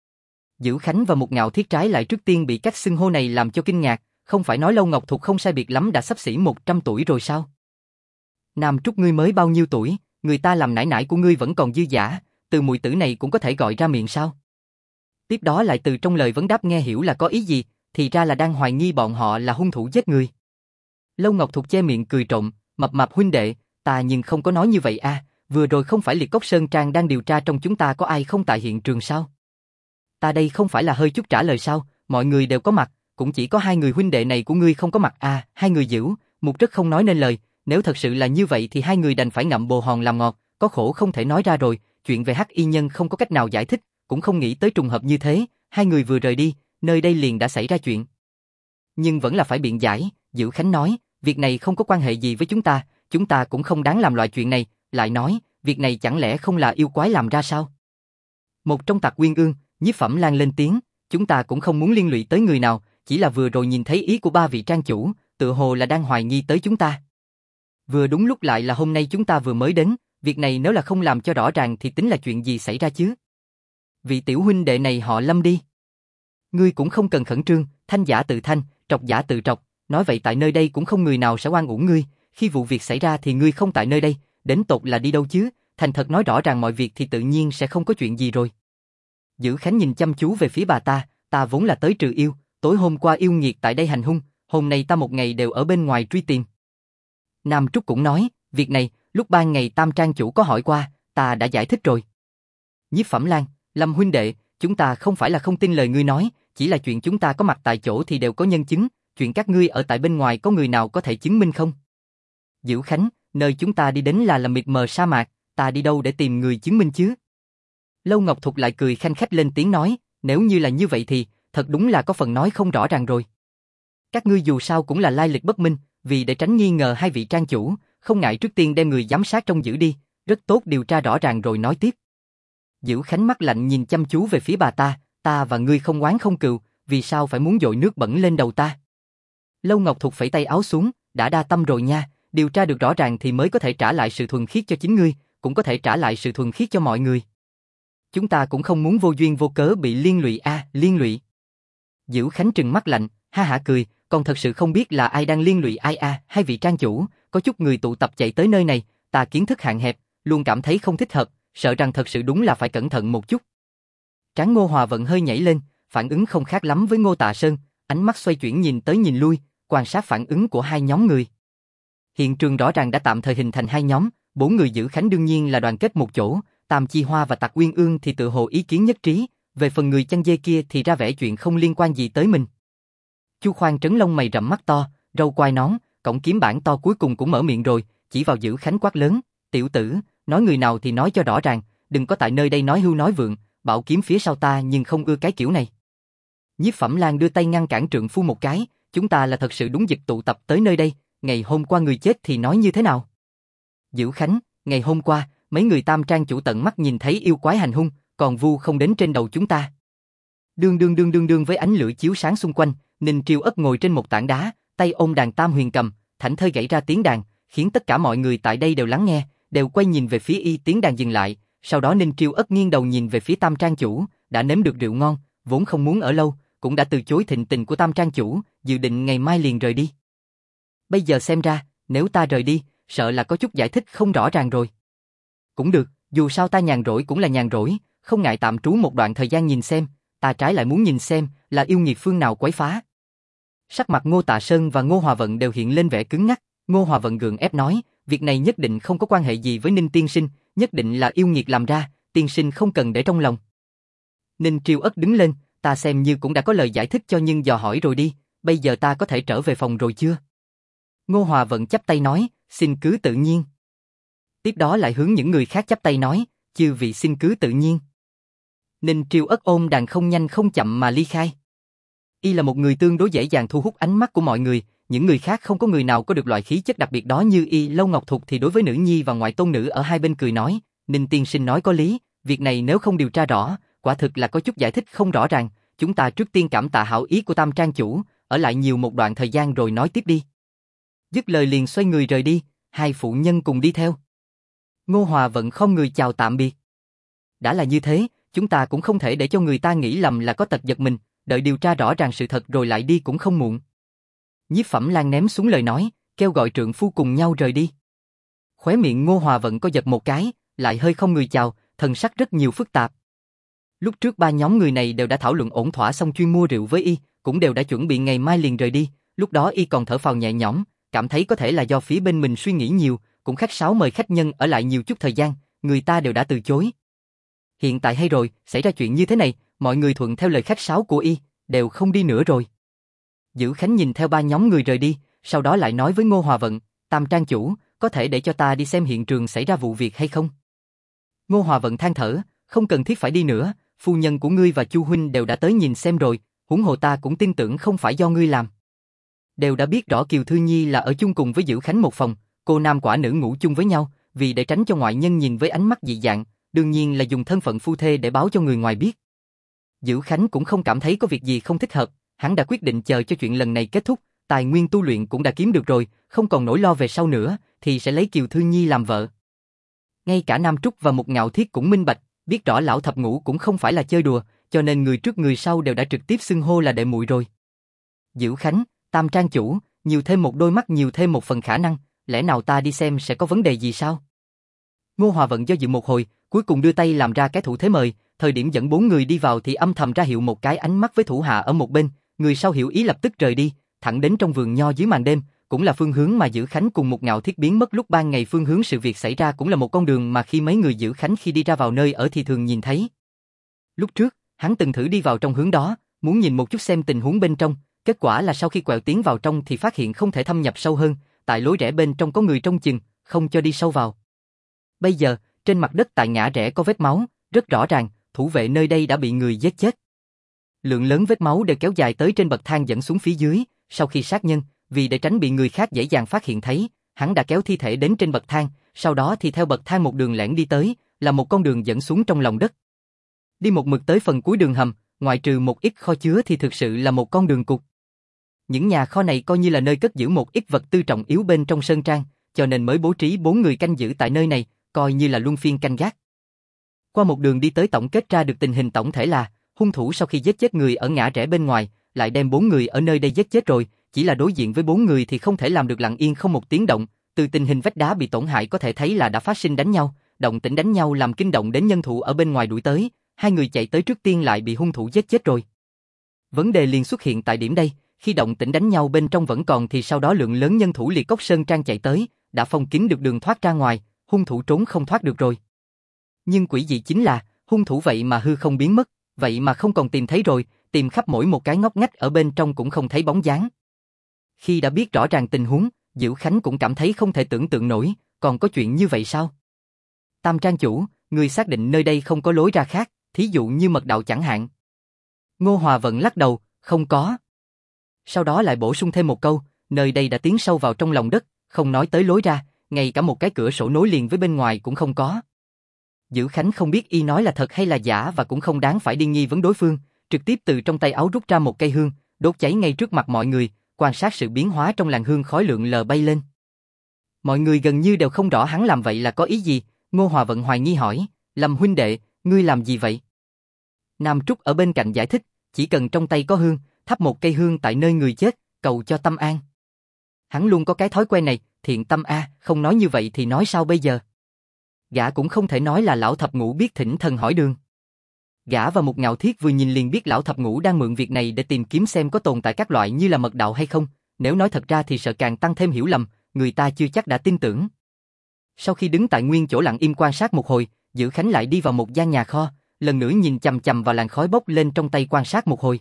S1: Dữ Khánh và Mục Ngạo Thiết trái lại trước tiên bị cách xưng hô này làm cho kinh ngạc, không phải nói Lâu Ngọc Thục không sai biệt lắm đã sắp xỉ 100 tuổi rồi sao? Nam Trúc ngươi mới bao nhiêu tuổi, người ta làm nải nải của ngươi vẫn còn dư dả, từ muội tử này cũng có thể gọi ra miệng sao? Tiếp đó lại từ trong lời vấn đáp nghe hiểu là có ý gì, thì ra là đang hoài nghi bọn họ là hung thủ giết người. Lâu Ngọc Thục che miệng cười trộm, mập mạp huynh đệ, ta nhưng không có nói như vậy a, vừa rồi không phải Liệt Cốc Sơn Trang đang điều tra trong chúng ta có ai không tại hiện trường sao? Ta đây không phải là hơi chút trả lời sao, mọi người đều có mặt, cũng chỉ có hai người huynh đệ này của ngươi không có mặt à, hai người Dữ, Mục rất không nói nên lời, nếu thật sự là như vậy thì hai người đành phải ngậm bồ hòn làm ngọt, có khổ không thể nói ra rồi, chuyện về hắc y nhân không có cách nào giải thích, cũng không nghĩ tới trùng hợp như thế, hai người vừa rời đi, nơi đây liền đã xảy ra chuyện. Nhưng vẫn là phải biện giải, Dữ Khánh nói, việc này không có quan hệ gì với chúng ta cũng không đáng làm loại chuyện này, lại nói, việc này chẳng lẽ không là yêu quái làm ra sao? Một trong Tặc Quyên Ương, Nhiếp Phẩm Lan lên tiếng, chúng ta cũng không muốn liên lụy tới người nào, chỉ là vừa rồi nhìn thấy ý của ba vị trang chủ, tựa hồ là đang hoài nghi tới chúng ta. Vừa đúng lúc lại là hôm nay chúng ta vừa mới đến, việc này nếu là không làm cho rõ ràng thì tính là chuyện gì xảy ra chứ? Vị tiểu huynh đệ này họ Lâm đi. Ngươi cũng không cần khẩn trương, thanh giả tự thanh, trọc giả tự trọc, nói vậy tại nơi đây cũng không người nào sẽ oan uổng ngươi, khi vụ việc xảy ra thì ngươi không tại nơi đây, đến tột là đi đâu chứ, thành thật nói rõ ràng mọi việc thì tự nhiên sẽ không có chuyện gì rồi. Dữ Khánh nhìn chăm chú về phía bà ta vốn là tới trừ yêu, tối hôm qua yêu nghiệt tại đây hành hung, hôm nay ta một ngày đều ở bên ngoài truy tìm. Nam Trúc cũng nói, việc này, lúc ban ngày Tam Trang chủ có hỏi qua, ta đã giải thích rồi. Nhiếp Phẩm Lan, Lâm huynh đệ, chúng ta không phải là không tin lời ngươi nói, chỉ là chuyện chúng ta có mặt tại chỗ thì đều có nhân chứng, chuyện các ngươi ở tại bên ngoài có người nào có thể chứng minh không? Dữ Khánh, nơi chúng ta đi đến là mịt mờ sa mạc, ta đi đâu để tìm người chứng minh chứ? Lâu Ngọc Thục lại cười khanh khách lên tiếng nói, nếu như là như vậy thì, thật đúng là có phần nói không rõ ràng rồi. Các ngươi dù sao cũng là lai lịch bất minh, vì để tránh nghi ngờ hai vị trang chủ, không ngại trước tiên đem người giám sát trong giữ đi, rất tốt điều tra rõ ràng rồi nói tiếp. Dữ Khánh mắt lạnh nhìn chăm chú về phía bà ta và ngươi không oán không cừu, vì sao phải muốn dội nước bẩn lên đầu ta? Lâu Ngọc Thục phẩy tay áo xuống, đã đa tâm rồi nha, điều tra được rõ ràng thì mới có thể trả lại sự thuần khiết cho chính ngươi, cũng có thể trả lại sự thuần khiết cho mọi người. Chúng ta cũng không muốn vô duyên vô cớ bị liên lụy liên lụy. Dữ Khánh trừng mắt lạnh, ha hả cười, còn thật sự không biết là ai đang liên lụy ai hai vị trang chủ, có chút người tụ tập chạy tới nơi này, ta kiến thức hạn hẹp, luôn cảm thấy không thích hợp, sợ rằng thật sự đúng là phải cẩn thận một chút. Trán Ngô Hòa Vận hơi nhảy lên, phản ứng không khác lắm với Ngô Tạ Sơn, ánh mắt xoay chuyển nhìn tới nhìn lui, quan sát phản ứng của hai nhóm người. Hiện trường rõ ràng đã tạm thời hình thành hai nhóm, 4 người Dữ Khánh đương nhiên là đoàn kết một chỗ, Tam Chi Hoa và Tặc Uyên Ương thì tự hồ ý kiến nhất trí, về phần người chăn dê kia thì ra vẻ chuyện không liên quan gì tới mình. Chu Khoan trấn lông mày rậm mắt to, râu quai nón, cổng kiếm bản to cuối cùng cũng mở miệng rồi, chỉ vào Dữ Khánh quát lớn, tiểu tử, nói người nào thì nói cho rõ ràng, đừng có tại nơi đây nói hưu nói vượng, bảo kiếm phía sau ta nhưng không ưa cái kiểu này. Nhiếp Phẩm Lan đưa tay ngăn cản trượng phu một cái, chúng ta là thật sự đúng dịp tụ tập tới nơi đây, ngày hôm qua người chết thì nói như thế nào? Dữ Khánh, ngày hôm qua, mấy người Tam Trang chủ tận mắt nhìn thấy yêu quái hành hung, còn vu không đến trên đầu chúng ta. Đương với ánh lửa chiếu sáng xung quanh, Ninh Triêu Ất ngồi trên một tảng đá, tay ôm đàn tam huyền cầm, thảnh thơi gảy ra tiếng đàn, khiến tất cả mọi người tại đây đều lắng nghe, đều quay nhìn về phía y. Tiếng đàn dừng lại, sau đó Ninh Triêu Ất nghiêng đầu nhìn về phía Tam Trang chủ, đã nếm được rượu ngon, vốn không muốn ở lâu, cũng đã từ chối thịnh tình của Tam Trang chủ, dự định ngày mai liền rời đi. Bây giờ xem ra, nếu ta rời đi, sợ là có chút giải thích không rõ ràng rồi. Cũng được, dù sao ta nhàn rỗi cũng là nhàn rỗi, không ngại tạm trú một đoạn thời gian nhìn xem, ta trái lại muốn nhìn xem là yêu nghiệt phương nào quấy phá. Sắc mặt Ngô Tạ Sơn và Ngô Hòa Vận đều hiện lên vẻ cứng ngắc, Ngô Hòa Vận gượng ép nói, việc này nhất định không có quan hệ gì với Ninh tiên sinh, nhất định là yêu nghiệt làm ra, tiên sinh không cần để trong lòng. Ninh Triêu Ất đứng lên, ta xem như cũng đã có lời giải thích cho nhưng dò hỏi rồi đi, bây giờ ta có thể trở về phòng rồi chưa? Ngô Hòa Vận chắp tay nói, xin cứ tự nhiên. Tiếp đó lại hướng những người khác chắp tay nói, chư vị xin cứ tự nhiên. Ninh Triêu Ất ôm đàn không nhanh không chậm mà ly khai. Y là một người tương đối dễ dàng thu hút ánh mắt của mọi người, những người khác không có người nào có được loại khí chất đặc biệt đó như y. Lâu Ngọc Thục thì đối với nữ nhi và ngoại tôn nữ ở hai bên cười nói, Ninh tiên sinh nói có lý, việc này nếu không điều tra rõ, quả thực là có chút giải thích không rõ ràng, chúng ta trước tiên cảm tạ hảo ý của Tam Trang chủ, ở lại nhiều một đoạn thời gian rồi nói tiếp đi. Dứt lời liền xoay người rời đi, hai phụ nhân cùng đi theo. Ngô Hòa Vận không người chào tạm biệt. Đã là như thế, chúng ta cũng không thể để cho người ta nghĩ lầm là có tật giật mình, đợi điều tra rõ ràng sự thật rồi lại đi cũng không muộn. Nhiếp Phẩm Lan ném xuống lời nói, kêu gọi trượng phu cùng nhau rời đi. Khóe miệng Ngô Hòa Vận co giật một cái, lại hơi không người chào, thần sắc rất nhiều phức tạp. Lúc trước ba nhóm người này đều đã thảo luận ổn thỏa xong chuyên mua rượu với y, cũng đều đã chuẩn bị ngày mai liền rời đi, lúc đó y còn thở phào nhẹ nhõm, cảm thấy có thể là do phía bên mình suy nghĩ nhiều, cũng khách sáo mời khách nhân ở lại nhiều chút thời gian, người ta đều đã từ chối. Hiện tại hay rồi, xảy ra chuyện như thế này, mọi người thuận theo lời khách sáo của y, đều không đi nữa rồi. Dữ Khánh nhìn theo ba nhóm người rời đi, sau đó lại nói với Ngô Hòa Vận, Tam Trang chủ, có thể để cho ta đi xem hiện trường xảy ra vụ việc hay không? Ngô Hòa Vận than thở, không cần thiết phải đi nữa, phu nhân của ngươi và Chu huynh đều đã tới nhìn xem rồi, huống hồ ta cũng tin tưởng không phải do ngươi làm. Đều đã biết rõ Kiều Thư Nhi là ở chung cùng với Dữ Khánh một phòng, cô nam quả nữ ngủ chung với nhau, vì để tránh cho ngoại nhân nhìn với ánh mắt dị dạng, đương nhiên là dùng thân phận phu thê để báo cho người ngoài biết. Dữ Khánh cũng không cảm thấy có việc gì không thích hợp, hắn đã quyết định chờ cho chuyện lần này kết thúc, tài nguyên tu luyện cũng đã kiếm được rồi, không còn nỗi lo về sau nữa, thì sẽ lấy Kiều Thư Nhi làm vợ. Ngay cả Nam Trúc và Mục Ngạo Thiết cũng minh bạch, biết rõ lão thập ngũ cũng không phải là chơi đùa, cho nên người trước người sau đều đã trực tiếp xưng hô là đệ muội rồi. Dữ Khánh, Tam Trang chủ, nhiều thêm một đôi mắt nhiều thêm một phần khả năng, lẽ nào ta đi xem sẽ có vấn đề gì sao? Ngô Hòa Vận do dự một hồi, cuối cùng đưa tay làm ra cái thủ thế mời, thời điểm dẫn bốn người đi vào thì âm thầm ra hiệu một cái ánh mắt với thủ hạ ở một bên, người sau hiểu ý lập tức rời đi, thẳng đến trong vườn nho dưới màn đêm, cũng là phương hướng mà Dữ Khánh cùng Mục Ngạo Thiết biến mất lúc ban ngày. Phương hướng sự việc xảy ra cũng là một con đường mà khi mấy người Dữ Khánh khi đi ra vào nơi ở thì thường nhìn thấy. Lúc trước, hắn từng thử đi vào trong hướng đó, muốn nhìn một chút xem tình huống bên trong, kết quả là sau khi quẹo tiến vào trong thì phát hiện không thể thâm nhập sâu hơn, tại lối rẽ bên trong có người trông chừng, không cho đi sâu vào. Bây giờ, trên mặt đất tại ngã rẽ có vết máu, rất rõ ràng, thủ vệ nơi đây đã bị người giết chết. Lượng lớn vết máu đều kéo dài tới trên bậc thang dẫn xuống phía dưới, sau khi sát nhân, vì để tránh bị người khác dễ dàng phát hiện thấy, hắn đã kéo thi thể đến trên bậc thang, sau đó thì theo bậc thang một đường lẻn đi tới, là một con đường dẫn xuống trong lòng đất. Đi một mực tới phần cuối đường hầm, ngoại trừ một ít kho chứa thì thực sự là một con đường cụt. Những nhà kho này coi như là nơi cất giữ một ít vật tư trọng yếu bên trong sơn trang, cho nên mới bố trí 4 người canh giữ tại nơi này, coi như là luân phiên canh gác. Qua một đường đi tới tổng kết ra được tình hình tổng thể là, hung thủ sau khi giết chết người ở ngã rẽ bên ngoài, lại đem 4 người ở nơi đây giết chết rồi, chỉ là đối diện với 4 người thì không thể làm được lặng yên không một tiếng động, từ tình hình vách đá bị tổn hại có thể thấy là đã phát sinh đánh nhau, động tĩnh đánh nhau làm kinh động đến nhân thủ ở bên ngoài đuổi tới, hai người chạy tới trước tiên lại bị hung thủ giết chết rồi. Vấn đề liền xuất hiện tại điểm đây, khi động tĩnh đánh nhau bên trong vẫn còn thì sau đó lượng lớn nhân thủ Liệt Cốc Sơn Trang chạy tới, đã phong kín được đường thoát ra ngoài, hung thủ trốn không thoát được rồi. Nhưng quỷ dị chính là, hung thủ vậy mà hư không biến mất, vậy mà không còn tìm thấy rồi, tìm khắp mỗi một cái ngóc ngách ở bên trong cũng không thấy bóng dáng. Khi đã biết rõ ràng tình huống, Dữ Khánh cũng cảm thấy không thể tưởng tượng nổi, còn có chuyện như vậy sao? Tam Trang chủ, người xác định nơi đây không có lối ra khác, thí dụ như mật đạo chẳng hạn. Ngô Hòa Vận lắc đầu, không có. Sau đó lại bổ sung thêm một câu, nơi đây đã tiến sâu vào trong lòng đất, không nói tới lối ra, ngay cả một cái cửa sổ nối liền với bên ngoài cũng không có. Dữ Khánh không biết y nói là thật hay là giả và cũng không đáng phải đi nghi vấn đối phương, trực tiếp từ trong tay áo rút ra một cây hương, đốt cháy ngay trước mặt mọi người, quan sát sự biến hóa trong làn hương khói lượn lờ bay lên. Mọi người gần như đều không rõ hắn làm vậy là có ý gì, Ngô Hòa Vận hoài nghi hỏi, Lâm huynh đệ, ngươi làm gì vậy? Nam Trúc ở bên cạnh giải thích, chỉ cần trong tay có hương, thắp một cây hương tại nơi người chết, cầu cho tâm an. Hắn luôn có cái thói quen này, thiện tâm a, không nói như vậy thì nói sao bây giờ? Gã cũng không thể nói là lão thập ngũ biết thỉnh thần hỏi đường. Gã và Mục Ngạo Thiết vừa nhìn liền biết lão thập ngũ đang mượn việc này để tìm kiếm xem có tồn tại các loại như là mật đạo hay không, nếu nói thật ra thì sợ càng tăng thêm hiểu lầm, người ta chưa chắc đã tin tưởng. Sau khi đứng tại nguyên chỗ lặng im quan sát một hồi, Dữ Khánh lại đi vào một gian nhà kho, lần nữa nhìn chằm chằm vào làn khói bốc lên trong tay quan sát một hồi.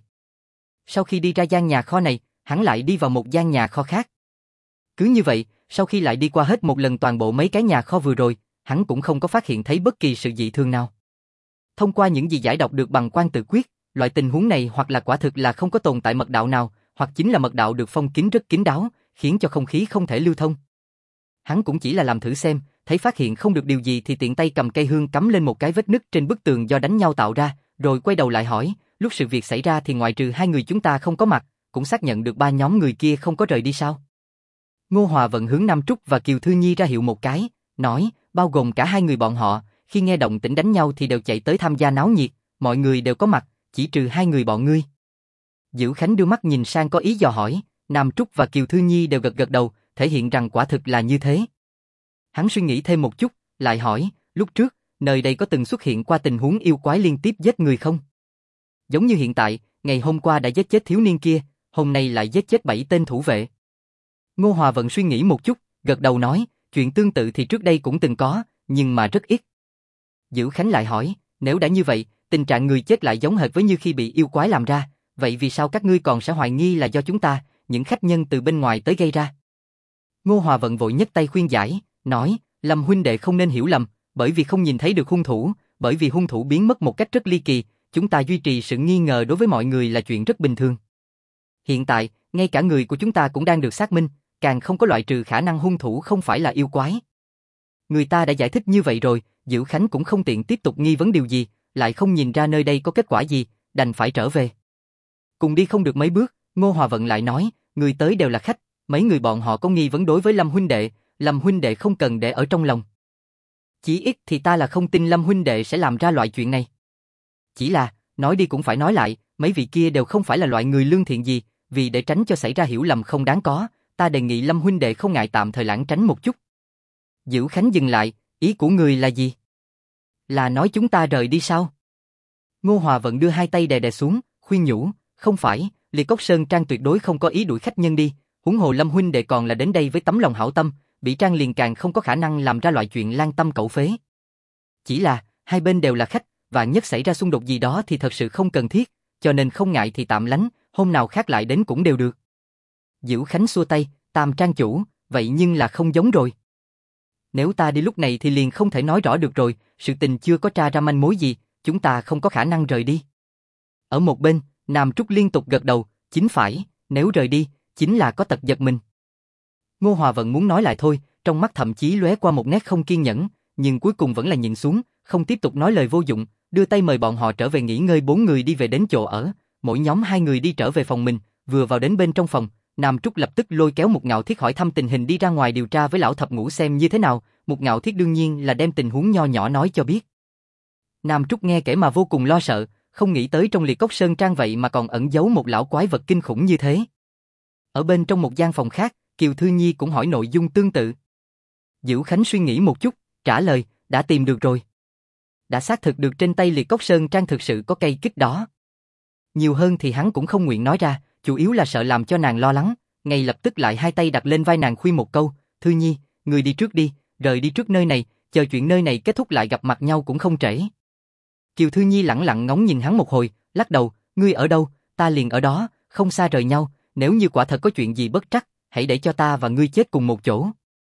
S1: Sau khi đi ra gian nhà kho này, hắn lại đi vào một gian nhà kho khác. Cứ như vậy, sau khi lại đi qua hết một lần toàn bộ mấy cái nhà kho vừa rồi, hắn cũng không có phát hiện thấy bất kỳ sự dị thường nào. Thông qua những gì giải đọc được bằng quan tự quyết, loại tình huống này hoặc là quả thực là không có tồn tại mật đạo nào, hoặc chính là mật đạo được phong kín rất kín đáo, khiến cho không khí không thể lưu thông. Hắn cũng chỉ là làm thử xem, thấy phát hiện không được điều gì thì tiện tay cầm cây hương cắm lên một cái vết nứt trên bức tường do đánh nhau tạo ra, rồi quay đầu lại hỏi, lúc sự việc xảy ra thì ngoại trừ hai người chúng ta không có mặt, cũng xác nhận được ba nhóm người kia không có rời đi sao? Ngô Hòa Vận hướng Nam Trúc và Kiều Thư Nhi ra hiệu một cái, nói, bao gồm cả hai người bọn họ, khi nghe động tĩnh đánh nhau thì đều chạy tới tham gia náo nhiệt, mọi người đều có mặt, chỉ trừ hai người bọn ngươi. Dữ Khánh đưa mắt nhìn sang có ý dò hỏi, Nam Trúc và Kiều Thư Nhi đều gật gật đầu, thể hiện rằng quả thực là như thế. Hắn suy nghĩ thêm một chút, lại hỏi, lúc trước, nơi đây có từng xuất hiện qua tình huống yêu quái liên tiếp giết người không? Giống như hiện tại, ngày hôm qua đã giết chết thiếu niên kia, hôm nay lại giết chết 7 tên thủ vệ. Ngô Hòa Vận suy nghĩ một chút, gật đầu nói, chuyện tương tự thì trước đây cũng từng có, nhưng mà rất ít. Dữ Khánh lại hỏi, nếu đã như vậy, tình trạng người chết lại giống hệt với như khi bị yêu quái làm ra, vậy vì sao các ngươi còn sẽ hoài nghi là do chúng ta, những khách nhân từ bên ngoài tới gây ra? Ngô Hòa Vận vội nhấc tay khuyên giải, nói, Lâm huynh đệ không nên hiểu lầm, bởi vì không nhìn thấy được hung thủ, bởi vì hung thủ biến mất một cách rất ly kỳ, chúng ta duy trì sự nghi ngờ đối với mọi người là chuyện rất bình thường. Hiện tại, ngay cả người của chúng ta cũng đang được xác minh, càng không có loại trừ khả năng hung thủ không phải là yêu quái. Người ta đã giải thích như vậy rồi, Dữ Khánh cũng không tiện tiếp tục nghi vấn điều gì, lại không nhìn ra nơi đây có kết quả gì, đành phải trở về. Cùng đi không được mấy bước, Ngô Hòa Vận lại nói, người tới đều là khách, mấy người bọn họ có nghi vấn đối với Lâm huynh đệ không cần để ở trong lòng. Chỉ ít thì ta là không tin Lâm huynh đệ sẽ làm ra loại chuyện này. Chỉ là, nói đi cũng phải nói lại, mấy vị kia đều không phải là loại người lương thiện gì, vì để tránh cho xảy ra hiểu lầm không đáng có, ta đề nghị Lâm huynh đệ không ngại tạm thời lãng tránh một chút. Dữ Khánh dừng lại, ý của người là gì? Là nói chúng ta rời đi sao? Ngô Hòa Vận đưa hai tay đè đè xuống, khuyên nhủ, không phải, Liệt Cốc Sơn Trang tuyệt đối không có ý đuổi khách nhân đi, huống hồ Lâm huynh đệ còn là đến đây với tấm lòng hảo tâm, Bỉ Trang liền càng không có khả năng làm ra loại chuyện lang tâm cẩu phế. Chỉ là, hai bên đều là khách, vạn nhất xảy ra xung đột gì đó thì thật sự không cần thiết, cho nên không ngại thì tạm lánh, hôm nào khác lại đến cũng đều được. Dữ Khánh xua tay, Tam Trang chủ, vậy nhưng là không giống rồi. Nếu ta đi lúc này thì liền không thể nói rõ được rồi, sự tình chưa có tra ra manh mối gì, chúng ta không có khả năng rời đi. Ở một bên, Nam Trúc liên tục gật đầu, chính phải, nếu rời đi, chính là có tật giật mình. Ngô Hòa Vận muốn nói lại thôi, trong mắt thậm chí lóe qua một nét không kiên nhẫn, nhưng cuối cùng vẫn là nhìn xuống, không tiếp tục nói lời vô dụng, đưa tay mời bọn họ trở về nghỉ ngơi. Bốn người đi về đến chỗ ở, mỗi nhóm hai người đi trở về phòng mình, vừa vào đến bên trong phòng, Nam Trúc lập tức lôi kéo Mục Ngạo Thiết hỏi thăm tình hình đi ra ngoài điều tra với lão thập ngũ xem như thế nào, Mục Ngạo Thiết đương nhiên là đem tình huống nho nhỏ nói cho biết. Nam Trúc nghe kể mà vô cùng lo sợ, không nghĩ tới trong Liệt Cốc Sơn Trang vậy mà còn ẩn giấu một lão quái vật kinh khủng như thế. Ở bên trong một gian phòng khác, Kiều Thư Nhi cũng hỏi nội dung tương tự. Dữ Khánh suy nghĩ một chút, trả lời, đã tìm được rồi. Đã xác thực được trên tay Liệt Cốc Sơn Trang thực sự có cây kích đó. Nhiều hơn thì hắn cũng không nguyện nói ra, chủ yếu là sợ làm cho nàng lo lắng, ngay lập tức lại hai tay đặt lên vai nàng khuyên một câu, Thư Nhi, người đi trước đi, rời đi trước nơi này, chờ chuyện nơi này kết thúc lại gặp mặt nhau cũng không trễ. Kiều Thư Nhi lẳng lặng ngóng nhìn hắn một hồi, lắc đầu, ngươi ở đâu, ta liền ở đó, không xa rời nhau, nếu như quả thật có chuyện gì bất trắc, hãy để cho ta và ngươi chết cùng một chỗ.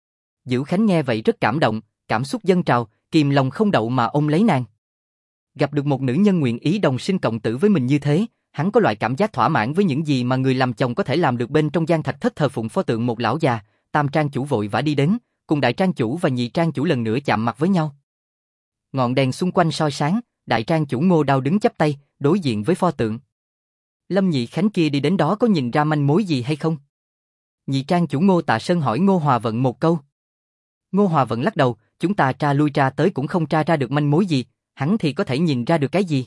S1: Dữ Khánh nghe vậy rất cảm động, cảm xúc dâng trào, kìm lòng không đậu mà ôm lấy nàng. Gặp được một nữ nhân nguyện ý đồng sinh cộng tử với mình như thế, hắn có loại cảm giác thỏa mãn với những gì mà người làm chồng có thể làm được. Bên trong gian thạch thất thờ phụng pho tượng một lão già, Tam Trang chủ vội vã đi đến, cùng Đại Trang chủ và Nhị Trang chủ lần nữa chạm mặt với nhau. Ngọn đèn xung quanh soi sáng, Đại Trang chủ Ngô Đao đứng chắp tay, đối diện với pho tượng. Lâm Nhị Khánh kia đi đến đó có nhìn ra manh mối gì hay không? Nhị trang chủ Ngô Tạ Sơn hỏi Ngô Hòa Vận một câu. Ngô Hòa Vận lắc đầu, chúng ta tra lui tra tới cũng không tra ra được manh mối gì, hắn thì có thể nhìn ra được cái gì?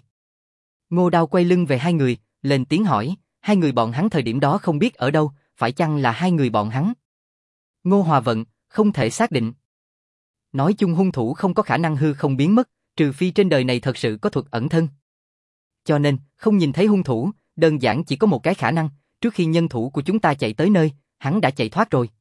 S1: Ngô Đao quay lưng về hai người, lên tiếng hỏi, hai người bọn hắn thời điểm đó không biết ở đâu, phải chăng là hai người bọn hắn? Ngô Hòa Vận, không thể xác định. Nói chung hung thủ không có khả năng hư không biến mất, trừ phi trên đời này thật sự có thuật ẩn thân. Cho nên, không nhìn thấy hung thủ, đơn giản chỉ có một cái khả năng, trước khi nhân thủ của chúng ta chạy tới nơi, hắn đã chạy thoát rồi.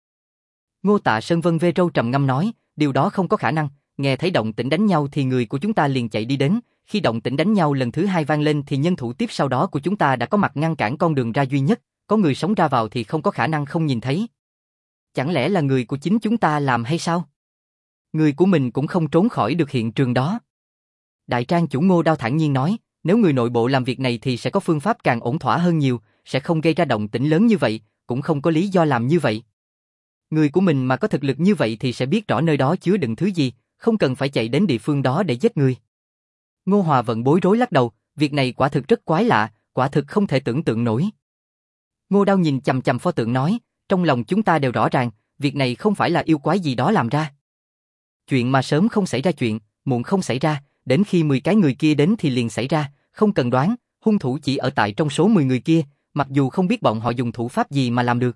S1: Ngô Tạ Sơn vân vê râu trầm ngâm nói, điều đó không có khả năng, nghe thấy động tĩnh đánh nhau thì người của chúng ta liền chạy đi đến, khi động tĩnh đánh nhau lần thứ hai vang lên thì nhân thủ tiếp sau đó của chúng ta đã có mặt ngăn cản con đường ra duy nhất, có người sống ra vào thì không có khả năng không nhìn thấy. Chẳng lẽ là người của chính chúng ta làm hay sao? Người của mình cũng không trốn khỏi được hiện trường đó. Đại trang chủ Ngô Đao thản nhiên nói, nếu người nội bộ làm việc này thì sẽ có phương pháp càng ổn thỏa hơn nhiều, sẽ không gây ra động tĩnh lớn như vậy, cũng không có lý do làm như vậy. Người của mình mà có thực lực như vậy thì sẽ biết rõ nơi đó chứa đựng thứ gì, không cần phải chạy đến địa phương đó để giết người. Ngô Hòa Vận bối rối lắc đầu, việc này quả thực rất quái lạ, quả thực không thể tưởng tượng nổi. Ngô Đao nhìn chằm chằm pho tượng nói, trong lòng chúng ta đều rõ ràng, việc này không phải là yêu quái gì đó làm ra. Chuyện mà sớm không xảy ra chuyện, muộn không xảy ra, đến khi 10 cái người kia đến thì liền xảy ra, không cần đoán, hung thủ chỉ ở tại trong số 10 người kia, mặc dù không biết bọn họ dùng thủ pháp gì mà làm được.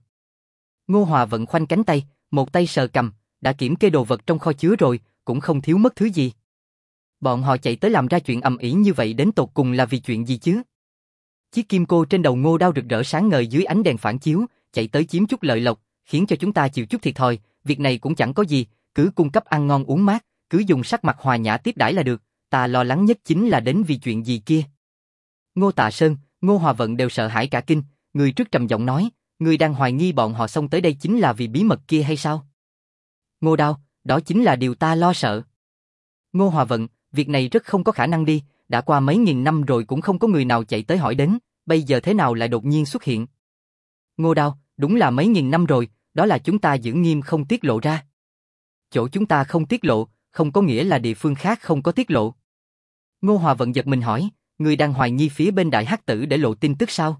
S1: Ngô Hòa Vận khoanh cánh tay, một tay sờ cầm, đã kiểm kê đồ vật trong kho chứa rồi, cũng không thiếu mất thứ gì. Bọn họ chạy tới làm ra chuyện ầm ĩ như vậy đến tột cùng là vì chuyện gì chứ? Chiếc kim cô trên đầu Ngô Đao rực rỡ sáng ngời dưới ánh đèn phản chiếu, chạy tới chiếm chút lợi lộc, khiến cho chúng ta chịu chút thiệt thòi, việc này cũng chẳng có gì, cứ cung cấp ăn ngon uống mát, cứ dùng sắc mặt hòa nhã tiếp đãi là được, ta lo lắng nhất chính là đến vì chuyện gì kia. Ngô Tạ Sơn, Ngô Hòa Vận đều sợ hãi cả kinh, người trước trầm giọng nói, người đang hoài nghi bọn họ xông tới đây chính là vì bí mật kia hay sao? Ngô Đao, đó chính là điều ta lo sợ. Ngô Hòa Vận, việc này rất không có khả năng đi, đã qua mấy nghìn năm rồi cũng không có người nào chạy tới hỏi đến, bây giờ thế nào lại đột nhiên xuất hiện? Ngô Đao, đúng là mấy nghìn năm rồi, đó là chúng ta giữ nghiêm không tiết lộ ra. Chỗ chúng ta không tiết lộ, không có nghĩa là địa phương khác không có tiết lộ. Ngô Hòa Vận giật mình hỏi, người đang hoài nghi phía bên Đại Hắc Tử để lộ tin tức sao?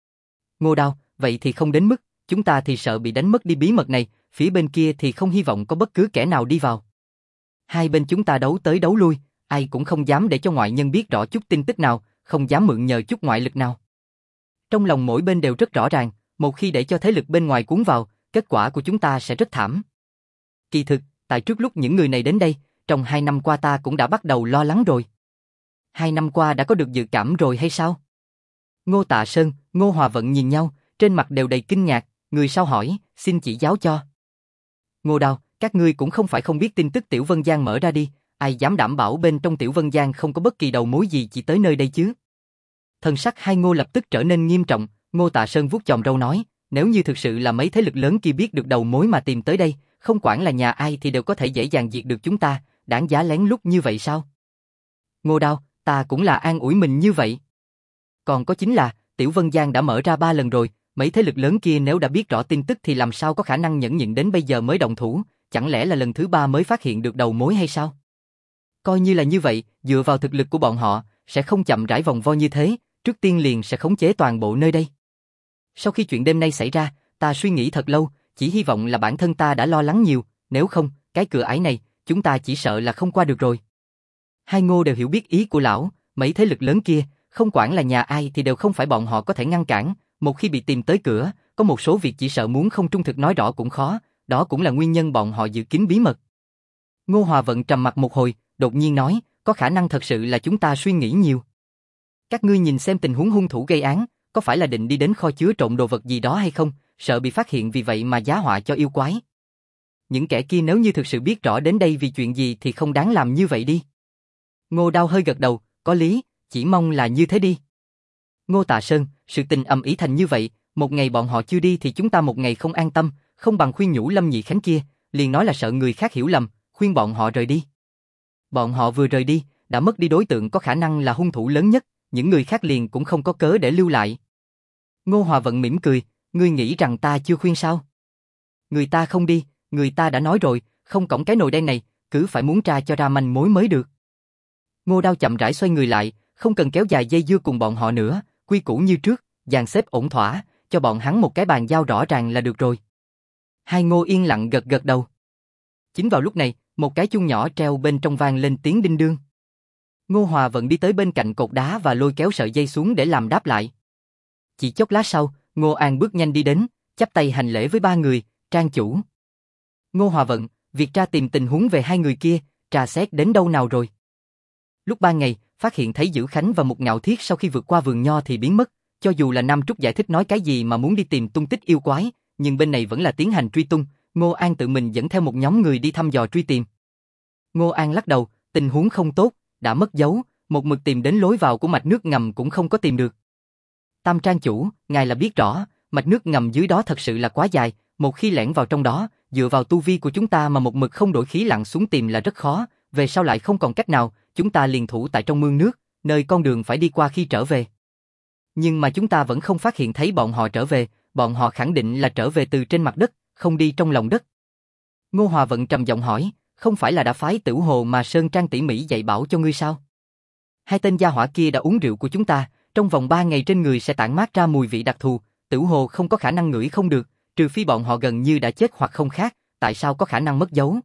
S1: Ngô Đao, vậy thì không đến mức, chúng ta thì sợ bị đánh mất đi bí mật này, phía bên kia thì không hy vọng có bất cứ kẻ nào đi vào. Hai bên chúng ta đấu tới đấu lui, ai cũng không dám để cho ngoại nhân biết rõ chút tin tức nào, không dám mượn nhờ chút ngoại lực nào. Trong lòng mỗi bên đều rất rõ ràng, một khi để cho thế lực bên ngoài cuốn vào, kết quả của chúng ta sẽ rất thảm. Kỳ thực, tại trước lúc những người này đến đây, trong 2 năm qua ta cũng đã bắt đầu lo lắng rồi. 2 năm qua đã có được dự cảm rồi hay sao? Ngô Tạ Sơn, Ngô Hòa Vận nhìn nhau, trên mặt đều đầy kinh ngạc, người sau hỏi, xin chỉ giáo cho. Ngô Đao, các ngươi cũng không phải không biết tin tức Tiểu Vân Giang mở ra đi, ai dám đảm bảo bên trong Tiểu Vân Giang không có bất kỳ đầu mối gì chỉ tới nơi đây chứ? Thần sắc hai Ngô lập tức trở nên nghiêm trọng, Ngô Tạ Sơn vuốt chòm râu nói, nếu như thực sự là mấy thế lực lớn kia biết được đầu mối mà tìm tới đây, không quản là nhà ai thì đều có thể dễ dàng diệt được chúng ta, đáng giá lén lút như vậy sao? Ngô Đao, ta cũng là an ủi mình như vậy. Còn có chính là, Tiểu Vân Giang đã mở ra 3 lần rồi, mấy thế lực lớn kia nếu đã biết rõ tin tức thì làm sao có khả năng nhẫn nhịn đến bây giờ mới động thủ, chẳng lẽ là lần thứ 3 mới phát hiện được đầu mối hay sao? Coi như là như vậy, dựa vào thực lực của bọn họ, sẽ không chậm rãi vòng vo như thế, trước tiên liền sẽ khống chế toàn bộ nơi đây. Sau khi chuyện đêm nay xảy ra, ta suy nghĩ thật lâu, chỉ hy vọng là bản thân ta đã lo lắng nhiều, nếu không, cái cửa ải này, chúng ta chỉ sợ là không qua được rồi. Hai Ngô đều hiểu biết ý của lão, mấy thế lực lớn kia, không quản là nhà ai thì đều không phải bọn họ có thể ngăn cản, một khi bị tìm tới cửa, có một số việc chỉ sợ muốn không trung thực nói rõ cũng khó, đó cũng là nguyên nhân bọn họ giữ kín bí mật. Ngô Hòa Vận trầm mặt một hồi, đột nhiên nói, có khả năng thật sự là chúng ta suy nghĩ nhiều. Các ngươi nhìn xem tình huống hung thủ gây án, có phải là định đi đến kho chứa trộn đồ vật gì đó hay không, sợ bị phát hiện vì vậy mà giá họa cho yêu quái. Những kẻ kia nếu như thực sự biết rõ đến đây vì chuyện gì thì không đáng làm như vậy đi. Ngô Đao hơi gật đầu, có lý, chỉ mong là như thế đi. Ngô Tạ Sơn, sự tình ầm ĩ thành như vậy, một ngày bọn họ chưa đi thì chúng ta một ngày không an tâm, không bằng khuyên nhủ Lâm Nhị Khánh kia, liền nói là sợ người khác hiểu lầm, khuyên bọn họ rời đi. Bọn họ vừa rời đi, đã mất đi đối tượng có khả năng là hung thủ lớn nhất, những người khác liền cũng không có cớ để lưu lại. Ngô Hòa Vận mỉm cười, ngươi nghĩ rằng ta chưa khuyên sao? Người ta không đi, người ta đã nói rồi, không cõng cái nồi đen này, cứ phải muốn tra cho ra manh mối mới được. Ngô Đao chậm rãi xoay người lại, không cần kéo dài dây dưa cùng bọn họ nữa, quy củ như trước, dàn xếp ổn thỏa, cho bọn hắn một cái bàn giao rõ ràng là được rồi. Hai Ngô yên lặng gật gật đầu. Chính vào lúc này, một cái chuông nhỏ treo bên trong vang lên tiếng đinh đương. Ngô Hòa Vận đi tới bên cạnh cột đá và lôi kéo sợi dây xuống để làm đáp lại. Chỉ chốc lát sau, Ngô An bước nhanh đi đến, chắp tay hành lễ với ba người, Trang chủ. Ngô Hòa Vận, việc tra tìm tình huống về hai người kia, tra xét đến đâu nào rồi? Lúc ban ngày, phát hiện thấy Dữ Khánh và Mục Ngạo Thiết sau khi vượt qua vườn nho thì biến mất, cho dù là Nam Trúc giải thích nói cái gì mà muốn đi tìm tung tích yêu quái, nhưng bên này vẫn là tiến hành truy tung, Ngô An tự mình dẫn theo một nhóm người đi thăm dò truy tìm. Ngô An lắc đầu, tình huống không tốt, đã mất dấu, một mực tìm đến lối vào của mạch nước ngầm cũng không có tìm được. Tam Trang chủ, ngài là biết rõ, mạch nước ngầm dưới đó thật sự là quá dài, một khi lẻn vào trong đó, dựa vào tu vi của chúng ta mà một mực không đổi khí lặn xuống tìm là rất khó, về sau lại không còn cách nào, chúng ta liền thủ tại trong mương nước, nơi con đường phải đi qua khi trở về. Nhưng mà chúng ta vẫn không phát hiện thấy bọn họ trở về, bọn họ khẳng định là trở về từ trên mặt đất, không đi trong lòng đất. Ngô Hòa Vận trầm giọng hỏi, không phải là đã phái Tửu Hồ mà Sơn Trang tỉ mỉ dạy bảo cho ngươi sao? Hai tên gia hỏa kia đã uống rượu của chúng ta, trong vòng 3 ngày trên người sẽ tản mát ra mùi vị đặc thù, Tửu Hồ không có khả năng ngửi không được, trừ phi bọn họ gần như đã chết hoặc không khác, tại sao có khả năng mất dấu?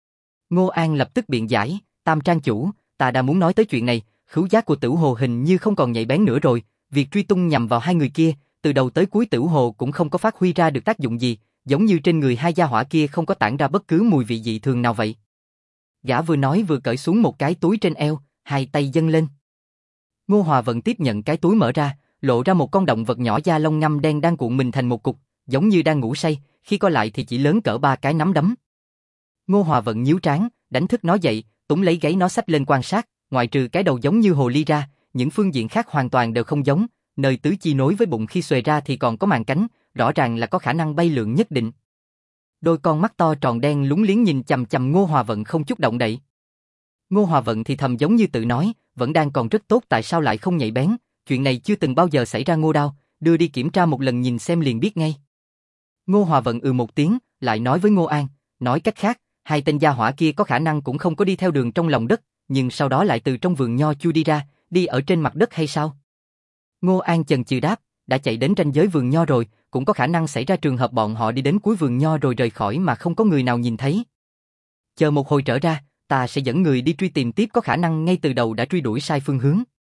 S1: Ngô An lập tức biện giải, Tam Trang chủ, ta đã muốn nói tới chuyện này, khứu giác của Tửu Hồ hình như không còn nhạy bén nữa rồi, việc truy tung nhằm vào hai người kia, từ đầu tới cuối Tửu Hồ cũng không có phát huy ra được tác dụng gì, giống như trên người hai gia hỏa kia không có tản ra bất cứ mùi vị dị thường nào vậy. Gã vừa nói vừa cởi xuống một cái túi trên eo, hai tay dâng lên. Ngô Hòa Vận tiếp nhận cái túi mở ra, lộ ra một con động vật nhỏ da lông ngăm đen đang cuộn mình thành một cục, giống như đang ngủ say, khi co lại thì chỉ lớn cỡ 3 cái nắm đấm. Ngô Hòa Vận nhíu trán, đánh thức nó dậy, túm lấy gáy nó xách lên quan sát, ngoại trừ cái đầu giống như hồ ly ra, những phương diện khác hoàn toàn đều không giống, nơi tứ chi nối với bụng khi xuề ra thì còn có màng cánh, rõ ràng là có khả năng bay lượn nhất định. Đôi con mắt to tròn đen lúng liếng nhìn chằm chằm Ngô Hòa Vận không chút động đậy. Ngô Hòa Vận thì thầm giống như tự nói, vẫn đang còn rất tốt tại sao lại không nhạy bén, chuyện này chưa từng bao giờ xảy ra Ngô Đao, đưa đi kiểm tra một lần nhìn xem liền biết ngay. Ngô Hòa Vận một tiếng, lại nói với Ngô An, nói cách khác, hai tên gia hỏa kia có khả năng cũng không có đi theo đường trong lòng đất, nhưng sau đó lại từ trong vườn nho chui đi ra, đi ở trên mặt đất hay sao? Ngô An chần chừ đáp, đã chạy đến ranh giới vườn nho rồi, cũng có khả năng xảy ra trường hợp bọn họ đi đến cuối vườn nho rồi rời khỏi mà không có người nào nhìn thấy. Chờ một hồi trở ra, ta sẽ dẫn người đi truy tìm tiếp, có khả năng ngay từ đầu đã truy đuổi sai phương hướng.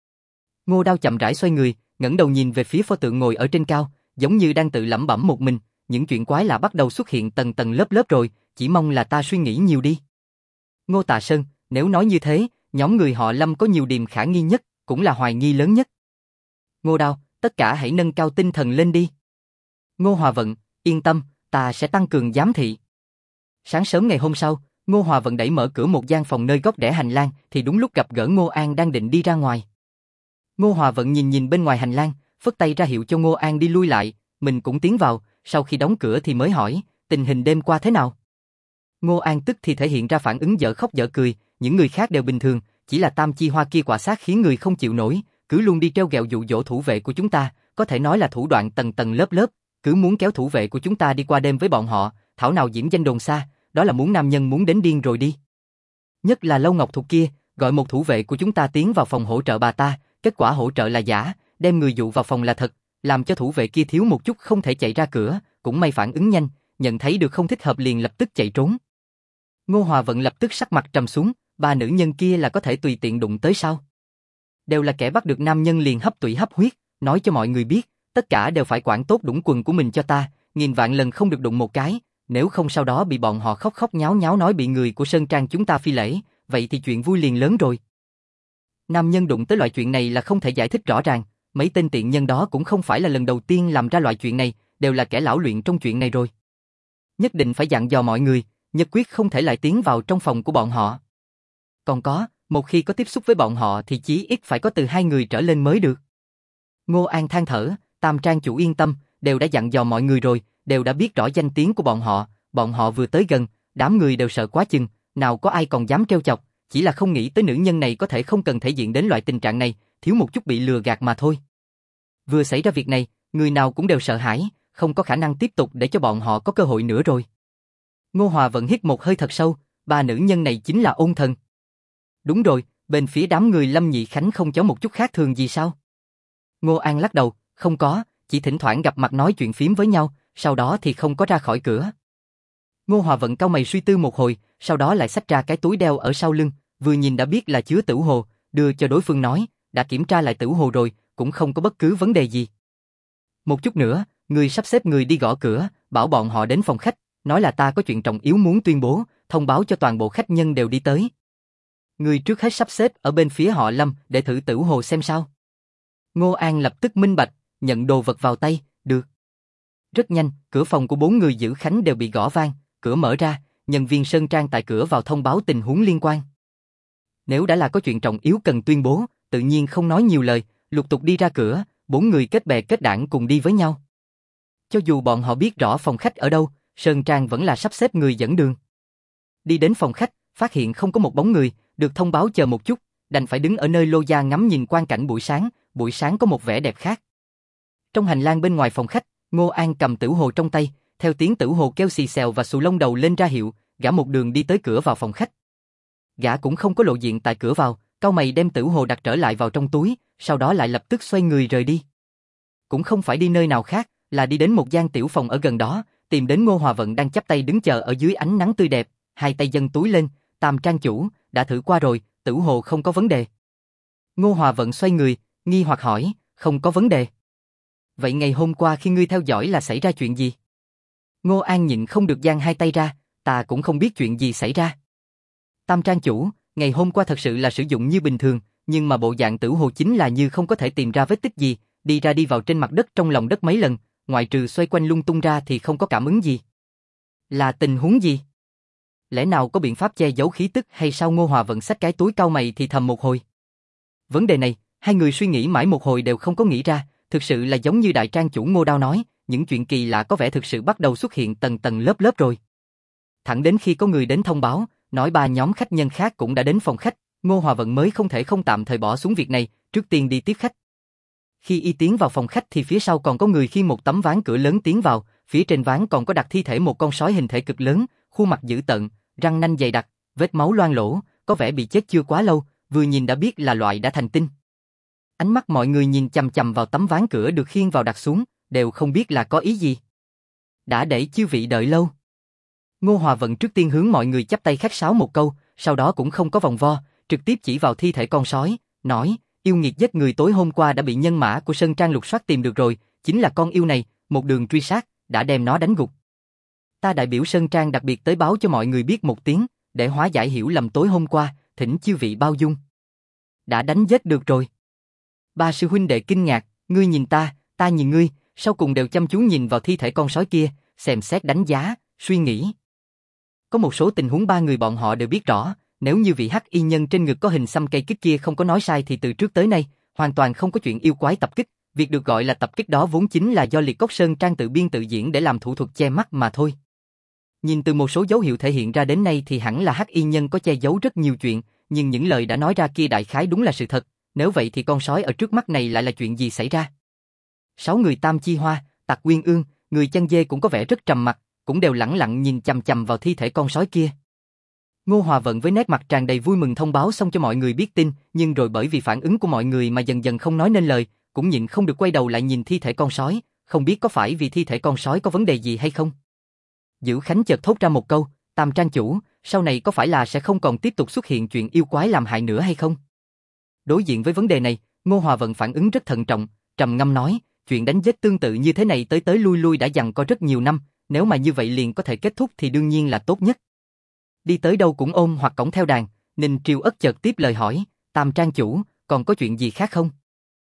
S1: Ngô Đao chậm rãi xoay người, ngẩng đầu nhìn về phía pho tượng ngồi ở trên cao, giống như đang tự lẩm bẩm một mình, những chuyện quái lạ bắt đầu xuất hiện tầng tầng lớp lớp rồi, chỉ mong là ta suy nghĩ nhiều đi. Ngô Tạ Sơn, nếu nói như thế, nhóm người họ Lâm có nhiều điểm khả nghi nhất, cũng là hoài nghi lớn nhất. Ngô Đao, tất cả hãy nâng cao tinh thần lên đi. Ngô Hòa Vận, yên tâm, ta sẽ tăng cường giám thị. Sáng sớm ngày hôm sau, Ngô Hòa Vận đẩy mở cửa một gian phòng nơi góc rẽ hành lang, thì đúng lúc gặp gỡ Ngô An đang định đi ra ngoài. Ngô Hòa Vận nhìn nhìn bên ngoài hành lang, phất tay ra hiệu cho Ngô An đi lui lại, mình cũng tiến vào, sau khi đóng cửa thì mới hỏi, tình hình đêm qua thế nào? Ngô An tức thì thể hiện ra phản ứng dở khóc dở cười, những người khác đều bình thường, chỉ là Tam Chi Hoa kia quả xác khiến người không chịu nổi, cứ luôn đi treo gẹo dụ dỗ thủ vệ của chúng ta, có thể nói là thủ đoạn tầng tầng lớp lớp, cứ muốn kéo thủ vệ của chúng ta đi qua đêm với bọn họ, thảo nào diễm danh đồn xa, đó là muốn nam nhân muốn đến điên rồi đi. Nhất là Lâu Ngọc Thục kia, gọi một thủ vệ của chúng ta tiến vào phòng hỗ trợ bà ta, kết quả hỗ trợ là giả, đem người dụ vào phòng là thật, làm cho thủ vệ kia thiếu một chút không thể chạy ra cửa, cũng may phản ứng nhanh, nhận thấy được không thích hợp liền lập tức chạy trốn. Ngô Hòa Vận lập tức sắc mặt trầm xuống, ba nữ nhân kia là có thể tùy tiện đụng tới sao? Đều là kẻ bắt được nam nhân liền hấp tủy hấp huyết, nói cho mọi người biết, tất cả đều phải quản tốt đũng quần của mình cho ta, nghìn vạn lần không được đụng một cái, nếu không sau đó bị bọn họ khóc khóc nháo nháo nói bị người của Sơn Trang chúng ta phi lễ, vậy thì chuyện vui liền lớn rồi. Nam nhân đụng tới loại chuyện này là không thể giải thích rõ ràng, mấy tên tiện nhân đó cũng không phải là lần đầu tiên làm ra loại chuyện này, đều là kẻ lão luyện trong chuyện này rồi. Nhất định phải dặn dò mọi người, nhất quyết không thể lại tiến vào trong phòng của bọn họ. Còn có, một khi có tiếp xúc với bọn họ thì chí ít phải có từ 2 người trở lên mới được. Ngô An than thở, Tam Trang chủ yên tâm, đều đã dặn dò mọi người rồi, đều đã biết rõ danh tiếng của bọn họ vừa tới gần, đám người đều sợ quá chừng, nào có ai còn dám trêu chọc, chỉ là không nghĩ tới nữ nhân này có thể không cần thể diện đến loại tình trạng này, thiếu một chút bị lừa gạt mà thôi. Vừa xảy ra việc này, người nào cũng đều sợ hãi, không có khả năng tiếp tục để cho bọn họ có cơ hội nữa rồi. Ngô Hòa Vận hít một hơi thật sâu, ba nữ nhân này chính là ôn thần. Đúng rồi, bên phía đám người Lâm Nhị Khánh không có một chút khác thường gì sao? Ngô An lắc đầu, không có, chỉ thỉnh thoảng gặp mặt nói chuyện phím với nhau, sau đó thì không có ra khỏi cửa. Ngô Hòa Vận cau mày suy tư một hồi, sau đó lại xách ra cái túi đeo ở sau lưng, vừa nhìn đã biết là chứa tửu hồ, đưa cho đối phương nói, đã kiểm tra lại tửu hồ rồi, cũng không có bất cứ vấn đề gì. Một chút nữa, người sắp xếp người đi gõ cửa, bảo bọn họ đến phòng khách, nói là ta có chuyện trọng yếu muốn tuyên bố, thông báo cho toàn bộ khách nhân đều đi tới. Người trước hết sắp xếp ở bên phía họ Lâm để thử tửu hồ xem sao. Ngô An lập tức minh bạch, nhận đồ vật vào tay, được. Rất nhanh, cửa phòng của 4 người giữ khánh đều bị gõ vang, cửa mở ra, nhân viên Sơn Trang tại cửa vào thông báo tình huống liên quan. Nếu đã là có chuyện trọng yếu cần tuyên bố, tự nhiên không nói nhiều lời, lục tục đi ra cửa, 4 người kết bè kết đảng cùng đi với nhau. Cho dù bọn họ biết rõ phòng khách ở đâu, Sơn Trang vẫn là sắp xếp người dẫn đường. Đi đến phòng khách, phát hiện không có một bóng người, được thông báo chờ một chút, đành phải đứng ở nơi lô gia ngắm nhìn quang cảnh buổi sáng có một vẻ đẹp khác. Trong hành lang bên ngoài phòng khách, Ngô An cầm tửu hồ trong tay, theo tiếng tửu hồ kêu xì xèo và xù lông đầu lên ra hiệu, gã một đường đi tới cửa vào phòng khách. Gã cũng không có lộ diện tại cửa vào, cau mày đem tửu hồ đặt trở lại vào trong túi, sau đó lại lập tức xoay người rời đi. Cũng không phải đi nơi nào khác, là đi đến một gian tiểu phòng ở gần đó, tìm đến Ngô Hòa Vận đang chắp tay đứng chờ ở dưới ánh nắng tươi đẹp, hai tay dâng túi lên, Tam trang chủ, đã thử qua rồi, tửu hồ không có vấn đề. Ngô Hòa Vận xoay người, nghi hoặc hỏi, không có vấn đề. Vậy ngày hôm qua khi ngươi theo dõi là xảy ra chuyện gì? Ngô An nhịn không được giang hai tay ra, ta cũng không biết chuyện gì xảy ra. Tam trang chủ, ngày hôm qua thật sự là sử dụng như bình thường, nhưng mà bộ dạng tửu hồ chính là như không có thể tìm ra vết tích gì, đi ra đi vào trên mặt đất trong lòng đất mấy lần, ngoại trừ xoay quanh lung tung ra thì không có cảm ứng gì. Là tình huống gì? Lẽ nào có biện pháp che giấu khí tức hay sao? Ngô Hòa Vận xách cái túi cau mày thì thầm một hồi. Vấn đề này, hai người suy nghĩ mãi một hồi đều không có nghĩ ra, thực sự là giống như đại trang chủ Ngô Đao nói, những chuyện kỳ lạ có vẻ thực sự bắt đầu xuất hiện tầng tầng lớp lớp rồi. Thẳng đến khi có người đến thông báo, nói 3 nhóm khách nhân khác cũng đã đến phòng khách, Ngô Hòa Vận mới không thể không tạm thời bỏ xuống việc này, trước tiên đi tiếp khách. Khi y tiến vào phòng khách thì phía sau còn có người khiêng một tấm ván cửa lớn tiến vào, phía trên ván còn có đặt thi thể một con sói hình thể cực lớn, khuôn mặt dữ tợn, răng nanh dày đặc, vết máu loang lổ, có vẻ bị chết chưa quá lâu, vừa nhìn đã biết là loại đã thành tinh. Ánh mắt mọi người nhìn chằm chằm vào tấm ván cửa được khiêng vào đặt xuống, đều không biết là có ý gì. Đã để chư vị đợi lâu. Ngô Hòa Vận trước tiên hướng mọi người chắp tay khách sáo một câu, sau đó cũng không có vòng vo, trực tiếp chỉ vào thi thể con sói, nói, yêu nghiệt giết người tối hôm qua đã bị nhân mã của Sơn Trang lục soát tìm được rồi, chính là con yêu này, một đường truy sát, đã đem nó đánh gục. Ta đại biểu Sơn Trang đặc biệt tới báo cho mọi người biết một tiếng, để hóa giải hiểu lầm tối hôm qua, thỉnh chư vị bao dung. Đã đánh giết được rồi. Ba sư huynh đệ kinh ngạc, ngươi nhìn ta nhìn ngươi, sau cùng đều chăm chú nhìn vào thi thể con sói kia, xem xét đánh giá, suy nghĩ. Có một số tình huống ba người bọn họ đều biết rõ, nếu như vị hắc y nhân trên ngực có hình xăm cây kích kia không có nói sai thì từ trước tới nay, hoàn toàn không có chuyện yêu quái tập kích, việc được gọi là tập kích đó vốn chính là do Liệt Cốc Sơn Trang tự biên tự diễn để làm thủ thuật che mắt mà thôi. Nhìn từ một số dấu hiệu thể hiện ra đến nay thì hẳn là hắc y nhân có che giấu rất nhiều chuyện, nhưng những lời đã nói ra kia đại khái đúng là sự thật, nếu vậy thì con sói ở trước mắt này lại là chuyện gì xảy ra? 6 người Tam Chi Hoa, Tặc Quyên Ương, người Chân Dê cũng có vẻ rất trầm mặc, cũng đều lẳng lặng nhìn chằm chằm vào thi thể con sói kia. Ngô Hòa Vận với nét mặt tràn đầy vui mừng thông báo xong cho mọi người biết tin, nhưng rồi bởi vì phản ứng của mọi người mà dần dần không nói nên lời, cũng nhịn không được quay đầu lại nhìn thi thể con sói, không biết có phải vì thi thể con sói có vấn đề gì hay không. Dữ Khánh chợt thốt ra một câu, Tam trang chủ, sau này có phải là sẽ không còn tiếp tục xuất hiện chuyện yêu quái làm hại nữa hay không? Đối diện với vấn đề này, Ngô Hòa Vận phản ứng rất thận trọng, trầm ngâm nói, chuyện đánh giết tương tự như thế này tới tới lui lui đã dằn co rất nhiều năm, nếu mà như vậy liền có thể kết thúc thì đương nhiên là tốt nhất. Đi tới đâu cũng ôm hoặc cõng theo đàn, Ninh Triều Ất chợt tiếp lời hỏi, Tam trang chủ, còn có chuyện gì khác không?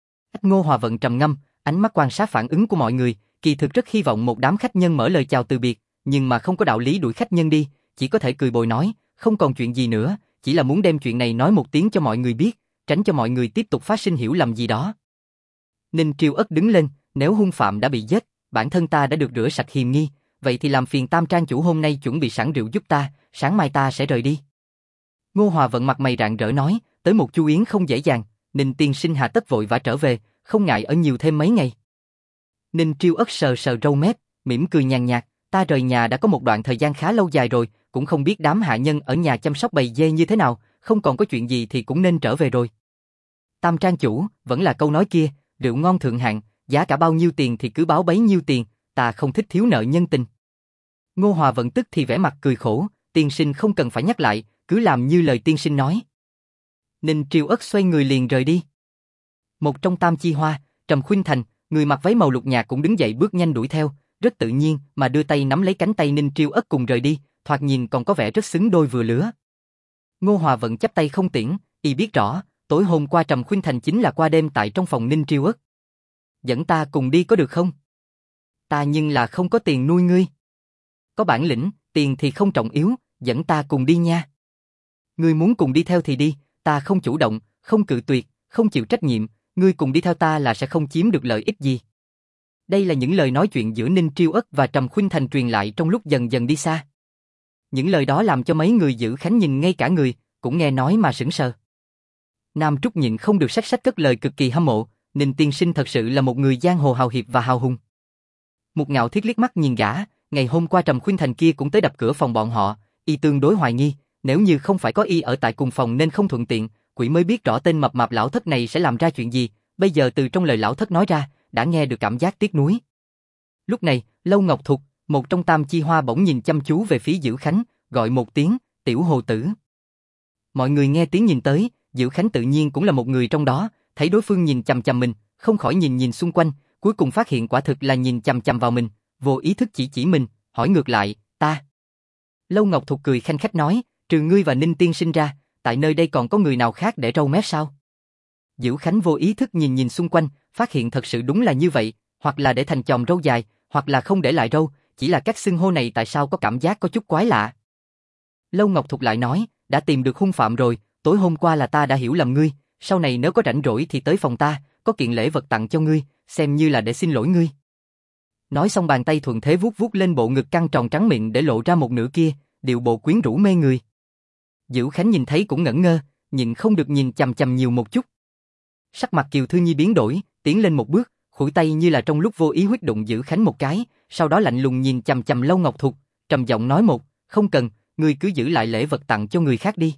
S1: Ngô Hòa Vận trầm ngâm, ánh mắt quan sát phản ứng của mọi người, kỳ thực rất hy vọng một đám khách nhân mở lời chào từ biệt, nhưng mà không có đạo lý đuổi khách nhân đi, chỉ có thể cười bồi nói, không còn chuyện gì nữa, chỉ là muốn đem chuyện này nói một tiếng cho mọi người biết, tránh cho mọi người tiếp tục phát sinh hiểu lầm gì đó. Ninh Triều Ất đứng lên, nếu hung phạm đã bị giết, bản thân ta đã được rửa sạch hiềm nghi, vậy thì làm phiền Tam trang chủ hôm nay chuẩn bị sẵn rượu giúp ta, sáng mai ta sẽ rời đi. Ngô Hòa Vận mặt mày rạng rỡ nói, tới một chu yến không dễ dàng, Ninh tiên sinh hà tất vội vã trở về, không ngại ở nhiều thêm mấy ngày. Ninh Triều Ất sờ sờ râu mép, mỉm cười nhàn nhạt, ta rời nhà đã có một đoạn thời gian khá lâu dài rồi, cũng không biết đám hạ nhân ở nhà chăm sóc bầy dê như thế nào, không còn có chuyện gì thì cũng nên trở về rồi. Tam trang chủ, vẫn là câu nói kia, rượu ngon thượng hạng, giá cả bao nhiêu tiền thì cứ báo bấy nhiêu tiền, ta không thích thiếu nợ nhân tình. Ngô Hòa Vận tức thì vẻ mặt cười khổ, tiên sinh không cần phải nhắc lại, cứ làm như lời tiên sinh nói. Ninh Triều Ất xoay người liền rời đi. Một trong Tam Chi Hoa, Trầm Khuynh Thành, người mặc váy màu lục nhạt cũng đứng dậy bước nhanh đuổi theo, rất tự nhiên mà đưa tay nắm lấy cánh tay Ninh Triều Ất cùng rời đi, thoạt nhìn còn có vẻ rất xứng đôi vừa lứa. Ngô Hòa Vận chắp tay không tiễn, y biết rõ, tối hôm qua Trầm Khuynh Thành chính là qua đêm tại trong phòng Ninh Triều Ất. Dẫn ta cùng đi có được không? Ta nhưng là không có tiền nuôi ngươi. Có bản lĩnh, tiền thì không trọng yếu, dẫn ta cùng đi nha. Ngươi muốn cùng đi theo thì đi, ta không chủ động, không cự tuyệt, không chịu trách nhiệm, ngươi cùng đi theo ta là sẽ không chiếm được lợi ích gì. Đây là những lời nói chuyện giữa Ninh Triều Ất và Trầm Khuynh Thành truyền lại trong lúc dần dần đi xa. Những lời đó làm cho mấy người giữ khánh nhìn ngay cả người, cũng nghe nói mà sững sờ. Nam Trúc nhịn không được xách cất lời cực kỳ hâm mộ, Ninh tiên sinh thật sự là một người giang hồ hào hiệp và hào hùng. Một Ngạo Thiết liếc mắt nhìn gã, ngày hôm qua Trầm Khuynh Thành kia cũng tới đập cửa phòng bọn họ, y tương đối hoài nghi, nếu như không phải có y ở tại cùng phòng nên không thuận tiện, quỷ mới biết rõ tên mập mạp lão thất này sẽ làm ra chuyện gì, bây giờ từ trong lời lão thất nói ra, đã nghe được cảm giác tiếc nuối. Lúc này, Lâu Ngọc Thục, một trong Tam Chi Hoa bỗng nhìn chăm chú về phía Dữ Khánh, gọi một tiếng, tiểu hồ tử. Mọi người nghe tiếng nhìn tới, Dữ Khánh tự nhiên cũng là một người trong đó, thấy đối phương nhìn chằm chằm mình, không khỏi nhìn xung quanh, cuối cùng phát hiện quả thực là nhìn chằm chằm vào mình, vô ý thức chỉ mình, hỏi ngược lại, ta. Lâu Ngọc Thục cười khanh khách nói, trừ ngươi và Ninh tiên sinh ra, tại nơi đây còn có người nào khác để râu mép sao? Dữ Khánh vô ý thức nhìn xung quanh, phát hiện thật sự đúng là như vậy, hoặc là để thành chòm râu dài, hoặc là không để lại râu, chỉ là các xưng hô này tại sao có cảm giác có chút quái lạ. Lâu Ngọc Thục lại nói, đã tìm được hung phạm rồi, tối hôm qua là ta đã hiểu lầm ngươi, sau này nếu có rảnh rỗi thì tới phòng ta, có kiện lễ vật tặng cho ngươi, xem như là để xin lỗi ngươi. Nói xong bàn tay thuận thế vuốt vuốt lên bộ ngực căng tròn trắng miệng để lộ ra một nửa kia, điệu bộ quyến rũ mê người. Dữ Khánh nhìn thấy cũng ngẩn ngơ, nhịn không được nhìn chằm chằm nhiều một chút. Sắc mặt Kiều Thư Nhi biến đổi, tiến lên một bước, khuỷu tay như là trong lúc vô ý huýt đụng Dữ Khánh một cái, sau đó lạnh lùng nhìn chằm chằm Lâu Ngọc Thục, trầm giọng nói một, không cần, ngươi cứ giữ lại lễ vật tặng cho người khác đi.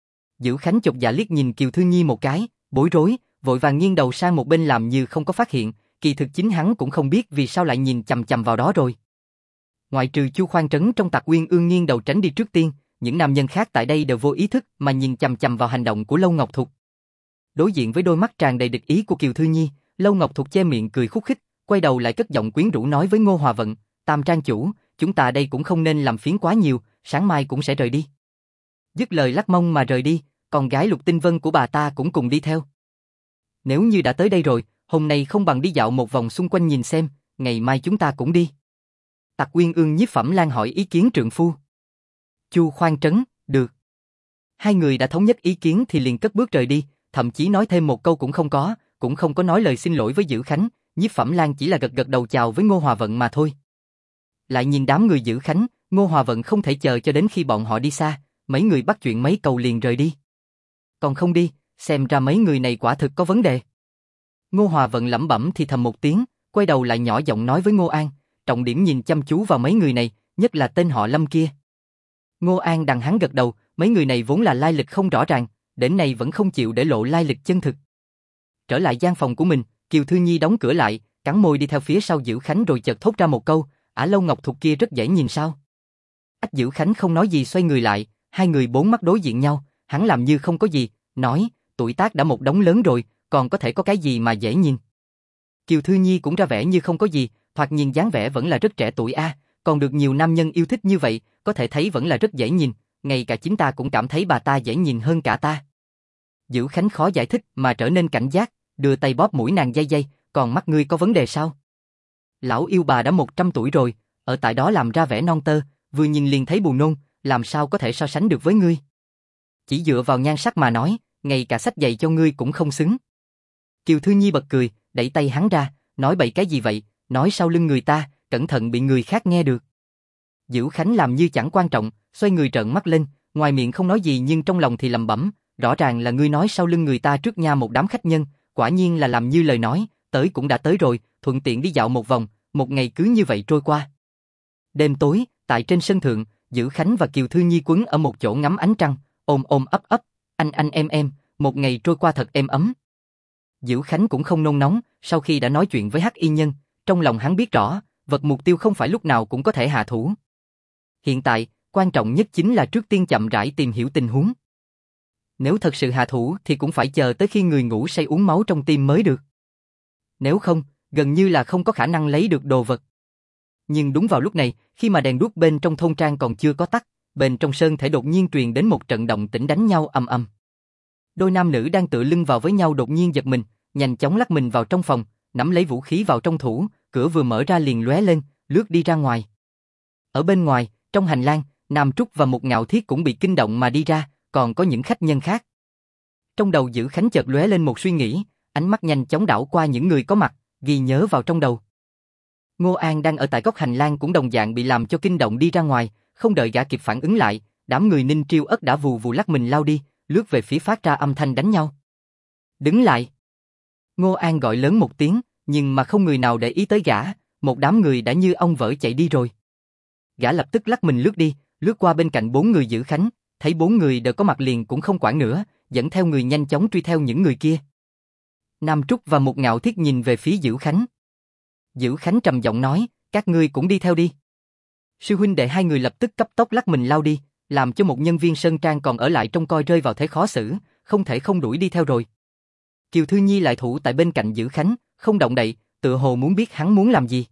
S1: Dữ Khánh chột dạ liếc nhìn Kiều Thư Nhi một cái, bối rối, vội vàng nghiêng đầu sang một bên làm như không có phát hiện, kỳ thực chính hắn cũng không biết vì sao lại nhìn chằm chằm vào đó rồi. Ngoại trừ Chu Khoan Trấn trong Tạc Uyên Ương nghiêng đầu tránh đi trước tiên, những nam nhân khác tại đây đều vô ý thức mà nhìn chằm chằm vào hành động của Lâu Ngọc Thục. Đối diện với đôi mắt tràn đầy địch ý của Kiều Thư Nhi, Lâu Ngọc Thục che miệng cười khúc khích, quay đầu lại cất giọng quyến rũ nói với Ngô Hòa Vận, Tam trang chủ, chúng ta đây cũng không nên làm phiến quá nhiều, sáng mai cũng sẽ rời đi. Dứt lời lắc mông mà rời đi, con gái Lục Tinh Vân của bà ta cũng cùng đi theo. Nếu như đã tới đây rồi, hôm nay không bằng đi dạo một vòng xung quanh nhìn xem, ngày mai chúng ta cũng đi. Tạc Uyên Ương Nhiếp Phẩm Lan hỏi ý kiến trượng phu. Chu Khoan Trấn, được. Hai người đã thống nhất ý kiến thì liền cất bước rời đi, thậm chí nói thêm một câu cũng không có nói lời xin lỗi với Dữ Khánh, Nhiếp Phẩm Lan chỉ là gật đầu chào với Ngô Hòa Vận mà thôi. Lại nhìn đám người Dữ Khánh, Ngô Hòa Vận không thể chờ cho đến khi bọn họ đi xa, mấy người bắt chuyện mấy câu liền rời đi. Còn không đi, xem ra mấy người này quả thực có vấn đề. Ngô Hòa Vận lẩm bẩm thì thầm một tiếng, quay đầu lại nhỏ giọng nói với Ngô An, trọng điểm nhìn chăm chú vào mấy người này, nhất là tên họ Lâm kia. Ngô An đằng hắn gật đầu, mấy người này vốn là lai lịch không rõ ràng, đến nay vẫn không chịu để lộ lai lịch chân thực. Trở lại gian phòng của mình, Kiều Thư Nhi đóng cửa lại, cắn môi đi theo phía sau Dữ Khánh rồi chợt thốt ra một câu, Lâu Ngọc Thục kia rất dễ nhìn sao? Dữ Khánh không nói gì xoay người lại, hai người bốn mắt đối diện nhau, hắn làm như không có gì, nói, tuổi tác đã một đống lớn rồi, còn có thể có cái gì mà dễ nhìn. Kiều Thư Nhi cũng ra vẻ như không có gì, thoạt nhìn dáng vẻ vẫn là rất trẻ tuổi còn được nhiều nam nhân yêu thích như vậy, có thể thấy vẫn là rất dễ nhìn, ngay cả chính ta cũng cảm thấy bà ta dễ nhìn hơn cả ta. Dữ Khánh khó giải thích mà trở nên cảnh giác, đưa tay bóp mũi nàng dây, còn mắt ngươi có vấn đề sao? Lão yêu bà đã 100 tuổi rồi, ở tại đó làm ra vẻ non tơ, vừa nhìn liền thấy buồn nôn, làm sao có thể so sánh được với ngươi? Chỉ dựa vào nhan sắc mà nói, ngay cả xách giày cho ngươi cũng không xứng. Kiều Thư Nhi bật cười, đẩy tay hắn ra, nói bậy cái gì vậy, nói sau lưng người ta, cẩn thận bị người khác nghe được. Dữ Khánh làm như chẳng quan trọng, xoay người trợn mắt lên, ngoài miệng không nói gì nhưng trong lòng thì lẩm bẩm, rõ ràng là ngươi nói sau lưng người ta trước nha một đám khách nhân, quả nhiên là làm như lời nói, tới cũng đã tới rồi, thuận tiện đi dạo một vòng, một ngày cứ như vậy trôi qua. Đêm tối, tại trên sân thượng, Dữ Khánh và Kiều Thư Nhi quấn ở một chỗ ngắm ánh trăng, ôm ấp, anh em, một ngày trôi qua thật êm ấm. Dữ Khánh cũng không nôn nóng, sau khi đã nói chuyện với Hắc Y Nhân, trong lòng hắn biết rõ, vật mục tiêu không phải lúc nào cũng có thể hạ thủ. Hiện tại, quan trọng nhất chính là trước tiên chậm rãi tìm hiểu tình huống. Nếu thật sự hạ thủ thì cũng phải chờ tới khi người ngủ say uống máu trong tim mới được. Nếu không, gần như là không có khả năng lấy được đồ vật. Nhưng đúng vào lúc này, khi mà đèn đuốc bên trong thôn trang còn chưa có tắt, bên trong sơn thể đột nhiên truyền đến một trận động tĩnh đánh nhau ầm ầm. Đôi nam nữ đang tựa lưng vào với nhau đột nhiên giật mình, nhanh chóng lắc mình vào trong phòng, nắm lấy vũ khí vào trong thủ, cửa vừa mở ra liền lóe lên, lướt đi ra ngoài. Ở bên ngoài, trong hành lang, Nam Trúc và Mục Ngạo Thiết cũng bị kinh động mà đi ra, còn có những khách nhân khác. Trong đầu Dữ Khánh chợt lóe lên một suy nghĩ, ánh mắt nhanh chóng đảo qua những người có mặt, ghi nhớ vào trong đầu. Ngô An đang ở tại góc hành lang cũng đồng dạng bị làm cho kinh động đi ra ngoài, không đợi gã kịp phản ứng lại, đám người Ninh Triêu Ất đã vù vù lắc mình lao đi, lướt về phía phát ra âm thanh đánh nhau. Đứng lại! Ngô An gọi lớn một tiếng, nhưng mà không người nào để ý tới gã, một đám người đã như ong vỡ chạy đi rồi. Gã lập tức lắc mình lướt đi, lướt qua bên cạnh 4 người Dữ Khánh, thấy 4 người đều có mặt liền cũng không quản nữa, dẫn theo người nhanh chóng truy theo những người kia. Nam Trúc và Mục Ngạo Thiết nhìn về phía Dữ Khánh. Dữ Khánh trầm giọng nói, các ngươi cũng đi theo đi. Sư huynh đệ hai người lập tức cấp tốc lắc mình lao đi, làm cho một nhân viên sơn trang còn ở lại trông coi rơi vào thế khó xử, không thể không đuổi đi theo rồi. Kiều Thư Nhi lại thủ tại bên cạnh Dữ Khánh, không động đậy, tựa hồ muốn biết hắn muốn làm gì.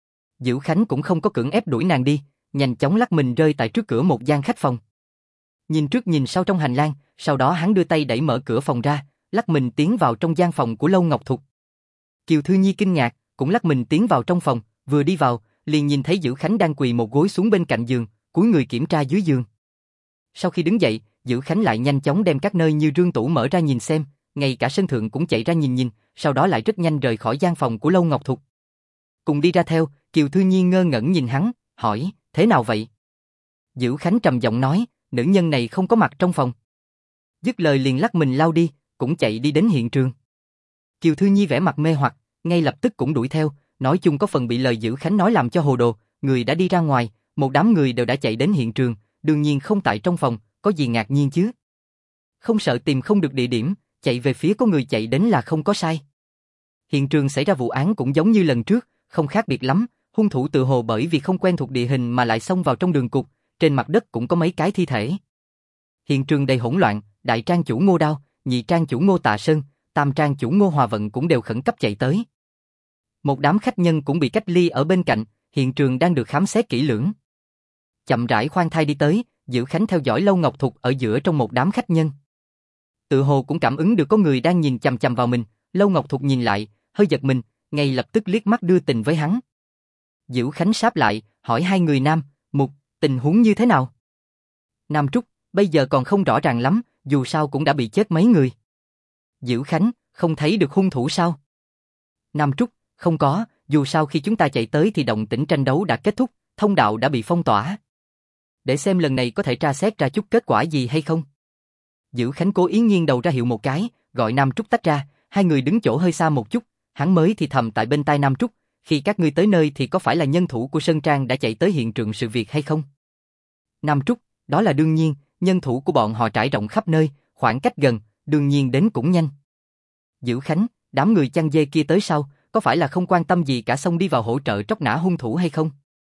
S1: Dữ Khánh cũng không có cưỡng ép đuổi nàng đi, nhanh chóng lắc mình rơi tại trước cửa một gian khách phòng. Nhìn trước nhìn sau trong hành lang, sau đó hắn đưa tay đẩy mở cửa phòng ra, lắc mình tiến vào trong gian phòng của Lâu Ngọc Thục. Kiều Thư Nhi kinh ngạc, cũng lắc mình tiến vào trong phòng, vừa đi vào, liền nhìn thấy Dữ Khánh đang quỳ một gối xuống bên cạnh giường, cúi người kiểm tra dưới giường. Sau khi đứng dậy, Dữ Khánh lại nhanh chóng đem các nơi như rương tủ mở ra nhìn xem, ngay cả sân thượng cũng chạy ra nhìn nhìn, sau đó lại rất nhanh rời khỏi gian phòng của Lâu Ngọc Thục. Cùng đi ra theo, Kiều Thư Nhi ngơ ngẩn nhìn hắn, hỏi, thế nào vậy? Dữ Khánh trầm giọng nói, nữ nhân này không có mặt trong phòng. Dứt lời liền lắc mình lao đi, cũng chạy đi đến hiện trường. Kiều Thư Nhi vẻ mặt mê hoặc, ngay lập tức cũng đuổi theo, nói chung có phần bị lời Dữ Khánh nói làm cho hồ đồ, người đã đi ra ngoài, một đám người đều đã chạy đến hiện trường, đương nhiên không tại trong phòng, có gì ngạc nhiên chứ? Không sợ tìm không được địa điểm, chạy về phía có người chạy đến là không có sai. Hiện trường xảy ra vụ án cũng giống như lần trước, không khác biệt lắm, hung thủ tự hồ bởi vì không quen thuộc địa hình mà lại xông vào trong đường cục, trên mặt đất cũng có mấy cái thi thể. Hiện trường đầy hỗn loạn, đại trang chủ Ngô Đao, nhị trang chủ Ngô Tạ Sơn, tam trang chủ Ngô Hòa Vận cũng đều khẩn cấp chạy tới. Một đám khách nhân cũng bị cách ly ở bên cạnh, hiện trường đang được khám xét kỹ lưỡng. Chậm rãi khoan thai đi tới, Dữ Khánh theo dõi Lâu Ngọc Thục ở giữa trong một đám khách nhân. Tự hồ cũng cảm ứng được có người đang nhìn chằm chằm vào mình, Lâu Ngọc Thục nhìn lại, hơi giật mình, ngay lập tức liếc mắt đưa tình với hắn. Dữ Khánh sáp lại, hỏi hai người Nam, Mục, tình huống như thế nào? Nam Trúc, bây giờ còn không rõ ràng lắm, dù sao cũng đã bị chết mấy người. Dữ Khánh, không thấy được hung thủ sao? Nam Trúc, không có, dù sao khi chúng ta chạy tới thì động tĩnh tranh đấu đã kết thúc, thông đạo đã bị phong tỏa. Để xem lần này có thể tra xét ra chút kết quả gì hay không. Dữ Khánh cố ý nghiêng đầu ra hiệu một cái, gọi Nam Trúc tách ra, hai người đứng chỗ hơi xa một chút, hắn mới thì thầm tại bên tai Nam Trúc, khi các ngươi tới nơi thì có phải là nhân thủ của Sơn Trang đã chạy tới hiện trường sự việc hay không? Nam Trúc, đó là đương nhiên, nhân thủ của bọn họ trải rộng khắp nơi, khoảng cách gần, đương nhiên đến cũng nhanh. Dữ Khánh, đám người chăn dê kia tới sau, có phải là không quan tâm gì cả xông đi vào hỗ trợ tróc nã hung thủ hay không?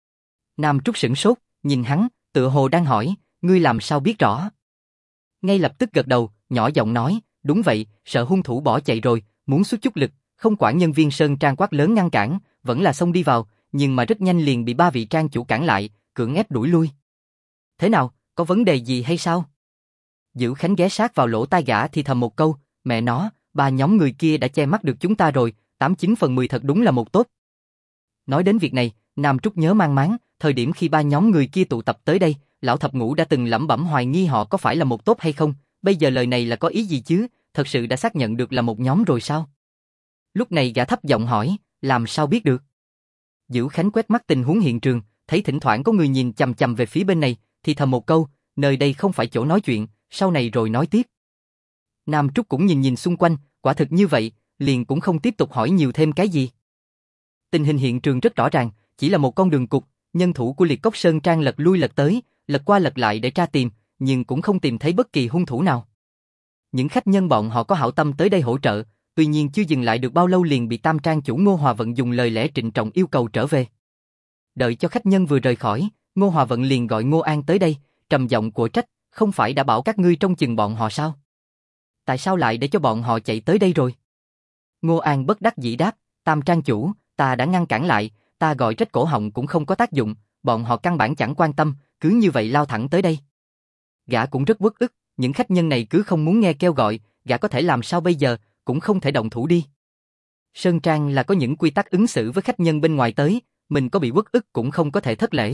S1: Nam Trúc sửng sốt, nhìn hắn, tựa hồ đang hỏi, ngươi làm sao biết rõ? Ngay lập tức gật đầu, nhỏ giọng nói, đúng vậy, sợ hung thủ bỏ chạy rồi, muốn xuất chút lực, không quản nhân viên Sơn Trang quát lớn ngăn cản, vẫn là xông đi vào, nhưng mà rất nhanh liền bị ba vị trang chủ cản lại, cưỡng ép đuổi lui. Thế nào, có vấn đề gì hay sao? Dữ Khánh ghé sát vào lỗ tai gã thì thầm một câu, mẹ nó, ba nhóm người kia đã che mắt được chúng ta rồi, 89/10 thật đúng là một tốt. Nói đến việc này, Nam Trúc nhớ mang máng, thời điểm khi ba nhóm người kia tụ tập tới đây, lão thập ngũ đã từng lẩm bẩm hoài nghi họ có phải là một tốt hay không, bây giờ lời này là có ý gì chứ, thật sự đã xác nhận được là một nhóm rồi sao? Lúc này gã thấp giọng hỏi, làm sao biết được? Dữ Khánh quét mắt tình huống hiện trường, thấy thỉnh thoảng có người nhìn chằm chằm về phía bên này, thì thầm một câu, nơi đây không phải chỗ nói chuyện, sau này rồi nói tiếp. Nam Trúc cũng nhìn nhìn xung quanh, quả thực như vậy, liền cũng không tiếp tục hỏi nhiều thêm cái gì. Tình hình hiện trường rất rõ ràng, chỉ là một con đường cụt, nhân thủ của Liệt Cốc Sơn Trang lật lui lật tới, lật qua lật lại để tra tìm, nhưng cũng không tìm thấy bất kỳ hung thủ nào. Những khách nhân bọn họ có hảo tâm tới đây hỗ trợ, tuy nhiên chưa dừng lại được bao lâu liền bị Tam Trang chủ Ngô Hòa Vận dùng lời lẽ trịnh trọng yêu cầu trở về. Đợi cho khách nhân vừa rời khỏi, Ngô Hòa Vận liền gọi Ngô An tới đây, trầm giọng của trách, không phải đã bảo các ngươi trông chừng bọn họ sao? Tại sao lại để cho bọn họ chạy tới đây rồi? Ngô An bất đắc dĩ đáp, Tam Trang chủ, ta đã ngăn cản lại, ta gọi trách cổ họng cũng không có tác dụng, bọn họ căn bản chẳng quan tâm, cứ như vậy lao thẳng tới đây. Gã cũng rất uất ức, những khách nhân này cứ không muốn nghe kêu gọi, gã có thể làm sao bây giờ, cũng không thể động thủ đi. Sơn Trang là có những quy tắc ứng xử với khách nhân bên ngoài tới, mình có bị uất ức cũng không có thể thất lễ.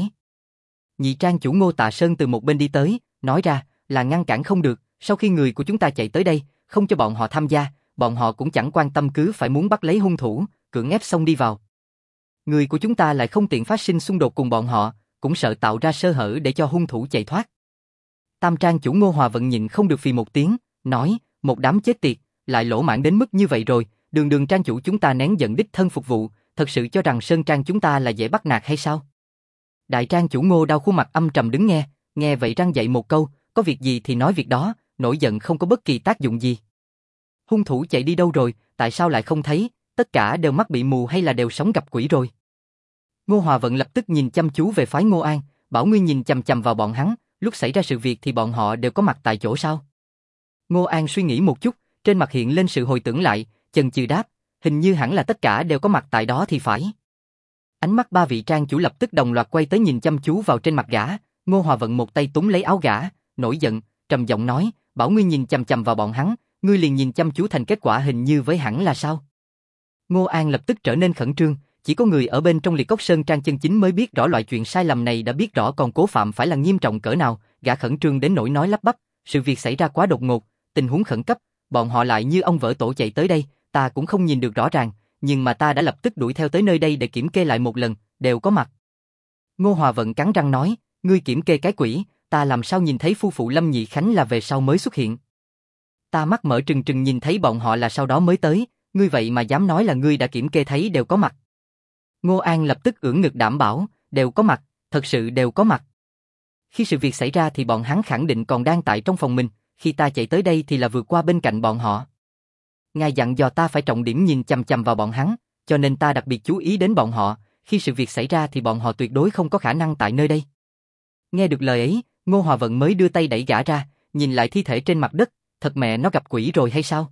S1: Nhị Trang chủ Ngô Tạ Sơn từ một bên đi tới, nói ra, là ngăn cản không được, sau khi người của chúng ta chạy tới đây, không cho bọn họ tham gia, bọn họ cũng chẳng quan tâm cứ phải muốn bắt lấy hung thủ, cưỡng ép xông đi vào. Người của chúng ta lại không tiện phát sinh xung đột cùng bọn họ, cũng sợ tạo ra sơ hở để cho hung thủ chạy thoát. Tam Trang chủ Ngô Hòa Vận nhịn không được phì một tiếng, nói, một đám chết tiệt, lại lỗ mãng đến mức như vậy rồi, đường Trang chủ chúng ta nén giận đích thân phục vụ, thật sự cho rằng Sơn Trang chúng ta là dễ bắt nạt hay sao? Đại Trang chủ Ngô đau khuôn mặt âm trầm đứng nghe vậy răng dậy một câu, có việc gì thì nói việc đó, nổi giận không có bất kỳ tác dụng gì. Hung thủ chạy đi đâu rồi, tại sao lại không thấy, tất cả đều mắt bị mù hay là đều sống gặp quỷ rồi? Ngô Hòa Vận lập tức nhìn chăm chú về phái Ngô An, bảo ngươi nhìn chằm chằm vào bọn hắn, lúc xảy ra sự việc thì bọn họ đều có mặt tại chỗ sao? Ngô An suy nghĩ một chút, trên mặt hiện lên sự hồi tưởng lại, chần chừ đáp, hình như hẳn là tất cả đều có mặt tại đó thì phải. Ánh mắt ba vị trang chủ lập tức đồng loạt quay tới nhìn chăm chú vào trên mặt gã, Ngô Hòa Vận một tay túm lấy áo gã, nổi giận, trầm giọng nói, bảo ngươi nhìn chằm chằm vào bọn hắn, ngươi liền nhìn chăm chú thành kết quả hình như với hẳn là sao? Ngô An lập tức trở nên khẩn trương, chỉ có người ở bên trong Liệt Cốc Sơn Trang chân chính mới biết rõ loại chuyện sai lầm này đã biết rõ còn cố phạm phải là nghiêm trọng cỡ nào, gã khẩn trương đến nỗi nói lắp bắp, sự việc xảy ra quá đột ngột, tình huống khẩn cấp, bọn họ lại như ông vỡ tổ chạy tới đây, ta cũng không nhìn được rõ ràng, nhưng mà ta đã lập tức đuổi theo tới nơi đây để kiểm kê lại một lần, đều có mặt. Ngô Hòa Vận cắn răng nói, ngươi kiểm kê cái quỷ, ta làm sao nhìn thấy phu phụ Lâm Nhị Khánh là về sau mới xuất hiện. Ta mắt mở trừng trừng nhìn thấy bọn họ là sau đó mới tới, ngươi vậy mà dám nói là ngươi đã kiểm kê thấy đều có mặt. Ngô An lập tức ưỡn ngực đảm bảo, đều có mặt, thật sự đều có mặt. Khi sự việc xảy ra thì bọn hắn khẳng định còn đang tại trong phòng mình, khi ta chạy tới đây thì là vượt qua bên cạnh bọn họ. Ngài dặn dò ta phải trọng điểm nhìn chằm chằm vào bọn hắn, cho nên ta đặc biệt chú ý đến bọn họ, khi sự việc xảy ra thì bọn họ tuyệt đối không có khả năng tại nơi đây. Nghe được lời ấy, Ngô Hòa Vận mới đưa tay đẩy gã ra, nhìn lại thi thể trên mặt đất, thật mẹ nó gặp quỷ rồi hay sao?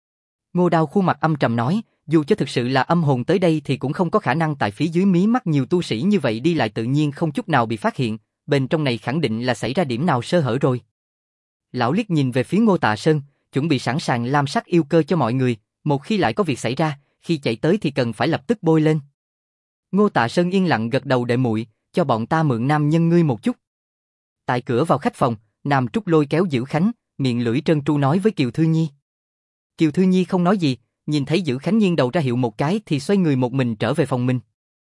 S1: Ngô Đao khuôn mặt âm trầm nói, dù cho thực sự là âm hồn tới đây thì cũng không có khả năng tại phía dưới mí mắt nhiều tu sĩ như vậy đi lại tự nhiên không chút nào bị phát hiện, bên trong này khẳng định là xảy ra điểm nào sơ hở rồi. Lão liếc nhìn về phía Ngô Tạ Sơn, chuẩn bị sẵn sàng lam sắc yêu cơ cho mọi người, một khi lại có việc xảy ra, khi chạy tới thì cần phải lập tức bôi lên. Ngô Tạ Sơn yên lặng gật đầu đệ muội, cho bọn ta mượn nam nhân ngươi một chút. Tại cửa vào khách phòng, Nam Trúc lôi kéo Dữ Khánh, miệng lưỡi trơn tru nói với Kiều Thư Nhi. Kiều Thư Nhi không nói gì, nhìn thấy Dữ Khánh nghiêng đầu ra hiệu một cái thì xoay người một mình trở về phòng mình.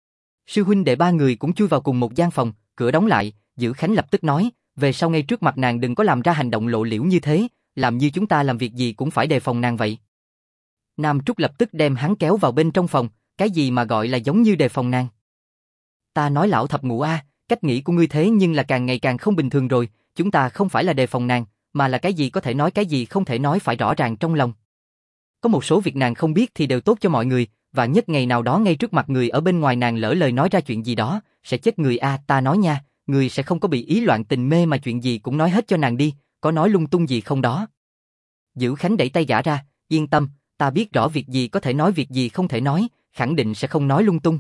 S1: Sư huynh đệ ba người cũng chui vào cùng một gian phòng, cửa đóng lại, Dữ Khánh lập tức nói, về sau ngay trước mặt nàng đừng có làm ra hành động lộ liễu như thế, làm như chúng ta làm việc gì cũng phải đề phòng nàng vậy. Nam Trúc lập tức đem hắn kéo vào bên trong phòng, cái gì mà gọi là giống như đề phòng nàng. Ta nói lão thập ngũ a, cách nghĩ của ngươi thế nhưng là càng ngày càng không bình thường rồi, chúng ta không phải là đề phòng nàng, mà là cái gì có thể nói cái gì không thể nói phải rõ ràng trong lòng. Có một số việc nàng không biết thì đều tốt cho mọi người, và nhất ngày nào đó ngay trước mặt người ở bên ngoài nàng lỡ lời nói ra chuyện gì đó, sẽ chết người a, ta nói nha, người sẽ không có bị ý loạn tình mê mà chuyện gì cũng nói hết cho nàng đi, có nói lung tung gì không đó. Dữ Khánh đẩy tay gã ra, yên tâm, ta biết rõ việc gì có thể nói việc gì không thể nói, khẳng định sẽ không nói lung tung.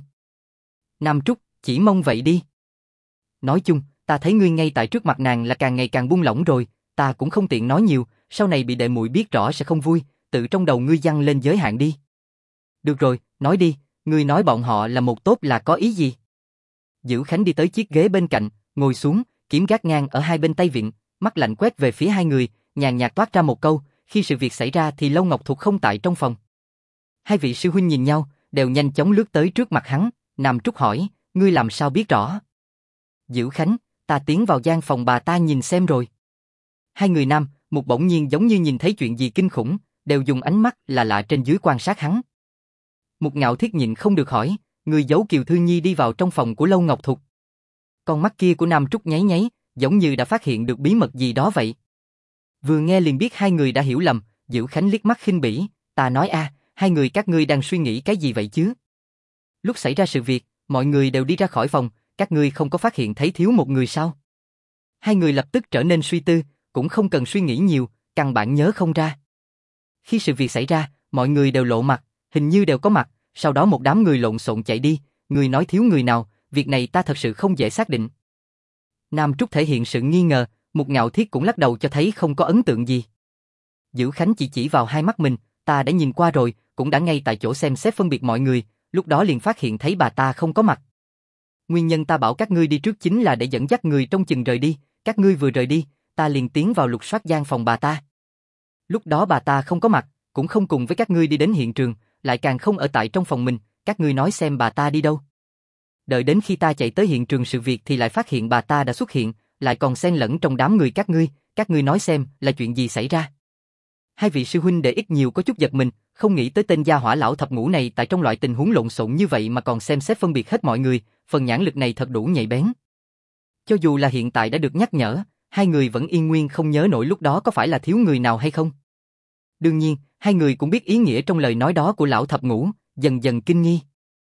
S1: Nam Trúc, chỉ mong vậy đi. Nói chung, ta thấy ngươi ngay tại trước mặt nàng là càng ngày càng buông lỏng rồi, ta cũng không tiện nói nhiều, sau này bị đệ muội biết rõ sẽ không vui, tự trong đầu ngươi dăng lên giới hạn đi. Được rồi, nói đi, ngươi nói bọn họ là một tốt là có ý gì? Dữ Khánh đi tới chiếc ghế bên cạnh, ngồi xuống, kiếm gác ngang ở hai bên tay vịn, mắt lạnh quét về phía hai người, nhàn nhạt toát ra một câu, khi sự việc xảy ra thì Lâu Ngọc Thục không tại trong phòng. Hai vị sư huynh nhìn nhau, đều nhanh chóng lướt tới trước mặt hắn, Nam Trúc hỏi, ngươi làm sao biết rõ? Dữ Khánh, ta tiến vào gian phòng bà ta nhìn xem rồi. Hai người nam, một bỗng nhiên giống như nhìn thấy chuyện gì kinh khủng, đều dùng ánh mắt là lạ trên dưới quan sát hắn. Một Ngạo Thiết nhịn không được hỏi, người giấu Kiều Thư Nhi đi vào trong phòng của Lâu Ngọc Thục. Con mắt kia của Nam Trúc nháy nháy, giống như đã phát hiện được bí mật gì đó vậy. Vừa nghe liền biết hai người đã hiểu lầm, Dữ Khánh liếc mắt khinh bỉ, ta nói a, hai người các ngươi đang suy nghĩ cái gì vậy chứ? Lúc xảy ra sự việc, mọi người đều đi ra khỏi phòng, các ngươi không có phát hiện thấy thiếu một người sao? Hai người lập tức trở nên suy tư, cũng không cần suy nghĩ nhiều, căn bản nhớ không ra. Khi sự việc xảy ra, mọi người đều lộ mặt, hình như đều có mặt, sau đó một đám người lộn xộn chạy đi, người nói thiếu người nào, việc này ta thật sự không dễ xác định. Nam Trúc thể hiện sự nghi ngờ, Mục Ngạo Thiết cũng lắc đầu cho thấy không có ấn tượng gì. Dữ Khánh chỉ vào hai mắt mình, ta đã nhìn qua rồi, cũng đã ngay tại chỗ xem xét phân biệt mọi người, lúc đó liền phát hiện thấy bà ta không có mặt. Nguyên nhân ta bảo các ngươi đi trước chính là để dẫn dắt người trong chừng rời đi, các ngươi vừa rời đi, ta liền tiến vào lục soát gian phòng bà ta. Lúc đó bà ta không có mặt, cũng không cùng với các ngươi đi đến hiện trường, lại càng không ở tại trong phòng mình, các ngươi nói xem bà ta đi đâu. Đợi đến khi ta chạy tới hiện trường sự việc thì lại phát hiện bà ta đã xuất hiện, lại còn xen lẫn trong đám người các ngươi nói xem là chuyện gì xảy ra. Hai vị sư huynh đệ ít nhiều có chút giật mình, không nghĩ tới tên gia hỏa lão thập ngũ này tại trong loại tình huống lộn xộn như vậy mà còn xem xét phân biệt hết mọi người, phần nhãn lực này thật đủ nhạy bén. Cho dù là hiện tại đã được nhắc nhở, hai người vẫn yên nguyên không nhớ nổi lúc đó có phải là thiếu người nào hay không. Đương nhiên, hai người cũng biết ý nghĩa trong lời nói đó của lão thập ngũ, dần dần kinh nghi.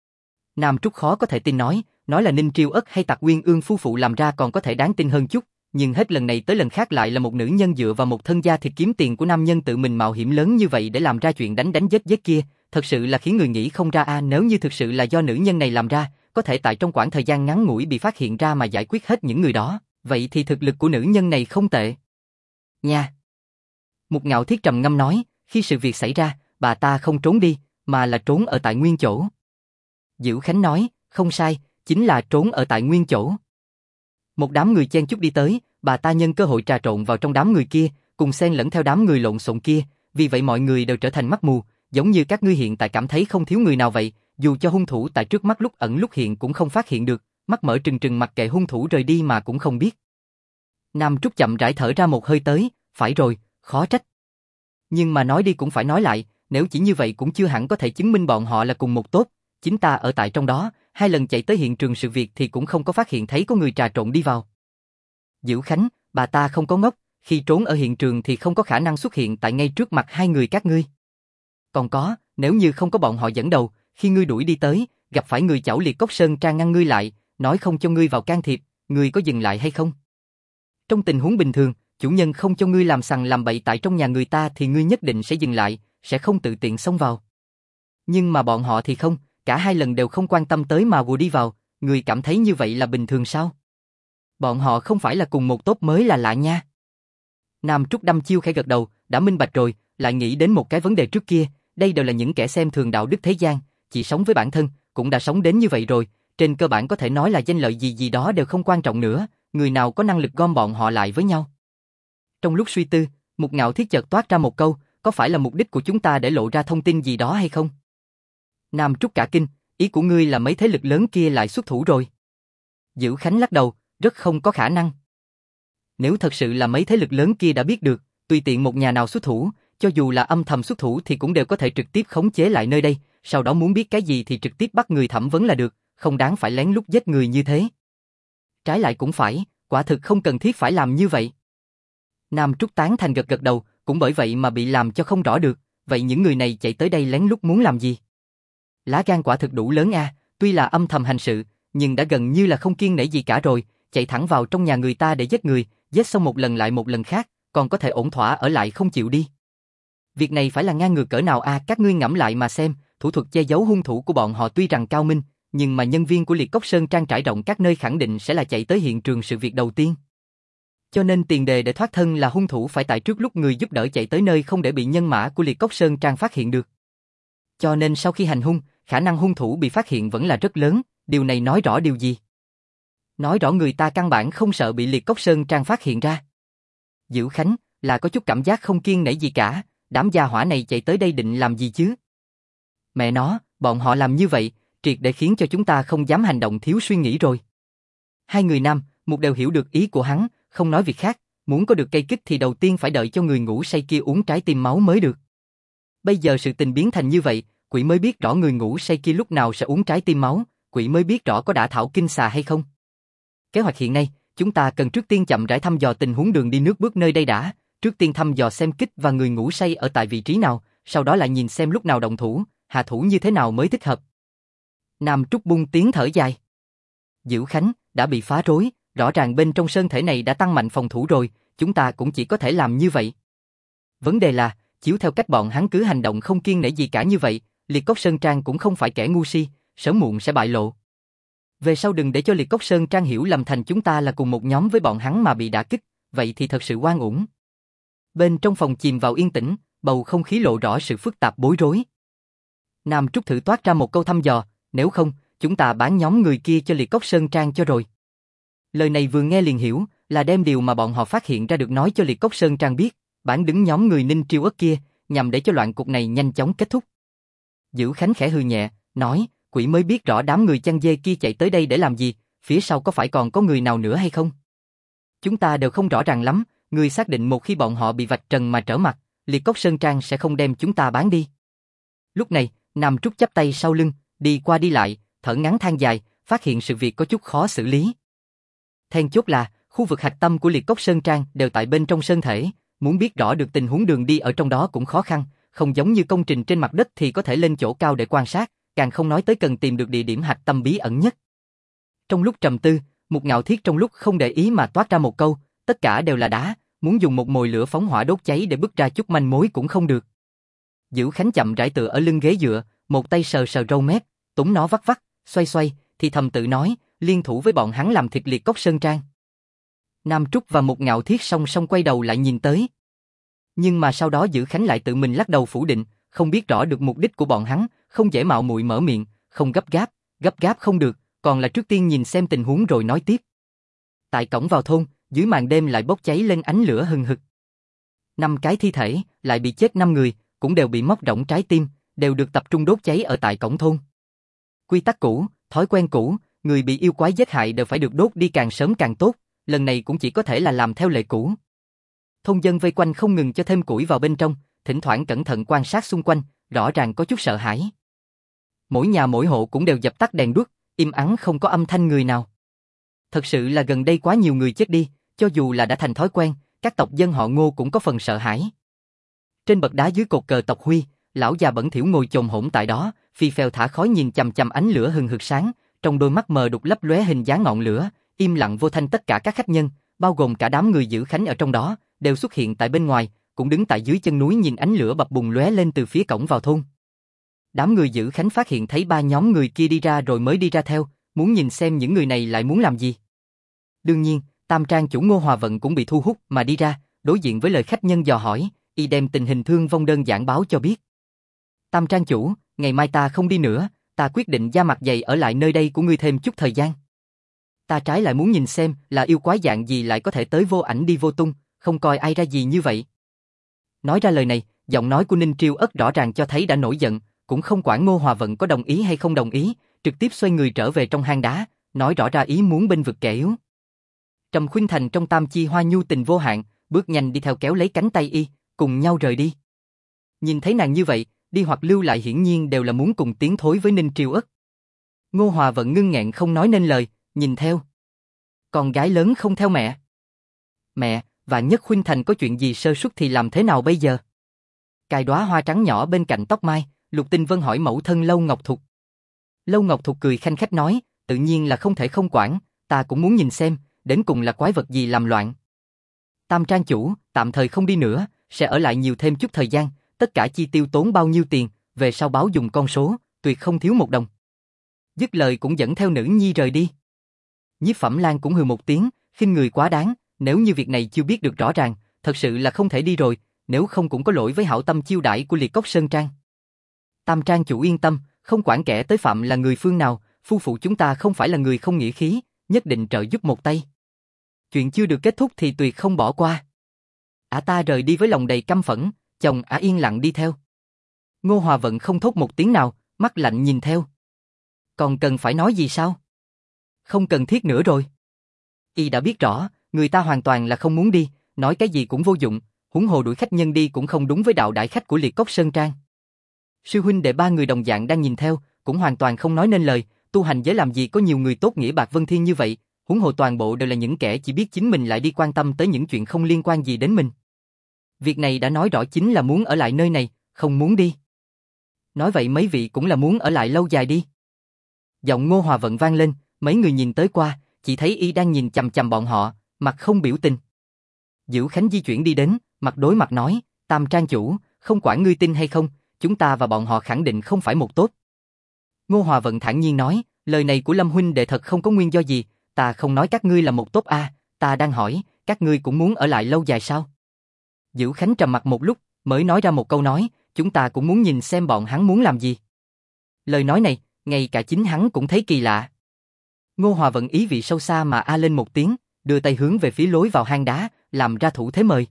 S1: Nam Trúc khó có thể tin nói là Ninh Triêu Ất hay Tạc Uyên Ương phu phụ làm ra còn có thể đáng tin hơn chút, nhưng hết lần này tới lần khác lại là một nữ nhân dựa vào một thân da thịt kiếm tiền của nam nhân tự mình mạo hiểm lớn như vậy để làm ra chuyện đánh giết kia, thật sự là khiến người nghĩ không ra nếu như thực sự là do nữ nhân này làm ra, có thể tại trong khoảng thời gian ngắn ngủi bị phát hiện ra mà giải quyết hết những người đó, vậy thì thực lực của nữ nhân này không tệ. Nha. Mục Ngạo Thiết trầm ngâm nói, khi sự việc xảy ra, bà ta không trốn đi, mà là trốn ở tại nguyên chỗ. Dữ Khánh nói, không sai, chính là trốn ở tại nguyên chỗ. Một đám người chen chúc đi tới, bà ta nhân cơ hội trà trộn vào trong đám người kia, cùng xen lẫn theo đám người lộn xộn kia, vì vậy mọi người đều trở thành mắt mù, giống như các ngươi hiện tại cảm thấy không thiếu người nào vậy, dù cho hung thủ tại trước mắt lúc ẩn lúc hiện cũng không phát hiện được, mắt mở trừng trừng mặc kệ hung thủ rời đi mà cũng không biết. Nam Trúc chậm rãi thở ra một hơi tới, phải rồi, khó trách. Nhưng mà nói đi cũng phải nói lại, nếu chỉ như vậy cũng chưa hẳn có thể chứng minh bọn họ là cùng một tốt, chính ta ở tại trong đó, 2 lần chạy tới hiện trường sự việc thì cũng không có phát hiện thấy có người trà trộn đi vào. Dữ Khánh, bà ta không có ngốc, khi trốn ở hiện trường thì không có khả năng xuất hiện tại ngay trước mặt hai người các ngươi. Còn có, nếu như không có bọn họ dẫn đầu, khi ngươi đuổi đi tới, gặp phải người chảo Liệt Cốc Sơn Trang ngăn ngươi lại, nói không cho ngươi vào can thiệp, ngươi có dừng lại hay không? Trong tình huống bình thường, chủ nhân không cho ngươi làm sằng làm bậy tại trong nhà người ta thì ngươi nhất định sẽ dừng lại, sẽ không tự tiện xông vào. Nhưng mà bọn họ thì không, cả 2 lần đều không quan tâm tới mà vùa đi vào, ngươi cảm thấy như vậy là bình thường sao? Bọn họ không phải là cùng một tốp mới là lạ nha. Nam Trúc đăm chiêu khẽ gật đầu, đã minh bạch rồi, lại nghĩ đến một cái vấn đề trước kia, đây đều là những kẻ xem thường đạo đức thế gian, chỉ sống với bản thân, cũng đã sống đến như vậy rồi, trên cơ bản có thể nói là danh lợi gì đó đều không quan trọng nữa, người nào có năng lực gom bọn họ lại với nhau. Trong lúc suy tư, Mục Ngạo Thiết chợt toát ra một câu, có phải là mục đích của chúng ta để lộ ra thông tin gì đó hay không? Nam Trúc cả kinh, ý của ngươi là mấy thế lực lớn kia lại xuất thủ rồi. Dữ Khánh lắc đầu, rất không có khả năng. Nếu thật sự là mấy thế lực lớn kia đã biết được, tùy tiện một nhà nào xuất thủ, cho dù là âm thầm xuất thủ thì cũng đều có thể trực tiếp khống chế lại nơi đây, sau đó muốn biết cái gì thì trực tiếp bắt người thẩm vấn là được, không đáng phải lén lút giết người như thế. Trái lại cũng phải, quả thực không cần thiết phải làm như vậy. Nam Trúc tán thành gật đầu, cũng bởi vậy mà bị làm cho không rõ được, vậy những người này chạy tới đây lén lút muốn làm gì? Lá gan quả thực đủ lớn tuy là âm thầm hành sự, nhưng đã gần như là không kiêng nể gì cả rồi, chạy thẳng vào trong nhà người ta để giết người, giết xong một lần lại một lần khác, còn có thể ổn thỏa ở lại không chịu đi. Việc này phải là ngang ngược cỡ nào các ngươi ngẫm lại mà xem, thủ thuật che giấu hung thủ của bọn họ tuy rằng cao minh, nhưng mà nhân viên của Liệt Cốc Sơn Trang trải rộng các nơi khẳng định sẽ là chạy tới hiện trường sự việc đầu tiên. Cho nên tiền đề để thoát thân là hung thủ phải tại trước lúc người giúp đỡ chạy tới nơi không để bị nhân mã của Liệt Cốc Sơn Trang phát hiện được. Cho nên sau khi hành hung, khả năng hung thủ bị phát hiện vẫn là rất lớn, điều này nói rõ điều gì? Nói rõ người ta căn bản không sợ bị Liệt Cốc Sơn Trang phát hiện ra. Dữ Khánh là có chút cảm giác không kiêng nể gì cả, đám gia hỏa này chạy tới đây định làm gì chứ? Mẹ nó, bọn họ làm như vậy, triệt để khiến cho chúng ta không dám hành động thiếu suy nghĩ rồi. Hai người nam, một đều hiểu được ý của hắn, không nói việc khác, muốn có được cây kích thì đầu tiên phải đợi cho người ngủ say kia uống trái tim máu mới được. Bây giờ sự tình biến thành như vậy, quỷ mới biết rõ người ngủ say kia lúc nào sẽ uống trái tim máu, quỷ mới biết rõ có đã thảo kinh xà hay không. Kế hoạch hiện nay, chúng ta cần trước tiên chậm rãi thăm dò tình huống đường đi nước bước nơi đây đã, trước tiên thăm dò xem kích và người ngủ say ở tại vị trí nào, sau đó lại nhìn xem lúc nào động thủ, hạ thủ như thế nào mới thích hợp. Nam Trúc buông tiếng thở dài. Dữ Khánh, đã bị phá rối, rõ ràng bên trong sơn thể này đã tăng mạnh phòng thủ rồi, chúng ta cũng chỉ có thể làm như vậy. Vấn đề là, chiếu theo cách bọn hắn cứ hành động không kiêng nể gì cả như vậy, Liệt Cốc Sơn Trang cũng không phải kẻ ngu si, sớm muộn sẽ bại lộ. Về sau đừng để cho Liệt Cốc Sơn Trang hiểu lầm thành chúng ta là cùng một nhóm với bọn hắn mà bị đả kích, vậy thì thật sự oan uổng. Bên trong phòng chìm vào yên tĩnh, bầu không khí lộ rõ sự phức tạp bối rối. Nam Trúc thử toát ra một câu thăm dò, nếu không, chúng ta bán nhóm người kia cho Liệt Cốc Sơn Trang cho rồi. Lời này vừa nghe liền hiểu, là đem điều mà bọn họ phát hiện ra được nói cho Liệt Cốc Sơn Trang biết, bán đứng nhóm người Ninh Triêu Ất kia, nhằm để cho loạn cục này nhanh chóng kết thúc. Dữ Khánh khẽ hừ nhẹ, nói, quỷ mới biết rõ đám người chăn dê kia chạy tới đây để làm gì, phía sau có phải còn có người nào nữa hay không? Chúng ta đều không rõ ràng lắm, người xác định một khi bọn họ bị vạch trần mà trở mặt, Liệt Cốc Sơn Trang sẽ không đem chúng ta bán đi. Lúc này, Nam Trúc chắp tay sau lưng, đi qua đi lại, thở ngắn than dài, phát hiện sự việc có chút khó xử lý. Then chốt là, khu vực hạch tâm của Liệt Cốc Sơn Trang đều tại bên trong sơn thể, muốn biết rõ được tình huống đường đi ở trong đó cũng khó khăn, không giống như công trình trên mặt đất thì có thể lên chỗ cao để quan sát, càng không nói tới cần tìm được địa điểm hạch tâm bí ẩn nhất. Trong lúc trầm tư, Mục Ngạo Thiết trong lúc không để ý mà toát ra một câu, tất cả đều là đá, muốn dùng một mồi lửa phóng hỏa đốt cháy để bứt ra chút manh mối cũng không được. Dữ Khánh chậm rãi tựa ở lưng ghế dựa, một tay sờ sờ râu mép, túng nó vắt vắt, xoay xoay, thì thầm tự nói, liên thủ với bọn hắn làm thịt Liệt Cốc Sơn Trang. Nam Trúc và Mục Ngạo Thiết song song quay đầu lại nhìn tới. Nhưng mà sau đó Dữ Khánh lại tự mình lắc đầu phủ định, không biết rõ được mục đích của bọn hắn, không dễ mạo muội mở miệng, không gấp gáp không được, còn là trước tiên nhìn xem tình huống rồi nói tiếp. Tại cổng vào thôn, dưới màn đêm lại bốc cháy lên ánh lửa hừng hực. 5 cái thi thể, lại bị chết 5 người, cũng đều bị móc rỗng trái tim, đều được tập trung đốt cháy ở tại cổng thôn. Quy tắc cũ, thói quen cũ, người bị yêu quái giết hại đều phải được đốt đi càng sớm càng tốt, lần này cũng chỉ có thể là làm theo lệ cũ. Thôn dân vây quanh không ngừng cho thêm củi vào bên trong, thỉnh thoảng cẩn thận quan sát xung quanh, rõ ràng có chút sợ hãi. Mỗi nhà mỗi hộ cũng đều dập tắt đèn đuốc, im ắng không có âm thanh người nào. Thật sự là gần đây quá nhiều người chết đi, cho dù là đã thành thói quen, các tộc dân họ Ngô cũng có phần sợ hãi. Trên bậc đá dưới cột cờ tộc Huy, lão già bẩn thỉu ngồi chồm hổm tại đó, phi phèo thả khói nhìn chằm chằm ánh lửa hừng hực sáng, trong đôi mắt mờ đục lấp lóe hình dáng ngọn lửa, im lặng vô thanh. Tất cả các khách nhân, bao gồm cả đám người Dữ Khánh ở trong đó, đều xuất hiện tại bên ngoài, cũng đứng tại dưới chân núi nhìn ánh lửa bập bùng lóe lên từ phía cổng vào thôn. Đám người Dữ Khánh phát hiện thấy 3 nhóm người kia đi ra rồi mới đi ra theo, muốn nhìn xem những người này lại muốn làm gì. Đương nhiên, Tam Trang chủ Ngô Hòa Vận cũng bị thu hút mà đi ra, đối diện với lời khách nhân dò hỏi, y đem tình hình thương vong đơn giản báo cho biết. Tam Trang chủ, ngày mai ta không đi nữa, ta quyết định da mặt dày ở lại nơi đây của ngươi thêm chút thời gian. Ta trái lại muốn nhìn xem là yêu quái dạng gì lại có thể tới vô ảnh đi vô tung, không coi ai ra gì như vậy. Nói ra lời này, giọng nói của Ninh Triêu Ất rõ ràng cho thấy đã nổi giận, cũng không quản Ngô Hòa Vận có đồng ý hay không đồng ý, trực tiếp xoay người trở về trong hang đá, nói rõ ra ý muốn bênh vực kẻ yếu. Trầm Khuynh Thành trong Tam Chi Hoa nhu tình vô hạn, bước nhanh đi theo kéo lấy cánh tay y, cùng nhau rời đi. Nhìn thấy nàng như vậy, đi hoặc lưu lại hiển nhiên đều là muốn cùng tiến thối với Ninh Triêu Ất. Ngô Hòa Vận ngưng nghẹn không nói nên lời, nhìn theo. Con gái lớn không theo mẹ. Mẹ, và nhất Khuynh Thành có chuyện gì sơ suất thì làm thế nào bây giờ? Cài đóa hoa trắng nhỏ bên cạnh tóc mai, Lục Tinh Vân hỏi mẫu thân Lâu Ngọc Thục. Lâu Ngọc Thục cười khanh khách nói, tự nhiên là không thể không quản, ta cũng muốn nhìn xem, đến cùng là quái vật gì làm loạn. Tam Trang chủ, tạm thời không đi nữa, sẽ ở lại nhiều thêm chút thời gian, tất cả chi tiêu tốn bao nhiêu tiền, về sau báo dùng con số, tuyệt không thiếu một đồng. Dứt lời cũng dẫn theo nữ nhi rời đi. Nhiếp Phẩm Lan cũng hừ một tiếng, khinh người quá đáng, nếu như việc này chưa biết được rõ ràng, thật sự là không thể đi rồi, nếu không cũng có lỗi với hảo tâm chiêu đãi của Liệt Cốc Sơn Trang. Tam Trang chủ yên tâm, không quản kẻ tới phạm là người phương nào, phu phụ chúng ta không phải là người không nghĩa khí, nhất định trợ giúp một tay. Chuyện chưa được kết thúc thì tuyệt không bỏ qua. Ta rời đi với lòng đầy căm phẫn, chồng yên lặng đi theo. Ngô Hòa Vận không thốt một tiếng nào, mắt lạnh nhìn theo. Còn cần phải nói gì sao? Không cần thiết nữa rồi. Y đã biết rõ, người ta hoàn toàn là không muốn đi, nói cái gì cũng vô dụng, huống hồ đuổi khách nhân đi cũng không đúng với đạo đại khách của Liệt Cốc Sơn Trang. Sư huynh đệ 3 người đồng dạng đang nhìn theo, cũng hoàn toàn không nói nên lời, tu hành giới làm gì có nhiều người tốt nghĩa bạc vân thiên như vậy, huống hồ toàn bộ đều là những kẻ chỉ biết chính mình lại đi quan tâm tới những chuyện không liên quan gì đến mình. Việc này đã nói rõ chính là muốn ở lại nơi này, không muốn đi. Nói vậy mấy vị cũng là muốn ở lại lâu dài đi. Giọng Ngô Hòa Vận vang lên, mấy người nhìn tới qua, chỉ thấy y đang nhìn chằm chằm bọn họ, mặt không biểu tình. Dữu Khánh di chuyển đi đến, mặt đối mặt nói, Tam trang chủ, không quản ngươi tin hay không, chúng ta và bọn họ khẳng định không phải một tốt. Ngô Hòa Vận thản nhiên nói, lời này của Lâm huynh đệ thật không có nguyên do gì, ta không nói các ngươi là một tốt a, ta đang hỏi, các ngươi cũng muốn ở lại lâu dài sao? Dữu Khánh trầm mặt một lúc, mới nói ra một câu nói, chúng ta cũng muốn nhìn xem bọn hắn muốn làm gì. Lời nói này, ngay cả chính hắn cũng thấy kỳ lạ. Ngô Hòa Vận ý vị sâu xa mà a lên một tiếng, đưa tay hướng về phía lối vào hang đá, làm ra thủ thế mời.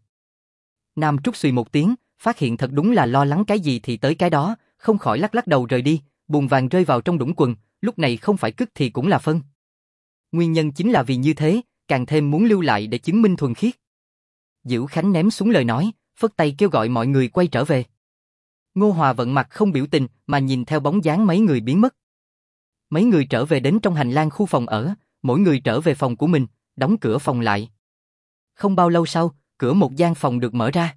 S1: Nam Trúc xùy một tiếng, phát hiện thật đúng là lo lắng cái gì thì tới cái đó, không khỏi lắc lắc đầu rời đi, bùn vàng rơi vào trong đũng quần, lúc này không phải cứt thì cũng là phân. Nguyên nhân chính là vì như thế, càng thêm muốn lưu lại để chứng minh thuần khiết. Dữu Khánh ném xuống lời nói, phất tay kêu gọi mọi người quay trở về. Ngô Hòa Vận mặt không biểu tình mà nhìn theo bóng dáng mấy người biến mất. Mấy người trở về đến trong hành lang khu phòng ở, mỗi người trở về phòng của mình, đóng cửa phòng lại. Không bao lâu sau, cửa một gian phòng được mở ra.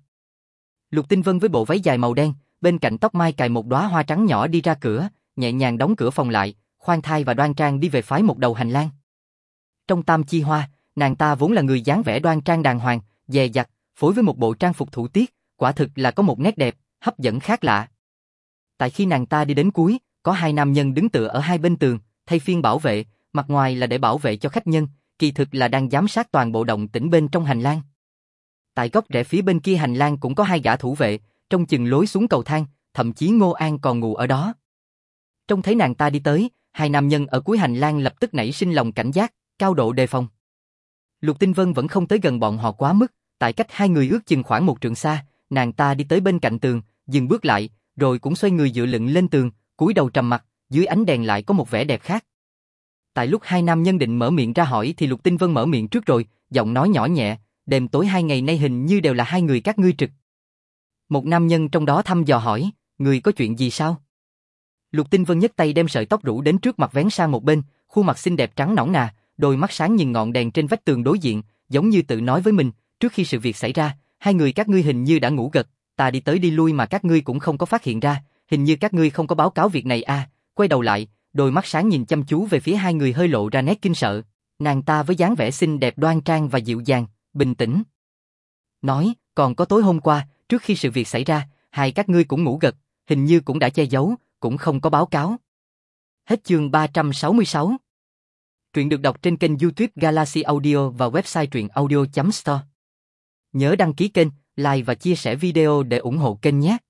S1: Lục Tinh Vân với bộ váy dài màu đen, bên cạnh tóc mai cài một đóa hoa trắng nhỏ đi ra cửa, nhẹ nhàng đóng cửa phòng lại, khoan thai và đoan trang đi về phái một đầu hành lang. Trong Tam Chi Hoa, nàng ta vốn là người dáng vẻ đoan trang đàng hoàng, dè dặt, phối với một bộ trang phục thủ tiết, quả thực là có một nét đẹp, hấp dẫn khác lạ. Tại khi nàng ta đi đến cuối, có hai nam nhân đứng tựa ở hai bên tường, thay phiên bảo vệ, mặt ngoài là để bảo vệ cho khách nhân, kỳ thực là đang giám sát toàn bộ động tĩnh bên trong hành lang. Tại góc rẽ phía bên kia hành lang cũng có hai gã thủ vệ, trông chừng lối xuống cầu thang, thậm chí Ngô An còn ngủ ở đó. Trông thấy nàng ta đi tới, hai nam nhân ở cuối hành lang lập tức nảy sinh lòng cảnh giác, cao độ đề phòng. Lục Tinh Vân vẫn không tới gần bọn họ quá mức, tại cách hai người ước chừng khoảng một trượng xa, nàng ta đi tới bên cạnh tường, dừng bước lại, rồi cũng xoay người dựa lưng lên tường, cúi đầu trầm mặc, dưới ánh đèn lại có một vẻ đẹp khác. Tại lúc hai nam nhân định mở miệng ra hỏi thì Lục Tinh Vân mở miệng trước rồi, giọng nói nhỏ nhẹ, đêm tối hai ngày nay hình như đều là hai người các ngươi trực. Một nam nhân trong đó thăm dò hỏi, người có chuyện gì sao? Lục Tinh Vân nhấc tay đem sợi tóc rủ đến trước mặt vén sang một bên, khuôn mặt xinh đẹp trắng nõn nà, đôi mắt sáng nhìn ngọn đèn trên vách tường đối diện, giống như tự nói với mình, trước khi sự việc xảy ra, hai người các ngươi hình như đã ngủ gật, ta đi tới đi lui mà các ngươi cũng không có phát hiện ra, hình như các ngươi không có báo cáo việc này à? Quay đầu lại, đôi mắt sáng nhìn chăm chú về phía hai người hơi lộ ra nét kinh sợ. Nàng ta với dáng vẻ xinh đẹp đoan trang và dịu dàng, bình tĩnh. Nói, còn có tối hôm qua, trước khi sự việc xảy ra, hai các ngươi cũng ngủ gật, hình như cũng đã che giấu, cũng không có báo cáo. Hết chương 366. Truyện được đọc trên kênh YouTube Galaxy Audio và website truyệnaudio.store. Nhớ đăng ký kênh, like và chia sẻ video để ủng hộ kênh nhé.